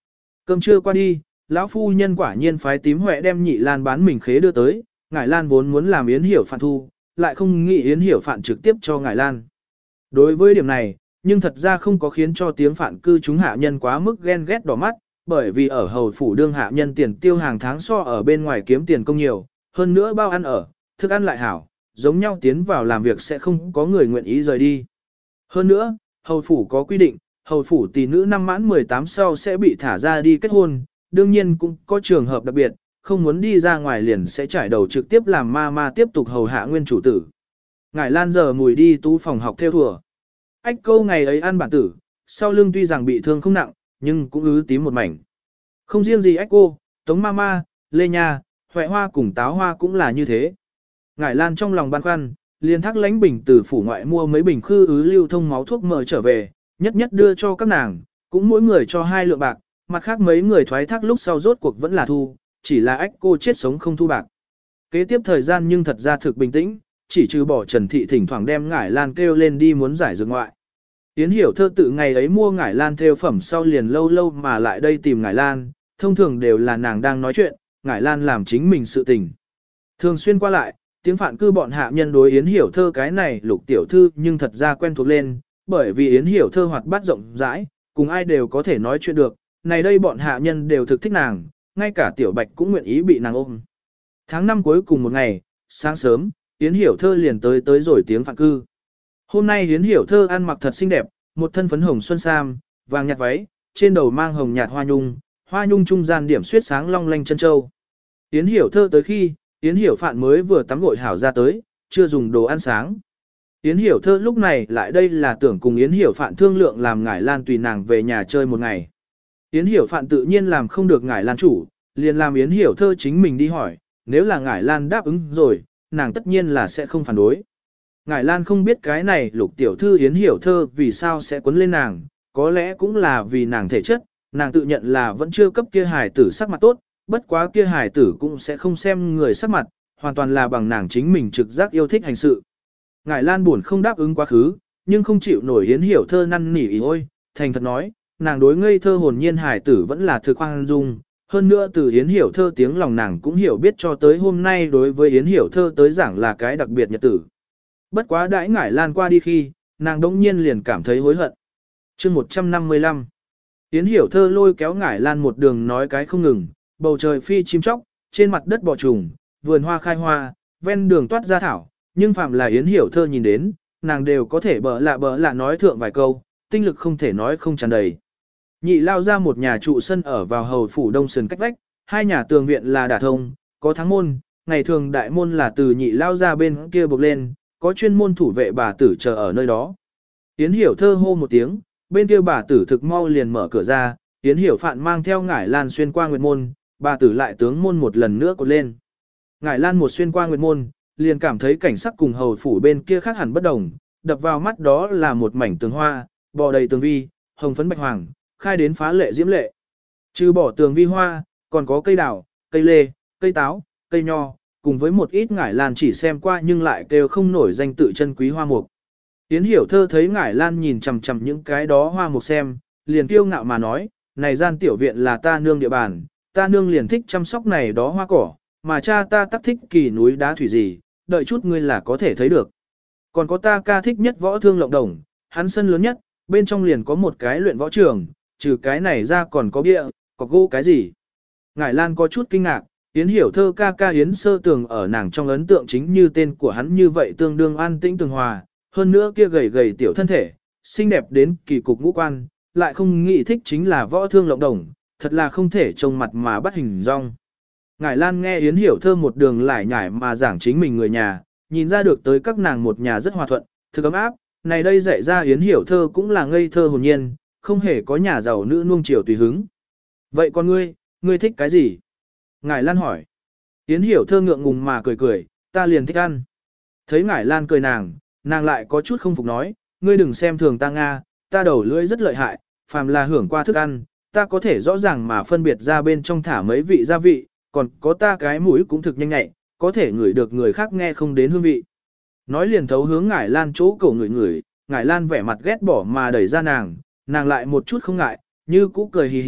Cơm trưa qua đi, lão phu nhân quả nhiên phái tím huệ đem nhị lan bán mình khế đưa tới, ngải lan vốn muốn làm Yến Hiểu Phạn thu, lại không nghĩ Yến Hiểu Phạn trực tiếp cho ngải lan. Đối với điểm này, nhưng thật ra không có khiến cho tiếng phạn cư chúng hạ nhân quá mức ghen ghét đỏ mắt, bởi vì ở hầu phủ đương hạ nhân tiền tiêu hàng tháng so ở bên ngoài kiếm tiền công nhiều, hơn nữa bao ăn ở, thức ăn lại hảo, giống nhau tiến vào làm việc sẽ không có người nguyện ý rời đi. Hơn nữa, hầu phủ có quy định, hầu phủ tỷ nữ năm mãn mười tám sau sẽ bị thả ra đi kết hôn, đương nhiên cũng có trường hợp đặc biệt, không muốn đi ra ngoài liền sẽ trải đầu trực tiếp làm ma ma tiếp tục hầu hạ nguyên chủ tử. Ngải Lan giờ mùi đi tú phòng học theo thùa. Ách câu ngày ấy ăn bản tử, sau lưng tuy rằng bị thương không nặng, nhưng cũng ứ tím một mảnh. Không riêng gì ách cô, Tống Mama, Lê Nha, Huệ Hoa cùng Táo Hoa cũng là như thế. Ngải Lan trong lòng băn khoăn, liền thác lãnh bình từ phủ ngoại mua mấy bình khư ứ lưu thông máu thuốc mỡ trở về, nhất nhất đưa cho các nàng, cũng mỗi người cho hai lượng bạc, mặt khác mấy người thoái thác lúc sau rốt cuộc vẫn là thu, chỉ là ách cô chết sống không thu bạc. Kế tiếp thời gian nhưng thật ra thực bình tĩnh, chỉ trừ bỏ Trần Thị thỉnh thoảng đem Ngải Lan kêu lên đi muốn giải dược ngoại. Yến Hiểu Thơ tự ngày ấy mua Ngải Lan theo phẩm sau liền lâu lâu mà lại đây tìm Ngải Lan, thông thường đều là nàng đang nói chuyện, Ngải Lan làm chính mình sự tình. Thường xuyên qua lại, tiếng phạn cư bọn hạ nhân đối Yến Hiểu Thơ cái này lục tiểu thư nhưng thật ra quen thuộc lên, bởi vì Yến Hiểu Thơ hoạt bát rộng rãi, cùng ai đều có thể nói chuyện được, này đây bọn hạ nhân đều thực thích nàng, ngay cả tiểu bạch cũng nguyện ý bị nàng ôm. Tháng năm cuối cùng một ngày, sáng sớm, Yến Hiểu Thơ liền tới tới rồi tiếng phạn cư. Hôm nay Yến Hiểu Thơ ăn mặc thật xinh đẹp, một thân phấn hồng xuân sam, vàng nhạt váy, trên đầu mang hồng nhạt hoa nhung, hoa nhung trung gian điểm xuyết sáng long lanh chân châu. Yến Hiểu Thơ tới khi, Yến Hiểu Phạn mới vừa tắm gội hảo ra tới, chưa dùng đồ ăn sáng. Yến Hiểu Thơ lúc này lại đây là tưởng cùng Yến Hiểu Phạn thương lượng làm Ngải Lan tùy nàng về nhà chơi một ngày. Yến Hiểu Phạn tự nhiên làm không được Ngải Lan chủ, liền làm Yến Hiểu Thơ chính mình đi hỏi, nếu là Ngải Lan đáp ứng rồi, nàng tất nhiên là sẽ không phản đối. Ngải Lan không biết cái này lục tiểu thư Yến Hiểu Thơ vì sao sẽ quấn lên nàng, có lẽ cũng là vì nàng thể chất, nàng tự nhận là vẫn chưa cấp kia hài tử sắc mặt tốt, bất quá kia hài tử cũng sẽ không xem người sắc mặt, hoàn toàn là bằng nàng chính mình trực giác yêu thích hành sự. Ngải Lan buồn không đáp ứng quá khứ, nhưng không chịu nổi Yến Hiểu Thơ năn nỉ ý ôi, thành thật nói, nàng đối ngây thơ hồn nhiên hài tử vẫn là thực khoan dung. Hơn nữa từ Yến Hiểu Thơ tiếng lòng nàng cũng hiểu biết cho tới hôm nay đối với Yến Hiểu Thơ tới giảng là cái đặc biệt nhật tử. Bất quá đãi Ngải Lan qua đi khi, nàng đống nhiên liền cảm thấy hối hận. chương một trăm năm mươi lăm Yến Hiểu Thơ lôi kéo Ngải Lan một đường nói cái không ngừng, bầu trời phi chim chóc, trên mặt đất bò trùng, vườn hoa khai hoa, ven đường toát ra thảo, nhưng phạm là Yến Hiểu Thơ nhìn đến, nàng đều có thể bỡ lạ bỡ lạ nói thượng vài câu, tinh lực không thể nói không tràn đầy. Nhị lao ra một nhà trụ sân ở vào hầu phủ đông sườn cách vách, hai nhà tường viện là đả thông, có thắng môn, ngày thường đại môn là từ nhị lao ra bên kia buộc lên, có chuyên môn thủ vệ bà tử chờ ở nơi đó. Yến Hiểu Thơ hô một tiếng, bên kia bà tử thực mau liền mở cửa ra, Yến Hiểu Phạn mang theo Ngải Lan xuyên qua nguyệt môn, bà tử lại tướng môn một lần nữa cột lên. Ngải Lan một xuyên qua nguyệt môn, liền cảm thấy cảnh sắc cùng hầu phủ bên kia khác hẳn bất đồng, đập vào mắt đó là một mảnh tường hoa, bò đầy tường vi, hồng phấn bạch hoàng, khai đến phá lệ diễm lệ. Trừ bỏ tường vi hoa, còn có cây đào, cây lê, cây táo, cây nho, cùng với một ít Ngải Lan chỉ xem qua nhưng lại kêu không nổi danh tự chân quý hoa mục. Yến Hiểu Thơ thấy Ngải Lan nhìn chằm chằm những cái đó hoa mục xem, liền kiêu ngạo mà nói, này gian tiểu viện là ta nương địa bàn, ta nương liền thích chăm sóc này đó hoa cỏ, mà cha ta tắc thích kỳ núi đá thủy gì, đợi chút ngươi là có thể thấy được. Còn có ta ca thích nhất võ thương lộng đồng, hắn sân lớn nhất, bên trong liền có một cái luyện võ trường, trừ cái này ra còn có bia, có gỗ cái gì. Ngải Lan có chút kinh ngạc, Yến Hiểu Thơ ca ca Yến Sơ Tường ở nàng trong ấn tượng chính như tên của hắn như vậy tương đương an tĩnh tường hòa, hơn nữa kia gầy gầy tiểu thân thể, xinh đẹp đến kỳ cục ngũ quan, lại không nghĩ thích chính là võ thương lộng đồng, thật là không thể trông mặt mà bắt hình dong. Ngải Lan nghe Yến Hiểu Thơ một đường lải nhải mà giảng chính mình người nhà, nhìn ra được tới các nàng một nhà rất hòa thuận, thực ấm áp, này đây dạy ra Yến Hiểu Thơ cũng là ngây thơ hồn nhiên, không hề có nhà giàu nữ nuông chiều tùy hứng. Vậy con ngươi, ngươi thích cái gì? Ngải Lan hỏi. Yến Hiểu Thơ ngượng ngùng mà cười cười, ta liền thích ăn. Thấy Ngải Lan cười nàng, nàng lại có chút không phục nói, ngươi đừng xem thường ta Nga, ta đầu lưỡi rất lợi hại, phàm là hưởng qua thức ăn, ta có thể rõ ràng mà phân biệt ra bên trong thả mấy vị gia vị, còn có ta cái mũi cũng thực nhanh nhạy, có thể ngửi được người khác nghe không đến hương vị. Nói liền thấu hướng Ngải Lan chỗ cổ ngửi ngửi, Ngải Lan vẻ mặt ghét bỏ mà đẩy ra nàng, nàng lại một chút không ngại, như cũ cười hì hì,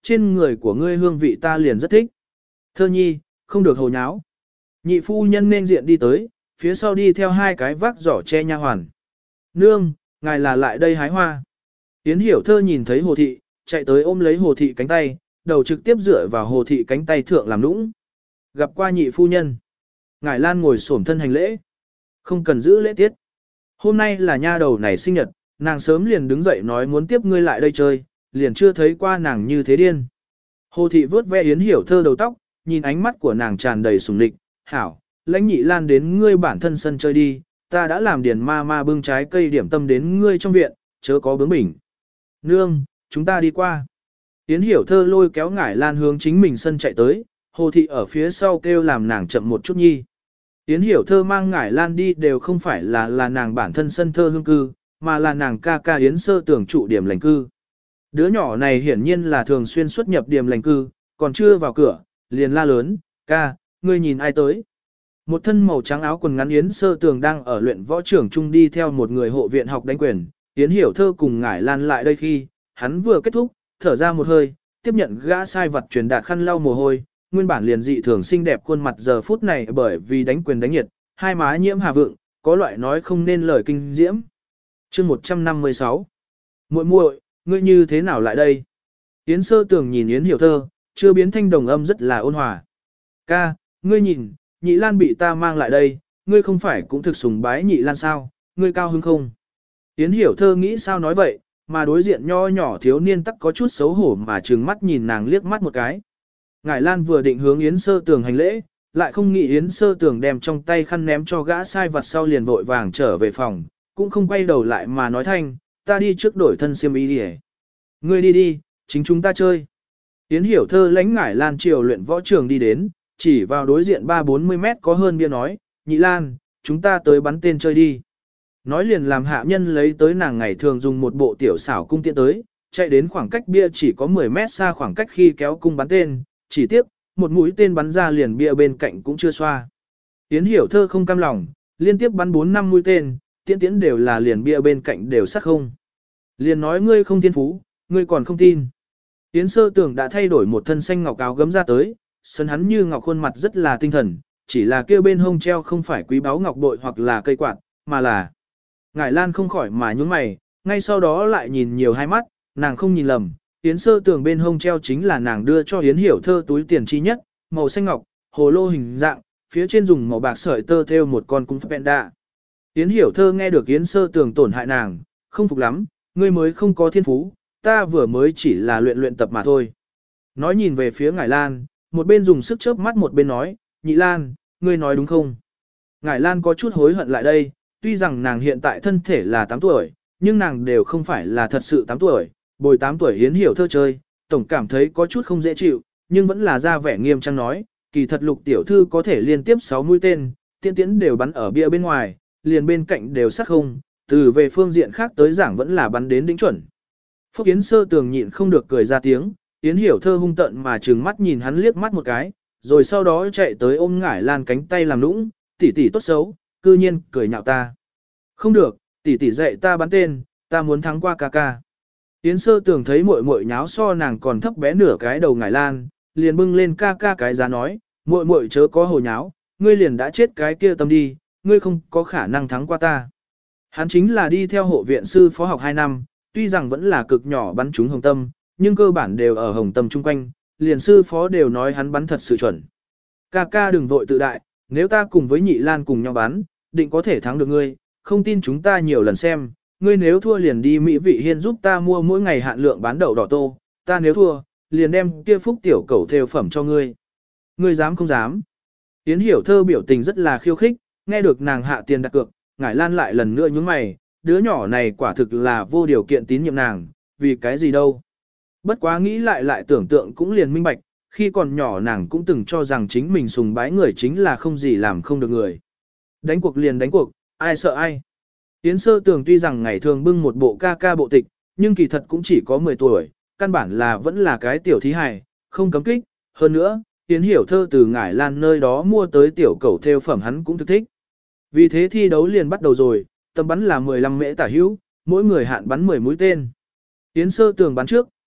trên người của ngươi hương vị ta liền rất thích. Thơ nhi, không được hồ nháo. Nhị phu nhân nên diện đi tới, phía sau đi theo hai cái vác giỏ che nha hoàn. Nương, ngài là lại đây hái hoa. Yến Hiểu Thơ nhìn thấy Hồ Thị, chạy tới ôm lấy Hồ Thị cánh tay, đầu trực tiếp dựa vào Hồ Thị cánh tay thượng làm nũng. Gặp qua nhị phu nhân. Ngải Lan ngồi xổm thân hành lễ. Không cần giữ lễ tiết. Hôm nay là nha đầu này sinh nhật, nàng sớm liền đứng dậy nói muốn tiếp ngươi lại đây chơi, liền chưa thấy qua nàng như thế điên. Hồ Thị vớt ve Yến Hiểu Thơ đầu tóc, nhìn ánh mắt của nàng tràn đầy sùng địch. Hảo, lãnh nhị Lan đến ngươi bản thân sân chơi đi, ta đã làm điền ma ma bưng trái cây điểm tâm đến ngươi trong viện, chớ có bướng bỉnh. Nương, chúng ta đi qua. Yến Hiểu Thơ lôi kéo Ngải Lan hướng chính mình sân chạy tới, Hồ Thị ở phía sau kêu làm nàng chậm một chút nhi. Yến Hiểu Thơ mang Ngải Lan đi đều không phải là là nàng bản thân sân thơ hương cư, mà là nàng ca ca Yến Sơ Tưởng trụ điểm lành cư. Đứa nhỏ này hiển nhiên là thường xuyên xuất nhập điểm lành cư, còn chưa vào cửa, liền la lớn, ca, ngươi nhìn ai tới. Một thân màu trắng áo quần ngắn Yến Sơ Tường đang ở luyện võ trưởng trung đi theo một người hộ viện học đánh quyền. Yến Hiểu Thơ cùng Ngải Lan lại đây khi, hắn vừa kết thúc, thở ra một hơi, tiếp nhận gã sai vật truyền đạt khăn lau mồ hôi, nguyên bản liền dị thường xinh đẹp khuôn mặt giờ phút này bởi vì đánh quyền đánh nhiệt, hai má nhiễm hà vượng, có loại nói không nên lời kinh diễm. Chương một trăm năm mươi sáu. Muội muội, ngươi như thế nào lại đây? Yến Sơ Tường nhìn Yến Hiểu Thơ, chưa biến thanh đồng âm rất là ôn hòa. Ca, ngươi nhìn, Nhị Lan bị ta mang lại đây, ngươi không phải cũng thực sùng bái Nhị Lan sao, ngươi cao hứng không? Yến Hiểu Thơ nghĩ sao nói vậy, mà đối diện nho nhỏ thiếu niên tắc có chút xấu hổ mà trừng mắt nhìn nàng liếc mắt một cái. Ngải Lan vừa định hướng Yến Sơ Tường hành lễ, lại không nghĩ Yến Sơ Tường đem trong tay khăn ném cho gã sai vặt sau liền vội vàng trở về phòng, cũng không quay đầu lại mà nói thanh, ta đi trước đổi thân xiêm y đi. Ngươi đi đi, chính chúng ta chơi. Yến Hiểu Thơ lãnh Ngải Lan chiều luyện võ trường đi đến, chỉ vào đối diện ba bốn mươi mét có hơn bia nói, Nhị Lan, chúng ta tới bắn tên chơi đi. Nói liền làm hạ nhân lấy tới nàng ngày thường dùng một bộ tiểu xảo cung tiện tới, chạy đến khoảng cách bia chỉ có mười mét xa khoảng cách khi kéo cung bắn tên, chỉ tiếp, một mũi tên bắn ra liền bia bên cạnh cũng chưa xoa. Yến Hiểu Thơ không cam lòng, liên tiếp bắn bốn năm mũi tên, tiễn tiễn đều là liền bia bên cạnh đều sát không. Liền nói ngươi không thiên phú, ngươi còn không tin. Yến Sơ Tưởng đã thay đổi một thân xanh ngọc áo gấm ra tới, sân hắn như ngọc khuôn mặt rất là tinh thần, chỉ là kia bên hông treo không phải quý báu ngọc bội hoặc là cây quạt, mà là. Ngải Lan không khỏi mà nhún mày, ngay sau đó lại nhìn nhiều hai mắt, nàng không nhìn lầm, Yến Sơ Tưởng bên hông treo chính là nàng đưa cho Yến Hiểu Thơ túi tiền chi nhất, màu xanh ngọc, hồ lô hình dạng, phía trên dùng màu bạc sợi tơ thêu một con cung penda. Yến Hiểu Thơ nghe được Yến Sơ Tưởng tổn hại nàng, không phục lắm, ngươi mới không có thiên phú, ta vừa mới chỉ là luyện luyện tập mà thôi. Nói nhìn về phía Ngải Lan, một bên dùng sức chớp mắt một bên nói, Nhị Lan, ngươi nói đúng không? Ngải Lan có chút hối hận lại đây, tuy rằng nàng hiện tại thân thể là tám tuổi, nhưng nàng đều không phải là thật sự tám tuổi, bồi tám tuổi Yến Hiểu Thơ chơi, tổng cảm thấy có chút không dễ chịu, nhưng vẫn là ra vẻ nghiêm trang nói, kỳ thật Lục tiểu thư có thể liên tiếp sáu mũi tên, tiễn tiễn đều bắn ở bia bên ngoài, liền bên cạnh đều sát không, từ về phương diện khác tới giảng vẫn là bắn đến đỉnh chuẩn. Phúc Yến Sơ Tường nhịn không được cười ra tiếng, Yến Hiểu Thơ hung tận mà trừng mắt nhìn hắn liếc mắt một cái, rồi sau đó chạy tới ôm Ngải Lan cánh tay làm nũng, tỷ tỷ tốt xấu, cư nhiên cười nhạo ta. Không được, tỷ tỷ dạy ta bắn tên, ta muốn thắng qua ca ca. Yến Sơ Tường thấy muội muội nháo so nàng còn thấp bé nửa cái đầu Ngải Lan, liền bưng lên ca ca cái giá nói, muội muội chớ có hồ nháo, ngươi liền đã chết cái kia tâm đi, ngươi không có khả năng thắng qua ta. Hắn chính là đi theo hộ viện sư phó học hai năm, tuy rằng vẫn là cực nhỏ bắn trúng hồng tâm, nhưng cơ bản đều ở hồng tâm chung quanh, liền sư phó đều nói hắn bắn thật sự chuẩn. Ca ca đừng vội tự đại, nếu ta cùng với Nhị Lan cùng nhau bắn, định có thể thắng được ngươi, không tin chúng ta nhiều lần xem, ngươi nếu thua liền đi Mỹ Vị Hiên giúp ta mua mỗi ngày hạn lượng bán đậu đỏ tô, ta nếu thua, liền đem kia phúc tiểu cẩu theo phẩm cho ngươi. Ngươi dám không dám? Yến Hiểu Thơ biểu tình rất là khiêu khích, nghe được nàng hạ tiền đặt cược, Ngải Lan lại lần nữa nhướng mày, đứa nhỏ này quả thực là vô điều kiện tín nhiệm nàng, vì cái gì đâu. Bất quá nghĩ lại lại tưởng tượng cũng liền minh bạch, khi còn nhỏ nàng cũng từng cho rằng chính mình sùng bái người chính là không gì làm không được người. Đánh cuộc liền đánh cuộc, ai sợ ai. Yến Sơ Tường tuy rằng ngày thường bưng một bộ ca ca bộ tịch, nhưng kỳ thật cũng chỉ có mười tuổi, căn bản là vẫn là cái tiểu thí hài, không cấm kích. Hơn nữa, Yến Hiểu Thơ từ Ngải Lan nơi đó mua tới tiểu cẩu theo phẩm hắn cũng thực thích. Vì thế thi đấu liền bắt đầu rồi, tầm bắn là mười lăm mễ tả hữu, mỗi người hạn bắn mười mũi tên. Yến Sơ Tường bắn trước,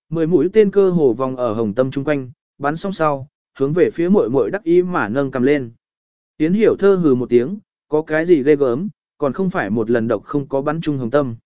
Mười mũi tên cơ hồ vòng ở hồng tâm chung quanh, bắn xong sau, hướng về phía muội muội đắc ý mà nâng cầm lên. Yến Hiểu thơ hừ một tiếng, có cái gì ghê gớm, còn không phải một lần độc không có bắn chung hồng tâm.